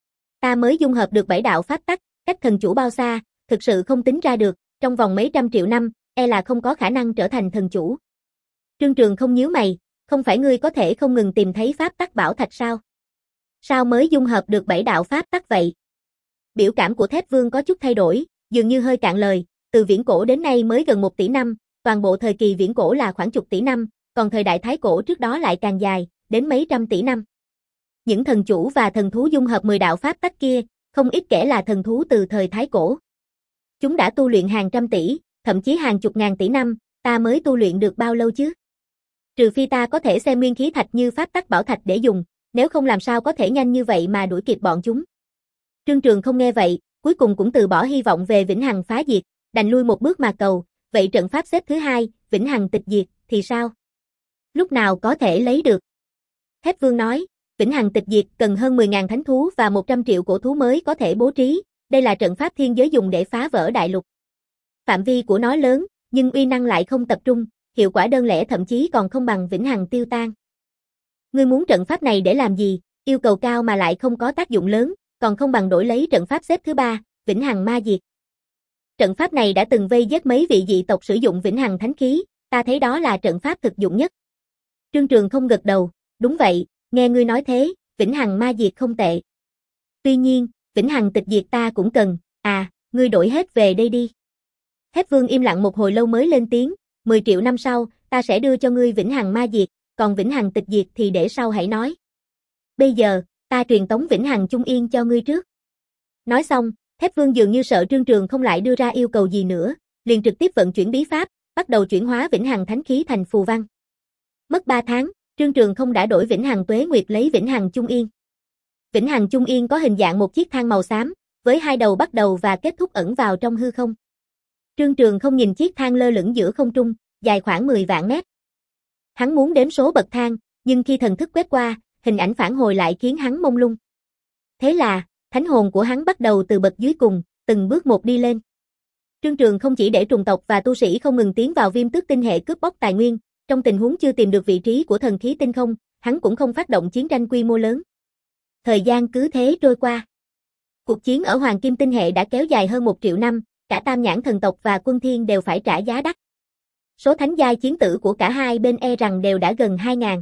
Speaker 1: Ta mới dung hợp được bảy đạo pháp tắc, cách thần chủ bao xa, thực sự không tính ra được, trong vòng mấy trăm triệu năm, e là không có khả năng trở thành thần chủ. Trương Trường không nhíu mày, không phải ngươi có thể không ngừng tìm thấy pháp tắc bảo thạch sao? Sao mới dung hợp được bảy đạo pháp tắc vậy? Biểu cảm của Thép Vương có chút thay đổi, dường như hơi cạn lời, từ viễn cổ đến nay mới gần một tỷ năm, toàn bộ thời kỳ viễn cổ là khoảng chục tỷ năm, còn thời đại thái cổ trước đó lại càng dài, đến mấy trăm tỷ năm. Những thần chủ và thần thú dung hợp mười đạo pháp tắc kia, không ít kể là thần thú từ thời thái cổ. Chúng đã tu luyện hàng trăm tỷ, thậm chí hàng chục ngàn tỷ năm, ta mới tu luyện được bao lâu chứ? Trừ phi ta có thể xem nguyên khí thạch như pháp tắc bảo thạch để dùng, nếu không làm sao có thể nhanh như vậy mà đuổi kịp bọn chúng. Trương Trường không nghe vậy, cuối cùng cũng từ bỏ hy vọng về Vĩnh Hằng phá diệt, đành lui một bước mà cầu, vậy trận pháp xếp thứ hai, vĩnh hằng tịch diệt, thì sao? Lúc nào có thể lấy được? Thép Vương nói, vĩnh hằng tịch diệt cần hơn mười nghìn thánh thú và một trăm triệu cổ thú mới có thể bố trí, đây là trận pháp thiên giới dùng để phá vỡ đại lục. Phạm vi của nó lớn, nhưng uy năng lại không tập trung, hiệu quả đơn lẻ thậm chí còn không bằng vĩnh hằng tiêu tan. Ngươi muốn trận pháp này để làm gì? Yêu cầu cao mà lại không có tác dụng lớn, còn không bằng đổi lấy trận pháp xếp thứ ba, vĩnh hằng ma diệt. Trận pháp này đã từng vây giết mấy vị dị tộc sử dụng vĩnh hằng thánh khí, ta thấy đó là trận pháp thực dụng nhất. Trương Trường không gật đầu, đúng vậy, nghe ngươi nói thế, vĩnh hằng ma diệt không tệ. Tuy nhiên, vĩnh hằng tịch diệt ta cũng cần, à, ngươi đổi hết về đây đi. Thép Vương im lặng một hồi lâu mới lên tiếng, mười triệu năm sau, ta sẽ đưa cho ngươi vĩnh hằng ma diệt, còn vĩnh hằng tịch diệt thì để sau hãy nói. Bây giờ, ta truyền tống vĩnh hằng chung yên cho ngươi trước. Nói xong, Thép Vương dường như sợ Trương Trường không lại đưa ra yêu cầu gì nữa, liền trực tiếp vận chuyển bí pháp, bắt đầu chuyển hóa vĩnh hằng thánh khí thành phù văn. Mất ba tháng, Trương Trường không đã đổi vĩnh hằng tuế nguyệt lấy vĩnh hằng chung yên. Vĩnh hằng chung yên có hình dạng một chiếc thang màu xám, với hai đầu bắt đầu và kết thúc ẩn vào trong hư không. Trương Trường không nhìn chiếc thang lơ lửng giữa không trung, dài khoảng mười vạn mét. Hắn muốn đếm số bậc thang, nhưng khi thần thức quét qua, hình ảnh phản hồi lại khiến hắn mông lung. Thế là, thánh hồn của hắn bắt đầu từ bậc dưới cùng, từng bước một đi lên. Trương Trường không chỉ để trùng tộc và tu sĩ không ngừng tiến vào Viêm Tước tinh hệ cướp bóc tài nguyên, trong tình huống chưa tìm được vị trí của thần khí tinh không, hắn cũng không phát động chiến tranh quy mô lớn. Thời gian cứ thế trôi qua. Cuộc chiến ở Hoàng Kim tinh hệ đã kéo dài hơn một triệu năm, cả Tam Nhãn thần tộc và Quân Thiên đều phải trả giá đắt. Số thánh giai chiến tử của cả hai bên e rằng đều đã gần hai nghìn.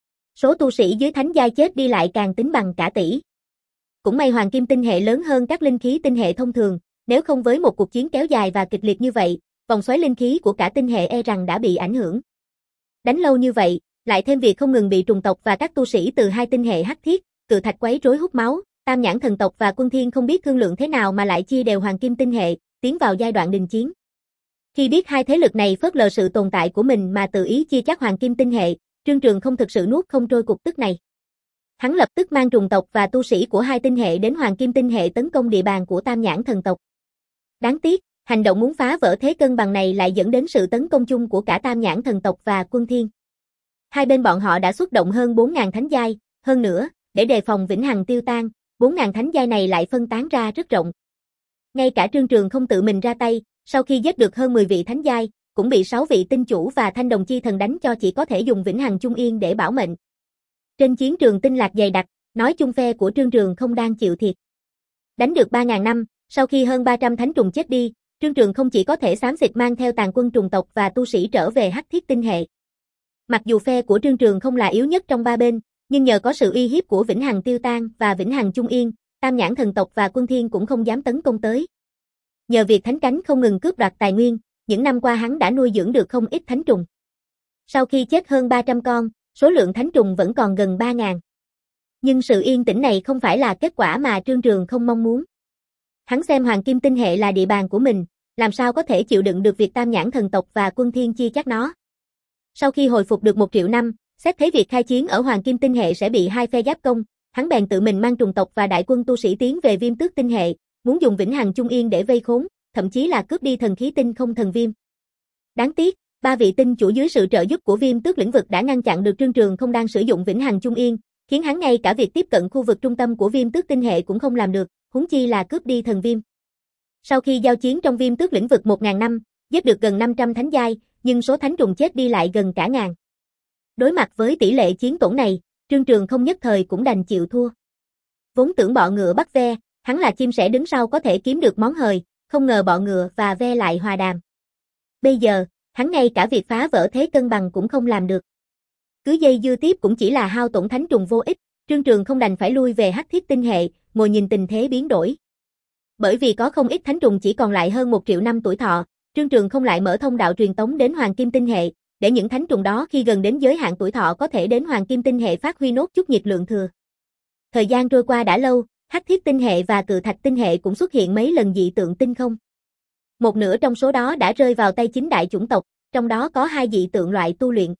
Speaker 1: Số tu sĩ dưới thánh giai chết đi lại càng tính bằng cả tỷ. Cũng may Hoàng Kim tinh hệ lớn hơn các linh khí tinh hệ thông thường, nếu không với một cuộc chiến kéo dài và kịch liệt như vậy, vòng xoáy linh khí của cả tinh hệ e rằng đã bị ảnh hưởng. Đánh lâu như vậy, lại thêm việc không ngừng bị trùng tộc và các tu sĩ từ hai tinh hệ hắc thiết, cự thạch quấy rối hút máu, Tam Nhãn thần tộc và Quân Thiên không biết thương lượng thế nào mà lại chia đều Hoàng Kim tinh hệ, tiến vào giai đoạn đình chiến. Khi biết hai thế lực này phớt lờ sự tồn tại của mình mà tự ý chia chác Hoàng Kim tinh hệ, Trương Trường không thực sự nuốt không trôi cục tức này. Hắn lập tức mang trùng tộc và tu sĩ của hai tinh hệ đến Hoàng Kim tinh hệ tấn công địa bàn của Tam Nhãn thần tộc. Đáng tiếc, hành động muốn phá vỡ thế cân bằng này lại dẫn đến sự tấn công chung của cả Tam Nhãn thần tộc và Quân Thiên. Hai bên bọn họ đã xuất động hơn bốn nghìn thánh giai, hơn nữa, để đề phòng vĩnh hằng tiêu tan, bốn nghìn thánh giai này lại phân tán ra rất rộng. Ngay cả Trương Trường không tự mình ra tay, sau khi giết được hơn mười vị thánh giai, cũng bị sáu vị tinh chủ và thanh đồng chi thần đánh cho chỉ có thể dùng vĩnh hằng chung yên để bảo mệnh. Trên chiến trường tinh lạc dày đặc, nói chung phe của Trương Trường không đang chịu thiệt. Đánh được ba nghìn năm, sau khi hơn ba trăm thánh trùng chết đi, Trương Trường không chỉ có thể xám xịt mang theo tàn quân trùng tộc và tu sĩ trở về hắc thiết tinh hệ. Mặc dù phe của Trương Trường không là yếu nhất trong ba bên, nhưng nhờ có sự uy hiếp của vĩnh hằng tiêu tan và vĩnh hằng chung yên, Tam Nhãn thần tộc và Quân Thiên cũng không dám tấn công tới. Nhờ việc thánh cánh không ngừng cướp đoạt tài nguyên, những năm qua hắn đã nuôi dưỡng được không ít thánh trùng. Sau khi chết hơn ba trăm con, số lượng thánh trùng vẫn còn gần ba nghìn. Nhưng sự yên tĩnh này không phải là kết quả mà Trương Trường không mong muốn. Hắn xem Hoàng Kim tinh hệ là địa bàn của mình, làm sao có thể chịu đựng được việc Tam Nhãn thần tộc và Quân Thiên chia chác nó. Sau khi hồi phục được một triệu năm, xét thấy việc khai chiến ở Hoàng Kim tinh hệ sẽ bị hai phe giáp công, hắn bèn tự mình mang trùng tộc và đại quân tu sĩ tiến về Viêm Tước tinh hệ, muốn dùng vĩnh hằng chung yên để vây khốn, thậm chí là cướp đi thần khí tinh không thần viêm. Đáng tiếc, ba vị tinh chủ dưới sự trợ giúp của Viêm Tước lĩnh vực đã ngăn chặn được Trương Trường không đang sử dụng vĩnh hằng chung yên, khiến hắn ngay cả việc tiếp cận khu vực trung tâm của Viêm Tước tinh hệ cũng không làm được, huống chi là cướp đi thần viêm. Sau khi giao chiến trong Viêm Tước lĩnh vực một nghìn năm, giết được gần năm trăm thánh giai, nhưng số thánh trùng chết đi lại gần cả ngàn. Đối mặt với tỷ lệ chiến tổn này, Trương Trường không nhất thời cũng đành chịu thua. Vốn tưởng bọ ngựa bắt ve, hắn là chim sẻ đứng sau có thể kiếm được món hời, không ngờ bọ ngựa và ve lại hòa đàm. Bây giờ, hắn ngay cả việc phá vỡ thế cân bằng cũng không làm được. Cứ dây dưa tiếp cũng chỉ là hao tổn thánh trùng vô ích, Trương Trường không đành phải lui về hắc thiết tinh hệ, ngồi nhìn tình thế biến đổi. Bởi vì có không ít thánh trùng chỉ còn lại hơn một triệu năm tuổi thọ, Trương Trường không lại mở thông đạo truyền tống đến Hoàng Kim tinh hệ, để những thánh trùng đó khi gần đến giới hạn tuổi thọ có thể đến Hoàng Kim tinh hệ phát huy nốt chút nhiệt lượng thừa. Thời gian trôi qua đã lâu, hắc thiết tinh hệ và cự thạch tinh hệ cũng xuất hiện mấy lần dị tượng tinh không. Một nửa trong số đó đã rơi vào tay chính đại chủng tộc, trong đó có hai dị tượng loại tu luyện.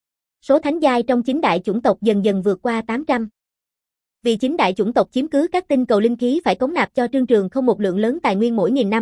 Speaker 1: Số thánh giai trong chính đại chủng tộc dần dần vượt qua tám trăm. Vì chính đại chủng tộc chiếm cứ các tinh cầu linh khí phải cống nạp cho Trương Trường không một lượng lớn tài nguyên mỗi nghìn năm,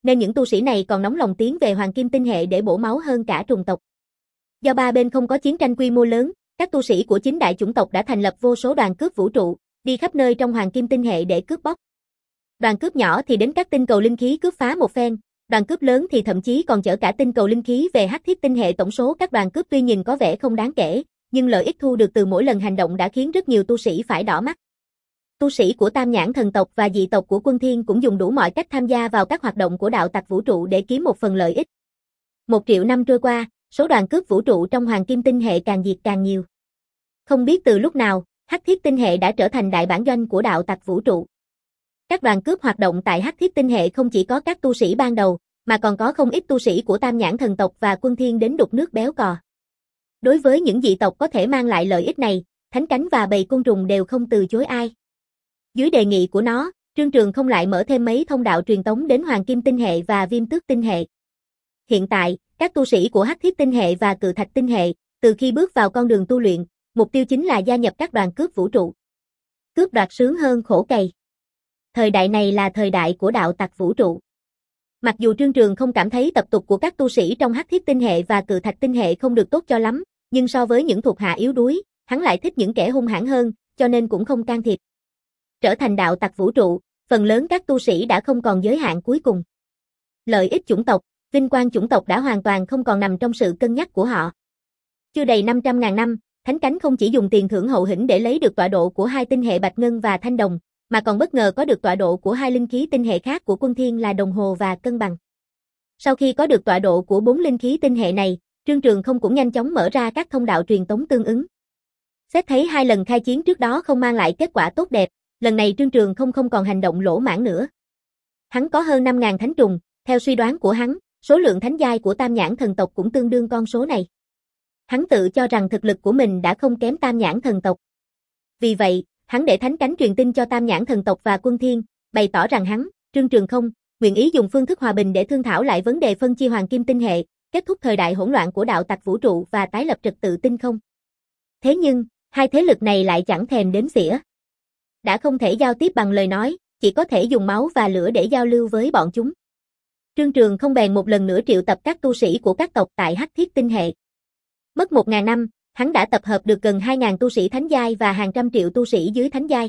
Speaker 1: nên những tu sĩ này còn nóng lòng tiến về Hoàng Kim Tinh Hệ để bổ máu hơn cả trùng tộc. Do ba bên không có chiến tranh quy mô lớn, các tu sĩ của chính đại chủng tộc đã thành lập vô số đoàn cướp vũ trụ, đi khắp nơi trong Hoàng Kim Tinh Hệ để cướp bóc. Đoàn cướp nhỏ thì đến các tinh cầu linh khí cướp phá một phen, đoàn cướp lớn thì thậm chí còn chở cả tinh cầu linh khí về Hắc Thiết Tinh Hệ. Tổng số các đoàn cướp tuy nhìn có vẻ không đáng kể, nhưng lợi ích thu được từ mỗi lần hành động đã khiến rất nhiều tu sĩ phải đỏ mắt. Tu sĩ của Tam Nhãn thần tộc và dị tộc của Quân Thiên cũng dùng đủ mọi cách tham gia vào các hoạt động của đạo tặc vũ trụ để kiếm một phần lợi ích. Một triệu năm trôi qua, số đoàn cướp vũ trụ trong Hoàng Kim Tinh Hệ càng diệt càng nhiều. Không biết từ lúc nào, Hắc Thiết Tinh Hệ đã trở thành đại bản doanh của đạo tặc vũ trụ. Các đoàn cướp hoạt động tại Hắc Thiết Tinh Hệ không chỉ có các tu sĩ ban đầu, mà còn có không ít tu sĩ của Tam Nhãn thần tộc và Quân Thiên đến đục nước béo cò. Đối với những dị tộc có thể mang lại lợi ích này, Thánh Cánh và bầy côn trùng đều không từ chối ai. Dưới đề nghị của nó, Trương Trường không lại mở thêm mấy thông đạo truyền tống đến Hoàng Kim Tinh Hệ và Viêm Tước Tinh Hệ. Hiện tại, các tu sĩ của Hắc Thiết Tinh Hệ và Cự Thạch Tinh Hệ, từ khi bước vào con đường tu luyện, mục tiêu chính là gia nhập các đoàn cướp vũ trụ. Cướp đoạt sướng hơn khổ cày. Thời đại này là thời đại của đạo tặc vũ trụ. Mặc dù Trương Trường không cảm thấy tập tục của các tu sĩ trong Hắc Thiết Tinh Hệ và Cự Thạch Tinh Hệ không được tốt cho lắm, nhưng so với những thuộc hạ yếu đuối, hắn lại thích những kẻ hung hãn hơn, cho nên cũng không can thiệp. Trở thành đạo tặc vũ trụ, phần lớn các tu sĩ đã không còn giới hạn cuối cùng. Lợi ích chủng tộc, vinh quang chủng tộc đã hoàn toàn không còn nằm trong sự cân nhắc của họ. Chưa đầy năm trăm ngàn năm, Thánh Cánh không chỉ dùng tiền thưởng hậu hĩnh để lấy được tọa độ của hai tinh hệ Bạch Ngân và Thanh Đồng, mà còn bất ngờ có được tọa độ của hai linh khí tinh hệ khác của Quân Thiên là Đồng Hồ và Cân Bằng. Sau khi có được tọa độ của bốn linh khí tinh hệ này, Trương Trường không cũng nhanh chóng mở ra các thông đạo truyền tống tương ứng. Xét thấy hai lần khai chiến trước đó không mang lại kết quả tốt đẹp, lần này Trương Trường không không còn hành động lỗ mãng nữa. Hắn có hơn năm ngàn thánh trùng, theo suy đoán của hắn, số lượng thánh giai của Tam Nhãn thần tộc cũng tương đương con số này. Hắn tự cho rằng thực lực của mình đã không kém Tam Nhãn thần tộc. Vì vậy, hắn để Thánh Cánh truyền tin cho Tam Nhãn thần tộc và Quân Thiên, bày tỏ rằng hắn, Trương Trường không, nguyện ý dùng phương thức hòa bình để thương thảo lại vấn đề phân chia Hoàng Kim Tinh Hệ, kết thúc thời đại hỗn loạn của đạo tặc vũ trụ và tái lập trật tự tinh không. Thế nhưng, hai thế lực này lại chẳng thèm đếm xỉa. Đã không thể giao tiếp bằng lời nói, chỉ có thể dùng máu và lửa để giao lưu với bọn chúng. Trương Trường không bèn một lần nữa triệu tập các tu sĩ của các tộc tại Hắc Thiết Tinh Hệ. Mất một ngàn năm, hắn đã tập hợp được gần hai ngàn tu sĩ thánh giai và hàng trăm triệu tu sĩ dưới thánh giai.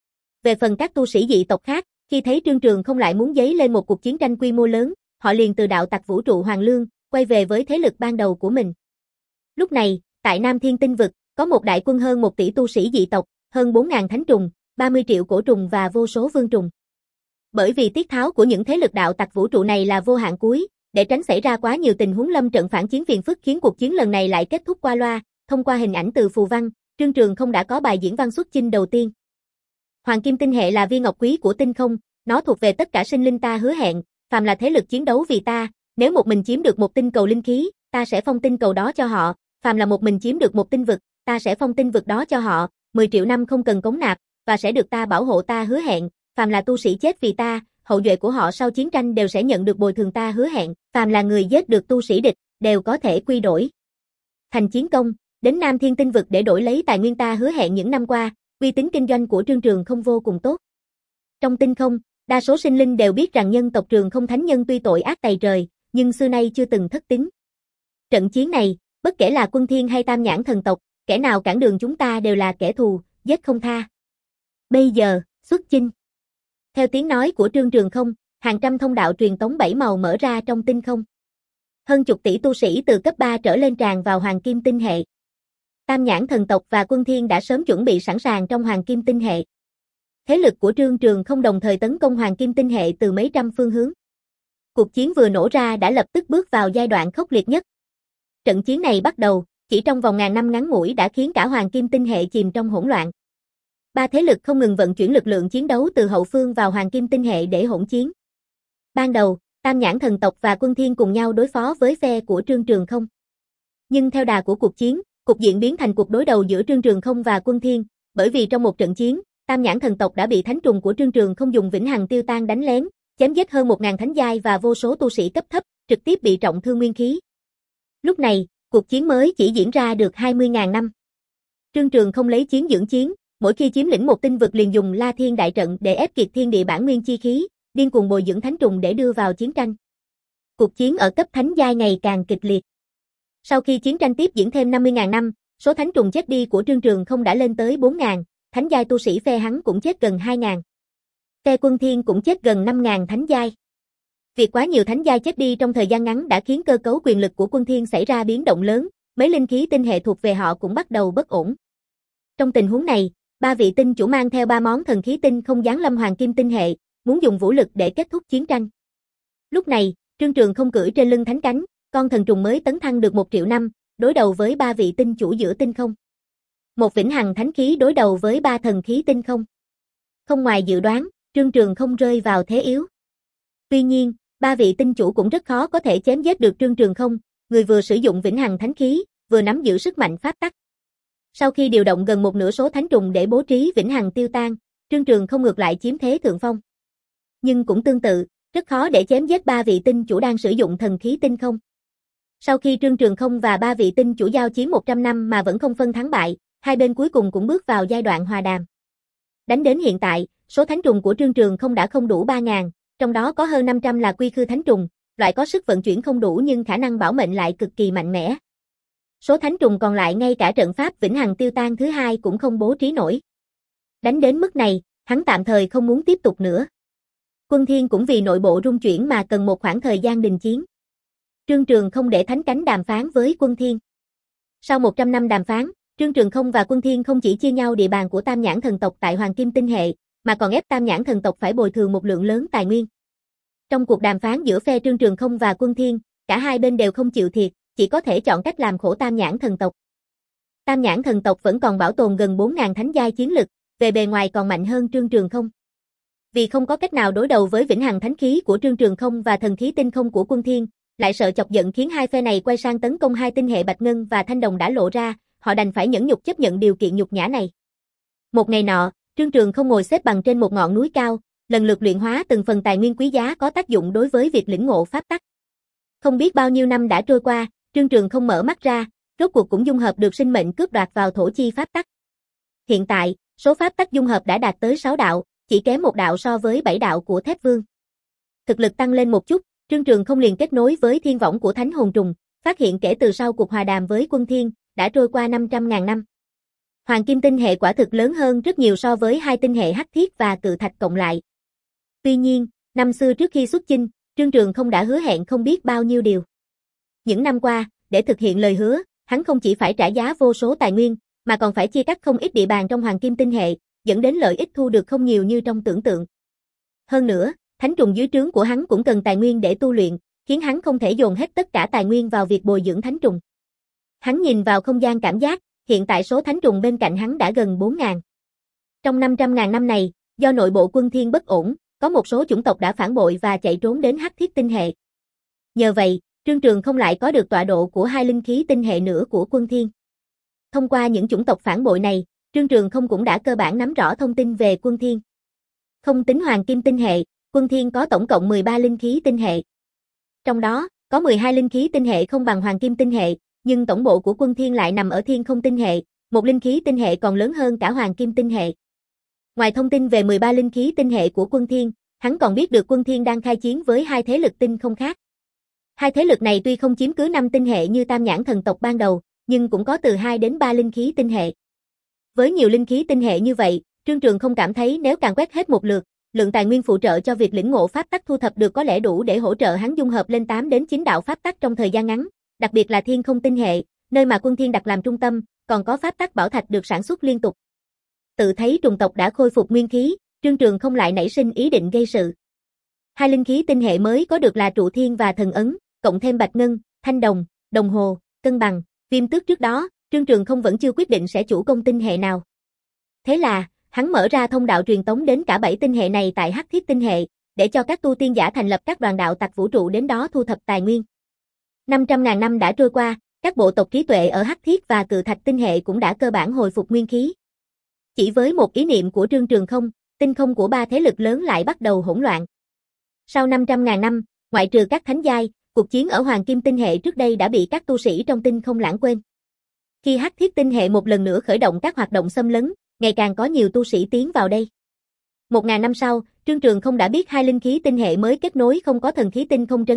Speaker 1: Về phần các tu sĩ dị tộc khác, khi thấy Trương Trường không lại muốn dấy lên một cuộc chiến tranh quy mô lớn, họ liền từ đạo tặc vũ trụ Hoàng Lương, quay về với thế lực ban đầu của mình. Lúc này, tại Nam Thiên Tinh Vực, có một đại quân hơn một tỷ tu sĩ dị tộc, hơn bốn ngàn thánh trùng, ba mươi triệu cổ trùng và vô số vương trùng. Bởi vì tiết tháo của những thế lực đạo tặc vũ trụ này là vô hạn cuối, để tránh xảy ra quá nhiều tình huống lâm trận phản chiến phiền phức khiến cuộc chiến lần này lại kết thúc qua loa, thông qua hình ảnh từ phù văn, Trương Trường không đã có bài diễn văn xuất chinh đầu tiên. Hoàng Kim Tinh Hệ là viên ngọc quý của tinh không, nó thuộc về tất cả sinh linh ta hứa hẹn, phàm là thế lực chiến đấu vì ta, nếu một mình chiếm được một tinh cầu linh khí, ta sẽ phong tinh cầu đó cho họ, phàm là một mình chiếm được một tinh vực, ta sẽ phong tinh vực đó cho họ, mười triệu năm không cần cống nạp, và sẽ được ta bảo hộ ta hứa hẹn, phàm là tu sĩ chết vì ta, hậu duệ của họ sau chiến tranh đều sẽ nhận được bồi thường ta hứa hẹn, phàm là người giết được tu sĩ địch, đều có thể quy đổi thành chiến công, đến Nam Thiên Tinh Vực để đổi lấy tài nguyên ta hứa hẹn. Những năm qua, uy tín kinh doanh của Trương Trường không vô cùng tốt. Trong tinh không, đa số sinh linh đều biết rằng nhân tộc Trường không thánh nhân tuy tội ác tày trời, nhưng xưa nay chưa từng thất tín. Trận chiến này, bất kể là Quân Thiên hay Tam Nhãn thần tộc, kẻ nào cản đường chúng ta đều là kẻ thù, giết không tha. Bây giờ, xuất chinh. Theo tiếng nói của Trương Trường không, hàng trăm thông đạo truyền tống bảy màu mở ra trong tinh không. Hơn chục tỷ tu sĩ từ cấp ba trở lên tràn vào Hoàng Kim Tinh Hệ. Tam Nhãn thần tộc và Quân Thiên đã sớm chuẩn bị sẵn sàng trong Hoàng Kim Tinh Hệ. Thế lực của Trương Trường không đồng thời tấn công Hoàng Kim Tinh Hệ từ mấy trăm phương hướng. Cuộc chiến vừa nổ ra đã lập tức bước vào giai đoạn khốc liệt nhất. Trận chiến này bắt đầu, chỉ trong vòng ngàn năm ngắn ngủi đã khiến cả Hoàng Kim Tinh Hệ chìm trong hỗn loạn. Ba thế lực không ngừng vận chuyển lực lượng chiến đấu từ hậu phương vào Hoàng Kim Tinh Hệ để hỗn chiến. Ban đầu, Tam Nhãn thần tộc và Quân Thiên cùng nhau đối phó với phe của Trương Trường không. Nhưng theo đà của cuộc chiến, cục diện biến thành cuộc đối đầu giữa Trương Trường không và Quân Thiên, bởi vì trong một trận chiến, Tam Nhãn thần tộc đã bị thánh trùng của Trương Trường không dùng vĩnh hằng tiêu tan đánh lén, chém giết hơn một ngàn thánh giai và vô số tu sĩ cấp thấp, trực tiếp bị trọng thương nguyên khí. Lúc này, cuộc chiến mới chỉ diễn ra được hai mươi ngàn năm. Trương Trường không lấy chiến dưỡng chiến, mỗi khi chiếm lĩnh một tinh vực liền dùng La Thiên đại trận để ép kiệt thiên địa bản nguyên chi khí, điên cuồng bồi dưỡng thánh trùng để đưa vào chiến tranh. Cuộc chiến ở cấp thánh giai ngày càng kịch liệt. Sau khi chiến tranh tiếp diễn thêm năm mươi nghìn năm, số thánh trùng chết đi của Trương Trường Không đã lên tới bốn nghìn, thánh giai tu sĩ phe hắn cũng chết gần hai nghìn. Phe Quân Thiên cũng chết gần năm nghìn thánh giai. Việc quá nhiều thánh giai chết đi trong thời gian ngắn đã khiến cơ cấu quyền lực của Quân Thiên xảy ra biến động lớn, mấy linh khí tinh hệ thuộc về họ cũng bắt đầu bất ổn. Trong tình huống này, ba vị tinh chủ mang theo ba món thần khí tinh không giáng lâm hoàng kim tinh hệ, muốn dùng vũ lực để kết thúc chiến tranh. Lúc này, Trương Trường Không cưỡi trên lưng thánh cánh, con thần trùng mới tấn thăng được một triệu năm, đối đầu với ba vị tinh chủ giữa tinh không. Một vĩnh hằng thánh khí đối đầu với ba thần khí tinh không. Không ngoài dự đoán, Trương Trường Không rơi vào thế yếu. Tuy nhiên, ba vị tinh chủ cũng rất khó có thể chém giết được Trương Trường Không, người vừa sử dụng vĩnh hằng thánh khí, vừa nắm giữ sức mạnh pháp tắc. Sau khi điều động gần một nửa số thánh trùng để bố trí vĩnh hằng tiêu tan, Trương Trường Không ngược lại chiếm thế thượng phong. Nhưng cũng tương tự, rất khó để chém giết ba vị tinh chủ đang sử dụng thần khí tinh không. Sau khi Trương Trường Không và ba vị tinh chủ giao chiến một trăm năm mà vẫn không phân thắng bại, hai bên cuối cùng cũng bước vào giai đoạn hòa đàm. Đánh đến hiện tại, số thánh trùng của Trương Trường Không đã không đủ ba nghìn, trong đó có hơn năm trăm là quy khư thánh trùng, loại có sức vận chuyển không đủ nhưng khả năng bảo mệnh lại cực kỳ mạnh mẽ. Số thánh trùng còn lại ngay cả trận pháp vĩnh hằng tiêu tan thứ hai cũng không bố trí nổi. Đánh đến mức này, hắn tạm thời không muốn tiếp tục nữa. Quân Thiên cũng vì nội bộ rung chuyển mà cần một khoảng thời gian đình chiến. Trương Trường Không để thánh cánh đàm phán với Quân Thiên. Sau một trăm năm đàm phán, Trương Trường Không và Quân Thiên không chỉ chia nhau địa bàn của Tam Nhãn thần tộc tại Hoàng Kim tinh hệ, mà còn ép Tam Nhãn thần tộc phải bồi thường một lượng lớn tài nguyên. Trong cuộc đàm phán giữa phe Trương Trường Không và Quân Thiên, cả hai bên đều không chịu thiệt, chỉ có thể chọn cách làm khổ Tam Nhãn thần tộc. Tam Nhãn thần tộc vẫn còn bảo tồn gần bốn nghìn thánh giai chiến lực, về bề ngoài còn mạnh hơn Trương Trường Không. Vì không có cách nào đối đầu với vĩnh hằng thánh khí của Trương Trường Không và thần khí tinh không của Quân Thiên, lại sợ chọc giận khiến hai phe này quay sang tấn công hai tinh hệ Bạch Ngân và Thanh Đồng đã lộ ra, họ đành phải nhẫn nhục chấp nhận điều kiện nhục nhã này. Một ngày nọ, Trương Trường Không ngồi xếp bằng trên một ngọn núi cao, lần lượt luyện hóa từng phần tài nguyên quý giá có tác dụng đối với việc lĩnh ngộ pháp tắc. Không biết bao nhiêu năm đã trôi qua, Trương Trường Không mở mắt ra, rốt cuộc cũng dung hợp được sinh mệnh cướp đoạt vào thổ chi pháp tắc. Hiện tại, số pháp tắc dung hợp đã đạt tới sáu đạo, chỉ kém một đạo so với bảy đạo của Thép Vương. Thực lực tăng lên một chút, Trương Trường Không liền kết nối với thiên võng của Thánh Hồn Trùng, phát hiện kể từ sau cuộc hòa đàm với Quân Thiên, đã trôi qua năm trăm nghìn năm. Hoàng Kim tinh hệ quả thực lớn hơn rất nhiều so với hai tinh hệ Hắc Thiết và Cự Thạch cộng lại. Tuy nhiên, năm xưa trước khi xuất chinh, Trương Trường Không đã hứa hẹn không biết bao nhiêu điều. Những năm qua, để thực hiện lời hứa, hắn không chỉ phải trả giá vô số tài nguyên, mà còn phải chia cắt không ít địa bàn trong Hoàng Kim tinh hệ, dẫn đến lợi ích thu được không nhiều như trong tưởng tượng. Hơn nữa, thánh trùng dưới trướng của hắn cũng cần tài nguyên để tu luyện, khiến hắn không thể dồn hết tất cả tài nguyên vào việc bồi dưỡng thánh trùng. Hắn nhìn vào không gian cảm giác, hiện tại số thánh trùng bên cạnh hắn đã gần bốn nghìn. Trong năm trăm nghìn năm này, do nội bộ Quân Thiên bất ổn, có một số chủng tộc đã phản bội và chạy trốn đến Hắc Thiết tinh hệ. Nhờ vậy, Trương Trường Không lại có được tọa độ của hai linh khí tinh hệ nữa của Quân Thiên. Thông qua những chủng tộc phản bội này, Trương Trường Không cũng đã cơ bản nắm rõ thông tin về Quân Thiên. Không tính Hoàng Kim tinh hệ, Quân Thiên có tổng cộng mười ba linh khí tinh hệ. Trong đó, có mười hai linh khí tinh hệ không bằng Hoàng Kim tinh hệ, nhưng tổng bộ của Quân Thiên lại nằm ở Thiên Không tinh hệ, một linh khí tinh hệ còn lớn hơn cả Hoàng Kim tinh hệ. Ngoài thông tin về mười ba linh khí tinh hệ của Quân Thiên, hắn còn biết được Quân Thiên đang khai chiến với hai thế lực tinh không khác. Hai thế lực này tuy không chiếm cứ năm tinh hệ như Tam Nhãn thần tộc ban đầu, nhưng cũng có từ hai đến ba linh khí tinh hệ. Với nhiều linh khí tinh hệ như vậy, Trương Trường Không cảm thấy nếu càng quét hết một lượt, lượng tài nguyên phụ trợ cho việc lĩnh ngộ pháp tắc thu thập được có lẽ đủ để hỗ trợ hắn dung hợp lên tám đến chín đạo pháp tắc trong thời gian ngắn, đặc biệt là Thiên Không tinh hệ, nơi mà Quân Thiên đặt làm trung tâm, còn có pháp tắc bảo thạch được sản xuất liên tục. Tự thấy trùng tộc đã khôi phục nguyên khí, Trương Trường Không lại nảy sinh ý định gây sự. Hai linh khí tinh hệ mới có được là trụ thiên và thần ấn, cộng thêm bạch ngân, thanh đồng, đồng hồ, cân bằng, viêm tước trước đó, Trương Trường Không vẫn chưa quyết định sẽ chủ công tinh hệ nào. Thế là, hắn mở ra thông đạo truyền tống đến cả bảy tinh hệ này tại Hắc Thiết tinh hệ, để cho các tu tiên giả thành lập các đoàn đạo tặc vũ trụ đến đó thu thập tài nguyên. năm trăm nghìn năm đã trôi qua, các bộ tộc trí tuệ ở Hắc Thiết và Cự Thạch tinh hệ cũng đã cơ bản hồi phục nguyên khí. Chỉ với một ý niệm của Trương Trường Không, tinh không của ba thế lực lớn lại bắt đầu hỗn loạn. Sau năm trăm nghìn năm, ngoại trừ các thánh giai, cuộc chiến ở Hoàng Kim tinh hệ trước đây đã bị các tu sĩ trong tinh không lãng quên. Khi Hắc Thiết tinh hệ một lần nữa khởi động các hoạt động xâm lấn, ngày càng có nhiều tu sĩ tiến vào đây. Một ngàn năm sau, Trương Trường Không đã biết hai linh khí tinh hệ mới kết nối không có thần khí tinh không trấn áp,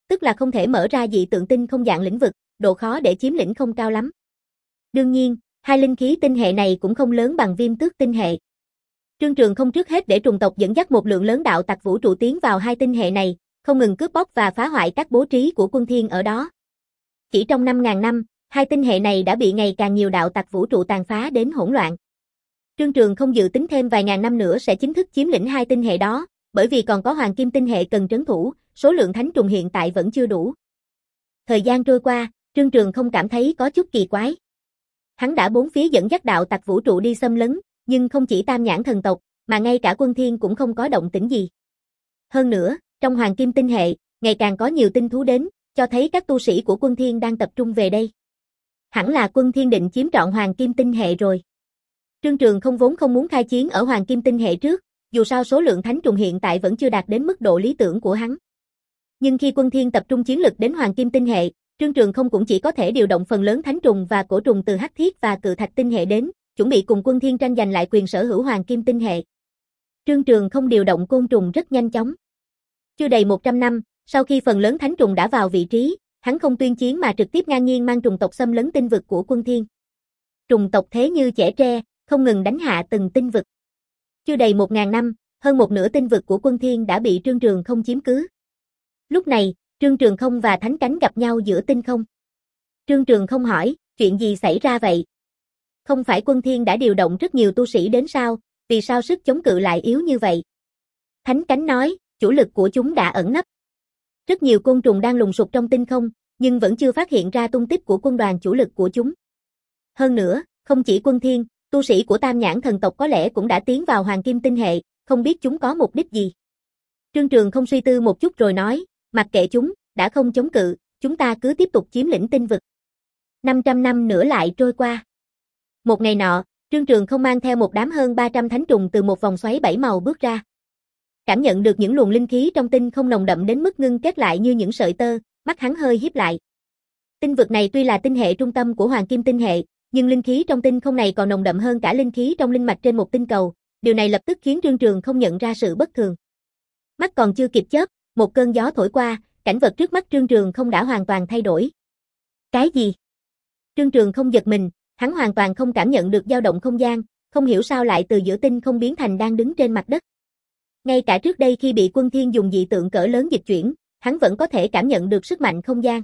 Speaker 1: tức là không thể mở ra dị tượng tinh không dạng lĩnh vực, độ khó để chiếm lĩnh không cao lắm. Đương nhiên, hai linh khí tinh hệ này cũng không lớn bằng Viêm Tước tinh hệ. Trương Trường không trước hết để trùng tộc dẫn dắt một lượng lớn đạo tặc vũ trụ tiến vào hai tinh hệ này, không ngừng cướp bóc và phá hoại các bố trí của quân thiên ở đó. Chỉ trong năm ngàn năm, hai tinh hệ này đã bị ngày càng nhiều đạo tặc vũ trụ tàn phá đến hỗn loạn. Trương Trường không dự tính thêm vài ngàn năm nữa sẽ chính thức chiếm lĩnh hai tinh hệ đó, bởi vì còn có Hoàng Kim tinh hệ cần trấn thủ, số lượng thánh trùng hiện tại vẫn chưa đủ. Thời gian trôi qua, Trương Trường không cảm thấy có chút kỳ quái. Hắn đã bốn phía dẫn dắt đạo tặc vũ trụ đi xâm lấn, nhưng không chỉ Tam Nhãn thần tộc, mà ngay cả quân thiên cũng không có động tĩnh gì. Hơn nữa, trong Hoàng Kim tinh hệ, ngày càng có nhiều tinh thú đến, cho thấy các tu sĩ của quân thiên đang tập trung về đây. Hẳn là quân thiên định chiếm trọn Hoàng Kim tinh hệ rồi. Trương Trường không vốn không muốn khai chiến ở Hoàng Kim tinh hệ trước, dù sao số lượng thánh trùng hiện tại vẫn chưa đạt đến mức độ lý tưởng của hắn. Nhưng khi quân thiên tập trung chiến lực đến Hoàng Kim tinh hệ, Trương Trường không cũng chỉ có thể điều động phần lớn thánh trùng và cổ trùng từ Hắc Thiết và Cự Thạch tinh hệ đến, chuẩn bị cùng quân thiên tranh giành lại quyền sở hữu Hoàng Kim tinh hệ. Trương Trường không điều động côn trùng rất nhanh chóng. Chưa đầy một trăm năm, sau khi phần lớn thánh trùng đã vào vị trí, hắn không tuyên chiến mà trực tiếp ngang nhiên mang trùng tộc xâm lấn tinh vực của quân thiên. Trùng tộc thế như chẻ tre, không ngừng đánh hạ từng tinh vực. Chưa đầy một ngàn năm, hơn một nửa tinh vực của quân thiên đã bị Trương Trường không chiếm cứ. Lúc này, Trương Trường không và Thánh Cánh gặp nhau giữa tinh không. Trương Trường không hỏi, chuyện gì xảy ra vậy? Không phải quân thiên đã điều động rất nhiều tu sĩ đến sao, vì sao sức chống cự lại yếu như vậy? Thánh Cánh nói, chủ lực của chúng đã ẩn nấp. Rất nhiều côn trùng đang lùng sục trong tinh không, nhưng vẫn chưa phát hiện ra tung tích của quân đoàn chủ lực của chúng. Hơn nữa, không chỉ quân thiên, tu sĩ của Tam Nhãn thần tộc có lẽ cũng đã tiến vào Hoàng Kim tinh hệ, không biết chúng có mục đích gì. Trương Trường không suy tư một chút rồi nói, mặc kệ chúng, đã không chống cự, chúng ta cứ tiếp tục chiếm lĩnh tinh vực. năm trăm năm nữa lại trôi qua. Một ngày nọ, Trương Trường không mang theo một đám hơn ba trăm thánh trùng từ một vòng xoáy bảy màu bước ra. Cảm nhận được những luồng linh khí trong tinh không nồng đậm đến mức ngưng kết lại như những sợi tơ, mắt hắn hơi híp lại. Tinh vực này tuy là tinh hệ trung tâm của Hoàng Kim tinh hệ, nhưng linh khí trong tinh không này còn nồng đậm hơn cả linh khí trong linh mạch trên một tinh cầu, điều này lập tức khiến Trương Trường không nhận ra sự bất thường. Mắt còn chưa kịp chớp, một cơn gió thổi qua, cảnh vật trước mắt Trương Trường không đã hoàn toàn thay đổi. Cái gì? Trương Trường không giật mình, hắn hoàn toàn không cảm nhận được dao động không gian, không hiểu sao lại từ giữa tinh không biến thành đang đứng trên mặt đất. Ngay cả trước đây khi bị quân thiên dùng dị tượng cỡ lớn dịch chuyển, hắn vẫn có thể cảm nhận được sức mạnh không gian.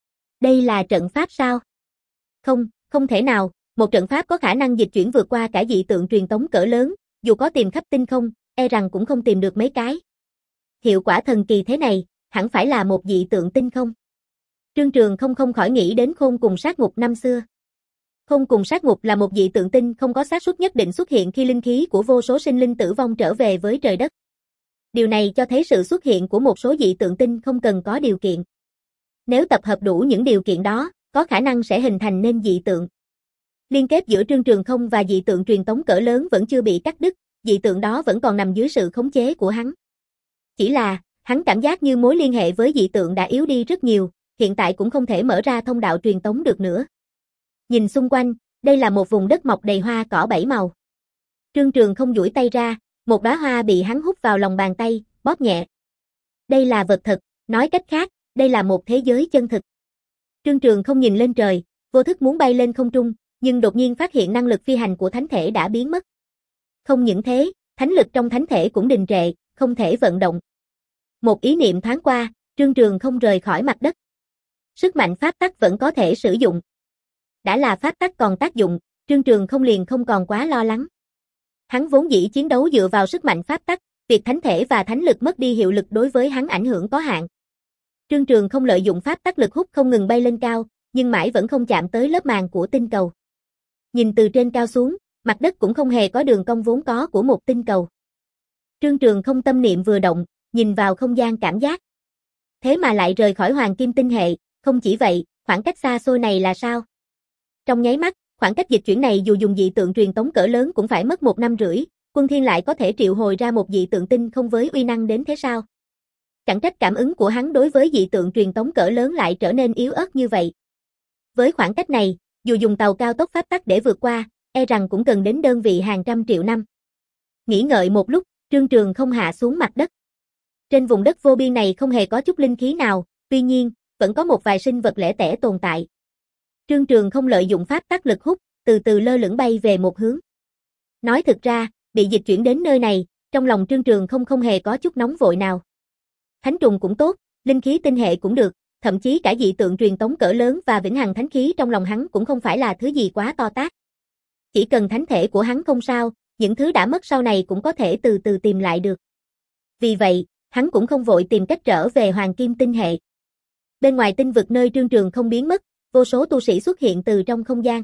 Speaker 1: Đây là trận pháp sao? Không, không thể nào, một trận pháp có khả năng dịch chuyển vượt qua cả dị tượng truyền tống cỡ lớn, dù có tìm khắp tinh không, e rằng cũng không tìm được mấy cái. Hiệu quả thần kỳ thế này, hẳn phải là một dị tượng tinh không. Trương Trường không không khỏi nghĩ đến Khôn cùng sát ngục năm xưa. Khôn cùng sát ngục là một dị tượng tinh không có xác suất nhất định xuất hiện khi linh khí của vô số sinh linh tử vong trở về với trời đất. Điều này cho thấy sự xuất hiện của một số dị tượng tinh không cần có điều kiện. Nếu tập hợp đủ những điều kiện đó, có khả năng sẽ hình thành nên dị tượng. Liên kết giữa Trương Trường không và dị tượng truyền tống cỡ lớn vẫn chưa bị cắt đứt, dị tượng đó vẫn còn nằm dưới sự khống chế của hắn. Chỉ là, hắn cảm giác như mối liên hệ với dị tượng đã yếu đi rất nhiều, hiện tại cũng không thể mở ra thông đạo truyền tống được nữa. Nhìn xung quanh, đây là một vùng đất mọc đầy hoa cỏ bảy màu. Trương Trường không duỗi tay ra, một đóa hoa bị hắn hút vào lòng bàn tay, bóp nhẹ. Đây là vật thực, nói cách khác, đây là một thế giới chân thực. Trương Trường không nhìn lên trời, vô thức muốn bay lên không trung, nhưng đột nhiên phát hiện năng lực phi hành của thánh thể đã biến mất. Không những thế, thánh lực trong thánh thể cũng đình trệ, không thể vận động. Một ý niệm thoáng qua, Trương Trường không rời khỏi mặt đất. Sức mạnh pháp tắc vẫn có thể sử dụng. Đã là pháp tắc còn tác dụng, Trương Trường không liền không còn quá lo lắng. Hắn vốn dĩ chiến đấu dựa vào sức mạnh pháp tắc, việc thánh thể và thánh lực mất đi hiệu lực đối với hắn ảnh hưởng có hạn. Trương Trường không lợi dụng pháp tắc lực hút không ngừng bay lên cao, nhưng mãi vẫn không chạm tới lớp màng của tinh cầu. Nhìn từ trên cao xuống, mặt đất cũng không hề có đường cong vốn có của một tinh cầu. Trương Trường không tâm niệm vừa động, nhìn vào không gian cảm giác. Thế mà lại rời khỏi Hoàng Kim tinh hệ, không chỉ vậy, khoảng cách xa xôi này là sao? Trong nháy mắt, khoảng cách dịch chuyển này dù dùng dị tượng truyền tống cỡ lớn cũng phải mất một năm rưỡi, quân thiên lại có thể triệu hồi ra một dị tượng tinh không với uy năng đến thế sao? Chẳng trách cảm ứng của hắn đối với dị tượng truyền tống cỡ lớn lại trở nên yếu ớt như vậy. Với khoảng cách này, dù dùng tàu cao tốc pháp tắc để vượt qua, e rằng cũng cần đến đơn vị hàng trăm triệu năm. Nghĩ ngợi một lúc, Trương Trường không hạ xuống mặt đất. Trên vùng đất vô biên này không hề có chút linh khí nào, tuy nhiên, vẫn có một vài sinh vật lẻ tẻ tồn tại. Trương Trường không lợi dụng pháp tắc lực hút, từ từ lơ lửng bay về một hướng. Nói thực ra, bị dịch chuyển đến nơi này, trong lòng Trương Trường không không hề có chút nóng vội nào. Thánh trùng cũng tốt, linh khí tinh hệ cũng được, thậm chí cả dị tượng truyền tống cỡ lớn và vĩnh hằng thánh khí trong lòng hắn cũng không phải là thứ gì quá to tát. Chỉ cần thánh thể của hắn không sao, những thứ đã mất sau này cũng có thể từ từ tìm lại được. Vì vậy, hắn cũng không vội tìm cách trở về Hoàng Kim tinh hệ. Bên ngoài tinh vực nơi Trương Trường không biến mất, vô số tu sĩ xuất hiện từ trong không gian.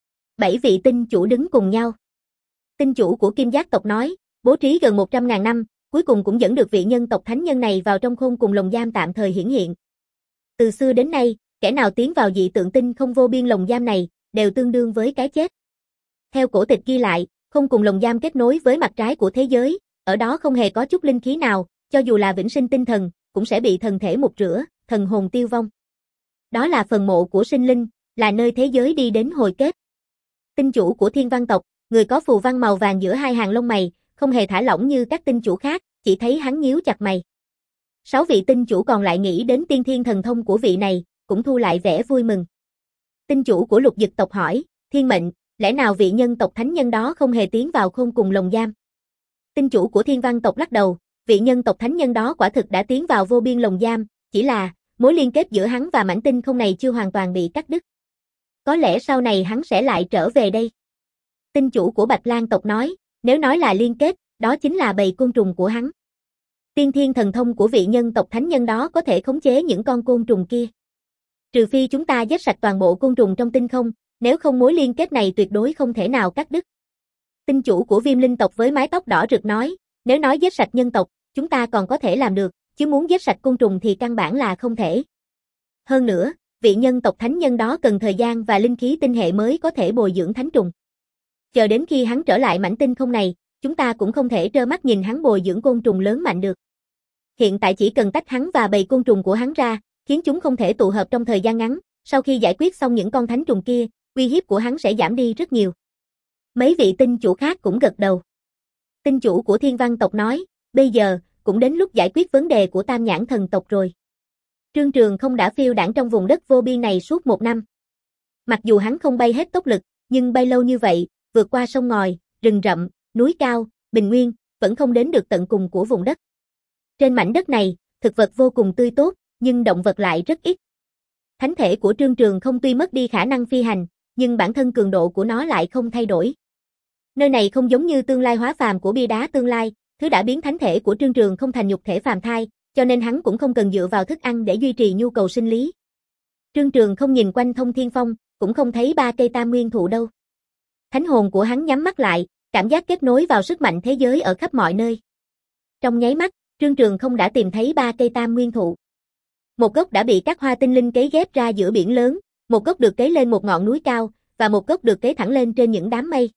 Speaker 1: Bảy vị tinh chủ đứng cùng nhau. Tinh chủ của Kim Giác tộc nói, bố trí gần một trăm ngàn năm, cuối cùng cũng dẫn được vị nhân tộc thánh nhân này vào trong khôn cùng lồng giam tạm thời hiển hiện. Từ xưa đến nay, kẻ nào tiến vào dị tượng tinh không vô biên lồng giam này, đều tương đương với cái chết. Theo cổ tịch ghi lại, khôn cùng lồng giam kết nối với mặt trái của thế giới, ở đó không hề có chút linh khí nào, cho dù là vĩnh sinh tinh thần, cũng sẽ bị thần thể mục rửa, thần hồn tiêu vong. Đó là phần mộ của sinh linh, là nơi thế giới đi đến hồi kết. Tinh chủ của Thiên Văn tộc, người có phù văn màu vàng giữa hai hàng lông mày, không hề thả lỏng như các tinh chủ khác, chỉ thấy hắn nhíu chặt mày. Sáu vị tinh chủ còn lại nghĩ đến tiên thiên thần thông của vị này, cũng thu lại vẻ vui mừng. Tinh chủ của Lục Dực tộc hỏi, Thiên Mệnh, lẽ nào vị nhân tộc thánh nhân đó không hề tiến vào khôn cùng lồng giam? Tinh chủ của Thiên Văn tộc lắc đầu, vị nhân tộc thánh nhân đó quả thực đã tiến vào vô biên lồng giam, chỉ là mối liên kết giữa hắn và mảnh tinh không này chưa hoàn toàn bị cắt đứt. Có lẽ sau này hắn sẽ lại trở về đây. Tinh chủ của Bạch Lang tộc nói, nếu nói là liên kết, đó chính là bầy côn trùng của hắn. Tiên thiên thần thông của vị nhân tộc thánh nhân đó có thể khống chế những con côn trùng kia. Trừ phi chúng ta giết sạch toàn bộ côn trùng trong tinh không, nếu không mối liên kết này tuyệt đối không thể nào cắt đứt. Tinh chủ của Viêm Linh tộc với mái tóc đỏ rực nói, nếu nói giết sạch nhân tộc, chúng ta còn có thể làm được, chứ muốn giết sạch côn trùng thì căn bản là không thể. Hơn nữa, vị nhân tộc thánh nhân đó cần thời gian và linh khí tinh hệ mới có thể bồi dưỡng thánh trùng. Chờ đến khi hắn trở lại mảnh tinh không này, chúng ta cũng không thể trơ mắt nhìn hắn bồi dưỡng côn trùng lớn mạnh được. Hiện tại chỉ cần tách hắn và bầy côn trùng của hắn ra, khiến chúng không thể tụ hợp trong thời gian ngắn, sau khi giải quyết xong những con thánh trùng kia, uy hiếp của hắn sẽ giảm đi rất nhiều. Mấy vị tinh chủ khác cũng gật đầu. Tinh chủ của Thiên Văn tộc nói, bây giờ, cũng đến lúc giải quyết vấn đề của Tam Nhãn thần tộc rồi. Trương Trường không đã phiêu đãng trong vùng đất vô biên này suốt một năm. Mặc dù hắn không bay hết tốc lực, nhưng bay lâu như vậy, vượt qua sông ngòi, rừng rậm, núi cao, bình nguyên, vẫn không đến được tận cùng của vùng đất. Trên mảnh đất này, thực vật vô cùng tươi tốt, nhưng động vật lại rất ít. Thánh thể của Trương Trường không tuy mất đi khả năng phi hành, nhưng bản thân cường độ của nó lại không thay đổi. Nơi này không giống như tương lai hóa phàm của bia đá tương lai, thứ đã biến thánh thể của Trương Trường không thành nhục thể phàm thai, cho nên hắn cũng không cần dựa vào thức ăn để duy trì nhu cầu sinh lý. Trương Trường không nhìn quanh Thông Thiên Phong, cũng không thấy ba cây tam nguyên thụ đâu. Thánh hồn của hắn nhắm mắt lại, cảm giác kết nối vào sức mạnh thế giới ở khắp mọi nơi. Trong nháy mắt, Trương Trường không đã tìm thấy ba cây tam nguyên thụ. Một gốc đã bị các hoa tinh linh cấy ghép ra giữa biển lớn, một gốc được cấy lên một ngọn núi cao, và một gốc được cấy thẳng lên trên những đám mây.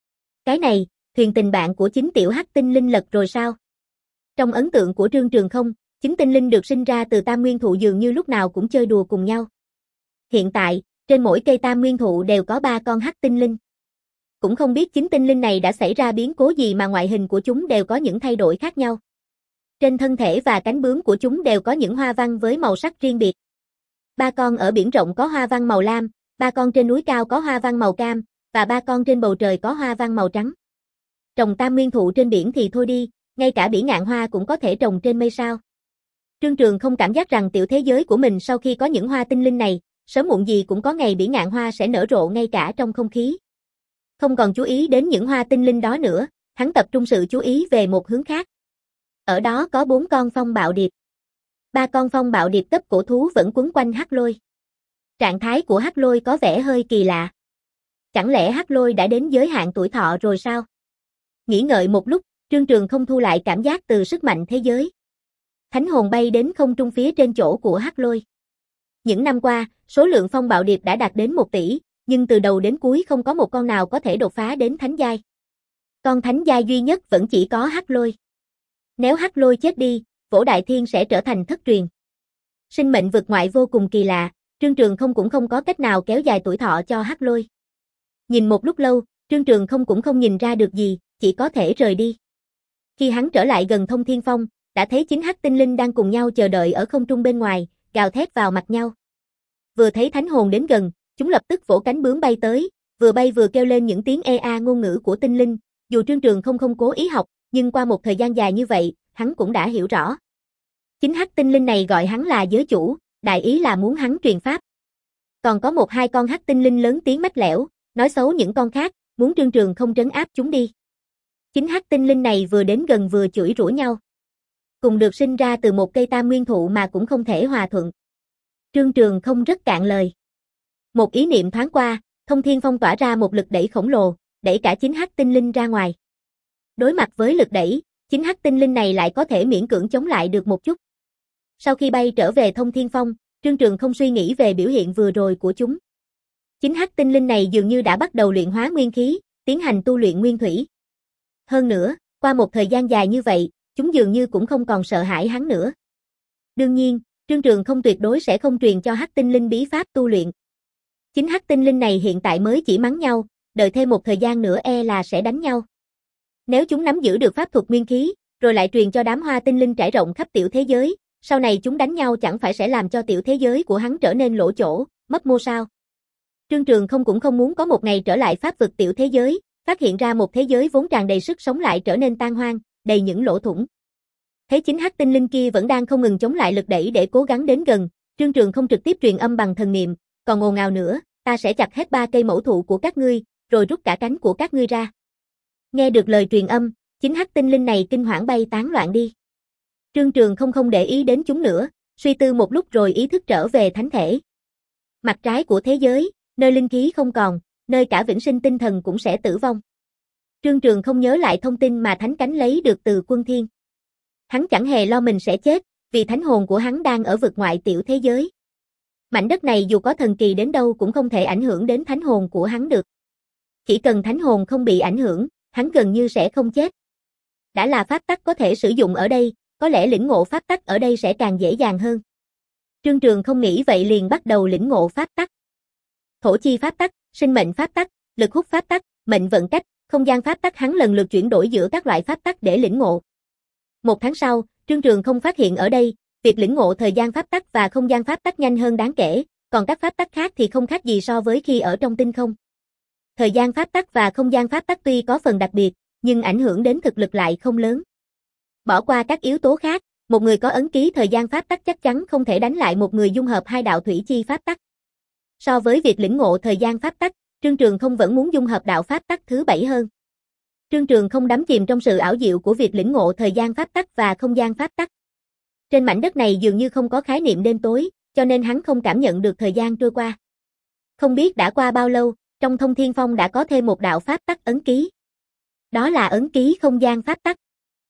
Speaker 1: Cái này, thuyền tình bạn của chính tiểu hắc tinh linh lật rồi sao? Trong ấn tượng của Trương Trường không, chính tinh linh được sinh ra từ tam nguyên thụ dường như lúc nào cũng chơi đùa cùng nhau. Hiện tại, trên mỗi cây tam nguyên thụ đều có ba con hắc tinh linh. Cũng không biết chính tinh linh này đã xảy ra biến cố gì mà ngoại hình của chúng đều có những thay đổi khác nhau. Trên thân thể và cánh bướm của chúng đều có những hoa văn với màu sắc riêng biệt. Ba con ở biển rộng có hoa văn màu lam, ba con trên núi cao có hoa văn màu cam, và ba con trên bầu trời có hoa văn màu trắng. Trồng tam nguyên thụ trên biển thì thôi đi, ngay cả bỉ ngạn hoa cũng có thể trồng trên mây sao. Trương Trường không cảm giác rằng tiểu thế giới của mình sau khi có những hoa tinh linh này, sớm muộn gì cũng có ngày bỉ ngạn hoa sẽ nở rộ ngay cả trong không khí. Không còn chú ý đến những hoa tinh linh đó nữa, hắn tập trung sự chú ý về một hướng khác. Ở đó có bốn con phong bạo điệp. Ba con phong bạo điệp cấp cổ thú vẫn quấn quanh Hắc Lôi. Trạng thái của Hắc Lôi có vẻ hơi kỳ lạ. Chẳng lẽ Hắc Lôi đã đến giới hạn tuổi thọ rồi sao? Nghĩ ngợi một lúc, Trương Trường không thu lại cảm giác từ sức mạnh thế giới. Thánh hồn bay đến không trung phía trên chỗ của Hắc Lôi. Những năm qua, số lượng phong bạo điệp đã đạt đến một tỷ, nhưng từ đầu đến cuối không có một con nào có thể đột phá đến thánh giai. Con thánh giai duy nhất vẫn chỉ có Hắc Lôi. Nếu Hắc Lôi chết đi, Vỗ Đại Thiên sẽ trở thành thất truyền. Sinh mệnh vực ngoại vô cùng kỳ lạ, Trương Trường không cũng không có cách nào kéo dài tuổi thọ cho Hắc Lôi. Nhìn một lúc lâu, Trương Trường không cũng không nhìn ra được gì, chỉ có thể rời đi. Khi hắn trở lại gần Thông Thiên Phong, đã thấy chính hắc tinh linh đang cùng nhau chờ đợi ở không trung bên ngoài, gào thét vào mặt nhau. Vừa thấy thánh hồn đến gần, chúng lập tức vỗ cánh bướm bay tới, vừa bay vừa kêu lên những tiếng ê a ngôn ngữ của tinh linh, dù Trương Trường không không cố ý học, nhưng qua một thời gian dài như vậy, hắn cũng đã hiểu rõ. Chính hắc tinh linh này gọi hắn là giới chủ, đại ý là muốn hắn truyền pháp. Còn có một hai con hắc tinh linh lớn tiếng mách lẻo, nói xấu những con khác, muốn Trương Trường không trấn áp chúng đi. Chính hắc tinh linh này vừa đến gần vừa chửi rủa nhau. Cùng được sinh ra từ một cây tam nguyên thụ mà cũng không thể hòa thuận. Trương Trường không rất cạn lời. Một ý niệm thoáng qua, Thông Thiên Phong tỏa ra một lực đẩy khổng lồ, đẩy cả chính hắc tinh linh ra ngoài. Đối mặt với lực đẩy, chính hắc tinh linh này lại có thể miễn cưỡng chống lại được một chút. Sau khi bay trở về Thông Thiên Phong, Trương Trường không suy nghĩ về biểu hiện vừa rồi của chúng. Chính hắc tinh linh này dường như đã bắt đầu luyện hóa nguyên khí, tiến hành tu luyện nguyên thủy. Hơn nữa, qua một thời gian dài như vậy, chúng dường như cũng không còn sợ hãi hắn nữa. Đương nhiên, Trương Trường không tuyệt đối sẽ không truyền cho hắc tinh linh bí pháp tu luyện. Chính hắc tinh linh này hiện tại mới chỉ mắng nhau, đợi thêm một thời gian nữa e là sẽ đánh nhau. Nếu chúng nắm giữ được pháp thuật nguyên khí, rồi lại truyền cho đám hoa tinh linh trải rộng khắp tiểu thế giới, sau này chúng đánh nhau chẳng phải sẽ làm cho tiểu thế giới của hắn trở nên lỗ chỗ, mấp mô sao. Trương Trường không cũng không muốn có một ngày trở lại pháp vực tiểu thế giới, phát hiện ra một thế giới vốn tràn đầy sức sống lại trở nên tan hoang, đầy những lỗ thủng. Thấy chính hắc tinh linh kia vẫn đang không ngừng chống lại lực đẩy để cố gắng đến gần, Trương Trường không trực tiếp truyền âm bằng thần niệm, còn ồn ào nữa, ta sẽ chặt hết ba cây mẫu thụ của các ngươi, rồi rút cả cánh của các ngươi ra. Nghe được lời truyền âm, chính hắc tinh linh này kinh hoảng bay tán loạn đi. Trương Trường không không để ý đến chúng nữa, suy tư một lúc rồi ý thức trở về thánh thể. Mặt trái của thế giới, nơi linh khí không còn, nơi cả vĩnh sinh tinh thần cũng sẽ tử vong. Trương Trường không nhớ lại thông tin mà thánh cánh lấy được từ Quân Thiên. Hắn chẳng hề lo mình sẽ chết, vì thánh hồn của hắn đang ở vực ngoại tiểu thế giới. Mảnh đất này dù có thần kỳ đến đâu cũng không thể ảnh hưởng đến thánh hồn của hắn được. Chỉ cần thánh hồn không bị ảnh hưởng, hắn gần như sẽ không chết. Đã là pháp tắc có thể sử dụng ở đây, có lẽ lĩnh ngộ pháp tắc ở đây sẽ càng dễ dàng hơn. Trương Trường không nghĩ vậy liền bắt đầu lĩnh ngộ pháp tắc. Thổ chi pháp tắc, sinh mệnh pháp tắc, lực hút pháp tắc, mệnh vận cách, không gian pháp tắc hắn lần lượt chuyển đổi giữa các loại pháp tắc để lĩnh ngộ. Một tháng sau, Trương Trường không phát hiện ở đây, việc lĩnh ngộ thời gian pháp tắc và không gian pháp tắc nhanh hơn đáng kể, còn các pháp tắc khác thì không khác gì so với khi ở trong tinh không. Thời gian pháp tắc và không gian pháp tắc tuy có phần đặc biệt, nhưng ảnh hưởng đến thực lực lại không lớn. Bỏ qua các yếu tố khác, một người có ấn ký thời gian pháp tắc chắc chắn không thể đánh lại một người dung hợp hai đạo thủy chi pháp tắc. So với việc lĩnh ngộ thời gian pháp tắc, Trương Trường không vẫn muốn dung hợp đạo pháp tắc thứ bảy hơn. Trương Trường không đắm chìm trong sự ảo diệu của việc lĩnh ngộ thời gian pháp tắc và không gian pháp tắc. Trên mảnh đất này dường như không có khái niệm đêm tối, cho nên hắn không cảm nhận được thời gian trôi qua. Không biết đã qua bao lâu, trong Thông Thiên Phong đã có thêm một đạo pháp tắc ấn ký. Đó là ấn ký không gian pháp tắc.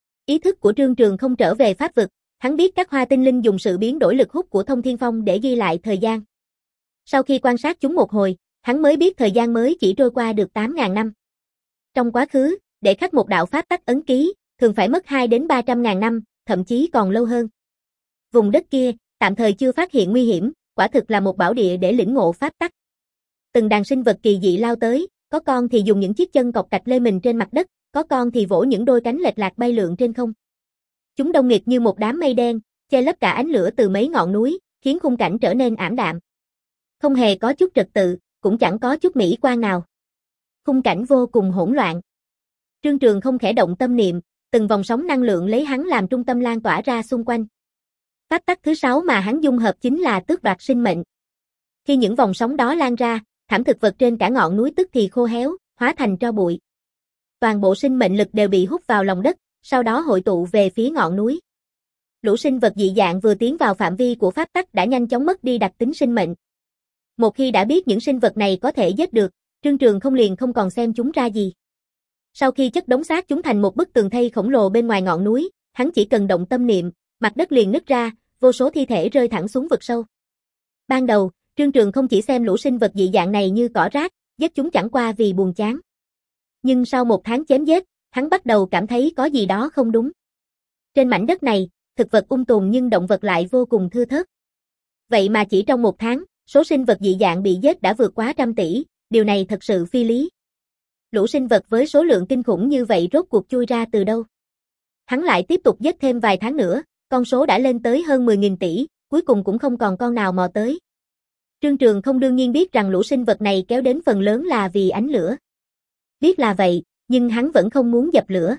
Speaker 1: Ý thức của Trương Trường không trở về pháp vực, hắn biết các hoa tinh linh dùng sự biến đổi lực hút của Thông Thiên Phong để ghi lại thời gian. Sau khi quan sát chúng một hồi, hắn mới biết thời gian mới chỉ trôi qua được tám nghìn năm. Trong quá khứ, để khắc một đạo pháp tắc ấn ký, thường phải mất hai đến ba trăm nghìn năm, thậm chí còn lâu hơn. Vùng đất kia, tạm thời chưa phát hiện nguy hiểm, quả thực là một bảo địa để lĩnh ngộ pháp tắc. Từng đàn sinh vật kỳ dị lao tới, có con thì dùng những chiếc chân cọc cạch lê mình trên mặt đất, có con thì vỗ những đôi cánh lệch lạc bay lượn trên không. Chúng đông nghịt như một đám mây đen, che lấp cả ánh lửa từ mấy ngọn núi, khiến khung cảnh trở nên ảm đạm. Không hề có chút trật tự, cũng chẳng có chút mỹ quan nào. Khung cảnh vô cùng hỗn loạn. Trương Trường không khẽ động tâm niệm, từng vòng sóng năng lượng lấy hắn làm trung tâm lan tỏa ra xung quanh. Pháp tắc thứ sáu mà hắn dung hợp chính là tước đoạt sinh mệnh. Khi những vòng sóng đó lan ra, thảm thực vật trên cả ngọn núi tức thì khô héo, hóa thành tro bụi. Toàn bộ sinh mệnh lực đều bị hút vào lòng đất, sau đó hội tụ về phía ngọn núi. Lũ sinh vật dị dạng vừa tiến vào phạm vi của pháp tắc đã nhanh chóng mất đi đặc tính sinh mệnh. Một khi đã biết những sinh vật này có thể giết được, Trương Trường không liền không còn xem chúng ra gì. Sau khi chất đống xác chúng thành một bức tường thây khổng lồ bên ngoài ngọn núi, hắn chỉ cần động tâm niệm, mặt đất liền nứt ra, vô số thi thể rơi thẳng xuống vực sâu. Ban đầu, Trương Trường không chỉ xem lũ sinh vật dị dạng này như cỏ rác, giết chúng chẳng qua vì buồn chán. Nhưng sau một tháng chém giết, hắn bắt đầu cảm thấy có gì đó không đúng. Trên mảnh đất này, thực vật um tùm nhưng động vật lại vô cùng thưa thớt. Vậy mà chỉ trong một tháng, số sinh vật dị dạng bị giết đã vượt quá trăm tỷ, điều này thật sự phi lý. Lũ sinh vật với số lượng kinh khủng như vậy rốt cuộc chui ra từ đâu? Hắn lại tiếp tục giết thêm vài tháng nữa, con số đã lên tới hơn mười nghìn tỷ, cuối cùng cũng không còn con nào mò tới. Trương Trường không đương nhiên biết rằng lũ sinh vật này kéo đến phần lớn là vì ánh lửa. Biết là vậy, nhưng hắn vẫn không muốn dập lửa.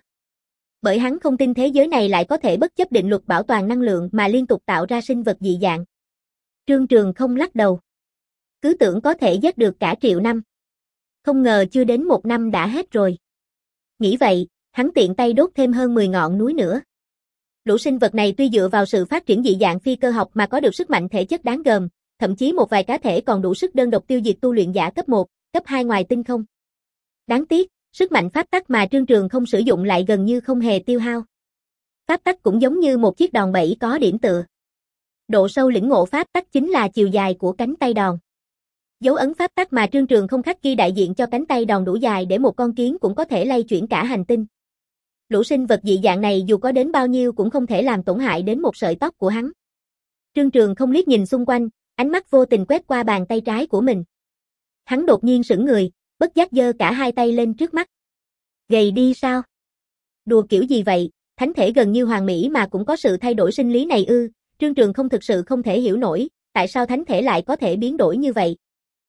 Speaker 1: Bởi hắn không tin thế giới này lại có thể bất chấp định luật bảo toàn năng lượng mà liên tục tạo ra sinh vật dị dạng. Trương Trường không lắc đầu. Cứ tưởng có thể giết được cả triệu năm. Không ngờ chưa đến một năm đã hết rồi. Nghĩ vậy, hắn tiện tay đốt thêm hơn mười ngọn núi nữa. Lũ sinh vật này tuy dựa vào sự phát triển dị dạng phi cơ học mà có được sức mạnh thể chất đáng gờm, thậm chí một vài cá thể còn đủ sức đơn độc tiêu diệt tu luyện giả cấp một, cấp hai ngoài tinh không. Đáng tiếc, sức mạnh pháp tắc mà Trương Trường không sử dụng lại gần như không hề tiêu hao. Pháp tắc cũng giống như một chiếc đòn bẩy có điểm tựa. Độ sâu lĩnh ngộ pháp tắc chính là chiều dài của cánh tay đòn. Dấu ấn pháp tắc mà Trương Trường không khắc ghi đại diện cho cánh tay đòn đủ dài để một con kiến cũng có thể lay chuyển cả hành tinh. Lũ sinh vật dị dạng này dù có đến bao nhiêu cũng không thể làm tổn hại đến một sợi tóc của hắn. Trương Trường không liếc nhìn xung quanh, ánh mắt vô tình quét qua bàn tay trái của mình. Hắn đột nhiên sững người, bất giác giơ cả hai tay lên trước mắt. Gầy đi sao? Đùa kiểu gì vậy, thánh thể gần như hoàn mỹ mà cũng có sự thay đổi sinh lý này ư? Trương Trường không thực sự không thể hiểu nổi, tại sao thánh thể lại có thể biến đổi như vậy.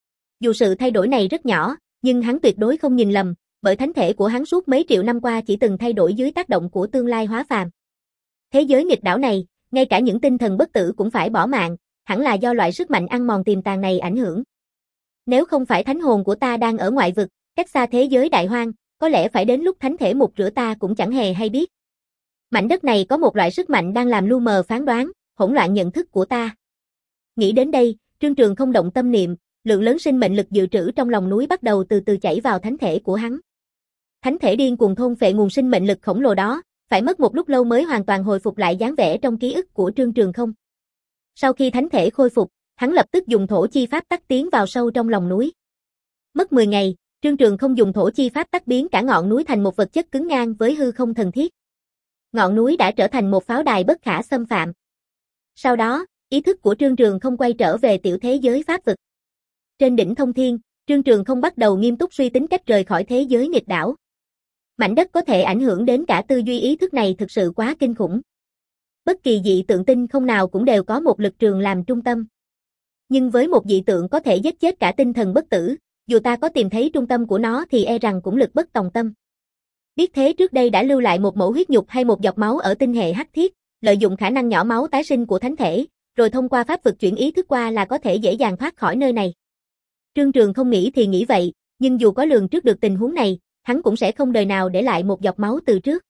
Speaker 1: Dù sự thay đổi này rất nhỏ, nhưng hắn tuyệt đối không nhìn lầm, bởi thánh thể của hắn suốt mấy triệu năm qua chỉ từng thay đổi dưới tác động của tương lai hóa phàm. Thế giới nghịch đảo này, ngay cả những tinh thần bất tử cũng phải bỏ mạng, hẳn là do loại sức mạnh ăn mòn tiềm tàng này ảnh hưởng. Nếu không phải thánh hồn của ta đang ở ngoại vực, cách xa thế giới đại hoang, có lẽ phải đến lúc thánh thể mục rửa ta cũng chẳng hề hay biết. Mảnh đất này có một loại sức mạnh đang làm lu mờ phán đoán, hỗn loạn nhận thức của ta. Nghĩ đến đây, Trương Trường không động tâm niệm, lượng lớn sinh mệnh lực dự trữ trong lòng núi bắt đầu từ từ chảy vào thánh thể của hắn. Thánh thể điên cuồng thôn phệ nguồn sinh mệnh lực khổng lồ đó, phải mất một lúc lâu mới hoàn toàn hồi phục lại dáng vẻ trong ký ức của Trương Trường không. Sau khi thánh thể khôi phục, hắn lập tức dùng thổ chi pháp tắc tiến vào sâu trong lòng núi. Mất mười ngày, Trương Trường không dùng thổ chi pháp tắc biến cả ngọn núi thành một vật chất cứng ngang với hư không thần thiết. Ngọn núi đã trở thành một pháo đài bất khả xâm phạm. Sau đó, ý thức của Trương Trường không quay trở về tiểu thế giới pháp vực. Trên đỉnh thông thiên, Trương Trường không bắt đầu nghiêm túc suy tính cách rời khỏi thế giới nghịch đảo. Mảnh đất có thể ảnh hưởng đến cả tư duy ý thức này thực sự quá kinh khủng. Bất kỳ dị tượng tinh không nào cũng đều có một lực trường làm trung tâm. Nhưng với một dị tượng có thể giết chết cả tinh thần bất tử, dù ta có tìm thấy trung tâm của nó thì e rằng cũng lực bất tòng tâm. Biết thế trước đây đã lưu lại một mẫu huyết nhục hay một giọt máu ở tinh hệ hắc thiết, lợi dụng khả năng nhỏ máu tái sinh của thánh thể, rồi thông qua pháp vực chuyển ý thức qua là có thể dễ dàng thoát khỏi nơi này. Trương Trường không nghĩ thì nghĩ vậy, nhưng dù có lường trước được tình huống này, hắn cũng sẽ không đời nào để lại một giọt máu từ trước.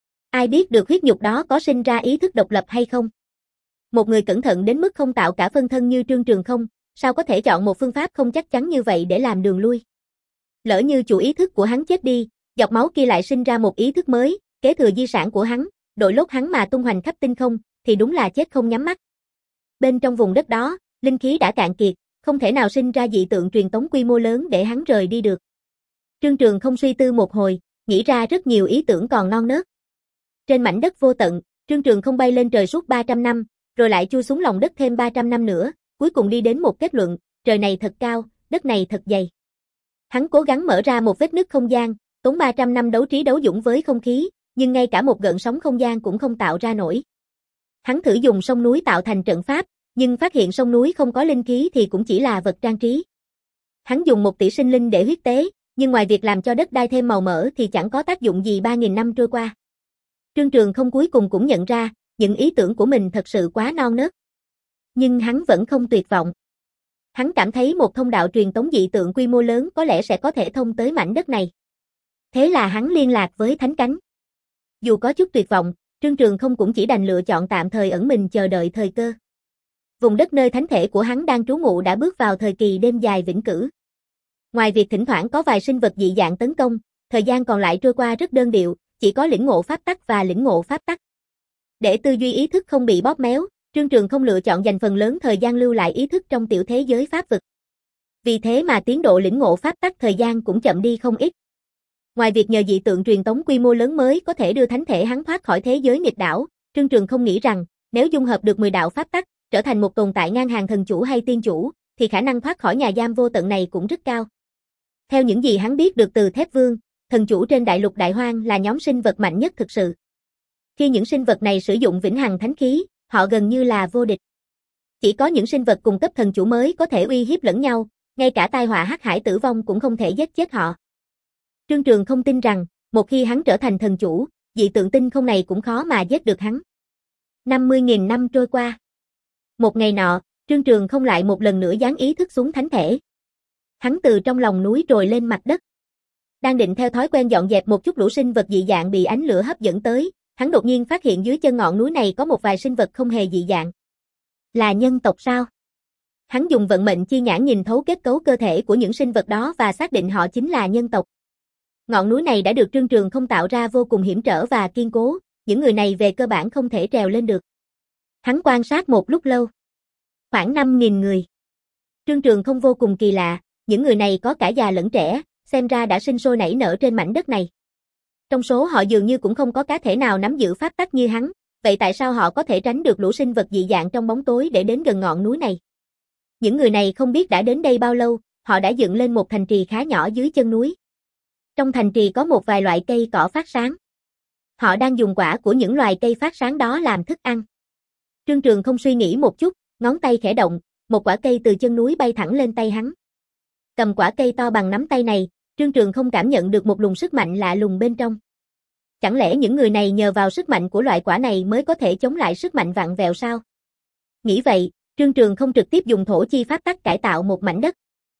Speaker 1: Ai biết được huyết nhục đó có sinh ra ý thức độc lập hay không? Một người cẩn thận đến mức không tạo cả phân thân như Trương Trường không, sao có thể chọn một phương pháp không chắc chắn như vậy để làm đường lui? Lỡ như chủ ý thức của hắn chết đi, giọt máu kia lại sinh ra một ý thức mới, kế thừa di sản của hắn, đội lốt hắn mà tung hoành khắp tinh không, thì đúng là chết không nhắm mắt. Bên trong vùng đất đó, linh khí đã cạn kiệt, không thể nào sinh ra dị tượng truyền tống quy mô lớn để hắn rời đi được. Trương Trường không suy tư một hồi, nghĩ ra rất nhiều ý tưởng còn non nớt. Trên mảnh đất vô tận, Trương Trường không bay lên trời suốt ba trăm năm, rồi lại chui xuống lòng đất thêm ba trăm năm nữa, cuối cùng đi đến một kết luận, trời này thật cao, đất này thật dày. Hắn cố gắng mở ra một vết nứt không gian, tốn ba trăm năm đấu trí đấu dũng với không khí, nhưng ngay cả một gợn sóng không gian cũng không tạo ra nổi. Hắn thử dùng sông núi tạo thành trận pháp, nhưng phát hiện sông núi không có linh khí thì cũng chỉ là vật trang trí. Hắn dùng một tỷ sinh linh để huyết tế, nhưng ngoài việc làm cho đất đai thêm màu mỡ thì chẳng có tác dụng gì ba nghìn năm trôi qua. Trương Trường không cuối cùng cũng nhận ra, những ý tưởng của mình thật sự quá non nớt. Nhưng hắn vẫn không tuyệt vọng. Hắn cảm thấy một thông đạo truyền tống dị tượng quy mô lớn có lẽ sẽ có thể thông tới mảnh đất này. Thế là hắn liên lạc với Thánh Cánh. Dù có chút tuyệt vọng, Trương Trường không cũng chỉ đành lựa chọn tạm thời ẩn mình chờ đợi thời cơ. Vùng đất nơi thánh thể của hắn đang trú ngụ đã bước vào thời kỳ đêm dài vĩnh cửu. Ngoài việc thỉnh thoảng có vài sinh vật dị dạng tấn công, thời gian còn lại trôi qua rất đơn điệu, chỉ có lĩnh ngộ pháp tắc và lĩnh ngộ pháp tắc. Để tư duy ý thức không bị bóp méo, Trương Trường không lựa chọn dành phần lớn thời gian lưu lại ý thức trong tiểu thế giới pháp vực. Vì thế mà tiến độ lĩnh ngộ pháp tắc thời gian cũng chậm đi không ít. Ngoài việc nhờ dị tượng truyền tống quy mô lớn mới có thể đưa thánh thể hắn thoát khỏi thế giới nghịch đảo, Trương Trường không nghĩ rằng, nếu dung hợp được mười đạo pháp tắc, trở thành một tồn tại ngang hàng thần chủ hay tiên chủ, thì khả năng thoát khỏi nhà giam vô tận này cũng rất cao. Theo những gì hắn biết được từ Thép Vương, thần chủ trên đại lục Đại Hoang là nhóm sinh vật mạnh nhất thực sự. Khi những sinh vật này sử dụng vĩnh hằng thánh khí, họ gần như là vô địch. Chỉ có những sinh vật cùng cấp thần chủ mới có thể uy hiếp lẫn nhau, ngay cả tai họa hắc hải tử vong cũng không thể giết chết họ. Trương Trường không tin rằng, một khi hắn trở thành thần chủ, dị tượng tinh không này cũng khó mà giết được hắn. năm mươi nghìn năm trôi qua. Một ngày nọ, Trương Trường không lại một lần nữa giáng ý thức xuống thánh thể. Hắn từ trong lòng núi trồi lên mặt đất. Đang định theo thói quen dọn dẹp một chút lũ sinh vật dị dạng bị ánh lửa hấp dẫn tới, hắn đột nhiên phát hiện dưới chân ngọn núi này có một vài sinh vật không hề dị dạng. Là nhân tộc sao? Hắn dùng vận mệnh chi nhãn nhìn thấu kết cấu cơ thể của những sinh vật đó và xác định họ chính là nhân tộc. Ngọn núi này đã được Trương Trường không tạo ra vô cùng hiểm trở và kiên cố, những người này về cơ bản không thể trèo lên được. Hắn quan sát một lúc lâu. Khoảng năm nghìn người. Trương Trường không vô cùng kỳ lạ, những người này có cả già lẫn trẻ, xem ra đã sinh sôi nảy nở trên mảnh đất này. Trong số họ dường như cũng không có cá thể nào nắm giữ pháp tắc như hắn, vậy tại sao họ có thể tránh được lũ sinh vật dị dạng trong bóng tối để đến gần ngọn núi này? Những người này không biết đã đến đây bao lâu, họ đã dựng lên một thành trì khá nhỏ dưới chân núi. Trong thành trì có một vài loại cây cỏ phát sáng. Họ đang dùng quả của những loài cây phát sáng đó làm thức ăn. Trương Trường không suy nghĩ một chút, ngón tay khẽ động, một quả cây từ chân núi bay thẳng lên tay hắn. Cầm quả cây to bằng nắm tay này, Trương Trường không cảm nhận được một luồng sức mạnh lạ lùng bên trong. Chẳng lẽ những người này nhờ vào sức mạnh của loại quả này mới có thể chống lại sức mạnh vặn vẹo sao? Nghĩ vậy, Trương Trường không trực tiếp dùng thổ chi pháp tắc cải tạo một mảnh đất.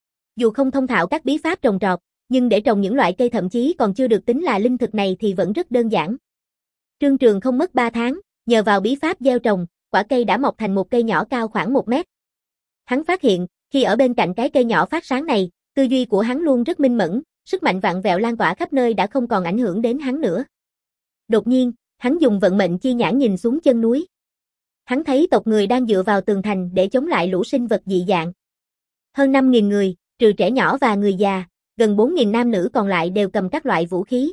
Speaker 1: Dù không thông thạo các bí pháp trồng trọt, nhưng để trồng những loại cây thậm chí còn chưa được tính là linh thực này thì vẫn rất đơn giản. Trương Trường không mất ba tháng, nhờ vào bí pháp gieo trồng, quả cây đã mọc thành một cây nhỏ cao khoảng một mét. Hắn phát hiện, khi ở bên cạnh cái cây nhỏ phát sáng này, tư duy của hắn luôn rất minh mẫn, sức mạnh vặn vẹo lan tỏa khắp nơi đã không còn ảnh hưởng đến hắn nữa. Đột nhiên, hắn dùng vận mệnh chi nhãn nhìn xuống chân núi. Hắn thấy tộc người đang dựa vào tường thành để chống lại lũ sinh vật dị dạng. Hơn năm nghìn người, trừ trẻ nhỏ và người già, gần bốn nghìn nam nữ còn lại đều cầm các loại vũ khí.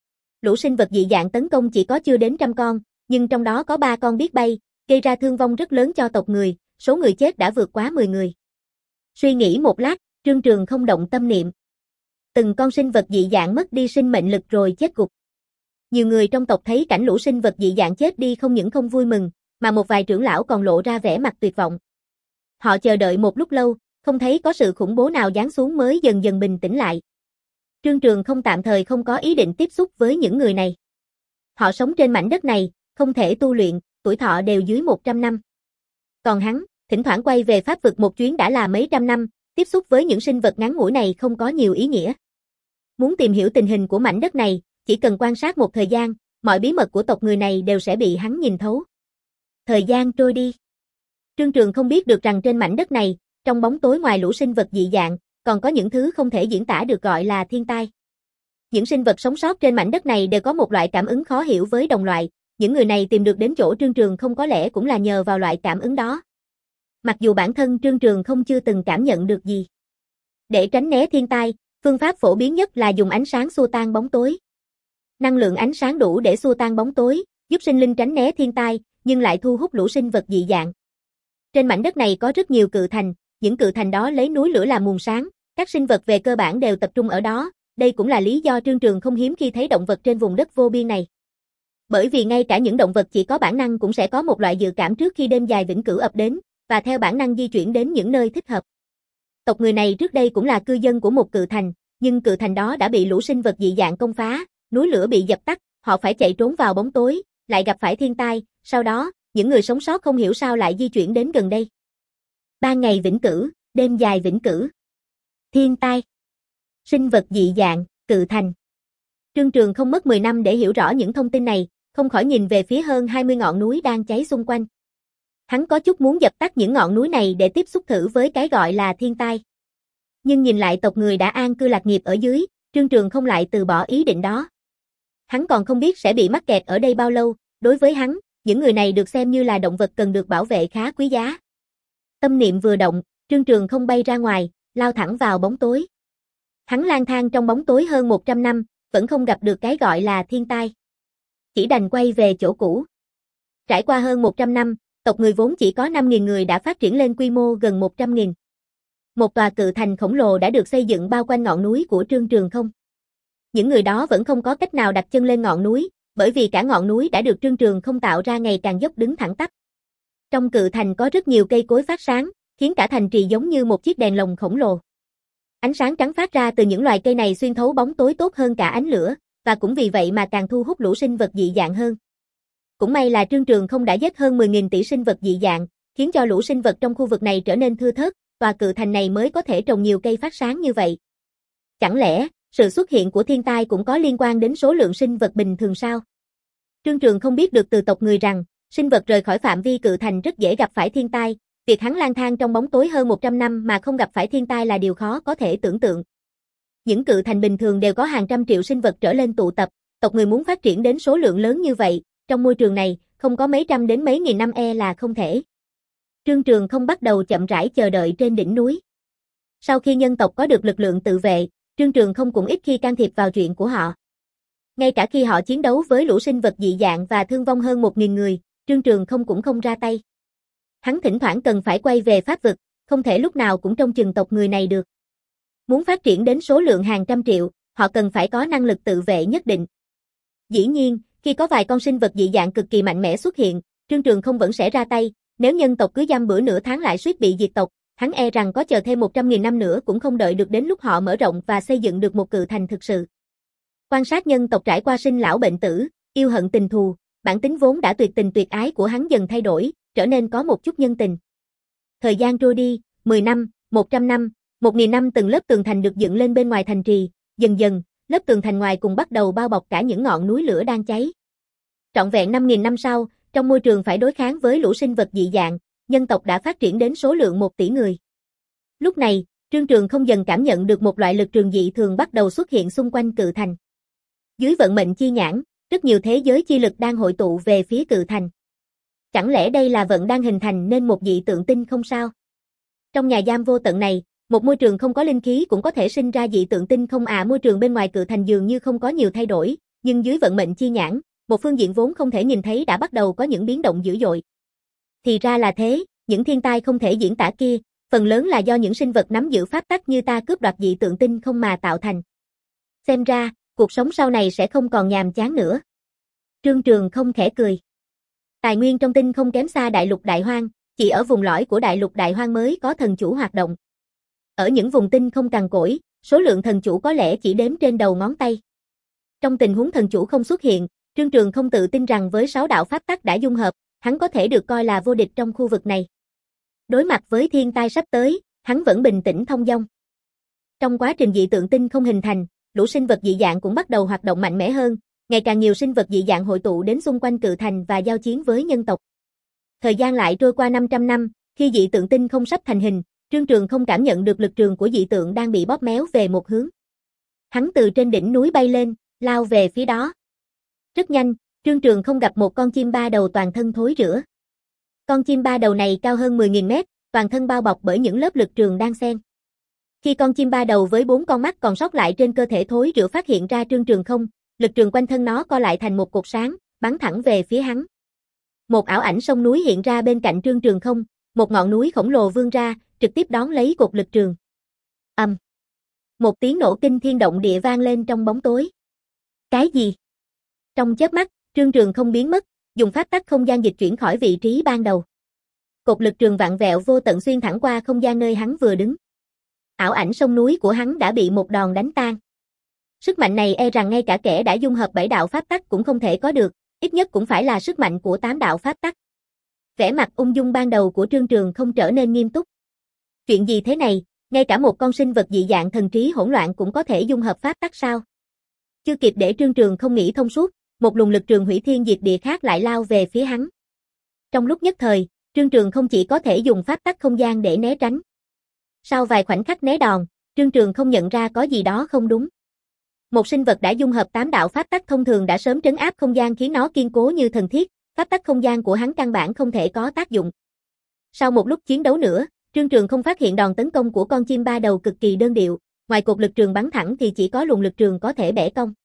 Speaker 1: Lũ sinh vật dị dạng tấn công chỉ có chưa đến trăm con, nhưng trong đó có ba con biết bay, gây ra thương vong rất lớn cho tộc người, số người chết đã vượt quá mười người. Suy nghĩ một lát, Trương Trường không động tâm niệm. Từng con sinh vật dị dạng mất đi sinh mệnh lực rồi chết gục. Nhiều người trong tộc thấy cảnh lũ sinh vật dị dạng chết đi không những không vui mừng, mà một vài trưởng lão còn lộ ra vẻ mặt tuyệt vọng. Họ chờ đợi một lúc lâu, không thấy có sự khủng bố nào giáng xuống mới dần dần bình tĩnh lại. Trương Trường không tạm thời không có ý định tiếp xúc với những người này. Họ sống trên mảnh đất này, không thể tu luyện, tuổi thọ đều dưới một trăm năm. Còn hắn, thỉnh thoảng quay về pháp vực một chuyến đã là mấy trăm năm, tiếp xúc với những sinh vật ngắn ngủi này không có nhiều ý nghĩa. Muốn tìm hiểu tình hình của mảnh đất này, chỉ cần quan sát một thời gian, mọi bí mật của tộc người này đều sẽ bị hắn nhìn thấu. Thời gian trôi đi. Trương Trường không biết được rằng trên mảnh đất này, trong bóng tối ngoài lũ sinh vật dị dạng, còn có những thứ không thể diễn tả được gọi là thiên tai. Những sinh vật sống sót trên mảnh đất này đều có một loại cảm ứng khó hiểu với đồng loại, những người này tìm được đến chỗ Trương Trường không có lẽ cũng là nhờ vào loại cảm ứng đó. Mặc dù bản thân Trương Trường không chưa từng cảm nhận được gì. Để tránh né thiên tai, phương pháp phổ biến nhất là dùng ánh sáng xua tan bóng tối. Năng lượng ánh sáng đủ để xua tan bóng tối, giúp sinh linh tránh né thiên tai, nhưng lại thu hút lũ sinh vật dị dạng. Trên mảnh đất này có rất nhiều cự thành, những cự thành đó lấy núi lửa làm nguồn sáng, các sinh vật về cơ bản đều tập trung ở đó, đây cũng là lý do Trương Trường không hiếm khi thấy động vật trên vùng đất vô biên này. Bởi vì ngay cả những động vật chỉ có bản năng cũng sẽ có một loại dự cảm trước khi đêm dài vĩnh cửu ập đến, và theo bản năng di chuyển đến những nơi thích hợp. Tộc người này trước đây cũng là cư dân của một cự thành, nhưng cự thành đó đã bị lũ sinh vật dị dạng công phá, núi lửa bị dập tắt, họ phải chạy trốn vào bóng tối, lại gặp phải thiên tai, sau đó, những người sống sót không hiểu sao lại di chuyển đến gần đây. Ban ngày vĩnh cửu, đêm dài vĩnh cửu. Thiên tai, sinh vật dị dạng, cự thành. Trương Trường không mất mười năm để hiểu rõ những thông tin này, không khỏi nhìn về phía hơn hai mươi ngọn núi đang cháy xung quanh. Hắn có chút muốn dập tắt những ngọn núi này để tiếp xúc thử với cái gọi là thiên tai. Nhưng nhìn lại tộc người đã an cư lạc nghiệp ở dưới, Trương Trường không lại từ bỏ ý định đó. Hắn còn không biết sẽ bị mắc kẹt ở đây bao lâu, đối với hắn, những người này được xem như là động vật cần được bảo vệ khá quý giá. Tâm niệm vừa động, Trương Trường không bay ra ngoài, lao thẳng vào bóng tối. Hắn lang thang trong bóng tối hơn một trăm năm, vẫn không gặp được cái gọi là thiên tai. Chỉ đành quay về chỗ cũ. Trải qua hơn một trăm năm, tộc người vốn chỉ có năm nghìn người đã phát triển lên quy mô gần một trăm nghìn. Một tòa cự thành khổng lồ đã được xây dựng bao quanh ngọn núi của Trương Trường không. Những người đó vẫn không có cách nào đặt chân lên ngọn núi, bởi vì cả ngọn núi đã được Trương Trường không tạo ra ngày càng dốc đứng thẳng tắp. Trong cự thành có rất nhiều cây cối phát sáng, khiến cả thành trì giống như một chiếc đèn lồng khổng lồ. Ánh sáng trắng phát ra từ những loài cây này xuyên thấu bóng tối tốt hơn cả ánh lửa, và cũng vì vậy mà càng thu hút lũ sinh vật dị dạng hơn. Cũng may là Trương Trường không đã giết hơn mười nghìn tỷ sinh vật dị dạng, khiến cho lũ sinh vật trong khu vực này trở nên thưa thớt, tòa cự thành này mới có thể trồng nhiều cây phát sáng như vậy. Chẳng lẽ, sự xuất hiện của thiên tai cũng có liên quan đến số lượng sinh vật bình thường sao? Trương Trường không biết được từ tộc người rằng, sinh vật rời khỏi phạm vi cự thành rất dễ gặp phải thiên tai, việc hắn lang thang trong bóng tối hơn một trăm năm mà không gặp phải thiên tai là điều khó có thể tưởng tượng. Những cự thành bình thường đều có hàng trăm triệu sinh vật trở lên tụ tập, tộc người muốn phát triển đến số lượng lớn như vậy, trong môi trường này, không có mấy trăm đến mấy nghìn năm e là không thể. Trương Trường không bắt đầu chậm rãi chờ đợi trên đỉnh núi. Sau khi nhân tộc có được lực lượng tự vệ, Trương Trường không cũng ít khi can thiệp vào chuyện của họ. Ngay cả khi họ chiến đấu với lũ sinh vật dị dạng và thương vong hơn một nghìn người, Trương Trường không cũng không ra tay. Hắn thỉnh thoảng cần phải quay về pháp vực, không thể lúc nào cũng trông chừng tộc người này được. Muốn phát triển đến số lượng hàng trăm triệu, họ cần phải có năng lực tự vệ nhất định. Dĩ nhiên, khi có vài con sinh vật dị dạng cực kỳ mạnh mẽ xuất hiện, Trương Trường không vẫn sẽ ra tay, nếu nhân tộc cứ giam bữa nửa tháng lại suýt bị diệt tộc, hắn e rằng có chờ thêm một trăm nghìn năm nữa cũng không đợi được đến lúc họ mở rộng và xây dựng được một cự thành thực sự. Quan sát nhân tộc trải qua sinh lão bệnh tử, yêu hận tình thù, bản tính vốn đã tuyệt tình tuyệt ái của hắn dần thay đổi, trở nên có một chút nhân tình. Thời gian trôi đi, mười năm, một trăm năm, một nghìn năm từng lớp tường thành được dựng lên bên ngoài thành trì, dần dần, lớp tường thành ngoài cùng bắt đầu bao bọc cả những ngọn núi lửa đang cháy. Trọn vẹn năm nghìn năm sau, trong môi trường phải đối kháng với lũ sinh vật dị dạng, nhân tộc đã phát triển đến số lượng một tỷ người. Lúc này, Trương Trường không dần cảm nhận được một loại lực trường dị thường bắt đầu xuất hiện xung quanh cự thành. Dưới vận mệnh chi nhãn, rất nhiều thế giới chi lực đang hội tụ về phía cự thành. Chẳng lẽ đây là vận đang hình thành nên một dị tượng tinh không sao? Trong nhà giam vô tận này, một môi trường không có linh khí cũng có thể sinh ra dị tượng tinh không à? Môi trường bên ngoài cự thành dường như không có nhiều thay đổi, nhưng dưới vận mệnh chi nhãn, một phương diện vốn không thể nhìn thấy đã bắt đầu có những biến động dữ dội. Thì ra là thế, những thiên tai không thể diễn tả kia, phần lớn là do những sinh vật nắm giữ pháp tắc như ta cướp đoạt dị tượng tinh không mà tạo thành. Xem ra, cuộc sống sau này sẽ không còn nhàm chán nữa. Trương Trường không khẽ cười. Tài nguyên trong tinh không kém xa đại lục đại hoang, chỉ ở vùng lõi của đại lục đại hoang mới có thần chủ hoạt động. Ở những vùng tinh không cằn cỗi, số lượng thần chủ có lẽ chỉ đếm trên đầu ngón tay. Trong tình huống thần chủ không xuất hiện, Trương Trường không tự tin rằng với sáu đạo pháp tắc đã dung hợp, hắn có thể được coi là vô địch trong khu vực này. Đối mặt với thiên tai sắp tới, hắn vẫn bình tĩnh thông dong. Trong quá trình dị tượng tinh không hình thành, lũ sinh vật dị dạng cũng bắt đầu hoạt động mạnh mẽ hơn, ngày càng nhiều sinh vật dị dạng hội tụ đến xung quanh cự thành và giao chiến với nhân tộc. Thời gian lại trôi qua năm trăm năm, khi dị tượng tinh không sắp thành hình, Trương Trường không cảm nhận được lực trường của dị tượng đang bị bóp méo về một hướng. Hắn từ trên đỉnh núi bay lên, lao về phía đó. Rất nhanh, Trương Trường không gặp một con chim ba đầu toàn thân thối rữa. Con chim ba đầu này cao hơn mười nghìn mét, toàn thân bao bọc bởi những lớp lực trường đan xen. Khi con chim ba đầu với bốn con mắt còn sót lại trên cơ thể thối rữa phát hiện ra Trương Trường không, lực trường quanh thân nó co lại thành một cột sáng, bắn thẳng về phía hắn. Một ảo ảnh sông núi hiện ra bên cạnh Trương Trường không, một ngọn núi khổng lồ vươn ra, trực tiếp đón lấy cột lực trường. Ầm. Um. Một tiếng nổ kinh thiên động địa vang lên trong bóng tối. Cái gì? Trong chớp mắt, Trương Trường không biến mất, dùng pháp tắc không gian dịch chuyển khỏi vị trí ban đầu. Cột lực trường vặn vẹo vô tận xuyên thẳng qua không gian nơi hắn vừa đứng. Ảo ảnh sông núi của hắn đã bị một đòn đánh tan. Sức mạnh này e rằng ngay cả kẻ đã dung hợp bảy đạo pháp tắc cũng không thể có được, ít nhất cũng phải là sức mạnh của tám đạo pháp tắc. Vẻ mặt ung dung ban đầu của Trương Trường không trở nên nghiêm túc. Chuyện gì thế này, ngay cả một con sinh vật dị dạng thần trí hỗn loạn cũng có thể dung hợp pháp tắc sao? Chưa kịp để Trương Trường không nghĩ thông suốt, một luồng lực trường hủy thiên diệt địa khác lại lao về phía hắn. Trong lúc nhất thời, Trương Trường không chỉ có thể dùng pháp tắc không gian để né tránh. Sau vài khoảnh khắc né đòn, Trương Trường không nhận ra có gì đó không đúng. Một sinh vật đã dung hợp tám đạo pháp tắc thông thường đã sớm trấn áp không gian khiến nó kiên cố như thần thiết, pháp tắc không gian của hắn căn bản không thể có tác dụng. Sau một lúc chiến đấu nữa, Trương Trường không phát hiện đòn tấn công của con chim ba đầu cực kỳ đơn điệu, ngoài cột lực trường bắn thẳng thì chỉ có luồng lực trường có thể bẻ cong.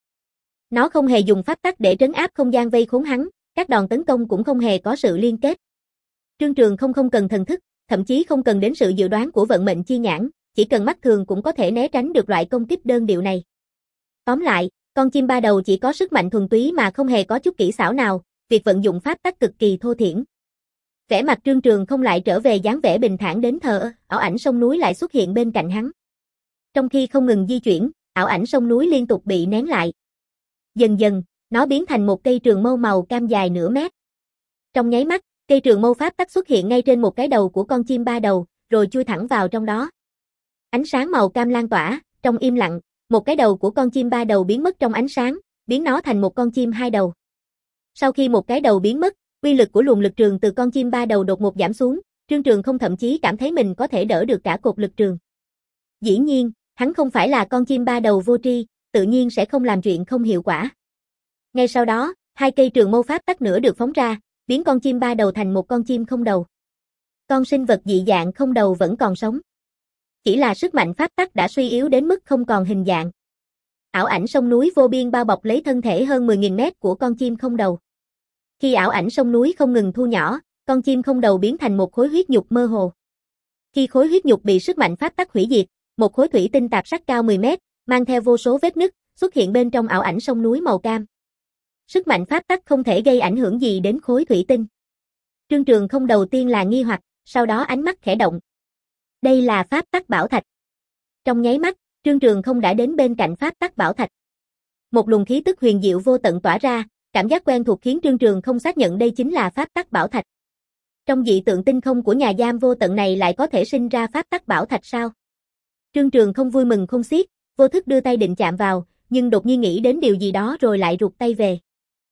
Speaker 1: Nó không hề dùng pháp tắc để trấn áp không gian vây khốn hắn, các đòn tấn công cũng không hề có sự liên kết. Trương Trường không không cần thần thức, thậm chí không cần đến sự dự đoán của vận mệnh chi nhãn, chỉ cần mắt thường cũng có thể né tránh được loại công kích đơn điệu này. Tóm lại, con chim ba đầu chỉ có sức mạnh thuần túy mà không hề có chút kỹ xảo nào, việc vận dụng pháp tắc cực kỳ thô thiển. Vẻ mặt Trương Trường không lại trở về dáng vẻ bình thản đến thờ ơ, ảo ảnh sông núi lại xuất hiện bên cạnh hắn. Trong khi không ngừng di chuyển, ảo ảnh sông núi liên tục bị nén lại. Dần dần, nó biến thành một cây trường mâu màu cam dài nửa mét. Trong nháy mắt, cây trường mâu pháp tắc xuất hiện ngay trên một cái đầu của con chim ba đầu, rồi chui thẳng vào trong đó. Ánh sáng màu cam lan tỏa, trong im lặng, một cái đầu của con chim ba đầu biến mất trong ánh sáng, biến nó thành một con chim hai đầu. Sau khi một cái đầu biến mất, uy lực của luồng lực trường từ con chim ba đầu đột ngột giảm xuống, Trương Trường không thậm chí cảm thấy mình có thể đỡ được cả cột lực trường. Dĩ nhiên, hắn không phải là con chim ba đầu vô tri, tự nhiên sẽ không làm chuyện không hiệu quả. Ngay sau đó, hai cây trường mâu pháp tắc nữa được phóng ra, biến con chim ba đầu thành một con chim không đầu. Con sinh vật dị dạng không đầu vẫn còn sống. Chỉ là sức mạnh pháp tắc đã suy yếu đến mức không còn hình dạng. Ảo ảnh sông núi vô biên bao bọc lấy thân thể hơn mười nghìn mét của con chim không đầu. Khi ảo ảnh sông núi không ngừng thu nhỏ, con chim không đầu biến thành một khối huyết nhục mơ hồ. Khi khối huyết nhục bị sức mạnh pháp tắc hủy diệt, một khối thủy tinh tạp sắc cao mười mét, mang theo vô số vết nứt, xuất hiện bên trong ảo ảnh sông núi màu cam. Sức mạnh pháp tắc không thể gây ảnh hưởng gì đến khối thủy tinh. Trương Trường không đầu tiên là nghi hoặc, sau đó ánh mắt khẽ động. Đây là pháp tắc bảo thạch. Trong nháy mắt, Trương Trường không đã đến bên cạnh pháp tắc bảo thạch. Một luồng khí tức huyền diệu vô tận tỏa ra, cảm giác quen thuộc khiến Trương Trường không xác nhận đây chính là pháp tắc bảo thạch. Trong dị tượng tinh không của nhà giam vô tận này lại có thể sinh ra pháp tắc bảo thạch sao? Trương Trường không vui mừng không xiết, vô thức đưa tay định chạm vào, nhưng đột nhiên nghĩ đến điều gì đó rồi lại rụt tay về.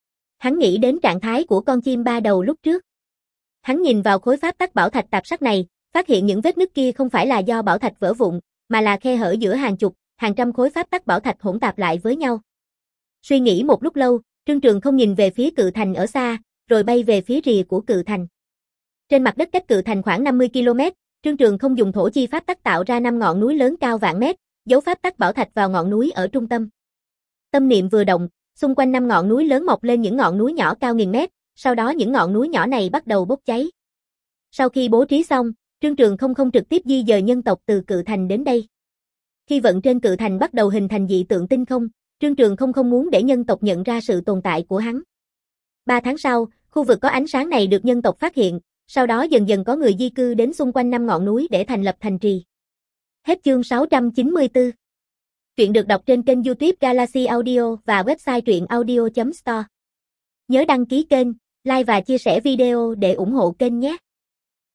Speaker 1: Hắn nghĩ đến trạng thái của con chim ba đầu lúc trước. Hắn nhìn vào khối pháp tắc bảo thạch tạp sắc này, phát hiện những vết nứt kia không phải là do bảo thạch vỡ vụn, mà là khe hở giữa hàng chục, hàng trăm khối pháp tắc bảo thạch hỗn tạp lại với nhau. Suy nghĩ một lúc lâu, Trương Trường không nhìn về phía cự thành ở xa, rồi bay về phía rìa của cự thành. Trên mặt đất cách cự thành khoảng năm mươi ki lô mét, Trương Trường không dùng thổ chi pháp tắc tạo ra năm ngọn núi lớn cao vạn mét, giấu pháp tắc bảo thạch vào ngọn núi ở trung tâm. Tâm niệm vừa động, xung quanh năm ngọn núi lớn mọc lên những ngọn núi nhỏ cao nghìn mét, sau đó những ngọn núi nhỏ này bắt đầu bốc cháy. Sau khi bố trí xong, Trương Trường không không trực tiếp di dời nhân tộc từ cự thành đến đây. Khi vận trên cự thành bắt đầu hình thành dị tượng tinh không, Trương Trường không không muốn để nhân tộc nhận ra sự tồn tại của hắn. Ba tháng sau, khu vực có ánh sáng này được nhân tộc phát hiện, sau đó dần dần có người di cư đến xung quanh năm ngọn núi để thành lập thành trì. Hết chương sáu trăm chín mươi tư. Truyện được đọc trên kênh YouTube Galaxy Audio và website truyện audio chấm store. Nhớ đăng ký kênh, like và chia sẻ video để ủng hộ kênh nhé.